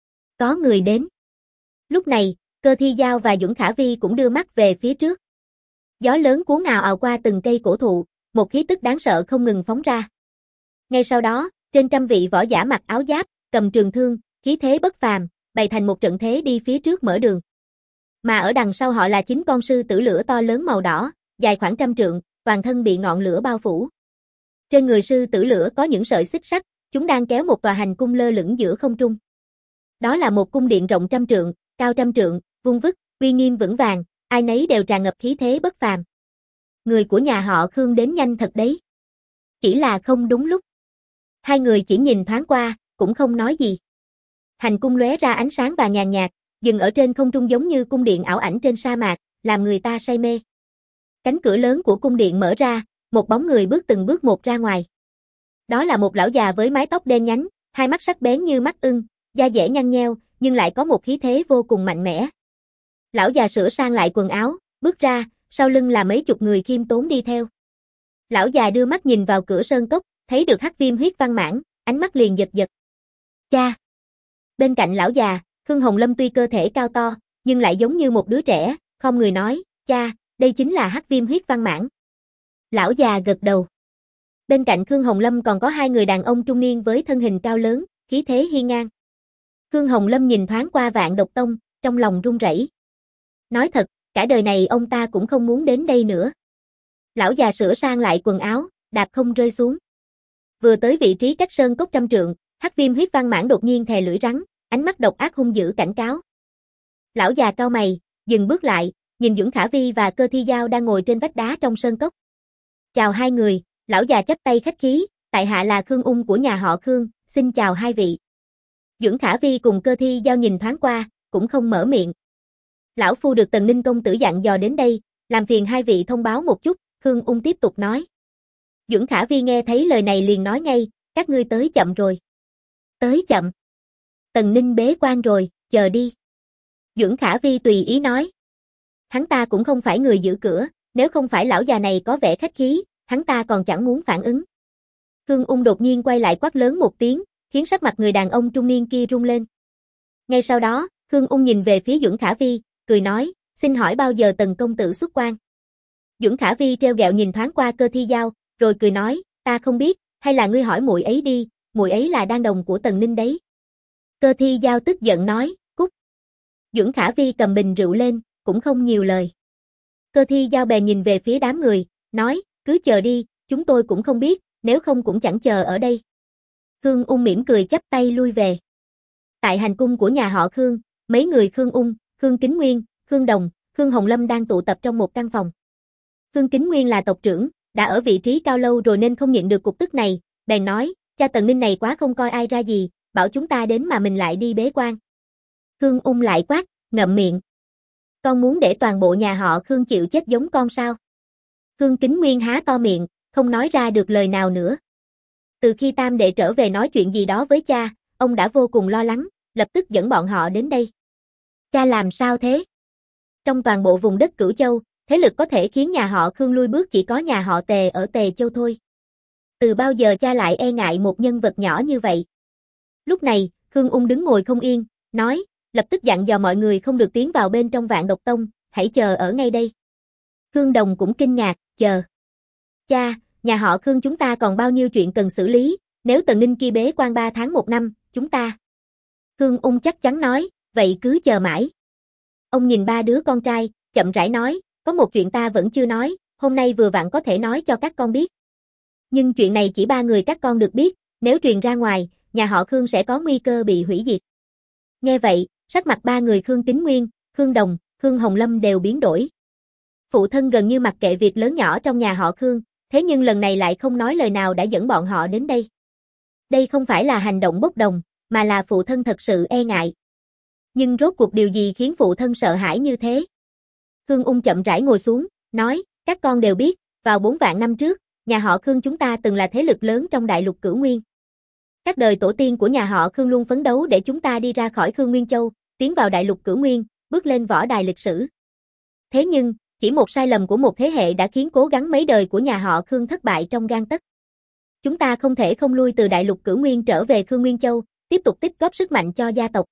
Có người đến. Lúc này, Cơ Thi Giao và Duẩn Khả Vi cũng đưa mắt về phía trước. Gió lớn cuốn ào ào qua từng cây cổ thụ, một khí tức đáng sợ không ngừng phóng ra. Ngay sau đó, trên trăm vị võ giả mặc áo giáp, cầm trường thương, khí thế bất phàm, bày thành một trận thế đi phía trước mở đường. Mà ở đằng sau họ là 9 con sư tử lửa to lớn màu đỏ, dài khoảng 100 trượng, toàn thân bị ngọn lửa bao phủ. Trên người sư tử lửa có những sợi xích sắt, chúng đang kéo một tòa hành cung lơ lửng giữa không trung. Đó là một cung điện rộng 100 trượng, cao 100 trượng, vuông vức, uy nghiêm vững vàng, ai nấy đều tràn ngập khí thế bất phàm. Người của nhà họ Khương đến nhanh thật đấy. Chỉ là không đúng lúc. Hai người chỉ nhìn thoáng qua, cũng không nói gì. Hành cung lóe ra ánh sáng vàng nhàn nhạt, dừng ở trên không trung giống như cung điện ảo ảnh trên sa mạc, làm người ta say mê. Cánh cửa lớn của cung điện mở ra, một bóng người bước từng bước một ra ngoài. Đó là một lão già với mái tóc đen nhánh, hai mắt sắc bén như mắt ưng, da dẻ nhăn nheo, nhưng lại có một khí thế vô cùng mạnh mẽ. Lão già sửa sang lại quần áo, bước ra, sau lưng là mấy chục người khiêm tốn đi theo. Lão già đưa mắt nhìn vào cửa sơn cốc, thấy được Hắc Viêm Huyết Văn Mãn, ánh mắt liền giật giật. Cha! Bên cạnh lão già, Khương Hồng Lâm tuy cơ thể cao to, nhưng lại giống như một đứa trẻ, không người nói, cha, đây chính là Hắc Viêm Huyết Văn Mãn. Lão già gật đầu. Bên cạnh Khương Hồng Lâm còn có hai người đàn ông trung niên với thân hình cao lớn, khí thế hiên ngang. Khương Hồng Lâm nhìn thoáng qua Vạn Độc Tông, trong lòng run rẩy. Nói thật, cả đời này ông ta cũng không muốn đến đây nữa. Lão già sửa sang lại quần áo, đạp không rơi xuống. Vừa tới vị trí cách sơn cốc 100 trượng, Hắc Viêm Huyết Văn Mãn đột nhiên thè lưỡi rắn, ánh mắt độc ác hung dữ cảnh cáo. Lão già cau mày, dừng bước lại, nhìn Duẩn Khả Vi và Cơ Thi Giao đang ngồi trên vách đá trong sơn cốc. Chào hai người, lão già chắp tay khách khí, tại hạ là Khương Ung của nhà họ Khương, xin chào hai vị. Duẩn Khả Vi cùng Cơ Thi Giao nhìn thoáng qua, cũng không mở miệng. Lão phu được Tần Ninh công tử dặn dò đến đây, làm phiền hai vị thông báo một chút, Khương Ung tiếp tục nói. Duẩn Khả Vi nghe thấy lời này liền nói ngay, các ngươi tới chậm rồi. Tới chậm. Tần Ninh bế quan rồi, chờ đi. Duẩn Khả Vi tùy ý nói. Hắn ta cũng không phải người giữ cửa, nếu không phải lão già này có vẻ khách khí, hắn ta còn chẳng muốn phản ứng. Khương Ung đột nhiên quay lại quát lớn một tiếng, khiến sắc mặt người đàn ông trung niên kia rung lên. Ngay sau đó, Khương Ung nhìn về phía Duẩn Khả Vi, cười nói, xin hỏi bao giờ Tần công tử xuất quan? Duẩn Khả Vi treo gẹo nhìn thoáng qua Cơ Thi Giao, rồi cười nói, ta không biết, hay là ngươi hỏi muội ấy đi, muội ấy là đan đồng của Tần Ninh đấy. Cơ Thi Giao tức giận nói, cút. Duẩn Khả Vi cầm bình rượu lên, cũng không nhiều lời. Cơ Thi Giao bèn nhìn về phía đám người, nói, cứ chờ đi, chúng tôi cũng không biết, nếu không cũng chẳng chờ ở đây. Khương Ung mỉm cười chắp tay lui về. Tại hành cung của nhà họ Khương, mấy người Khương Ung, Khương Kính Nguyên, Khương Đồng, Khương Hồng Lâm đang tụ tập trong một căn phòng. Khương Kính Nguyên là tộc trưởng, đã ở vị trí cao lâu rồi nên không nhận được cục tức này, bèn nói, cha Tần Ninh này quá không coi ai ra gì, bảo chúng ta đến mà mình lại đi bế quan. Khương Ung lại quát, ngậm miệng. Con muốn để toàn bộ nhà họ Khương chịu chết giống con sao? Khương Kính Nguyên há to miệng, không nói ra được lời nào nữa. Từ khi Tam đệ trở về nói chuyện gì đó với cha, ông đã vô cùng lo lắng, lập tức dẫn bọn họ đến đây. Cha làm sao thế? Trong toàn bộ vùng đất Cửu Châu, thế lực có thể khiến nhà họ Khương lui bước chỉ có nhà họ Tề ở Tề Châu thôi. Từ bao giờ cha lại e ngại một nhân vật nhỏ như vậy? Lúc này, Khương Ung đứng ngồi không yên, nói, lập tức dặn dò mọi người không được tiến vào bên trong Vạn Độc Tông, hãy chờ ở ngay đây. Khương Đồng cũng kinh ngạc, chờ. Cha, nhà họ Khương chúng ta còn bao nhiêu chuyện cần xử lý, nếu Tần Ninh kia bế quan 3 tháng 1 năm, chúng ta. Khương Ung chắc chắn nói, vậy cứ chờ mãi. Ông nhìn ba đứa con trai, chậm rãi nói, có một chuyện ta vẫn chưa nói, hôm nay vừa vặn có thể nói cho các con biết. Nhưng chuyện này chỉ 3 người các con được biết, nếu truyền ra ngoài, nhà họ Khương sẽ có nguy cơ bị hủy diệt. Nghe vậy, sắc mặt 3 người Khương Kính Nguyên, Khương Đồng, Khương Hồng Lâm đều biến đổi. Phụ thân gần như mặc kệ việc lớn nhỏ trong nhà họ Khương, thế nhưng lần này lại không nói lời nào đã dẫn bọn họ đến đây. Đây không phải là hành động bốc đồng, mà là phụ thân thật sự e ngại. Nhưng rốt cuộc điều gì khiến phụ thân sợ hãi như thế? Khương Ung chậm rãi ngồi xuống, nói, các con đều biết, vào 4 vạn năm trước, nhà họ Khương chúng ta từng là thế lực lớn trong đại lục Cửu Nguyên. Các đời tổ tiên của nhà họ Khương luôn phấn đấu để chúng ta đi ra khỏi Khương Nguyên Châu, tiến vào đại lục Cửu Nguyên, bước lên võ đài lịch sử. Thế nhưng, chỉ một sai lầm của một thế hệ đã khiến cố gắng mấy đời của nhà họ Khương thất bại trong gang tấc. Chúng ta không thể không lui từ đại lục Cửu Nguyên trở về Khương Nguyên Châu, tiếp tục tích góp sức mạnh cho gia tộc.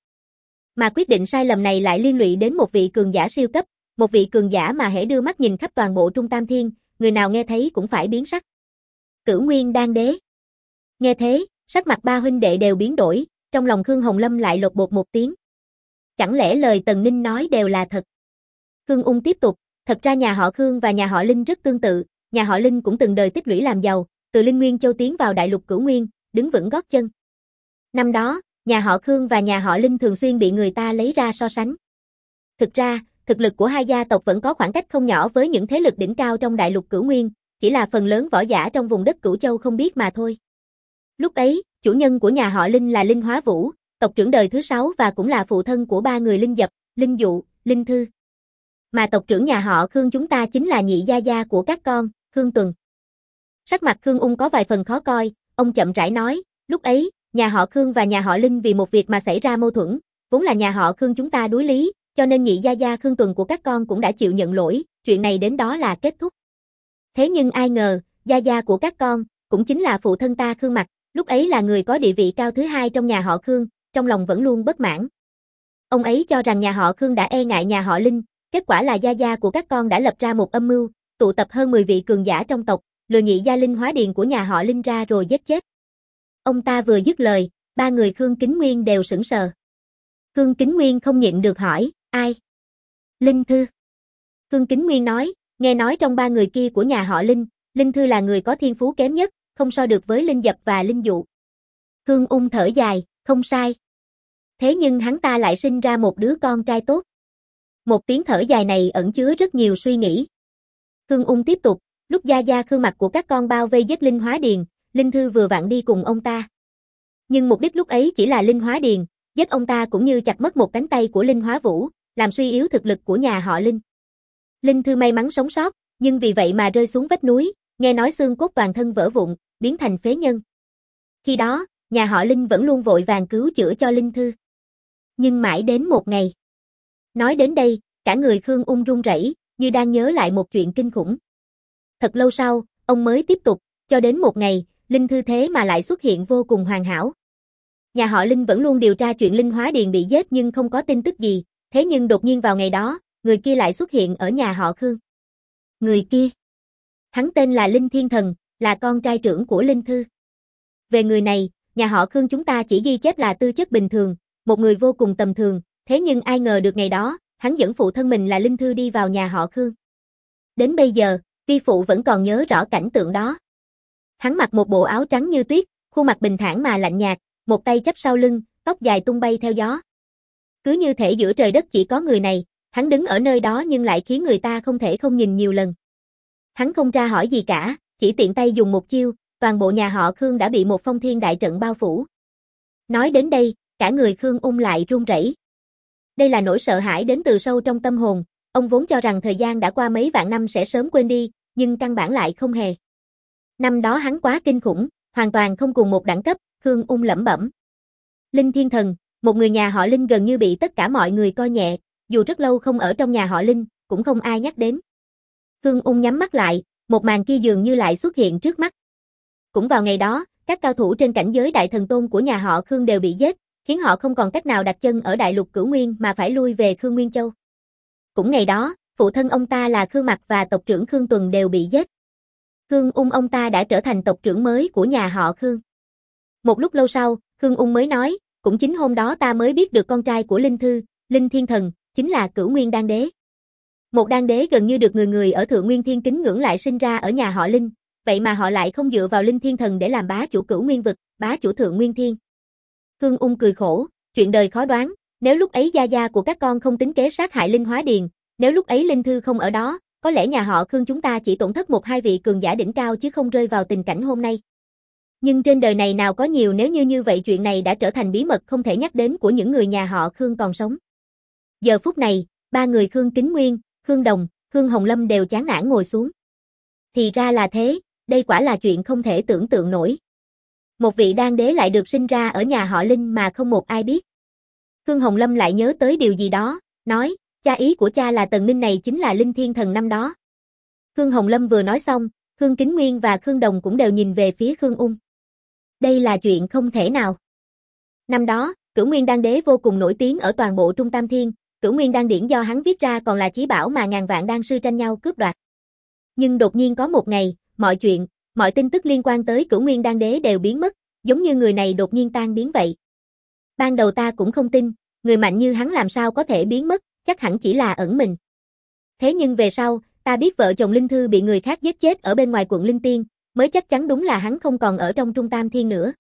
Mà quyết định sai lầm này lại liên lụy đến một vị cường giả siêu cấp, một vị cường giả mà hễ đưa mắt nhìn khắp toàn bộ Trung Tam Thiên, người nào nghe thấy cũng phải biến sắc. Cửu Nguyên Đan Đế. Nghe thế, sắc mặt 3 huynh đệ đều biến đổi, trong lòng Khương Hồng Lâm lại lột bột một tiếng. Chẳng lẽ lời Tần Ninh nói đều là thật? Khương Ung tiếp tục, thật ra nhà họ Khương và nhà họ Linh rất tương tự, nhà họ Linh cũng từng đời tích lũy làm giàu, từ Linh Nguyên Châu tiến vào đại lục Cửu Nguyên, đứng vững gót chân. Năm đó, nhà họ Khương và nhà họ Linh thường xuyên bị người ta lấy ra so sánh. Thực ra, thực lực của hai gia tộc vẫn có khoảng cách không nhỏ với những thế lực đỉnh cao trong đại lục Cửu Nguyên, chỉ là phần lớn võ giả trong vùng đất Cửu Châu không biết mà thôi. Lúc ấy, chủ nhân của nhà họ Linh là Linh Hóa Vũ, tộc trưởng đời thứ 6 và cũng là phụ thân của 3 người Linh Dập, Linh Dụ, Linh Thư. Mà tộc trưởng nhà họ Khương chúng ta chính là nhị gia gia của các con, Khương Tuần. Sắc mặt Khương Ung có vài phần khó coi, ông chậm rãi nói, lúc ấy, nhà họ Khương và nhà họ Linh vì một việc mà xảy ra mâu thuẫn, vốn là nhà họ Khương chúng ta đối lý, cho nên nhị gia gia Khương Tuần của các con cũng đã chịu nhận lỗi, chuyện này đến đó là kết thúc. Thế nhưng ai ngờ, gia gia của các con, cũng chính là phụ thân ta Khương Mặc, lúc ấy là người có địa vị cao thứ 2 trong nhà họ Khương, trong lòng vẫn luôn bất mãn. Ông ấy cho rằng nhà họ Khương đã e ngại nhà họ Linh, kết quả là gia gia của các con đã lập ra một âm mưu, tụ tập hơn 10 vị cường giả trong tộc, lừa nhị gia Linh Hóa Điền của nhà họ Linh ra rồi giết chết. Ông ta vừa dứt lời, 3 người Khương Kính Nguyên đều sững sờ. Khương Kính Nguyên không nhịn được hỏi, ai? Linh Thư. Khương Kính Nguyên nói, nghe nói trong 3 người kia của nhà họ Linh, Linh Thư là người có thiên phú kém nhất, không so được với Linh Dập và Linh Dụ. Khương Ung thở dài, không sai. Thế nhưng hắn ta lại sinh ra một đứa con trai tốt. Một tiếng thở dài này ẩn chứa rất nhiều suy nghĩ. Khương Ung tiếp tục, lúc gia gia Khương Mặc của các con bao vây giết Linh Hóa Điền, Linh Thư vừa vặn đi cùng ông ta. Nhưng mục đích lúc ấy chỉ là Linh Hóa Điền, giết ông ta cũng như chặt mất một cánh tay của Linh Hóa Vũ, làm suy yếu thực lực của nhà họ Linh. Linh Thư may mắn sống sót, nhưng vì vậy mà rơi xuống vách núi, nghe nói xương cốt toàn thân vỡ vụn, biến thành phế nhân. Khi đó, nhà họ Linh vẫn luôn vội vàng cứu chữa cho Linh Thư. Nhưng mãi đến một ngày. Nói đến đây, cả người Khương Ung run rẩy, như đang nhớ lại một chuyện kinh khủng. Thật lâu sau, ông mới tiếp tục, cho đến một ngày, Linh Thư thế mà lại xuất hiện vô cùng hoàn hảo. Nhà họ Linh vẫn luôn điều tra chuyện Linh Hóa Điền bị giết nhưng không có tin tức gì, thế nhưng đột nhiên vào ngày đó, người kia lại xuất hiện ở nhà họ Khương. Người kia? Hắn tên là Linh Thiên Thần, là con trai trưởng của Linh Thư. Về người này, nhà họ Khương chúng ta chỉ ghi chép là tư chất bình thường, một người vô cùng tầm thường, thế nhưng ai ngờ được ngày đó, hắn dẫn phụ thân mình là Linh Thư đi vào nhà họ Khương. Đến bây giờ, vi phụ vẫn còn nhớ rõ cảnh tượng đó. Hắn mặc một bộ áo trắng như tuyết, khuôn mặt bình thản mà lạnh nhạt, một tay chắp sau lưng, tóc dài tung bay theo gió. Cứ như thể giữa trời đất chỉ có người này, hắn đứng ở nơi đó nhưng lại khiến người ta không thể không nhìn nhiều lần. Hắn không tra hỏi gì cả, chỉ tiện tay dùng một chiêu, toàn bộ nhà họ Khương đã bị một phong thiên đại trận bao phủ. Nói đến đây, cả người Khương Ung lại run rẩy. Đây là nỗi sợ hãi đến từ sâu trong tâm hồn, ông vốn cho rằng thời gian đã qua mấy vạn năm sẽ sớm quên đi, nhưng căn bản lại không hề. Năm đó hắn quá kinh khủng, hoàn toàn không cùng một đẳng cấp, Khương Ung lẩm bẩm. Linh Thiên Thần, một người nhà họ Linh gần như bị tất cả mọi người coi nhẹ, dù rất lâu không ở trong nhà họ Linh, cũng không ai nhắc đến. Khương Ung nhắm mắt lại, một màn kia dường như lại xuất hiện trước mắt. Cũng vào ngày đó, các cao thủ trên cảnh giới đại thần tôn của nhà họ Khương đều bị giết, khiến họ không còn cách nào đặt chân ở đại lục Cửu Nguyên mà phải lui về Khương Nguyên Châu. Cũng ngày đó, phụ thân ông ta là Khương Mặc và tộc trưởng Khương Tuần đều bị giết. Khương Ung ông ta đã trở thành tộc trưởng mới của nhà họ Khương. Một lúc lâu sau, Khương Ung mới nói, cũng chính hôm đó ta mới biết được con trai của Linh Thư, Linh Thiên Thần, chính là Cửu Nguyên Đan Đế. Một đan đế gần như được người người ở Thượng Nguyên Thiên kính ngưỡng lại sinh ra ở nhà họ Linh, vậy mà họ lại không dựa vào Linh Thiên Thần để làm bá chủ Cửu Nguyên vực, bá chủ Thượng Nguyên Thiên. Khương Ung cười khổ, chuyện đời khó đoán, nếu lúc ấy gia gia của các con không tính kế sát hại Linh Hóa Điền, nếu lúc ấy Linh Thư không ở đó, có lẽ nhà họ Khương chúng ta chỉ tổn thất một hai vị cường giả đỉnh cao chứ không rơi vào tình cảnh hôm nay. Nhưng trên đời này nào có nhiều nếu như vậy chuyện này đã trở thành bí mật không thể nhắc đến của những người nhà họ Khương còn sống. Giờ phút này, ba người Khương Kính Nguyên, Khương Đồng, Khương Hồng Lâm đều chán nản ngồi xuống. Thì ra là thế, đây quả là chuyện không thể tưởng tượng nổi. Một vị đan đế lại được sinh ra ở nhà họ Linh mà không một ai biết. Khương Hồng Lâm lại nhớ tới điều gì đó, nói, cha ý của cha là Tần Ninh này chính là Linh Thiên Thần năm đó. Khương Hồng Lâm vừa nói xong, Khương Kính Nguyên và Khương Đồng cũng đều nhìn về phía Khương Ung. Đây là chuyện không thể nào. Năm đó, Cửu Nguyên Đan Đế vô cùng nổi tiếng ở toàn bộ Trung Tam Thiên, Cửu Nguyên Đan Điển do hắn viết ra còn là chí bảo mà ngàn vạn đan sư tranh nhau cướp đoạt. Nhưng đột nhiên có một ngày, mọi chuyện, mọi tin tức liên quan tới Cửu Nguyên Đan Đế đều biến mất, giống như người này đột nhiên tan biến vậy. Ban đầu ta cũng không tin, người mạnh như hắn làm sao có thể biến mất, chắc hẳn chỉ là ẩn mình. Thế nhưng về sau, ta biết vợ chồng Linh Thư bị người khác giết chết ở bên ngoài quận Linh Tiên, mới chắc chắn đúng là hắn không còn ở trong Trung Tam Thiên nữa.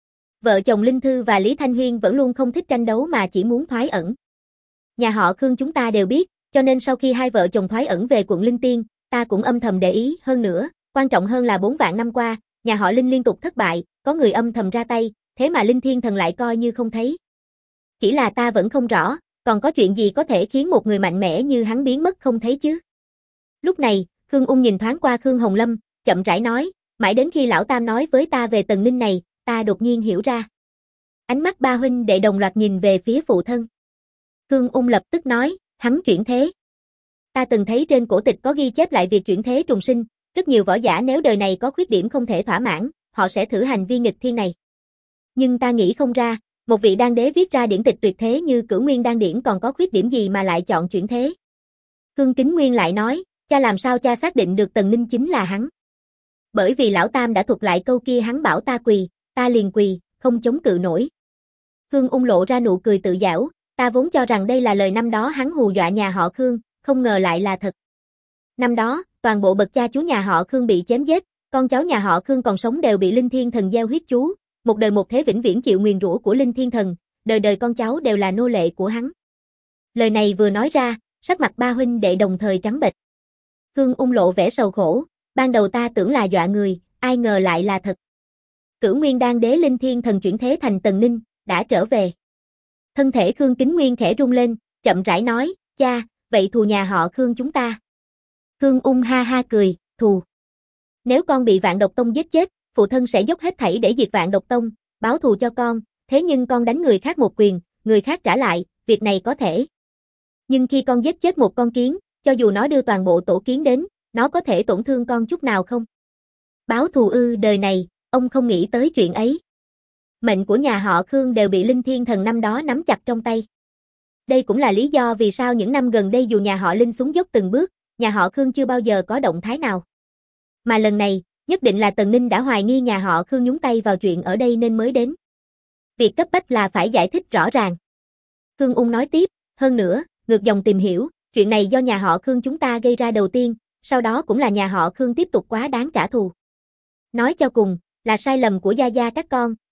Vợ chồng Linh Thư và Lý Thanh Huyên vẫn luôn không thích tranh đấu mà chỉ muốn thoái ẩn. Nhà họ Khương chúng ta đều biết, cho nên sau khi hai vợ chồng thoái ẩn về quận Linh Tiên, ta cũng âm thầm để ý hơn nữa, quan trọng hơn là 4 vạn năm qua, nhà họ Linh liên tục thất bại, có người âm thầm ra tay, thế mà Linh Thiên Thần lại coi như không thấy. Chỉ là ta vẫn không rõ, còn có chuyện gì có thể khiến một người mạnh mẽ như hắn biến mất không thấy chứ? Lúc này, Khương Ung nhìn thoáng qua Khương Hồng Lâm, chậm rãi nói, mãi đến khi lão Tam nói với ta về Tần Ninh này, ta đột nhiên hiểu ra. Ánh mắt ba huynh đệ đồng loạt nhìn về phía phụ thân. Khương Ung lập tức nói, hắn chuyển thế. Ta từng thấy trên cổ tịch có ghi chép lại việc chuyển thế trùng sinh, rất nhiều võ giả nếu đời này có khuyết điểm không thể thỏa mãn, họ sẽ thử hành vi nghịch thiên này. Nhưng ta nghĩ không ra, một vị đan đế viết ra điển tịch tuyệt thế như Cửu Nguyên Đan Điển còn có khuyết điểm gì mà lại chọn chuyển thế. Khương Kính Nguyên lại nói, cha làm sao cha xác định được Tần Ninh chính là hắn. Bởi vì lão Tam đã thuật lại câu kia hắn bảo ta quỳ, ta liền quỳ, không chống cự nổi. Khương Ung lộ ra nụ cười tự giễu, ta vốn cho rằng đây là lời năm đó hắn hù dọa nhà họ Khương, không ngờ lại là thật. Năm đó, toàn bộ bậc cha chú nhà họ Khương bị chém giết, con cháu nhà họ Khương còn sống đều bị Linh Thiên Thần gieo huyết chú, một đời một thế vĩnh viễn chịu nguyền rủa của Linh Thiên Thần, đời đời con cháu đều là nô lệ của hắn. Lời này vừa nói ra, sắc mặt ba huynh đệ đồng thời trắng bệch. Khương Ung lộ vẻ sầu khổ, ban đầu ta tưởng là dọa người, ai ngờ lại là thật. Cửu Nguyên Đan Đế Linh Thiên Thần chuyển thế thành Tần Ninh, đã trở về. Thân thể Khương Kính Nguyên khẽ rung lên, chậm rãi nói, cha, vậy thù nhà họ Khương chúng ta. Khương Ung ha ha cười, thù. Nếu con bị Vạn Độc Tông giết chết, phụ thân sẽ dốc hết thảy để diệt Vạn Độc Tông, báo thù cho con, thế nhưng con đánh người khác một quyền, người khác trả lại, việc này có thể. Nhưng khi con giết chết một con kiến, cho dù nó đưa toàn bộ tổ kiến đến, nó có thể tổn thương con chút nào không? Báo thù ư, đời này, ông không nghĩ tới chuyện ấy. Mệnh của nhà họ Khương đều bị Linh Thiên Thần năm đó nắm chặt trong tay. Đây cũng là lý do vì sao những năm gần đây dù nhà họ Linh xuống dốc từng bước, nhà họ Khương chưa bao giờ có động thái nào. Mà lần này, nhất định là Tần Ninh đã hoài nghi nhà họ Khương nhúng tay vào chuyện ở đây nên mới đến. Việc cấp bách là phải giải thích rõ ràng. Khương Ung nói tiếp, hơn nữa, ngược dòng tìm hiểu, chuyện này do nhà họ Khương chúng ta gây ra đầu tiên, sau đó cũng là nhà họ Khương tiếp tục quá đáng trả thù. Nói cho cùng, là sai lầm của gia gia các con,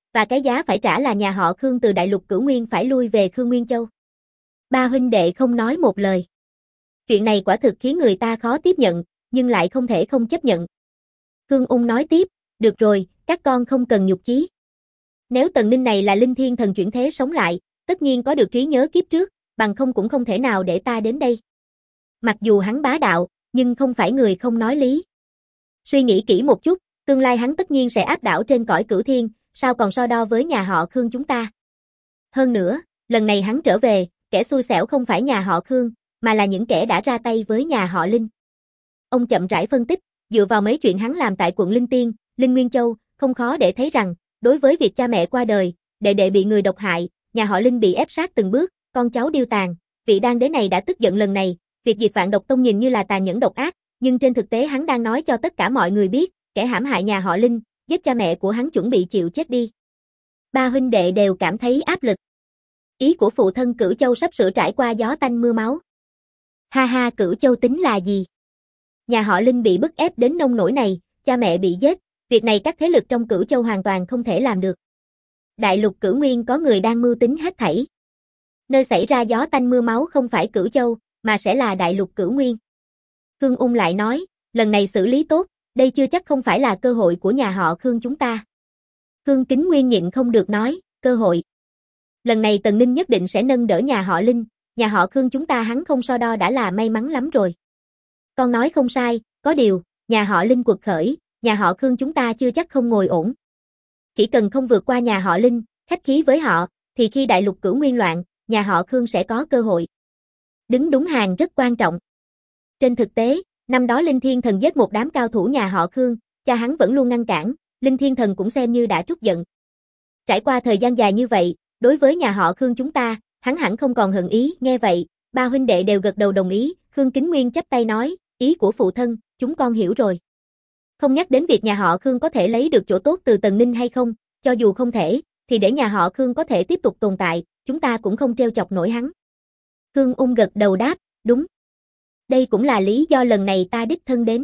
và cái giá phải trả là nhà họ Khương từ Đại Lục Cửu Nguyên phải lui về Khương Nguyên Châu. Ba huynh đệ không nói một lời. Chuyện này quả thực khiến người ta khó tiếp nhận, nhưng lại không thể không chấp nhận. Khương Ung nói tiếp, được rồi, các con không cần nhục chí. Nếu Tần Ninh này là linh thiên thần chuyển thế sống lại, tất nhiên có được trí nhớ kiếp trước, bằng không cũng không thể nào để ta đến đây. Mặc dù hắn bá đạo, nhưng không phải người không nói lý. Suy nghĩ kỹ một chút, tương lai hắn tất nhiên sẽ áp đảo trên cõi cửu thiên, sao còn so đo với nhà họ Khương chúng ta. Hơn nữa, lần này hắn trở về, kẻ xui xẻo không phải nhà họ Khương, mà là những kẻ đã ra tay với nhà họ Linh. Ông chậm rãi phân tích, dựa vào mấy chuyện hắn làm tại quận Linh Tiên, Linh Nguyên Châu, không khó để thấy rằng, đối với việc cha mẹ qua đời, đệ đệ bị người độc hại, nhà họ Linh bị ép sát từng bước, con cháu điêu tàn, vị đan đế này đã tức giận lần này, việc diệt Vạn Độc Tông nhìn như là tàn nhẫn độc ác, nhưng trên thực tế hắn đang nói cho tất cả mọi người biết, kẻ hãm hại nhà họ Linh, giết cha mẹ của hắn chuẩn bị chịu chết đi. Ba huynh đệ đều cảm thấy áp lực. Ý của phụ thân Cửu Châu sắp sửa trải qua gió tanh mưa máu. Ha ha, Cửu Châu tính là gì? Nhà họ Linh bị bức ép đến nông nỗi này, cha mẹ bị giết, việc này các thế lực trong Cửu Châu hoàn toàn không thể làm được. Đại Lục Cửu Nguyên có người đang mưu tính hết thảy. Nơi xảy ra gió tanh mưa máu không phải Cửu Châu, mà sẽ là Đại Lục Cửu Nguyên. Khương Ung lại nói, lần này xử lý tốt, đây chưa chắc không phải là cơ hội của nhà họ Khương chúng ta. Khương Kính Nguyên nhịn không được nói, cơ hội. Lần này Tần Ninh nhất định sẽ nâng đỡ nhà họ Linh, nhà họ Khương chúng ta hắn không so đo đã là may mắn lắm rồi. Con nói không sai, có điều, nhà họ Linh quật khởi, nhà họ Khương chúng ta chưa chắc không ngồi ổn. Chỉ cần không vượt qua nhà họ Linh, khách khí với họ, thì khi Đại Lục Cửu Nguyên loạn, nhà họ Khương sẽ có cơ hội. Đứng đúng hàng rất quan trọng. Trên thực tế, năm đó Linh Thiên Thần giết một đám cao thủ nhà họ Khương, cha hắn vẫn luôn ngăn cản, Linh Thiên Thần cũng xem như đã trút giận. Trải qua thời gian dài như vậy, đối với nhà họ Khương chúng ta, hắn hẳn không còn hận ý, nghe vậy, ba huynh đệ đều gật đầu đồng ý, Khương Kính Nguyên chắp tay nói, ý của phụ thân, chúng con hiểu rồi. Không nhắc đến việc nhà họ Khương có thể lấy được chỗ tốt từ Tần Ninh hay không, cho dù không thể, thì để nhà họ Khương có thể tiếp tục tồn tại, chúng ta cũng không trêu chọc nổi hắn. Khương Ung gật đầu đáp, đúng. Đây cũng là lý do lần này ta đích thân đến.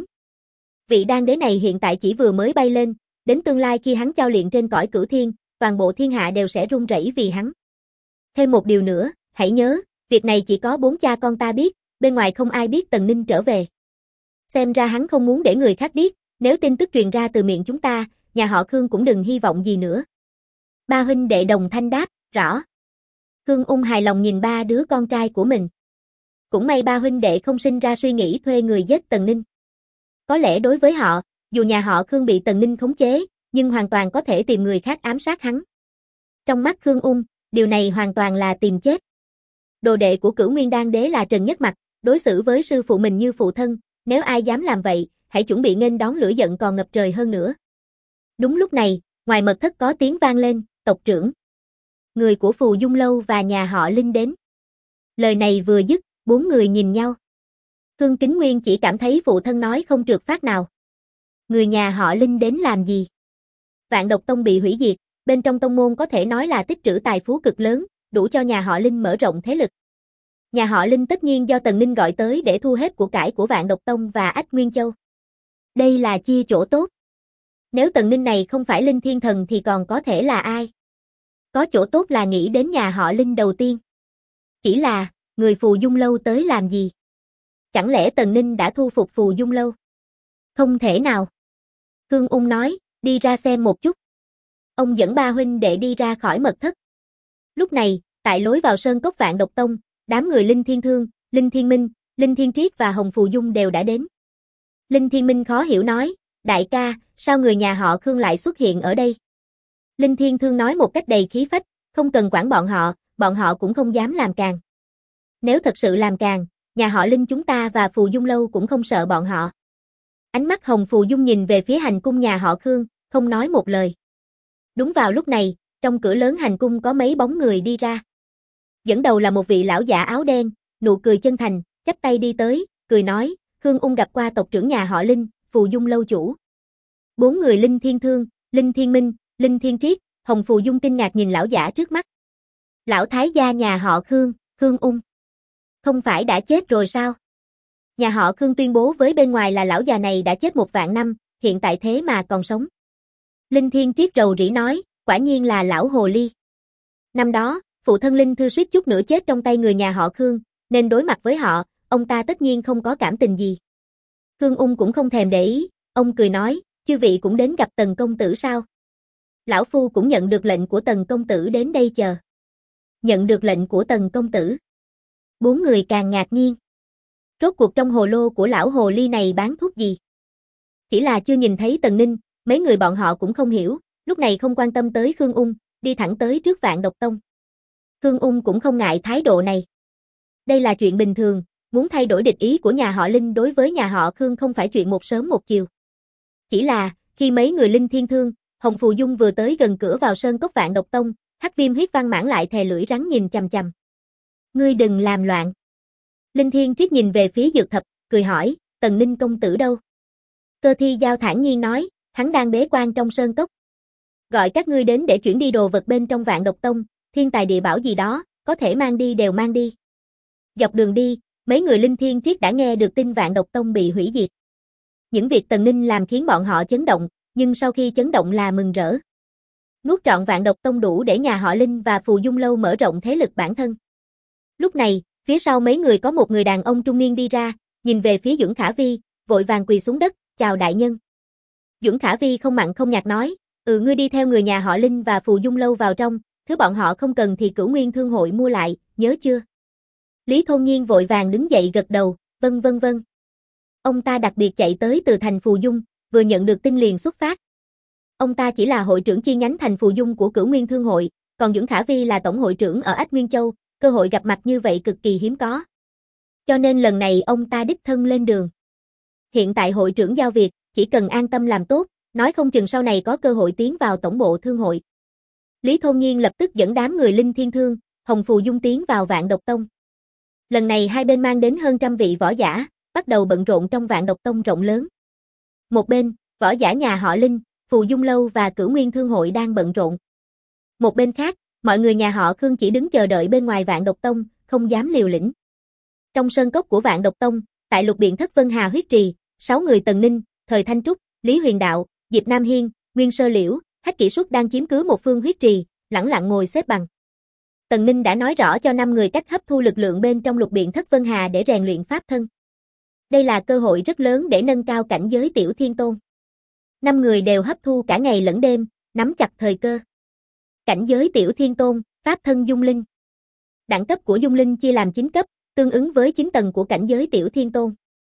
Vị đan đế này hiện tại chỉ vừa mới bay lên, đến tương lai khi hắn chao luyện trên cõi cửu thiên, toàn bộ thiên hạ đều sẽ run rẩy vì hắn. Thêm một điều nữa, hãy nhớ, việc này chỉ có 4 cha con ta biết, bên ngoài không ai biết Tần Ninh trở về. Xem ra hắn không muốn để người khác biết, nếu tin tức truyền ra từ miệng chúng ta, nhà họ Khương cũng đừng hy vọng gì nữa. Ba huynh đệ đồng thanh đáp, rõ. Khương Ung hài lòng nhìn ba đứa con trai của mình. Cũng may ba huynh đệ không sinh ra suy nghĩ thuê người giết Tần Ninh. Có lẽ đối với họ, dù nhà họ Khương bị Tần Ninh khống chế, nhưng hoàn toàn có thể tìm người khác ám sát hắn. Trong mắt Khương Ung, điều này hoàn toàn là tìm chết. Đồ đệ của Cửu Nguyên Đan Đế là Trần Nhất Mặc, đối xử với sư phụ mình như phụ thân, nếu ai dám làm vậy, hãy chuẩn bị nghênh đón lửa giận còn ngập trời hơn nữa. Đúng lúc này, ngoài mật thất có tiếng vang lên, tộc trưởng. Người của Phù Dung Lâu và nhà họ Linh đến. Lời này vừa dứt, 4 người nhìn nhau. Khương Kính Nguyên chỉ cảm thấy phụ thân nói không trượt phát nào. Người nhà họ Linh đến làm gì? Vạn Độc Tông bị hủy diệt, bên trong tông môn có thể nói là tích trữ tài phú cực lớn, đủ cho nhà họ Linh mở rộng thế lực. Nhà họ Linh tất nhiên do Tần Ninh gọi tới để thu hết của cải của Vạn Độc Tông và Ách Nguyên Châu. Đây là chia chỗ tốt. Nếu Tần Ninh này không phải Linh Thiên Thần thì còn có thể là ai? Có chỗ tốt là nghĩ đến nhà họ Linh đầu tiên. Chỉ là, người Phù Dung Lâu tới làm gì? Chẳng lẽ Tần Ninh đã thu phục Phù Dung Lâu? Không thể nào. Khương Ung nói, đi ra xem một chút. Ông dẫn ba huynh đệ đi ra khỏi mật thất. Lúc này, tại lối vào sơn cốc Vạn Độc Tông, đám người Linh Thiên Thương, Linh Thiên Minh, Linh Thiên Triết và Hồng Phù Dung đều đã đến. Linh Thiên Minh khó hiểu nói, đại ca, sao người nhà họ Khương lại xuất hiện ở đây? Linh Thiên Thương nói một cách đầy khí phách, không cần quản bọn họ cũng không dám làm càng. Nếu thật sự làm càng, nhà họ Linh chúng ta và Phù Dung Lâu cũng không sợ bọn họ. Ánh mắt Hồng Phù Dung nhìn về phía hành cung nhà họ Khương, không nói một lời. Đúng vào lúc này, trong cửa lớn hành cung có mấy bóng người đi ra. Dẫn đầu là một vị lão giả áo đen, nụ cười chân thành, chắp tay đi tới, cười nói, Khương Ung gặp qua tộc trưởng nhà họ Linh, Phù Dung Lâu chủ. 4 người Linh Thiên Thương, Linh Thiên Minh, Linh Thiên Triết, Hồng Phù Dung kinh ngạc nhìn lão giả trước mắt. Lão thái gia nhà họ Khương, Khương Ung. Không phải đã chết rồi sao? Nhà họ Khương tuyên bố với bên ngoài là lão già này đã chết 1 vạn năm, hiện tại thế mà còn sống. Linh Thiên Triết rầu rĩ nói, Quả nhiên là lão hồ ly. Năm đó, phụ thân Linh Thư suýt chút nữa chết trong tay người nhà họ Khương, nên đối mặt với họ, ông ta tất nhiên không có cảm tình gì. Khương Ung cũng không thèm để ý, ông cười nói, chư vị cũng đến gặp Tần công tử sao? Lão phu cũng nhận được lệnh của Tần công tử đến đây chờ. Nhận được lệnh của Tần công tử. Bốn người càng ngạc nhiên. Rốt cuộc trong hồ lô của lão hồ ly này bán thuốc gì? Chỉ là chưa nhìn thấy Tần Ninh, mấy người bọn họ cũng không hiểu, lúc này không quan tâm tới Khương Ung, đi thẳng tới trước Vạn Độc Tông. Khương Ung cũng không ngại thái độ này. Đây là chuyện bình thường, muốn thay đổi địch ý của nhà họ Linh đối với nhà họ Khương không phải chuyện một sớm một chiều. Chỉ là, khi mấy người Linh Thiên Thương, Hồng Phù Dung vừa tới gần cửa vào sơn cốc Vạn Độc Tông, Hắc Viêm Huyết Văn Mãn lại thè lưỡi rắn nhìn chằm chằm. Ngươi đừng làm loạn. Linh Thiên Triết nhìn về phía Dược Thập, cười hỏi, Tần Ninh công tử đâu? Cơ Thi Giao thản nhiên nói, hắn đang bế quan trong sơn cốc. Gọi các ngươi đến để chuyển đi đồ vật bên trong Vạn Độc Tông, thiên tài địa bảo gì đó, có thể mang đi đều mang đi. Dọc đường đi, mấy người Linh Thiên Triết đã nghe được tin Vạn Độc Tông bị hủy diệt. Những việc Tần Ninh làm khiến bọn họ chấn động, nhưng sau khi chấn động là mừng rỡ. Nuốt trọn Vạn Độc Tông đủ để nhà họ Linh và Phù Dung Lâu mở rộng thế lực bản thân. Lúc này, phía sau mấy người có một người đàn ông trung niên đi ra, nhìn về phía Duẩn Khả Vi, vội vàng quỳ xuống đất, chào đại nhân. Duẩn Khả Vi không mặn không nhạt nói, ngươi đi theo người nhà họ Linh và Phù Dung Lâu vào trong, thứ bọn họ không cần thì Cửu Nguyên Thương hội mua lại, nhớ chưa? Lý Thôn Nhiên vội vàng đứng dậy gật đầu, vâng vâng vâng. Ông ta đặc biệt chạy tới từ thành Phù Dung, vừa nhận được tin liền xuất phát. Ông ta chỉ là hội trưởng chi nhánh thành Phù Dung của Cửu Nguyên Thương hội, còn Duẩn Khả Vi là tổng hội trưởng ở Ách Nguyên Châu, cơ hội gặp mặt như vậy cực kỳ hiếm có. Cho nên lần này ông ta đích thân lên đường. Hiện tại hội trưởng giao việc, chỉ cần an tâm làm tốt, nói không chừng sau này có cơ hội tiến vào tổng bộ thương hội. Lý Thôn Nhiên lập tức dẫn đám người Linh Thiên Thương, Hồng Phù Dung tiến vào Vạn Độc Tông. Lần này hai bên mang đến hơn trăm vị võ giả, bắt đầu bận rộn trong Vạn Độc Tông rộng lớn. Một bên, võ giả nhà họ Linh, Phù Dung Lâu và Cửu Nguyên Thương hội đang bận rộn. Một bên khác, mọi người nhà họ Khương chỉ đứng chờ đợi bên ngoài Vạn Độc Tông, không dám liều lĩnh. Trong sơn cốc của Vạn Độc Tông, tại Lục Biện Thất Vân Hà huyết trì, 6 người Tần Ninh, Thời Thanh Trúc, Lý Huyền Đạo, Diệp Nam Hiên, Nguyên Sơ Liễu, Hách Kỷ Suất đang chiếm cứ một phương huyết trì, lẳng lặng ngồi xếp bằng. Tần Ninh đã nói rõ cho 5 người cách hấp thu lực lượng bên trong Lục Biện Thất Vân Hà để rèn luyện pháp thân. Đây là cơ hội rất lớn để nâng cao cảnh giới Tiểu Thiên Tôn. 5 người đều hấp thu cả ngày lẫn đêm, nắm chặt thời cơ. Cảnh giới Tiểu Thiên Tôn, pháp thân Dung Linh. Đẳng cấp của Dung Linh chia làm 9 cấp, tương ứng với 9 tầng của cảnh giới Tiểu Thiên Tôn.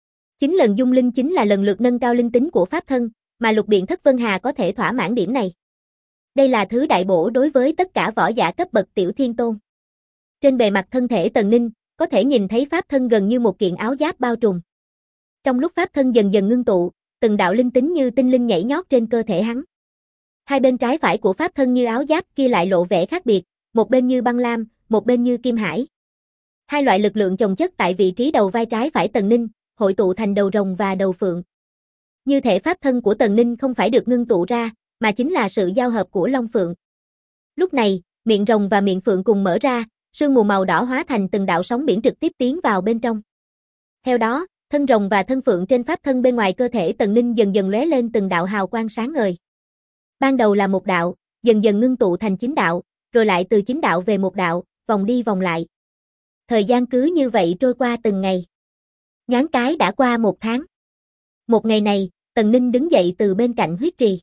9 lần Dung Linh chính là lần lượt nâng cao linh tính của pháp thân, mà Lục Biện Thất Vân Hà có thể thỏa mãn điểm này. Đây là thứ đại bổ đối với tất cả võ giả cấp bậc Tiểu Thiên Tôn. Trên bề mặt thân thể Tần Ninh, có thể nhìn thấy pháp thân gần như một kiện áo giáp bao trùm. Trong lúc pháp thân dần dần ngưng tụ, từng đạo linh tính như tinh linh nhảy nhót trên cơ thể hắn. Hai bên trái phải của pháp thân như áo giáp kia lại lộ vẻ khác biệt, một bên như băng lam, một bên như kim hải. Hai loại lực lượng chồng chất tại vị trí đầu vai trái phải Tần Ninh, hội tụ thành đầu rồng và đầu phượng. Như thể pháp thân của Tần Ninh không phải được ngưng tụ ra, mà chính là sự giao hợp của Long Phượng. Lúc này, miệng rồng và miệng phượng cùng mở ra, sương mù màu đỏ hóa thành từng đạo sóng biển trực tiếp tiến vào bên trong. Theo đó, thân rồng và thân phượng trên pháp thân bên ngoài cơ thể Tần Ninh dần dần lóe lên từng đạo hào quang sáng ngời. Ban đầu là một đạo, dần dần ngưng tụ thành 9 đạo, rồi lại từ 9 đạo về một đạo, vòng đi vòng lại. Thời gian cứ như vậy trôi qua từng ngày. Nhoáng cái đã qua 1 tháng. Một ngày này, Tần Ninh đứng dậy từ bên cạnh huyết trì.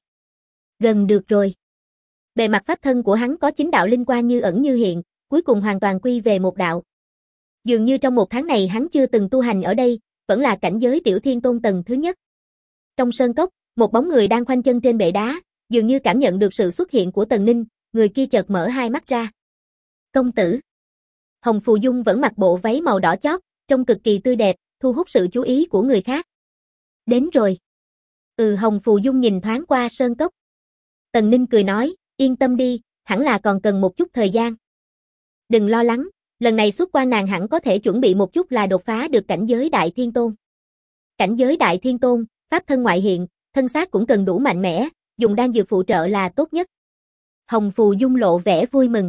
Gần được rồi. Bề mặt pháp thân của hắn có 9 đạo linh quang như ẩn như hiện, cuối cùng hoàn toàn quy về một đạo. Dường như trong 1 tháng này hắn chưa từng tu hành ở đây, vẫn là cảnh giới Tiểu Thiên Tôn tầng thứ nhất. Trong sơn cốc, một bóng người đang khoanh chân trên bệ đá, dường như cảm nhận được sự xuất hiện của Tần Ninh, người kia chợt mở hai mắt ra. Công tử. Hồng Phù Dung vẫn mặc bộ váy màu đỏ chót, trông cực kỳ tươi đẹp, thu hút sự chú ý của người khác. Đến rồi. Hồng Phù Dung nhìn thoáng qua sơn cốc. Tần Ninh cười nói, yên tâm đi, hẳn là còn cần một chút thời gian. Đừng lo lắng, lần này xuất quan nàng hẳn có thể chuẩn bị một chút là đột phá được cảnh giới Đại Thiên Tôn. Cảnh giới Đại Thiên Tôn, pháp thân ngoại hiện, thân xác cũng cần đủ mạnh mẽ, dùng đan dược phụ trợ là tốt nhất. Hồng Phù Dung lộ vẻ vui mừng.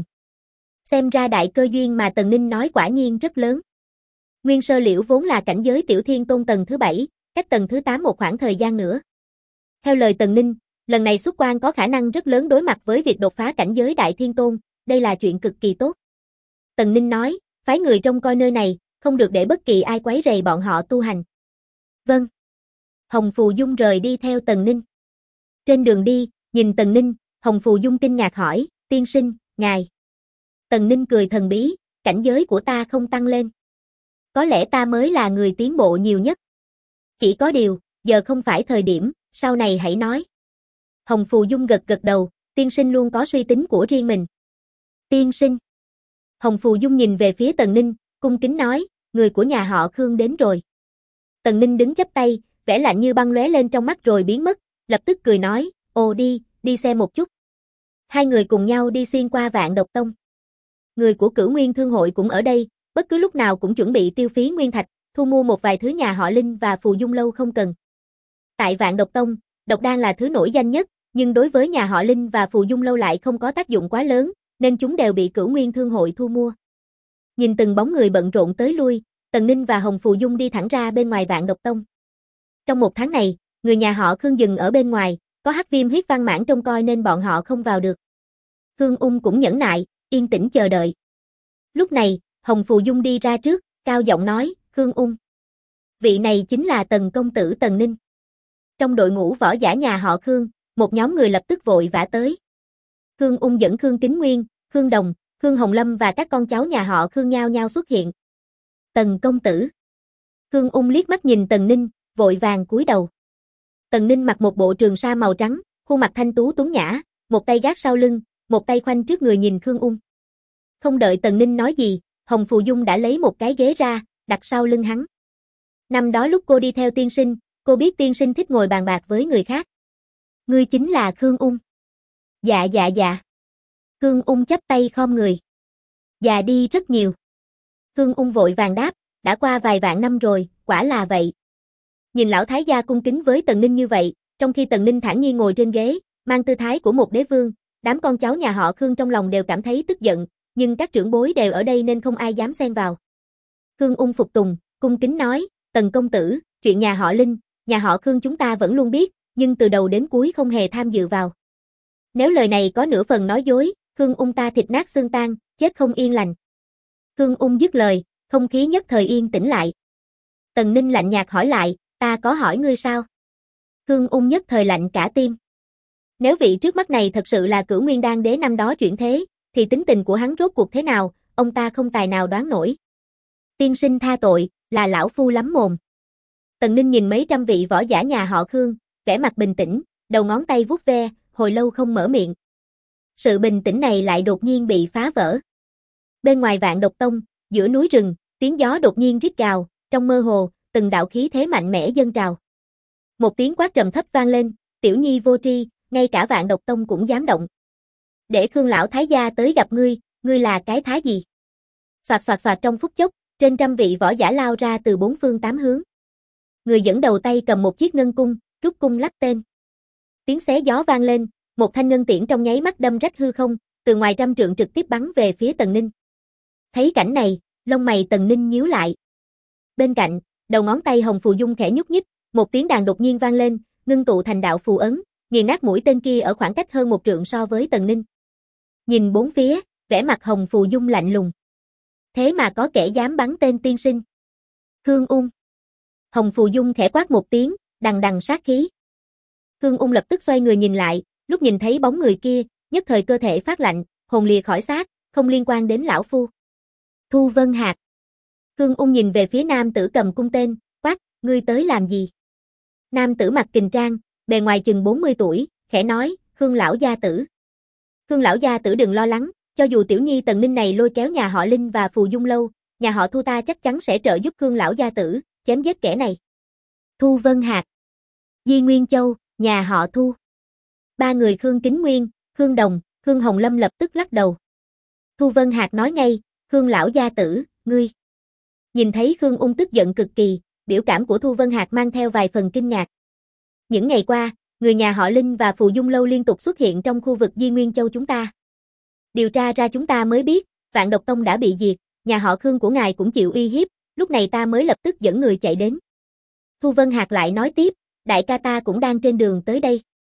Xem ra đại cơ duyên mà Tần Ninh nói quả nhiên rất lớn. Nguyên Sơ Liễu vốn là cảnh giới Tiểu Thiên Tôn tầng thứ 7, cách tầng thứ 8 một khoảng thời gian nữa. Theo lời Tần Ninh, Lần này xuất quan có khả năng rất lớn đối mặt với việc đột phá cảnh giới Đại Thiên Tôn, đây là chuyện cực kỳ tốt. Tần Ninh nói, phái người trông coi nơi này, không được để bất kỳ ai quấy rầy bọn họ tu hành. Vâng. Hồng Phù Dung rời đi theo Tần Ninh. Trên đường đi, nhìn Tần Ninh, Hồng Phù Dung kinh ngạc hỏi, tiên sinh, ngài. Tần Ninh cười thần bí, cảnh giới của ta không tăng lên. Có lẽ ta mới là người tiến bộ nhiều nhất. Chỉ có điều, giờ không phải thời điểm, sau này hãy nói. Hồng Phù Dung gật gật đầu, tiên sinh luôn có suy tính của riêng mình. Tiên sinh. Hồng Phù Dung nhìn về phía Tần Ninh, cung kính nói, người của nhà họ Khương đến rồi. Tần Ninh đứng chắp tay, vẻ lạnh như băng lóe lên trong mắt rồi biến mất, lập tức cười nói, ồ đi xem một chút. Hai người cùng nhau đi xuyên qua Vạn Độc Tông. Người của Cửu Nguyên Thương hội cũng ở đây, bất cứ lúc nào cũng chuẩn bị tiêu phí nguyên thạch, thu mua một vài thứ nhà họ Linh và Phù Dung lâu không cần. Tại Vạn Độc Tông, độc đan là thứ nổi danh nhất, nhưng đối với nhà họ Linh và Phù Dung lâu lại không có tác dụng quá lớn, nên chúng đều bị Cửu Nguyên Thương hội thu mua. Nhìn từng bóng người bận rộn tới lui, Tần Ninh và Hồng Phù Dung đi thẳng ra bên ngoài Vạn Độc Tông. Trong một tháng này, người nhà họ Khương dừng ở bên ngoài, có hắc viêm huyết văn mãn trông coi nên bọn họ không vào được. Khương Ung cũng nhẫn nại, yên tĩnh chờ đợi. Lúc này, Hồng Phù Dung đi ra trước, cao giọng nói, Khương Ung. Vị này chính là Tần công tử Tần Ninh. Trong đội ngũ võ giả nhà họ Khương, một nhóm người lập tức vội vã tới. Khương Ung dẫn Khương Kính Nguyên, Khương Đồng, Khương Hồng Lâm và các con cháu nhà họ Khương nhao nhao xuất hiện. Tần công tử. Khương Ung liếc mắt nhìn Tần Ninh, vội vàng cúi đầu. Tần Ninh mặc một bộ trường sa màu trắng, khuôn mặt thanh tú tuấn nhã, một tay gác sau lưng, một tay khoanh trước người nhìn Khương Ung. Không đợi Tần Ninh nói gì, Hồng Phù Dung đã lấy một cái ghế ra, đặt sau lưng hắn. Năm đó lúc cô đi theo tiên sinh, cô biết tiên sinh thích ngồi bàn bạc với người khác. Ngươi chính là Khương Ung. Dạ. Khương Ung chắp tay khom người. Già đi rất nhiều. Khương Ung vội vàng đáp, đã qua vài vạn năm rồi, quả là vậy. Nhìn lão thái gia cung kính với Tần Ninh như vậy, trong khi Tần Ninh thản nhiên ngồi trên ghế, mang tư thái của một đế vương, đám con cháu nhà họ Khương trong lòng đều cảm thấy tức giận, nhưng các trưởng bối đều ở đây nên không ai dám xen vào. Khương Ung phục tùng, cung kính nói, Tần công tử, chuyện nhà họ Linh, nhà họ Khương chúng ta vẫn luôn biết, nhưng từ đầu đến cuối không hề tham dự vào. Nếu lời này có nửa phần nói dối, Khương Ung ta thịt nát xương tan, chết không yên lành. Khương Ung dứt lời, không khí nhất thời yên tĩnh lại. Tần Ninh lạnh nhạt hỏi lại, ta có hỏi ngươi sao? Khương Ung nhất thời lạnh cả tim. Nếu vị trước mắt này thật sự là Cửu Nguyên Đan đế năm đó chuyển thế, thì tính tình của hắn rốt cuộc thế nào, ông ta không tài nào đoán nổi. Tiên sinh tha tội, là lão phu lắm mồm. Tần Ninh nhìn mấy trăm vị võ giả nhà họ Khương, vẻ mặt bình tĩnh, đầu ngón tay vuốt ve, hồi lâu không mở miệng. Sự bình tĩnh này lại đột nhiên bị phá vỡ. Bên ngoài Vạn Độc Tông, giữa núi rừng, tiếng gió đột nhiên rít gào, trong mơ hồ, từng đạo khí thế mạnh mẽ dâng trào. Một tiếng quát trầm thấp vang lên, tiểu nhi vô tri, ngay cả Vạn Độc Tông cũng dám động. Để Khương lão thái gia tới gặp ngươi, ngươi là cái thá gì? Xoạt trong phút chốc, trên trăm vị võ giả lao ra từ bốn phương tám hướng. Người dẫn đầu tay cầm một chiếc ngân cung, rút cung lắp tên. Tiếng xé gió vang lên, một thanh ngân tiễn trong nháy mắt đâm rách hư không, từ ngoài trăm trượng trực tiếp bắn về phía Tần Ninh. Thấy cảnh này, lông mày Tần Ninh nhíu lại. Bên cạnh, đầu ngón tay Hồng Phù Dung khẽ nhúc nhích, một tiếng đàn đột nhiên vang lên, ngưng tụ thành đạo phù ấn, nghiền nát mũi tên kia ở khoảng cách hơn một trượng so với Tần Ninh. Nhìn bốn phía, vẻ mặt Hồng Phù Dung lạnh lùng. Thế mà có kẻ dám bắn tên tiên sinh. Khương Ung. Hồng Phù Dung khẽ quát một tiếng, đằng đằng sát khí. Khương Ung lập tức xoay người nhìn lại, lúc nhìn thấy bóng người kia, nhất thời cơ thể phát lạnh, hồn lìa khỏi xác, không liên quan đến lão phu. Thu Vân Hạc. Khương Ung nhìn về phía nam tử cầm cung tên, quát, ngươi tới làm gì? Nam tử mặc kình trang, bề ngoài chừng 40 tuổi, khẽ nói, Khương lão gia tử. Khương lão gia tử đừng lo lắng, cho dù tiểu nhi Tần Ninh này lôi kéo nhà họ Linh và Phù Dung lâu, nhà họ Thu ta chắc chắn sẽ trợ giúp Khương lão gia tử, chém giết kẻ này. Thu Vân Hạc. Di Nguyên Châu, nhà họ Thu. Ba người Khương Kính Nguyên, Khương Đồng, Khương Hồng Lâm lập tức lắc đầu. Thu Vân Hạc nói ngay, Khương lão gia tử, ngươi. Nhìn thấy Khương Ung tức giận cực kỳ, biểu cảm của Thu Vân Hạc mang theo vài phần kinh ngạc. Những ngày qua, người nhà họ Linh và Phù Dung lâu liên tục xuất hiện trong khu vực Di Nguyên Châu chúng ta. Điều tra ra chúng ta mới biết, Vạn Độc Tông đã bị diệt, nhà họ Khương của ngài cũng chịu uy hiếp, lúc này ta mới lập tức dẫn người chạy đến. Thu Vân Hạc lại nói tiếp, đại ca ta cũng đang trên đường tới đây.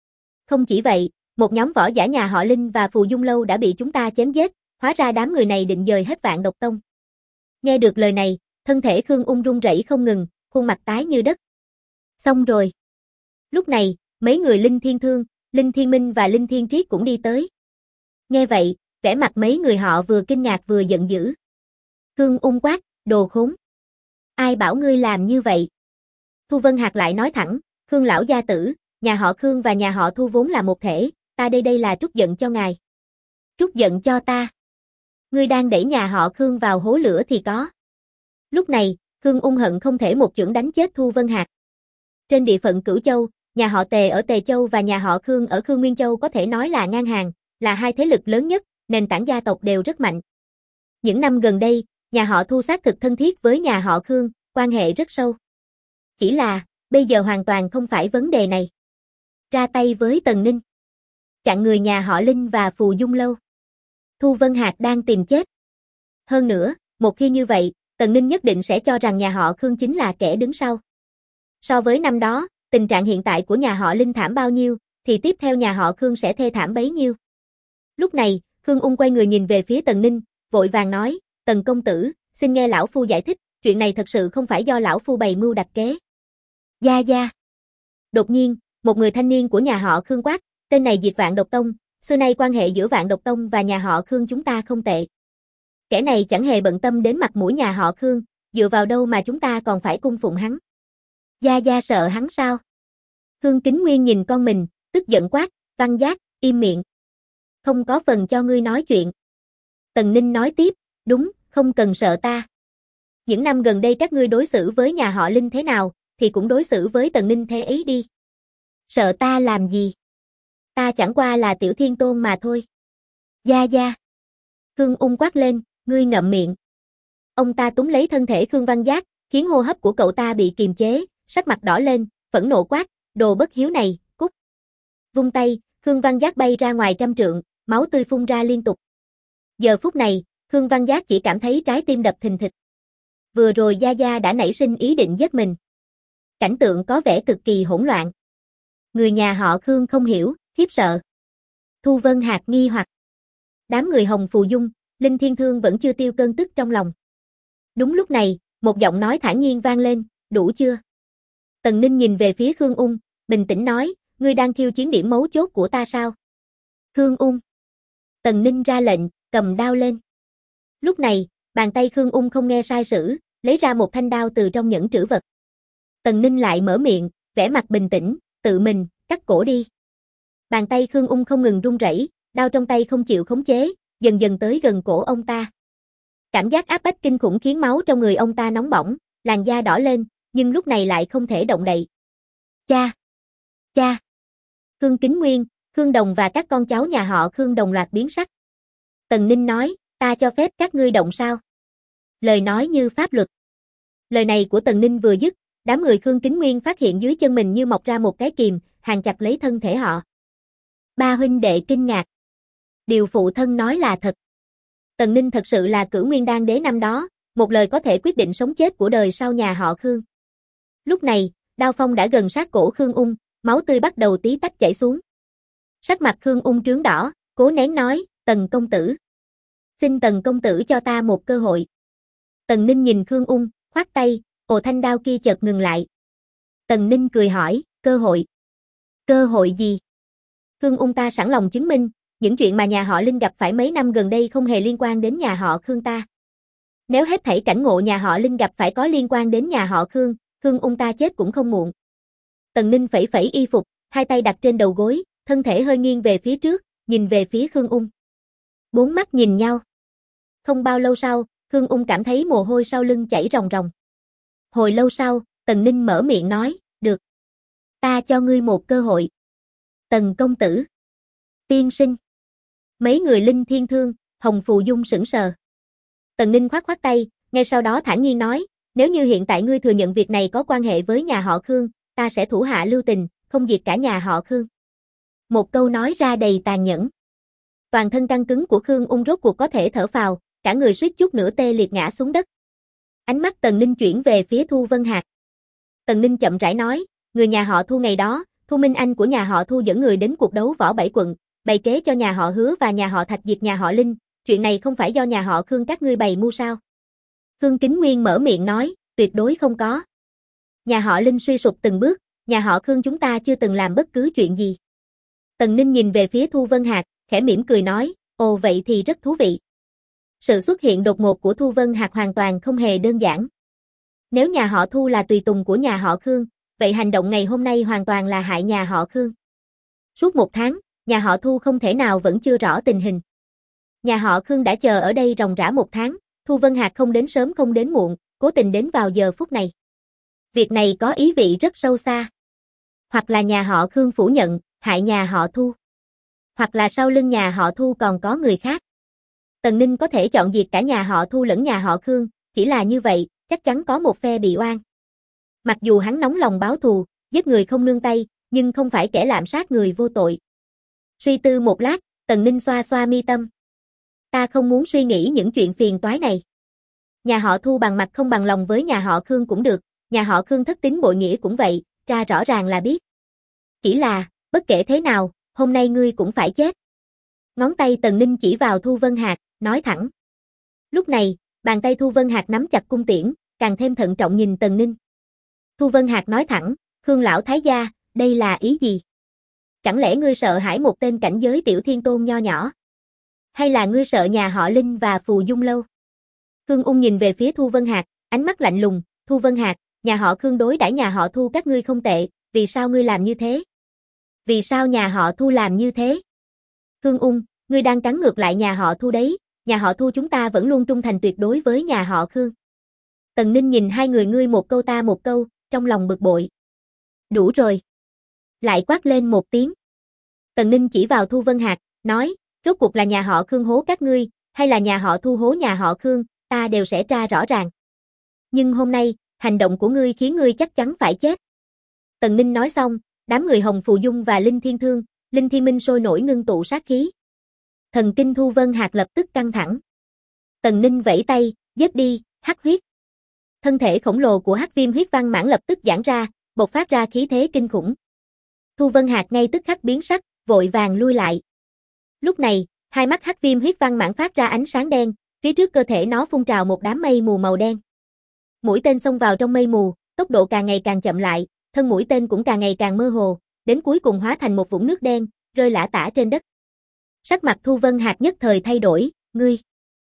Không chỉ vậy, một nhóm võ giả nhà họ Linh và Phù Dung Lâu đã bị chúng ta chém giết, hóa ra đám người này định dời hết Vạn Độc Tông. Nghe được lời này, thân thể Khương Ung run rẩy không ngừng, khuôn mặt tái như đất. Xong rồi. Lúc này, mấy người Linh Thiên Thương, Linh Thiên Minh và Linh Thiên Triết cũng đi tới. Nghe vậy, vẻ mặt mấy người họ vừa kinh ngạc vừa giận dữ. Khương Ung quát, đồ khốn. Ai bảo ngươi làm như vậy? Thu Vân Hạc lại nói thẳng, Khương lão gia tử, nhà họ Khương và nhà họ Thu vốn là một thể, ta đây là trút giận cho ngài. Trút giận cho ta. Ngươi đang đẩy nhà họ Khương vào hố lửa thì có. Lúc này, Khương Ung hận không thể một chưởng đánh chết Thu Vân Hạc. Trên địa phận Cửu Châu, nhà họ Tề ở Tề Châu và nhà họ Khương ở Khương Nguyên Châu có thể nói là ngang hàng, là hai thế lực lớn nhất, nền tảng gia tộc đều rất mạnh. Những năm gần đây, nhà họ Thu xác thực thân thiết với nhà họ Khương, quan hệ rất sâu. Chỉ là, bây giờ hoàn toàn không phải vấn đề này. Ra tay với Tần Ninh. Chặn người nhà họ Linh và Phù Dung Lâu. Thu Vân Hạc đang tìm chết. Hơn nữa, một khi như vậy, Tần Ninh nhất định sẽ cho rằng nhà họ Khương chính là kẻ đứng sau. So với năm đó, tình trạng hiện tại của nhà họ Linh thảm bao nhiêu, thì tiếp theo nhà họ Khương sẽ thê thảm bấy nhiêu. Lúc này, Khương Ung quay người nhìn về phía Tần Ninh, vội vàng nói, Tần công tử, xin nghe lão phu giải thích, chuyện này thật sự không phải do lão phu bày mưu đặt kế. Gia gia. Đột nhiên, một người thanh niên của nhà họ Khương quát, tên này diệt Vạn Độc Tông, xưa nay quan hệ giữa Vạn Độc Tông và nhà họ Khương chúng ta không tệ. Kẻ này chẳng hề bận tâm đến mặt mũi nhà họ Khương, dựa vào đâu mà chúng ta còn phải cung phụng hắn. Gia gia sợ hắn sao? Khương Kính Nguyên nhìn con mình, tức giận quát, Văn Giác, im miệng. Không có phần cho ngươi nói chuyện. Tần Ninh nói tiếp, đúng, không cần sợ ta. Những năm gần đây các ngươi đối xử với nhà họ Linh thế nào, thì cũng đối xử với Tần Ninh thế ấy đi. Sợ ta làm gì? Ta chẳng qua là tiểu thiên tôn mà thôi. Gia gia. Khương Ung quát lên, ngươi ngậm miệng. Ông ta túm lấy thân thể Khương Văn Giác, khiến hô hấp của cậu ta bị kiềm chế, sắc mặt đỏ lên, phẫn nộ quát, đồ bất hiếu này, cút. Vung tay, Khương Văn Giác bay ra ngoài 100 trượng, máu tươi phun ra liên tục. Giờ phút này, Khương Văn Giác chỉ cảm thấy trái tim đập thình thịch. Vừa rồi Gia Gia đã nảy sinh ý định giết mình. Cảnh tượng có vẻ cực kỳ hỗn loạn. Người nhà họ Khương không hiểu, khiếp sợ. Thu Vân Hạc nghi hoặc. Đám người Hồng Phù Dung, Linh Thiên Thương vẫn chưa tiêu cơn tức trong lòng. Đúng lúc này, một giọng nói thản nhiên vang lên, đủ chưa? Tần Ninh nhìn về phía Khương Ung, bình tĩnh nói, ngươi đang khiêu chiến điểm mấu chốt của ta sao? Khương Ung. Tần Ninh ra lệnh, cầm đao lên. Lúc này, bàn tay Khương Ung không nghe sai sử, lấy ra một thanh đao từ trong nhẫn trữ vật. Tần Ninh lại mở miệng, vẻ mặt bình tĩnh, tự mình, cắt cổ đi. Bàn tay Khương Ung không ngừng run rẩy, đao trong tay không chịu khống chế, dần dần tới gần cổ ông ta. Cảm giác áp bách kinh khủng khiến máu trong người ông ta nóng bỏng, làn da đỏ lên, nhưng lúc này lại không thể động đậy. Cha! Cha! Khương Kính Nguyên, Khương Đồng và các con cháu nhà họ Khương đồng loạt biến sắc. Tần Ninh nói, ta cho phép các ngươi động sao? Lời nói như pháp luật. Lời này của Tần Ninh vừa dứt, đám người Khương Kính Nguyên phát hiện dưới chân mình như mọc ra một cái kìm, hàn chặt lấy thân thể họ. Ba huynh đệ kinh ngạc. Điều phụ thân nói là thật. Tần Ninh thật sự là Cửu Nguyên Đan đế năm đó, một lời có thể quyết định sống chết của đời sau nhà họ Khương. Lúc này, đao phong đã gần sát cổ Khương Ung, máu tươi bắt đầu tí tách chảy xuống. Sắc mặt Khương Ung trướng đỏ, cố nén nói, Tần công tử. Xin Tần công tử cho ta một cơ hội. Tần Ninh nhìn Khương Ung, khoát tay, ồ thanh đao kia chợt ngừng lại. Tần Ninh cười hỏi, cơ hội? Cơ hội gì? Khương Ung ta sẵn lòng chứng minh, những chuyện mà nhà họ Linh gặp phải mấy năm gần đây không hề liên quan đến nhà họ Khương ta. Nếu hết thảy cảnh ngộ nhà họ Linh gặp phải có liên quan đến nhà họ Khương, Khương Ung ta chết cũng không muộn. Tần Ninh phẩy phẩy y phục, hai tay đặt trên đầu gối, thân thể hơi nghiêng về phía trước, nhìn về phía Khương Ung. Bốn mắt nhìn nhau. Không bao lâu sau, Khương Ung cảm thấy mồ hôi sau lưng chảy ròng ròng. Hồi lâu sau, Tần Ninh mở miệng nói, được. Ta cho ngươi một cơ hội. Tần công tử. Tiên sinh. Mấy người Linh Thiên Thương, Hồng Phù Dung sững sờ. Tần Ninh khoát khoát tay, ngay sau đó thản nhiên nói, nếu như hiện tại ngươi thừa nhận việc này có quan hệ với nhà họ Khương, ta sẽ thủ hạ lưu tình, không diệt cả nhà họ Khương. Một câu nói ra đầy tàn nhẫn. Toàn thân căng cứng của Khương Ung rốt cuộc có thể thở phào, cả người suýt chút nữa tê liệt ngã xuống đất. Ánh mắt Tần Ninh chuyển về phía Thu Vân Hạc. Tần Ninh chậm rãi nói, người nhà họ Thu ngày đó, Thu Minh Anh của nhà họ Thu dẫn người đến cuộc đấu võ 7 quận, bày kế cho nhà họ Hứa và nhà họ Thạch diệt nhà họ Linh, chuyện này không phải do nhà họ Khương các ngươi bày mưu sao? Khương Kính Nguyên mở miệng nói, tuyệt đối không có. Nhà họ Linh suy sụp từng bước, nhà họ Khương chúng ta chưa từng làm bất cứ chuyện gì. Tần Ninh nhìn về phía Thu Vân Hạc, khẽ mỉm cười nói, ồ vậy thì rất thú vị. Sự xuất hiện đột ngột của Thu Vân Hạc hoàn toàn không hề đơn giản. Nếu nhà họ Thu là tùy tùng của nhà họ Khương, vậy hành động ngày hôm nay hoàn toàn là hại nhà họ Khương. Suốt 1 tháng, nhà họ Thu không thể nào vẫn chưa rõ tình hình. Nhà họ Khương đã chờ ở đây ròng rã 1 tháng, Thu Vân Hạc không đến sớm không đến muộn, cố tình đến vào giờ phút này. Việc này có ý vị rất sâu xa. Hoặc là nhà họ Khương phủ nhận, hại nhà họ Thu. Hoặc là sau lưng nhà họ Thu còn có người khác. Tần Ninh có thể chọn diệt cả nhà họ Thu lẫn nhà họ Khương, chỉ là như vậy, chắc chắn có một phe bị oan. Mặc dù hắn nóng lòng báo thù, giết người không nương tay, nhưng không phải kẻ lạm sát người vô tội. Suy tư một lát, Tần Ninh xoa xoa mi tâm. Ta không muốn suy nghĩ những chuyện phiền toái này. Nhà họ Thu bằng mặt không bằng lòng với nhà họ Khương cũng được, nhà họ Khương thất tín bội nghĩa cũng vậy, ra rõ ràng là biết. Chỉ là, bất kể thế nào, hôm nay ngươi cũng phải chết. Ngón tay Tần Ninh chỉ vào Thu Vân Hạc, nói thẳng. Lúc này, bàn tay Thu Vân Hạc nắm chặt cung tiễn, càng thêm thận trọng nhìn Tần Ninh. Thu Vân Hạc nói thẳng, Khương lão thái gia, đây là ý gì? Chẳng lẽ ngươi sợ hãi một tên cảnh giới tiểu thiên tôn nho nhỏ? Hay là ngươi sợ nhà họ Linh và Phù Dung Lâu? Khương Ung nhìn về phía Thu Vân Hạc, ánh mắt lạnh lùng, Thu Vân Hạc, nhà họ Khương đối đãi nhà họ Thu các ngươi không tệ, vì sao ngươi làm như thế? Vì sao nhà họ Thu làm như thế? Khương Ung, ngươi đang cắn ngược lại nhà họ Thu đấy, nhà họ Thu chúng ta vẫn luôn trung thành tuyệt đối với nhà họ Khương. Tần Ninh nhìn hai người ngươi một câu ta một câu, trong lòng bực bội. Đủ rồi. Lại quát lên một tiếng. Tần Ninh chỉ vào Thu Vân Hạc, nói, rốt cuộc là nhà họ Khương hố các ngươi, hay là nhà họ Thu hố nhà họ Khương, ta đều sẽ tra rõ ràng. Nhưng hôm nay, hành động của ngươi khiến ngươi chắc chắn phải chết. Tần Ninh nói xong, đám người Hồng Phù Dung và Linh Thiên Thương, Linh Thiên Minh sôi nổi ngưng tụ sát khí. Thần kinh Thu Vân Hạc lập tức căng thẳng. Tần Ninh vẫy tay, giết đi, hắc huyết. Thân thể khổng lồ của Hắc Viêm huyết văn mãn lập tức giãn ra, bộc phát ra khí thế kinh khủng. Thu Vân Hạc ngay tức khắc biến sắc, vội vàng lui lại. Lúc này, hai mắt Hắc Viêm huyết văn mãn phát ra ánh sáng đen, phía trước cơ thể nó phun trào một đám mây mù màu đen. Mũi tên xông vào trong mây mù, tốc độ càng ngày càng chậm lại, thân mũi tên cũng càng ngày càng mơ hồ, đến cuối cùng hóa thành một vũng nước đen, rơi lả tả trên đất. Sắc mặt Thu Vân Hạc nhất thời thay đổi, ngươi.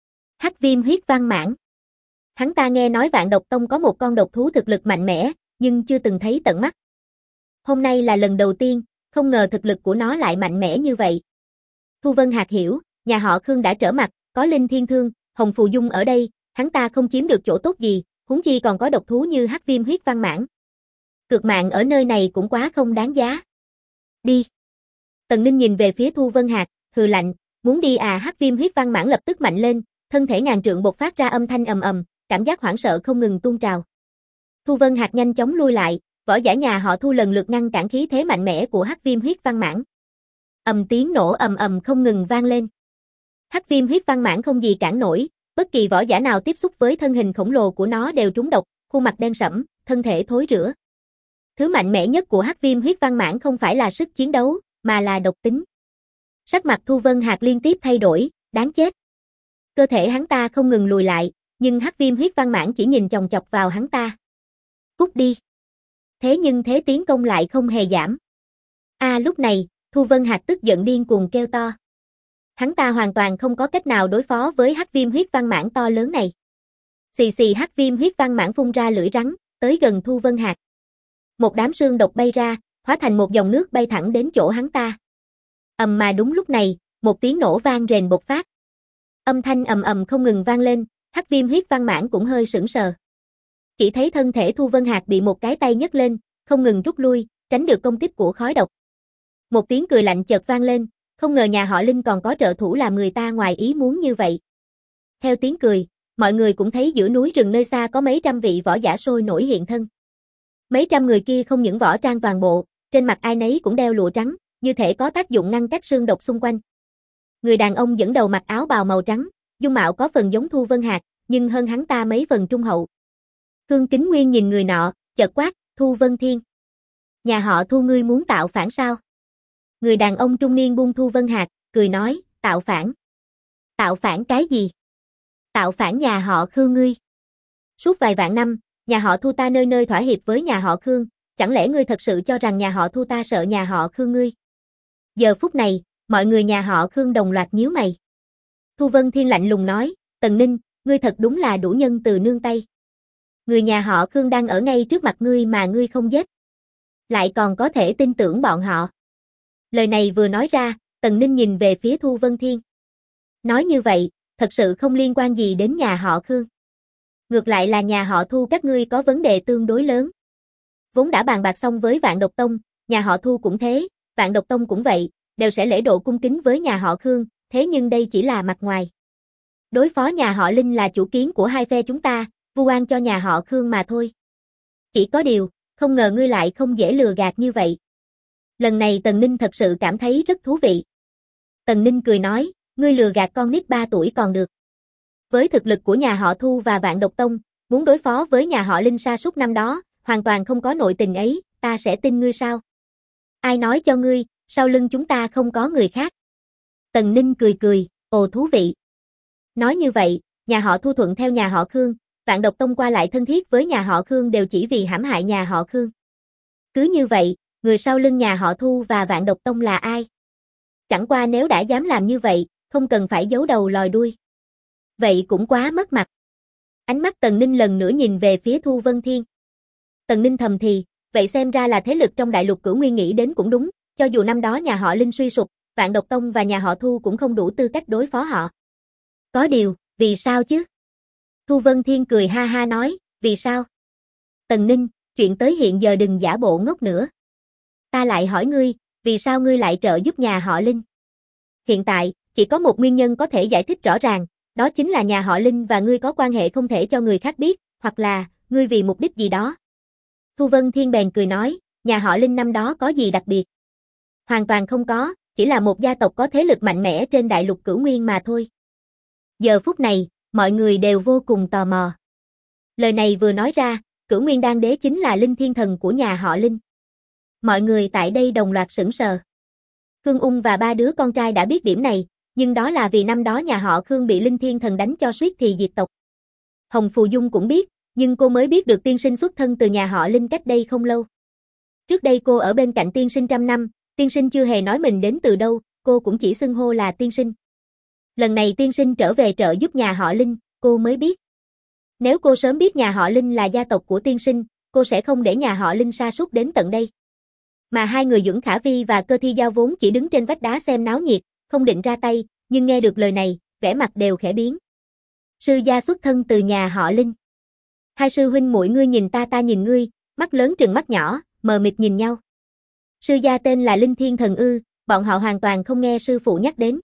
Hắc Viêm huyết văn mãn. Hắn ta nghe nói Vạn Độc Tông có một con độc thú thực lực mạnh mẽ, nhưng chưa từng thấy tận mắt. Hôm nay là lần đầu tiên, không ngờ thực lực của nó lại mạnh mẽ như vậy. Thu Vân Hạc hiểu, nhà họ Khương đã trở mặt, có Linh Thiên Thương, Hồng Phù Dung ở đây, hắn ta không chiếm được chỗ tốt gì, huống chi còn có độc thú như Hắc Viêm huyết văn mãn. Cược mạng ở nơi này cũng quá không đáng giá. Đi. Tần Ninh nhìn về phía Thu Vân Hạc, hừ lạnh, muốn đi à? Hắc Viêm huyết văn mãn lập tức mạnh lên, thân thể ngàn trượng bộc phát ra âm thanh ầm ầm, cảm giác hoảng sợ không ngừng tuôn trào. Thu Vân Hạc nhanh chóng lui lại, võ giả nhà họ Thu lần lượt ngăn cản khí thế mạnh mẽ của Hắc Viêm huyết văn mãn. Tiếng nổ ầm ầm không ngừng vang lên. Hắc Viêm huyết văn mãn không gì cản nổi, bất kỳ võ giả nào tiếp xúc với thân hình khổng lồ của nó đều trúng độc, khuôn mặt đen sẫm, thân thể thối rữa. Thứ mạnh mẽ nhất của Hắc Viêm huyết văn mãn không phải là sức chiến đấu, mà là độc tính. Sắc mặt Thu Vân Hạc liên tiếp thay đổi, đáng chết. Cơ thể hắn ta không ngừng lùi lại, nhưng Hắc Viêm huyết văn mãn chỉ nhìn chòng chọc vào hắn ta. Cút đi. Thế nhưng thế tiến công lại không hề giảm. Lúc này, Thu Vân Hạc tức giận điên cuồng kêu to. Hắn ta hoàn toàn không có cách nào đối phó với Hắc Viêm huyết văn mãn to lớn này. Xì xì Hắc Viêm huyết văn mãn phun ra lưỡi rắn, tới gần Thu Vân Hạc. Một đám sương độc bay ra, hóa thành một dòng nước bay thẳng đến chỗ hắn ta. Mà đúng lúc này, một tiếng nổ vang rền bộc phát. Âm thanh ầm ầm không ngừng vang lên, Hắc Viêm huyết văn mãn cũng hơi sững sờ. Chỉ thấy thân thể Thu Vân Hạc bị một cái tay nhấc lên, không ngừng rút lui, tránh được công kích của khói độc. Một tiếng cười lạnh chợt vang lên, không ngờ nhà họ Linh còn có trợ thủ làm người ta ngoài ý muốn như vậy. Theo tiếng cười, mọi người cũng thấy giữa núi rừng nơi xa có mấy trăm vị võ giả sôi nổi hiện thân. Mấy trăm người kia không những võ trang toàn bộ, trên mặt ai nấy cũng đeo lụa trắng, như thể có tác dụng ngăn cách sương độc xung quanh. Người đàn ông dẫn đầu mặc áo bào màu trắng, dung mạo có phần giống Thu Vân Hạc, nhưng hơn hắn ta mấy phần trung hậu. Khương Kính Nguyên nhìn người nọ, chợt quát, Thu Vân Thiên. Nhà họ Thu ngươi muốn tạo phản sao? Người đàn ông trung niên buông Thu Vân Hạc, cười nói, tạo phản. Tạo phản cái gì? Tạo phản nhà họ Khương ngươi. Suốt vài vạn năm, nhà họ Thu ta nơi nơi thỏa hiệp với nhà họ Khương, chẳng lẽ ngươi thật sự cho rằng nhà họ Thu ta sợ nhà họ Khương ngươi? Giờ phút này, mọi người nhà họ Khương đồng loạt nhíu mày. Thu Vân Thiên lạnh lùng nói, Tần Ninh, ngươi thật đúng là đủ nhân từ nương tay. Người nhà họ Khương đang ở ngay trước mặt ngươi mà ngươi không giết. Lại còn có thể tin tưởng bọn họ. Lời này vừa nói ra, Tần Ninh nhìn về phía Thu Vân Thiên. Nói như vậy, thật sự không liên quan gì đến nhà họ Khương. Ngược lại là nhà họ Thu các ngươi có vấn đề tương đối lớn. Vốn đã bàn bạc xong với Vạn Độc Tông, nhà họ Thu cũng thế, Vạn Độc Tông cũng vậy, đều sẽ lễ độ cung kính với nhà họ Khương, thế nhưng đây chỉ là mặt ngoài. Đối phó nhà họ Linh là chủ kiến của hai phe chúng ta, vu oan cho nhà họ Khương mà thôi. Chỉ có điều, không ngờ ngươi lại không dễ lừa gạt như vậy. Lần này Tần Ninh thật sự cảm thấy rất thú vị. Tần Ninh cười nói, ngươi lừa gạt con nít 3 tuổi còn được. Với thực lực của nhà họ Thu và Vạn Độc Tông, muốn đối phó với nhà họ Linh sa sút năm đó, hoàn toàn không có nội tình ấy, ta sẽ tin ngươi sao? Ai nói cho ngươi, sau lưng chúng ta không có người khác? Tần Ninh cười cười, ồ thú vị. Nói như vậy, nhà họ Thu thuận theo nhà họ Khương, Vạn Độc Tông qua lại thân thiết với nhà họ Khương đều chỉ vì hãm hại nhà họ Khương. Cứ như vậy, người sau lưng nhà họ Thu và Vạn Độc Tông là ai? Chẳng qua nếu đã dám làm như vậy, không cần phải giấu đầu lòi đuôi. Vậy cũng quá mất mặt. Ánh mắt Tần Ninh lần nữa nhìn về phía Thu Vân Thiên. Tần Ninh thầm thì, vậy xem ra là thế lực trong đại lục Cửu Nguyên nghĩ đến cũng đúng, cho dù năm đó nhà họ Linh suy sụp, Vạn Độc Tông và nhà họ Thu cũng không đủ tư cách đối phó họ. Có điều, vì sao chứ? Thu Vân Thiên cười ha ha nói, vì sao? Tần Ninh, chuyện tới hiện giờ đừng giả bộ ngốc nữa. Ta lại hỏi ngươi, vì sao ngươi lại trợ giúp nhà họ Linh? Hiện tại, chỉ có một nguyên nhân có thể giải thích rõ ràng, đó chính là nhà họ Linh và ngươi có quan hệ không thể cho người khác biết, hoặc là, ngươi vì mục đích gì đó. Thu Vân Thiên bèn cười nói, nhà họ Linh năm đó có gì đặc biệt? Hoàn toàn không có, chỉ là một gia tộc có thế lực mạnh mẽ trên đại lục Cửu Nguyên mà thôi. Giờ phút này, mọi người đều vô cùng tò mò. Lời này vừa nói ra, Cửu Nguyên Đan Đế chính là Linh Thiên Thần của nhà họ Linh. Mọi người tại đây đồng loạt sững sờ. Khương Ung và 3 đứa con trai đã biết điểm này, nhưng đó là vì năm đó nhà họ Khương bị Linh Thiên Thần đánh cho suýt thì diệt tộc. Hồng Phù Dung cũng biết, nhưng cô mới biết được tiên sinh xuất thân từ nhà họ Linh cách đây không lâu. Trước đây cô ở bên cạnh tiên sinh trăm năm, tiên sinh chưa hề nói mình đến từ đâu, cô cũng chỉ xưng hô là tiên sinh. Lần này tiên sinh trở về trợ giúp nhà họ Linh, cô mới biết. Nếu cô sớm biết nhà họ Linh là gia tộc của tiên sinh, cô sẽ không để nhà họ Linh sa sút đến tận đây. Mà hai người Dưỡng Khả Vi và Cơ Thi Giao vốn chỉ đứng trên vách đá xem náo nhiệt, không định ra tay, nhưng nghe được lời này, vẻ mặt đều khẽ biến. Sư gia xuất thân từ nhà họ Linh. Hai sư huynh muội ngươi nhìn ta ta nhìn ngươi, mắt lớn trừng mắt nhỏ, mờ mịt nhìn nhau. Sư gia tên là Linh Thiên Thần ư, bọn họ hoàn toàn không nghe sư phụ nhắc đến.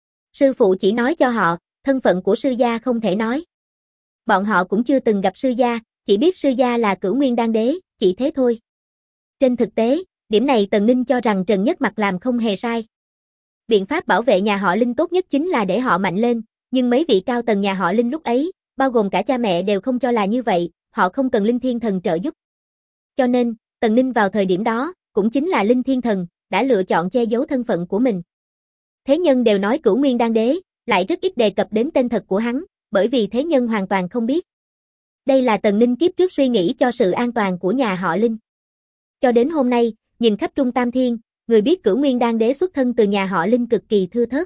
Sư phụ chỉ nói cho họ, thân phận của sư gia không thể nói. Bọn họ cũng chưa từng gặp sư gia, chỉ biết sư gia là Cửu Nguyên Đan Đế, chỉ thế thôi. Trên thực tế, điểm này Tần Ninh cho rằng Trần Nhất Mặc làm không hề sai. Biện pháp bảo vệ nhà họ Linh tốt nhất chính là để họ mạnh lên, nhưng mấy vị cao tầng nhà họ Linh lúc ấy, bao gồm cả cha mẹ đều không cho là như vậy, họ không cần Linh Thiên Thần trợ giúp. Cho nên, Tần Ninh vào thời điểm đó, cũng chính là Linh Thiên Thần, đã lựa chọn che giấu thân phận của mình. Thế nhân đều nói Cửu Nguyên Đan Đế, lại rất ít đề cập đến tên thật của hắn, bởi vì thế nhân hoàn toàn không biết. Đây là Tần Ninh kiếp trước suy nghĩ cho sự an toàn của nhà họ Linh. Cho đến hôm nay, nhìn khắp Trung Tam Thiên, người biết Cửu Nguyên Đan Đế xuất thân từ nhà họ Linh cực kỳ thưa thớt.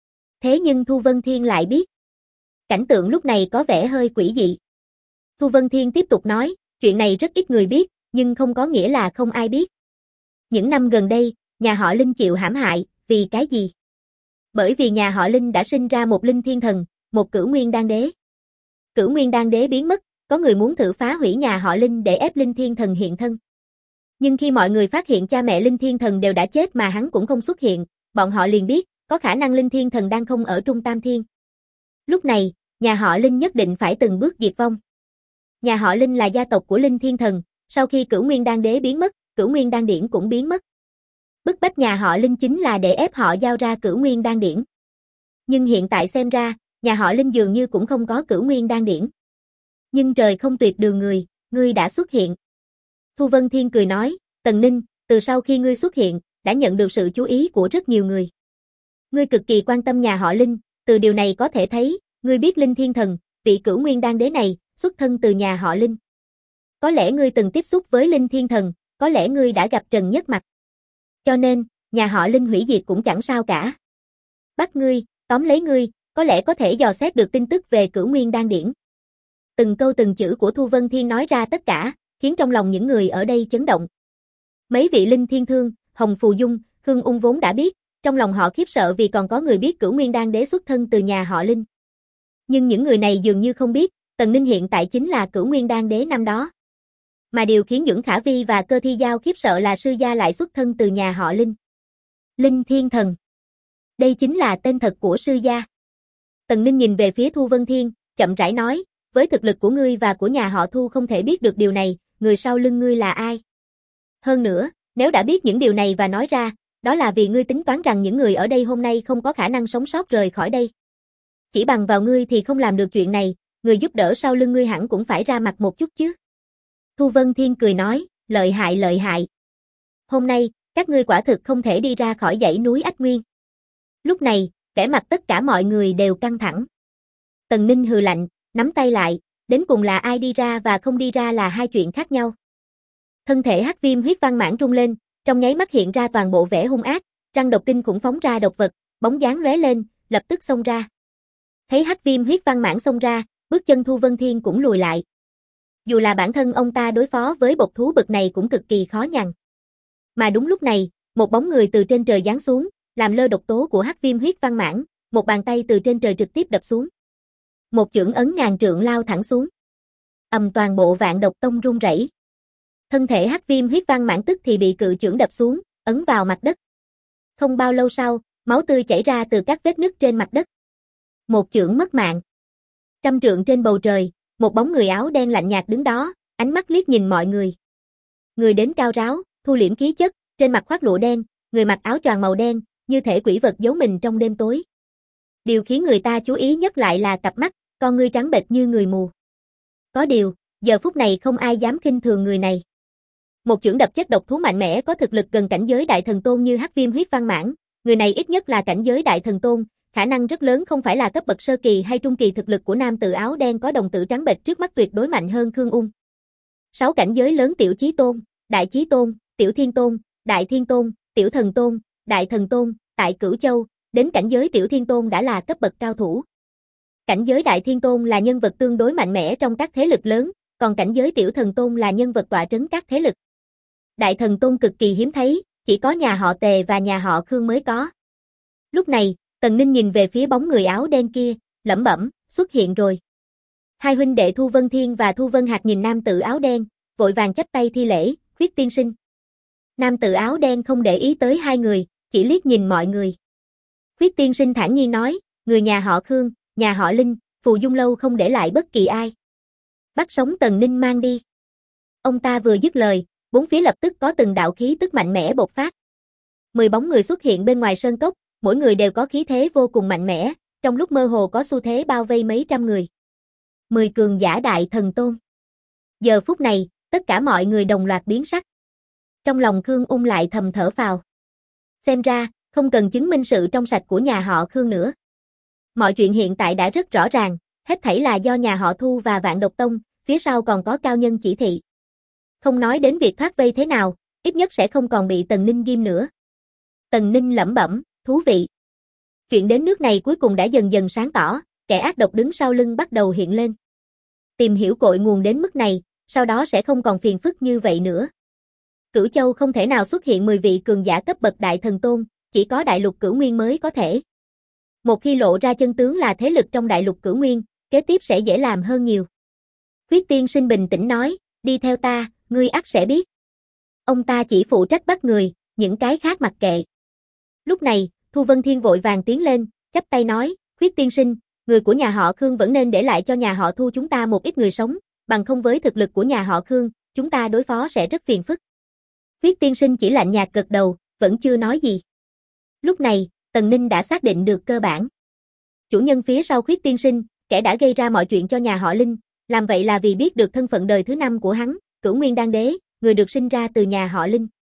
Thế nhưng Thu Vân Thiên lại biết. Cảnh tượng lúc này có vẻ hơi quỷ dị. Thu Vân Thiên tiếp tục nói, chuyện này rất ít người biết, nhưng không có nghĩa là không ai biết. Những năm gần đây, nhà họ Linh chịu hãm hại, vì cái gì? Bởi vì nhà họ Linh đã sinh ra một Linh Thiên Thần, một Cửu Nguyên Đan Đế. Cửu Nguyên Đan Đế biến mất, có người muốn thử phá hủy nhà họ Linh để ép Linh Thiên Thần hiện thân. Nhưng khi mọi người phát hiện cha mẹ Linh Thiên Thần đều đã chết mà hắn cũng không xuất hiện, bọn họ liền biết, có khả năng Linh Thiên Thần đang không ở Trung Tam Thiên. Lúc này, nhà họ Linh nhất định phải từng bước diệt vong. Nhà họ Linh là gia tộc của Linh Thiên Thần, sau khi Cửu Nguyên Đan Đế biến mất, Cửu Nguyên Đan Điển cũng biến mất. Bức bách nhà họ Linh chính là để ép họ giao ra Cửu Nguyên Đan Điển. Nhưng hiện tại xem ra, nhà họ Linh dường như cũng không có Cửu Nguyên Đan Điển. Nhưng trời không tuyệt đường người, ngươi đã xuất hiện. Thu Vân Thiên cười nói, Tần Ninh, từ sau khi ngươi xuất hiện, đã nhận được sự chú ý của rất nhiều người. Ngươi cực kỳ quan tâm nhà họ Linh, từ điều này có thể thấy, ngươi biết Linh Thiên Thần, vị Cửu Nguyên Đan Đế này, xuất thân từ nhà họ Linh. Có lẽ ngươi từng tiếp xúc với Linh Thiên Thần, có lẽ ngươi đã gặp Trần Nhất mặt. Cho nên, nhà họ Linh hủy diệt cũng chẳng sao cả. Bắt ngươi, tóm lấy ngươi, có lẽ có thể dò xét được tin tức về Cửu Nguyên Đan Điển. Từng câu từng chữ của Thu Vân Thiên nói ra tất cả, khiến trong lòng những người ở đây chấn động. Mấy vị Linh Thiên Thương, Hồng Phù Dung, Khương Ung vốn đã biết, trong lòng họ khiếp sợ vì còn có người biết Cửu Nguyên Đan Đế xuất thân từ nhà họ Linh. Nhưng những người này dường như không biết, Tần Ninh hiện tại chính là Cửu Nguyên Đan Đế năm đó. Mà điều khiến Dưỡng Khả Vi và Cơ Thi Giao khiếp sợ là sư gia lại xuất thân từ nhà họ Linh. Linh Thiên Thần. Đây chính là tên thật của sư gia. Tần Ninh nhìn về phía Thu Vân Thiên, chậm rãi nói, với thực lực của ngươi và của nhà họ Thu không thể biết được điều này, người sau lưng ngươi là ai. Hơn nữa, nếu đã biết những điều này và nói ra, đó là vì ngươi tính toán rằng những người ở đây hôm nay không có khả năng sống sót rời khỏi đây. Chỉ bằng vào ngươi thì không làm được chuyện này, người giúp đỡ sau lưng ngươi hẳn cũng phải ra mặt một chút chứ. Thu Vân Thiên cười nói, lợi hại lợi hại. Hôm nay, các ngươi quả thực không thể đi ra khỏi dãy núi Ách Nguyên. Lúc này, vẻ mặt tất cả mọi người đều căng thẳng. Tần Ninh hừ lạnh, nắm tay lại, đến cùng là ai đi ra và không đi ra là hai chuyện khác nhau. Thân thể Hắc Viêm huyết văn mãn rung lên, trong nháy mắt hiện ra toàn bộ vẻ hung ác, răng độc kinh cũng phóng ra độc vật, bóng dáng lóe lên, lập tức xông ra. Thấy Hắc Viêm huyết văn mãn xông ra, bước chân Thu Vân Thiên cũng lùi lại. Dù là bản thân ông ta đối phó với bộc thú bực này cũng cực kỳ khó nhằn. Mà đúng lúc này, một bóng người từ trên trời giáng xuống, làm lơ độc tố của Hắc Viêm huyết văn mãn, một bàn tay từ trên trời trực tiếp đập xuống. Một chưởng ấn ngàn trượng lao thẳng xuống. Toàn bộ Vạn Độc Tông rung rẩy. Thân thể Hắc Viêm huyết văn mãn tức thì bị cự chưởng đập xuống, ấn vào mặt đất. Không bao lâu sau, máu tươi chảy ra từ các vết nứt trên mặt đất. Một chưởng mất mạng. Trăm trượng trên bầu trời, một bóng người áo đen lạnh nhạt đứng đó, ánh mắt liếc nhìn mọi người. Người đến cao ráo, thu liễm khí chất, trên mặt khoác lụa đen, người mặc áo choàng màu đen, như thể quỷ vật giấu mình trong đêm tối. Điều khiến người ta chú ý nhất lại là cặp mắt, con ngươi trắng bệch như người mù. Có điều, giờ phút này không ai dám khinh thường người này. Một chưởng đập chết độc thú mạnh mẽ có thực lực gần cảnh giới đại thần tôn như Hắc Viêm huyết văn mãn, người này ít nhất là cảnh giới đại thần tôn, khả năng rất lớn không phải là cấp bậc sơ kỳ hay trung kỳ. Thực lực của nam tử áo đen có đồng tử trắng bệch trước mắt tuyệt đối mạnh hơn Khương Ung. 6 cảnh giới lớn: tiểu chí tôn, đại chí tôn, tiểu thiên tôn, đại thiên tôn, tiểu thần tôn, đại thần tôn, tại Cửu Châu, đến cảnh giới tiểu thiên tôn đã là cấp bậc cao thủ. Cảnh giới đại thiên tôn là nhân vật tương đối mạnh mẽ trong các thế lực lớn, còn cảnh giới tiểu thần tôn là nhân vật tọa trấn các thế lực. Đại thần tôn cực kỳ hiếm thấy, chỉ có nhà họ Tề và nhà họ Khương mới có. Lúc này, Tần Ninh nhìn về phía bóng người áo đen kia, lẩm bẩm, xuất hiện rồi. Hai huynh đệ Thu Vân Thiên và Thu Vân Hạc nhìn nam tử áo đen, vội vàng chắp tay thi lễ, Khuyết tiên sinh. Nam tử áo đen không để ý tới hai người, chỉ liếc nhìn mọi người. Khuyết tiên sinh thản nhiên nói, người nhà họ Khương, nhà họ Linh, Phù Dung Lâu không để lại bất kỳ ai. Bắt sống Tần Ninh mang đi. Ông ta vừa dứt lời, bốn phía lập tức có từng đạo khí tức mạnh mẽ bộc phát. 10 bóng người xuất hiện bên ngoài sơn cốc, mỗi người đều có khí thế vô cùng mạnh mẽ, trong lúc mơ hồ có xu thế bao vây mấy trăm người. 10 cường giả đại thần tôn. Giờ phút này, tất cả mọi người đồng loạt biến sắc. Trong lòng Khương Ung lại thầm thở phào. Xem ra, không cần chứng minh sự trong sạch của nhà họ Khương nữa. Mọi chuyện hiện tại đã rất rõ ràng, hết thảy là do nhà họ Thu và Vạn Độc Tông, phía sau còn có cao nhân chỉ thị. Không nói đến việc thoát vây thế nào, ít nhất sẽ không còn bị Tần Ninh ghim nữa. Tần Ninh lẩm bẩm, thú vị. Chuyện đến nước này cuối cùng đã dần dần sáng tỏ, kẻ ác độc đứng sau lưng bắt đầu hiện lên. Tìm hiểu cội nguồn đến mức này, sau đó sẽ không còn phiền phức như vậy nữa. Cửu Châu không thể nào xuất hiện 10 vị cường giả cấp bậc đại thần tôn, chỉ có đại lục Cửu Nguyên mới có thể. Một khi lộ ra chân tướng là thế lực trong đại lục Cửu Nguyên, kế tiếp sẽ dễ làm hơn nhiều. Khuyết tiên sinh bình tĩnh nói, đi theo ta, ngươi ắt sẽ biết. Ông ta chỉ phụ trách bắt người, những cái khác mặc kệ. Lúc này, Thu Vân Thiên vội vàng tiến lên, chắp tay nói, Khuyết tiên sinh, người của nhà họ Khương vẫn nên để lại cho nhà họ Thu chúng ta một ít người sống, bằng không với thực lực của nhà họ Khương, chúng ta đối phó sẽ rất phiền phức. Khuyết tiên sinh chỉ lạnh nhạt gật đầu, vẫn chưa nói gì. Lúc này, Tần Ninh đã xác định được cơ bản. Chủ nhân phía sau Khuyết tiên sinh, kẻ đã gây ra mọi chuyện cho nhà họ Linh, làm vậy là vì biết được thân phận đời thứ 5 của hắn, Cửu Nguyên Đan Đế, người được sinh ra từ nhà họ Linh.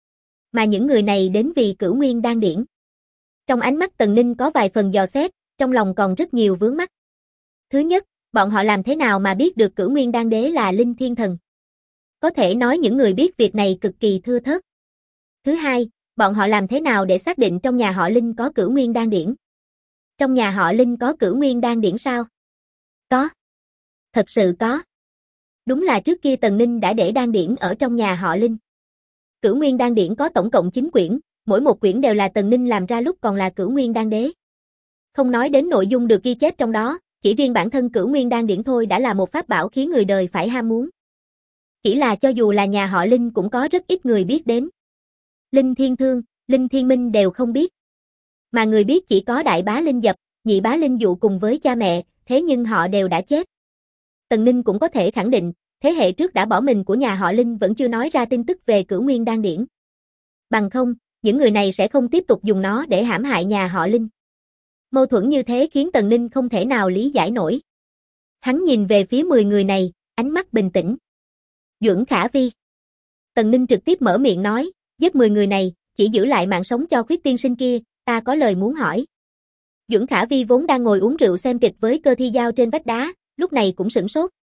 Mà những người này đến vì Cửu Nguyên Đan Điển. Trong ánh mắt Tần Ninh có vài phần dò xét, trong lòng còn rất nhiều vướng mắc. Thứ nhất, bọn họ làm thế nào mà biết được Cửu Nguyên Đan Đế là Linh Thiên Thần? Có thể nói những người biết việc này cực kỳ thưa thớt. Thứ hai, bọn họ làm thế nào để xác định trong nhà họ Linh có Cửu Nguyên Đan Điển? Trong nhà họ Linh có Cửu Nguyên Đan Điển sao? Có. Thật sự có. Đúng là trước kia Tần Ninh đã để đan điển ở trong nhà họ Linh. Cửu Nguyên Đan Điển có tổng cộng 9 quyển, mỗi một quyển đều là Tần Ninh làm ra lúc còn là Cửu Nguyên Đan Đế. Không nói đến nội dung được ghi chép trong đó, chỉ riêng bản thân Cửu Nguyên Đan Điển thôi đã là một pháp bảo khiến người đời phải ham muốn. Chỉ là cho dù là nhà họ Linh cũng có rất ít người biết đến. Linh Thiên Thương, Linh Thiên Minh đều không biết. Mà người biết chỉ có đại bá Linh Dập, nhị bá Linh Dụ cùng với cha mẹ, thế nhưng họ đều đã chết. Tần Ninh cũng có thể khẳng định, thế hệ trước đã bỏ mình của nhà họ Linh vẫn chưa nói ra tin tức về Cửu Nguyên Đan Điển. Bằng không, những người này sẽ không tiếp tục dùng nó để hãm hại nhà họ Linh. Mâu thuẫn như thế khiến Tần Ninh không thể nào lý giải nổi. Hắn nhìn về phía 10 người này, ánh mắt bình tĩnh. Duẩn Khả Vi. Tần Ninh trực tiếp mở miệng nói, giết 10 người này, chỉ giữ lại mạng sống cho Khuyết tiên sinh kia, ta có lời muốn hỏi. Duẩn Khả Vi vốn đang ngồi uống rượu xem kịch với Cơ Thi Giao trên vách đá, lúc này cũng sửng sốt.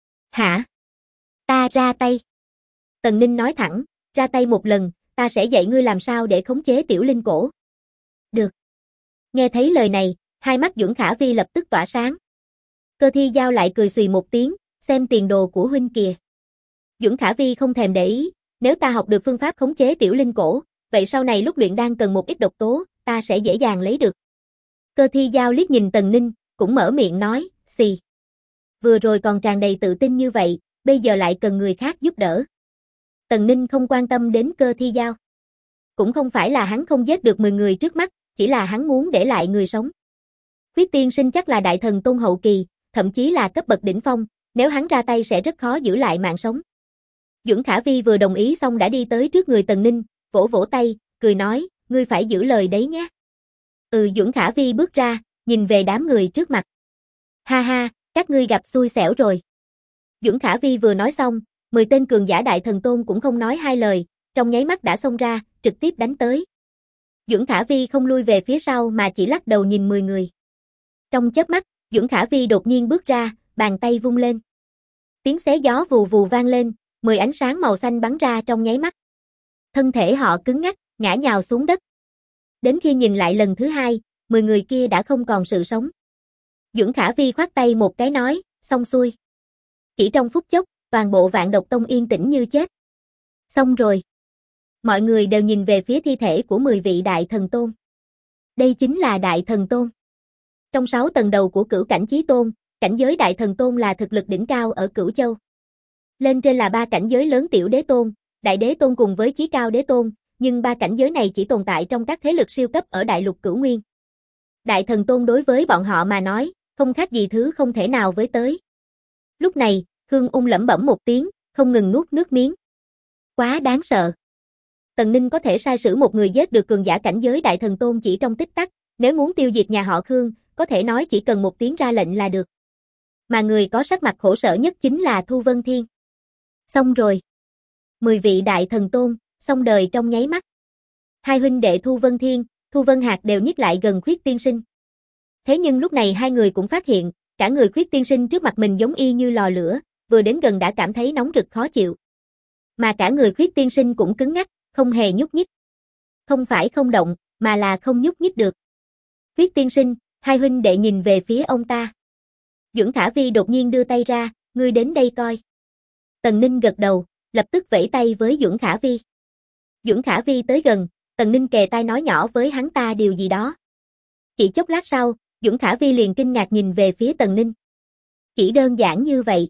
Hả? Ta ra tay. Tần Ninh nói thẳng, ra tay một lần, ta sẽ dạy ngươi làm sao để khống chế tiểu linh cổ. Được. Nghe thấy lời này, hai mắt Duẩn Khả Vi lập tức tỏa sáng. Cơ Thi Giao lại cười xùy một tiếng, xem tiền đồ của huynh kìa. Duẩn Khả Vi không thèm để ý, nếu ta học được phương pháp khống chế tiểu linh cổ, vậy sau này lúc luyện đan cần một ít độc tố, ta sẽ dễ dàng lấy được. Cơ Thi Giao liếc nhìn Tần Ninh, cũng mở miệng nói, xì. Vừa rồi còn tràn đầy tự tin như vậy, bây giờ lại cần người khác giúp đỡ. Tần Ninh không quan tâm đến Cơ Thi Giao. Cũng không phải là hắn không giết được 10 người trước mắt, chỉ là hắn muốn để lại người sống. Khuyết tiên sinh chắc là đại thần tôn hậu kỳ, thậm chí là cấp bậc đỉnh phong, nếu hắn ra tay sẽ rất khó giữ lại mạng sống. Duẩn Khả Vi vừa đồng ý xong đã đi tới trước người Tần Ninh, vỗ vỗ tay, cười nói, ngươi phải giữ lời đấy nhé. Duẩn Khả Vi bước ra, nhìn về đám người trước mặt. Ha ha, các ngươi gặp xui xẻo rồi. Duẩn Khả Vi vừa nói xong, 10 tên cường giả đại thần tôn cũng không nói hai lời, trong nháy mắt đã xông ra, trực tiếp đánh tới. Duẩn Khả Vi không lui về phía sau mà chỉ lắc đầu nhìn 10 người. Trong chớp mắt, Duẩn Khả Vi đột nhiên bước ra, bàn tay vung lên. Tiếng xé gió vù vù vang lên, 10 ánh sáng màu xanh bắn ra trong nháy mắt. Thân thể họ cứng ngắc, ngã nhào xuống đất. Đến khi nhìn lại lần thứ hai, 10 người kia đã không còn sự sống. Duẩn Khả Vi khoát tay một cái nói, xong xuôi. Chỉ trong phút chốc, toàn bộ Vạn Độc Tông yên tĩnh như chết. Xong rồi. Mọi người đều nhìn về phía thi thể của 10 vị đại thần tôn. Đây chính là đại thần tôn. Trong 6 tầng đầu của Cửu Cảnh Chí Tôn, cảnh giới đại thần tôn là thực lực đỉnh cao ở Cửu Châu. Lên trên là 3 cảnh giới lớn Tiểu Đế Tôn, Đại Đế Tôn cùng với Chí Cao Đế Tôn, nhưng 3 cảnh giới này chỉ tồn tại trong các thế lực siêu cấp ở đại lục Cửu Nguyên. Đại thần tôn đối với bọn họ mà nói, không khác gì thứ không thể nào với tới. Lúc này, Khương Ung lẩm bẩm một tiếng, không ngừng nuốt nước miếng. Quá đáng sợ. Tần Ninh có thể sai sử một người giết được cường giả cảnh giới đại thần tôn chỉ trong tích tắc, nếu muốn tiêu diệt nhà họ Khương, có thể nói chỉ cần một tiếng ra lệnh là được. Mà người có sắc mặt khổ sở nhất chính là Thu Vân Thiên. Xong rồi. 10 vị đại thần tôn, xong đời trong nháy mắt. Hai huynh đệ Thu Vân Thiên, Thu Vân Hạc đều nhích lại gần Khuyết tiên sinh. Thế nhưng lúc này hai người cũng phát hiện, cả người Khuyết tiên sinh trước mặt mình giống y như lò lửa, vừa đến gần đã cảm thấy nóng rực khó chịu. Mà cả người Khuyết tiên sinh cũng cứng ngắc, không hề nhúc nhích. Không phải không động, mà là không nhúc nhích được. Khuyết tiên sinh, hai huynh đệ nhìn về phía ông ta. Duẩn Khả Vi đột nhiên đưa tay ra, ngươi đến đây coi. Tần Ninh gật đầu, lập tức vẫy tay với Duẩn Khả Vi. Duẩn Khả Vi tới gần, Tần Ninh kề tai nói nhỏ với hắn ta điều gì đó. Chỉ chốc lát sau, Duẩn Khả Vi liền kinh ngạc nhìn về phía Tần Ninh. Chỉ đơn giản như vậy.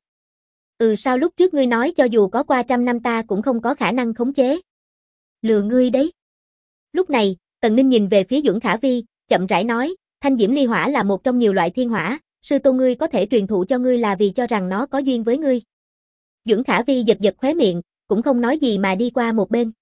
Sao lúc trước ngươi nói cho dù có qua 100 năm ta cũng không có khả năng khống chế. Lừa ngươi đấy. Lúc này, Tần Ninh nhìn về phía Duẩn Khả Vi, chậm rãi nói, Thanh Diễm Ly Hỏa là một trong nhiều loại thiên hỏa, sư tôn ngươi có thể truyền thụ cho ngươi là vì cho rằng nó có duyên với ngươi. Duẩn Khả Vi giật giật khóe miệng, cũng không nói gì mà đi qua một bên.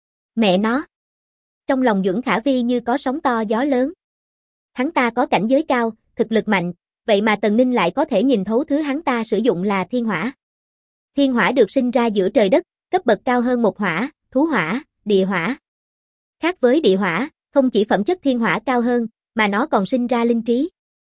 Mẹ nó. Trong lòng Duẩn Khả Vi như có sóng to gió lớn. Hắn ta có cảnh giới cao, thực lực mạnh, vậy mà Tần Ninh lại có thể nhìn thấu thứ hắn ta sử dụng là thiên hỏa. Thiên hỏa được sinh ra giữa trời đất, cấp bậc cao hơn một hỏa, thú hỏa, địa hỏa. Khác với địa hỏa, không chỉ phẩm chất thiên hỏa cao hơn, mà nó còn sinh ra linh trí.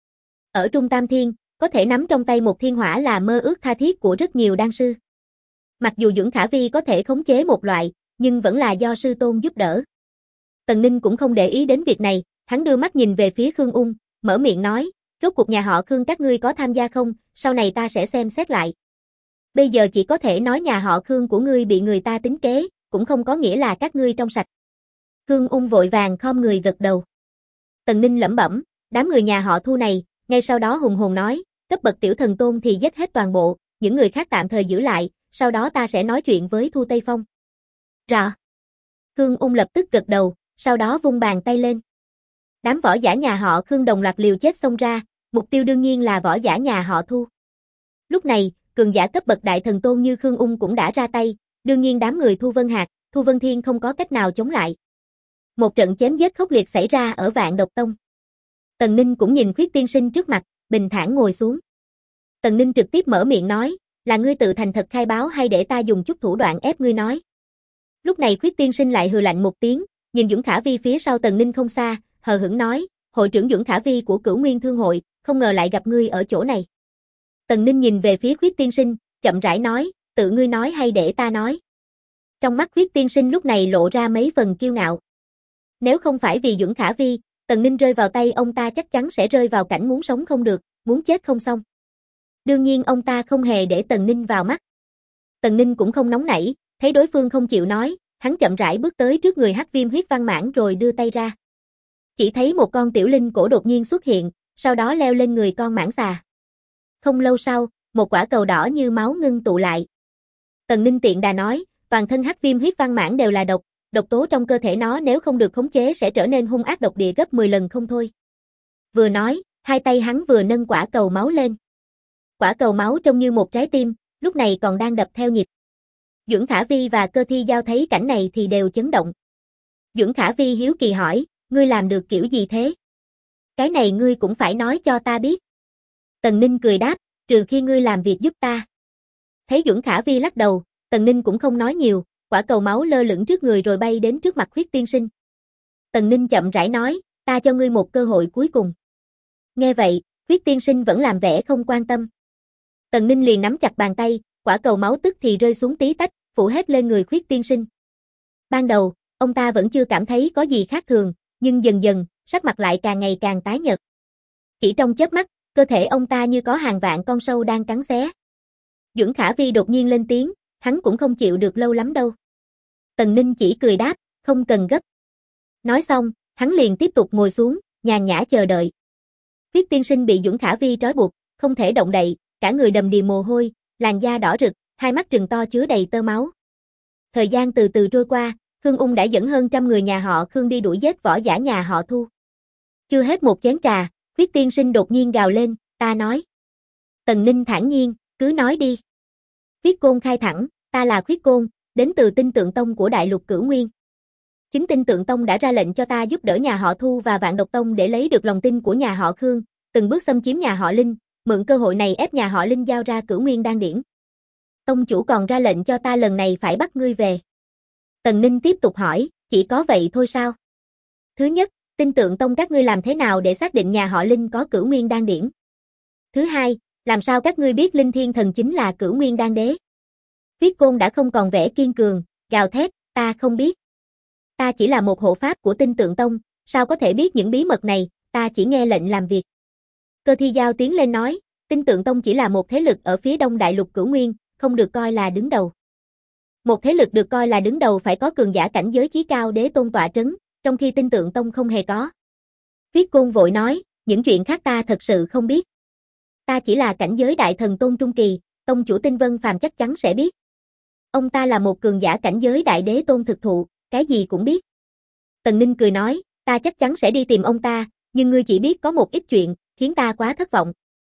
Ở Trung Tam Thiên, có thể nắm trong tay một thiên hỏa là mơ ước tha thiết của rất nhiều đan sư. Mặc dù Dưỡng Khả Vi có thể khống chế một loại, nhưng vẫn là do sư tôn giúp đỡ. Tần Ninh cũng không để ý đến việc này, hắn đưa mắt nhìn về phía Khương Ung, mở miệng nói, rốt cuộc nhà họ Khương các ngươi có tham gia không, sau này ta sẽ xem xét lại. Bây giờ chỉ có thể nói nhà họ Khương của ngươi bị người ta tính kế, cũng không có nghĩa là các ngươi trong sạch. Khương Ung vội vàng khom người gật đầu. Tần Ninh lẩm bẩm, đám người nhà họ Thu này, ngay sau đó hùng hồn nói, cấp bậc tiểu thần tôn thì giết hết toàn bộ, những người khác tạm thời giữ lại, sau đó ta sẽ nói chuyện với Thu Tây Phong. Rõ. Khương Ung lập tức gật đầu, sau đó vung bàn tay lên. Đám võ giả nhà họ Khương đồng loạt liều chết xông ra, mục tiêu đương nhiên là võ giả nhà họ Thu. Lúc này, cường giả cấp bậc đại thần tôn như Khương Ung cũng đã ra tay, đương nhiên đám người Thu Vân Hạc, Thu Vân Thiên không có cách nào chống lại. Một trận chém giết khốc liệt xảy ra ở Vạn Độc Tông. Tần Ninh cũng nhìn Khuyết tiên sinh trước mặt, bình thản ngồi xuống. Tần Ninh trực tiếp mở miệng nói, là ngươi tự thành thật khai báo hay để ta dùng chút thủ đoạn ép ngươi nói. Lúc này Khuyết tiên sinh lại hừ lạnh một tiếng, nhìn Dưỡng Khả Vi phía sau Tần Ninh không xa, hờ hững nói, hội trưởng Dưỡng Khả Vi của Cửu Nguyên Thương hội, không ngờ lại gặp ngươi ở chỗ này. Tần Ninh nhìn về phía Khuyết tiên sinh, chậm rãi nói, tự ngươi nói hay để ta nói. Trong mắt Khuyết tiên sinh lúc này lộ ra mấy phần kiêu ngạo. Nếu không phải vì Dưỡng Khả Vi, Tần Ninh rơi vào tay ông ta chắc chắn sẽ rơi vào cảnh muốn sống không được, muốn chết không xong. Đương nhiên ông ta không hề để Tần Ninh vào mắt. Tần Ninh cũng không nóng nảy, thấy đối phương không chịu nói, hắn chậm rãi bước tới trước người Hắc Viêm huyết văn mãng rồi đưa tay ra. Chỉ thấy một con tiểu linh cổ đột nhiên xuất hiện, sau đó leo lên người con mãng xà. Không lâu sau, một quả cầu đỏ như máu ngưng tụ lại. Tần Ninh tiện đà nói, toàn thân Hắc Viêm huyết văn mãng đều là độc, độc tố trong cơ thể nó nếu không được khống chế sẽ trở nên hung ác độc địa gấp 10 lần không thôi. Vừa nói, hai tay hắn vừa nâng quả cầu máu lên. Quả cầu máu trông như một trái tim, lúc này còn đang đập theo nhịp. Dưỡng Khả Vi và Cơ Thi Giao thấy cảnh này thì đều chấn động. Dưỡng Khả Vi hiếu kỳ hỏi, ngươi làm được kiểu gì thế? Cái này ngươi cũng phải nói cho ta biết. Tần Ninh cười đáp, trừ khi ngươi làm việc giúp ta. Thấy Dưỡng Khả Vi lắc đầu, Tần Ninh cũng không nói nhiều, quả cầu máu lơ lửng trước người rồi bay đến trước mặt Khuyết tiên sinh. Tần Ninh chậm rãi nói, ta cho ngươi một cơ hội cuối cùng. Nghe vậy, Khuyết tiên sinh vẫn làm vẻ không quan tâm. Tần Ninh liền nắm chặt bàn tay, quả cầu máu tức thì rơi xuống tí tách, phủ hết lên người Khuyết tiên sinh. Ban đầu, ông ta vẫn chưa cảm thấy có gì khác thường, nhưng dần dần, sắc mặt lại càng ngày càng tái nhợt. Chỉ trong chớp mắt, cơ thể ông ta như có hàng vạn con sâu đang cắn xé. Dưỡng Khả Vi đột nhiên lên tiếng, hắn cũng không chịu được lâu lắm đâu. Tần Ninh chỉ cười đáp, không cần gấp. Nói xong, hắn liền tiếp tục ngồi xuống, nhàn nhã chờ đợi. Khuyết tiên sinh bị Dưỡng Khả Vi trói buộc, không thể động đậy, cả người đầm đìa mồ hôi, làn da đỏ rực, hai mắt trừng to chứa đầy tơ máu. Thời gian từ từ trôi qua, Khương Ung đã dẫn hơn trăm người nhà họ Khương đi đuổi giết võ giả nhà họ Thu. Chưa hết một chén trà, Khuyết tiên sinh đột nhiên gào lên, ta nói. Tần Ninh thản nhiên, cứ nói đi. Khuyết Côn khai thẳng, ta là Khuyết Côn, đến từ Tinh Tượng Tông của Đại Lục Cửu Nguyên. Chính Tinh Tượng Tông đã ra lệnh cho ta giúp đỡ nhà họ Thu và Vạn Độc Tông để lấy được lòng tin của nhà họ Khương, từng bước xâm chiếm nhà họ Linh, mượn cơ hội này ép nhà họ Linh giao ra Cửu Nguyên đan điển. Tông chủ còn ra lệnh cho ta lần này phải bắt ngươi về. Tần Ninh tiếp tục hỏi, chỉ có vậy thôi sao? Thứ nhất, Tinh Tượng Tông các ngươi làm thế nào để xác định nhà họ Linh có Cửu Nguyên đan điển? Thứ hai, làm sao các ngươi biết Linh Thiên Thần chính là Cửu Nguyên đan đế? Khuyết Côn đã không còn vẻ kiên cường, gào thét, ta không biết. Ta chỉ là một hộ pháp của Tinh Tượng Tông, sao có thể biết những bí mật này, ta chỉ nghe lệnh làm việc. Cơ Thi Giao tiến lên nói, Tinh Tượng Tông chỉ là một thế lực ở phía đông đại lục Cửu Nguyên, không được coi là đứng đầu. Một thế lực được coi là đứng đầu phải có cường giả cảnh giới chí cao đế tôn tọa trấn, trong khi Tinh Tượng Tông không hề có. Khuyết Côn vội nói, những chuyện khác ta thật sự không biết. Ta chỉ là cảnh giới đại thần tôn trung kỳ, tông chủ Tinh Vân Phàm chắc chắn sẽ biết. Ông ta là một cường giả cảnh giới đại đế tôn thực thụ, cái gì cũng biết. Tần Ninh cười nói, ta chắc chắn sẽ đi tìm ông ta, nhưng ngươi chỉ biết có một ít chuyện, khiến ta quá thất vọng.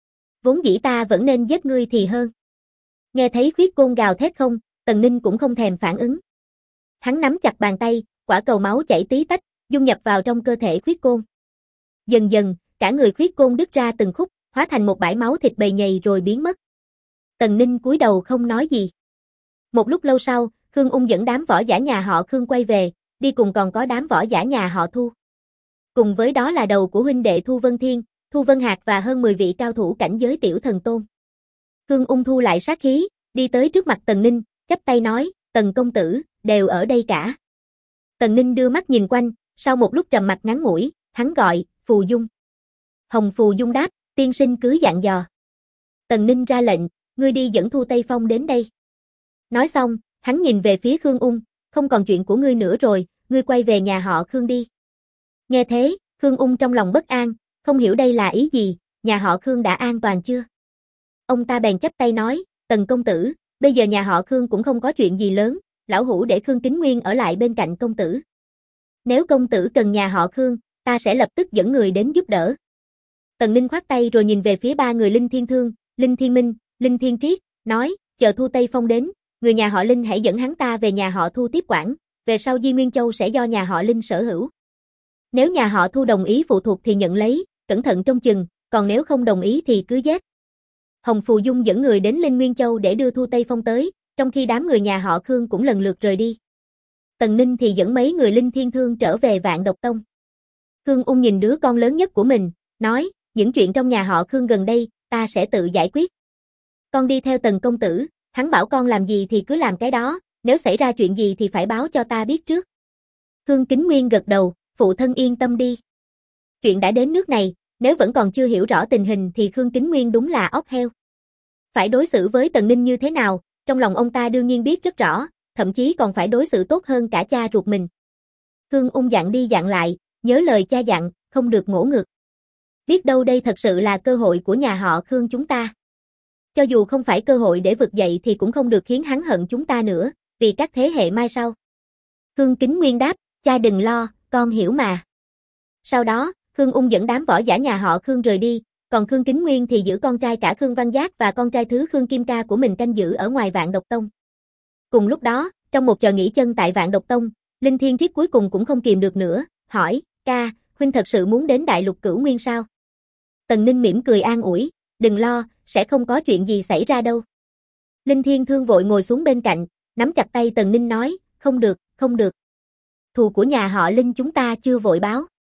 Vốn dĩ ta vẫn nên giết ngươi thì hơn. Nghe thấy Khuyết Côn gào thét không, Tần Ninh cũng không thèm phản ứng. Hắn nắm chặt bàn tay, quả cầu máu chảy tí tách, dung nhập vào trong cơ thể Khuyết Côn. Dần dần, cả người Khuyết Côn đứt ra từng khúc, hóa thành một bãi máu thịt bầy nhầy rồi biến mất. Tần Ninh cúi đầu không nói gì. Một lúc lâu sau, Khương Ung dẫn đám võ giả nhà họ Khương quay về, đi cùng còn có đám võ giả nhà họ Thu. Cùng với đó là đầu của huynh đệ Thu Vân Thiên, Thu Vân Hạc và hơn 10 vị cao thủ cảnh giới tiểu thần tôn. Khương Ung thu lại sát khí, đi tới trước mặt Tần Ninh, chắp tay nói, Tần công tử, đều ở đây cả. Tần Ninh đưa mắt nhìn quanh, sau một lúc trầm mặc ngắn ngủi, hắn gọi, Phù Dung. Hồng Phù Dung đáp, tiên sinh cứ dặn dò. Tần Ninh ra lệnh, ngươi đi dẫn Thu Tây Phong đến đây. Nói xong, hắn nhìn về phía Khương Ung, không còn chuyện của ngươi nữa rồi, ngươi quay về nhà họ Khương đi. Nghe thế, Khương Ung trong lòng bất an, không hiểu đây là ý gì, nhà họ Khương đã an toàn chưa? Ông ta bèn chắp tay nói, Tần công tử, bây giờ nhà họ Khương cũng không có chuyện gì lớn, lão hủ để Khương Kính Nguyên ở lại bên cạnh công tử. Nếu công tử cần nhà họ Khương, ta sẽ lập tức dẫn người đến giúp đỡ. Tần Ninh khoát tay rồi nhìn về phía ba người Linh Thiên Thương, Linh Thiên Minh, Linh Thiên Triết, nói, chờ Thu Tây Phong đến, người nhà họ Linh hãy dẫn hắn ta về nhà họ Thu tiếp quản, về sau Di Nguyên Châu sẽ do nhà họ Linh sở hữu. Nếu nhà họ Thu đồng ý phụ thuộc thì nhận lấy, cẩn thận trông chừng, còn nếu không đồng ý thì cứ giết. Hồng Phù Dung dẫn người đến Linh Nguyên Châu để đưa Thu Tây Phong tới, trong khi đám người nhà họ Khương cũng lần lượt rời đi. Tần Ninh thì dẫn mấy người Linh Thiên Thương trở về Vạn Độc Tông. Khương Ung nhìn đứa con lớn nhất của mình, nói, những chuyện trong nhà họ Khương gần đây, ta sẽ tự giải quyết. Con đi theo Tần công tử, hắn bảo con làm gì thì cứ làm cái đó, nếu xảy ra chuyện gì thì phải báo cho ta biết trước. Khương Kính Nguyên gật đầu, phụ thân yên tâm đi. Chuyện đã đến nước này, nếu vẫn còn chưa hiểu rõ tình hình thì Khương Kính Nguyên đúng là ốc heo. Phải đối xử với Tần Ninh như thế nào, trong lòng ông ta đương nhiên biết rất rõ, thậm chí còn phải đối xử tốt hơn cả cha ruột mình. Khương Ung dặn đi dặn lại, nhớ lời cha dặn, không được ngỗ ngược. Biết đâu đây thật sự là cơ hội của nhà họ Khương chúng ta. Cho dù không phải cơ hội để vực dậy thì cũng không được khiến hắn hận chúng ta nữa, vì các thế hệ mai sau. Khương Kính Nguyên đáp, cha đừng lo, con hiểu mà. Sau đó, Khương Ung dẫn đám võ giả nhà họ Khương rời đi, còn Khương Kính Nguyên thì giữ con trai cả Khương Văn Giác và con trai thứ Khương Kim Ca của mình canh giữ ở ngoài Vạn Độc Tông. Cùng lúc đó, trong một chờ nghỉ chân tại Vạn Độc Tông, Linh Thiên Triết cuối cùng cũng không kìm được nữa, hỏi, ca, huynh thật sự muốn đến Đại Lục Cửu Nguyên sao? Tần Ninh mỉm cười an ủi, đừng lo, sẽ không có chuyện gì xảy ra đâu. Linh Thiên Thương vội ngồi xuống bên cạnh, nắm chặt tay Tần Ninh nói, không được, không được. Thù của nhà họ Linh chúng ta chưa vội báo.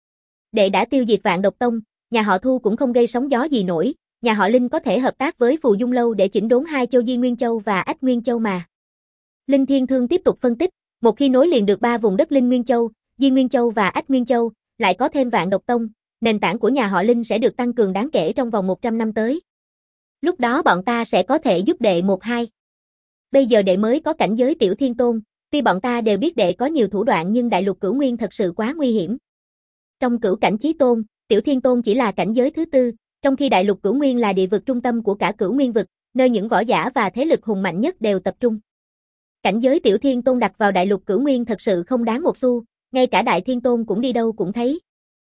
Đệ đã tiêu diệt Vạn Độc Tông, nhà họ Thu cũng không gây sóng gió gì nổi, nhà họ Linh có thể hợp tác với Phù Dung Lâu để chỉnh đốn hai châu Di Nguyên Châu và Ách Nguyên Châu mà. Linh Thiên Thương tiếp tục phân tích, một khi nối liền được ba vùng đất Linh Nguyên Châu, Di Nguyên Châu và Ách Nguyên Châu, lại có thêm Vạn Độc Tông, nền tảng của nhà họ Linh sẽ được tăng cường đáng kể trong vòng 100 năm tới. Lúc đó bọn ta sẽ có thể giúp đệ một hai. Bây giờ đệ mới có cảnh giới tiểu thiên tôn, tuy bọn ta đều biết đệ có nhiều thủ đoạn nhưng Đại Lục Cửu Nguyên thật sự quá nguy hiểm. Trong cửu cảnh chí tôn, tiểu thiên tôn chỉ là cảnh giới thứ tư, trong khi Đại Lục Cửu Nguyên là địa vực trung tâm của cả Cửu Nguyên vực, nơi những võ giả và thế lực hùng mạnh nhất đều tập trung. Cảnh giới tiểu thiên tôn đặt vào Đại Lục Cửu Nguyên thật sự không đáng một xu, ngay cả đại thiên tôn cũng đi đâu cũng thấy.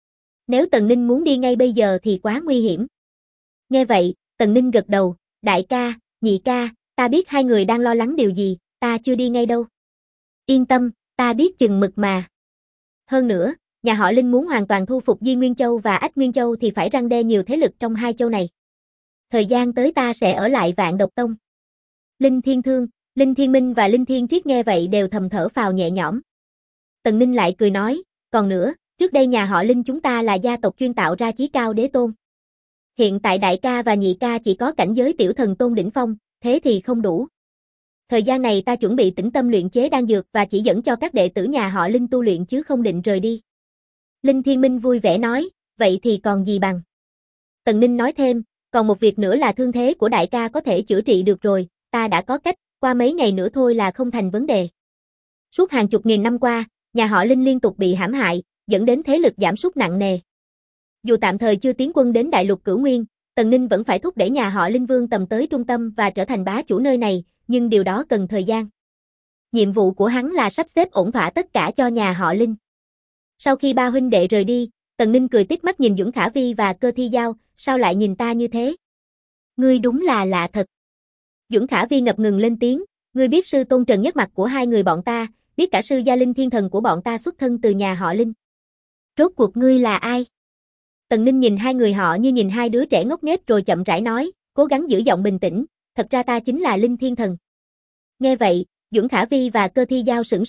Nếu Tần Ninh muốn đi ngay bây giờ thì quá nguy hiểm. Nghe vậy, Tần Ninh gật đầu, đại ca, nhị ca, ta biết hai người đang lo lắng điều gì, ta chưa đi ngay đâu. Yên tâm, ta biết chừng mực mà. Hơn nữa, nhà họ Linh muốn hoàn toàn thu phục Di Nguyên Châu và Ách Nguyên Châu thì phải răn đe nhiều thế lực trong hai châu này. Thời gian tới ta sẽ ở lại Vạn Độc Tông. Linh Thiên Thương, Linh Thiên Minh và Linh Thiên Triết nghe vậy đều thầm thở phào nhẹ nhõm. Tần Ninh lại cười nói, còn nữa, trước đây nhà họ Linh chúng ta là gia tộc chuyên tạo ra chí cao đế tôn. Hiện tại đại ca và nhị ca chỉ có cảnh giới tiểu thần tôn đỉnh phong, thế thì không đủ. Thời gian này ta chuẩn bị tĩnh tâm luyện chế đan dược và chỉ dẫn cho các đệ tử nhà họ Linh tu luyện chứ không định rời đi. Linh Thiên Minh vui vẻ nói, vậy thì còn gì bằng. Tần Ninh nói thêm, còn một việc nữa là thương thế của đại ca có thể chữa trị được rồi, ta đã có cách, qua mấy ngày nữa thôi là không thành vấn đề. Suốt hàng chục nghìn năm qua, nhà họ Linh liên tục bị hãm hại, dẫn đến thế lực giảm sút nặng nề. Dù tạm thời chưa tiến quân đến Đại Lục Cửu Nguyên, Tần Ninh vẫn phải thúc đẩy nhà họ Linh Vương tầm tới trung tâm và trở thành bá chủ nơi này, nhưng điều đó cần thời gian. Nhiệm vụ của hắn là sắp xếp ổn thỏa tất cả cho nhà họ Linh. Sau khi ba huynh đệ rời đi, Tần Ninh cười tít mắt nhìn Duẩn Khả Vi và Cơ Thi Giao, sao lại nhìn ta như thế? Ngươi đúng là lạ thật. Duẩn Khả Vi ngập ngừng lên tiếng, ngươi biết sư tôn Trần Nhất Mặt của hai người bọn ta, biết cả sư gia Linh Thiên Thần của bọn ta xuất thân từ nhà họ Linh. Rốt cuộc ngươi là ai? Tần Ninh nhìn hai người họ như nhìn hai đứa trẻ ngốc nghếch rồi chậm rãi nói, cố gắng giữ giọng bình tĩnh, thật ra ta chính là Linh Thiên Thần. Nghe vậy, Duẩn Khả Vi và Cơ Thi Giao sững sờ,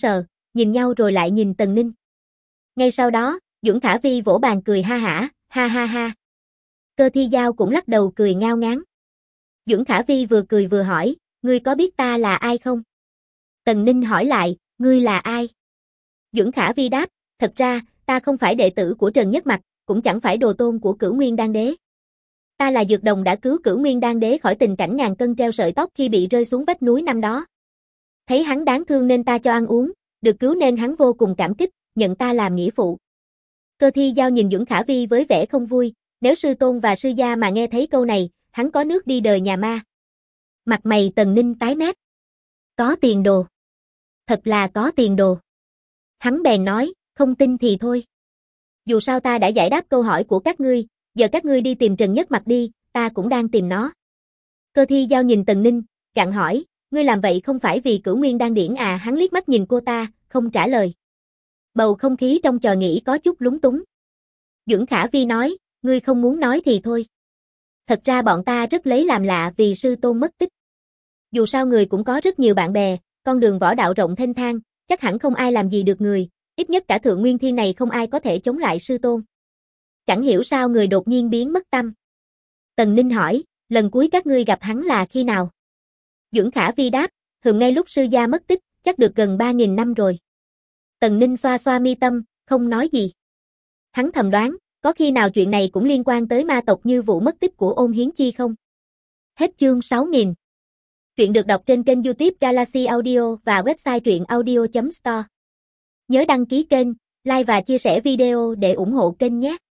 nhìn nhau rồi lại nhìn Tần Ninh. Ngay sau đó, Duẩn Khả Vi vỗ bàn cười ha hả, ha ha ha. Cơ Thi Giao cũng lắc đầu cười ngao ngán. Duẩn Khả Vi vừa cười vừa hỏi, ngươi có biết ta là ai không? Tần Ninh hỏi lại, ngươi là ai? Duẩn Khả Vi đáp, thật ra, ta không phải đệ tử của Trần Nhất Mặc, cũng chẳng phải đồ tôn của Cửu Nguyên Đan Đế. Ta là dược đồng đã cứu Cửu Nguyên Đan Đế khỏi tình cảnh ngàn cân treo sợi tóc khi bị rơi xuống vách núi năm đó. Thấy hắn đáng thương nên ta cho ăn uống, được cứu nên hắn vô cùng cảm kích, nhận ta làm nghĩa phụ. Cơ Thi Giao nhìn Duẩn Khả Vi với vẻ không vui, nếu sư tôn và sư gia mà nghe thấy câu này, hắn có nước đi đời nhà ma. Mặt mày Tần Ninh tái mét. Có tiền đồ. Thật là có tiền đồ. Hắn bèn nói, không tin thì thôi. Dù sao ta đã giải đáp câu hỏi của các ngươi, giờ các ngươi đi tìm Trần Nhất Mặc đi, ta cũng đang tìm nó. Cơ Thi Giao nhìn Tần Ninh, gặng hỏi, ngươi làm vậy không phải vì Cửu Nguyên Đan Điển à? Hắn liếc mắt nhìn cô ta, không trả lời. Bầu không khí trong trò nghỉ có chút lúng túng. Duẩn Khả Vi nói, ngươi không muốn nói thì thôi. Thật ra bọn ta rất lấy làm lạ vì sư tôn mất tích. Dù sao người cũng có rất nhiều bạn bè, con đường võ đạo rộng thênh thang, chắc hẳn không ai làm gì được người, ít nhất cả Thượng Nguyên Thiên này không ai có thể chống lại sư tôn. Chẳng hiểu sao người đột nhiên biến mất tâm. Tần Ninh hỏi, lần cuối các ngươi gặp hắn là khi nào? Duẩn Khả Vi đáp, ngay lúc sư gia mất tích, chắc được gần 3.000 năm rồi. Tần Ninh xoa xoa mi tâm, không nói gì. Hắn thầm đoán, có khi nào chuyện này cũng liên quan tới ma tộc như vụ mất tích của Ôn Hiến Chi không? Hết chương 6000. Truyện được đọc trên kênh YouTube Galaxy Audio và website truyệnaudio.store. Nhớ đăng ký kênh, like và chia sẻ video để ủng hộ kênh nhé.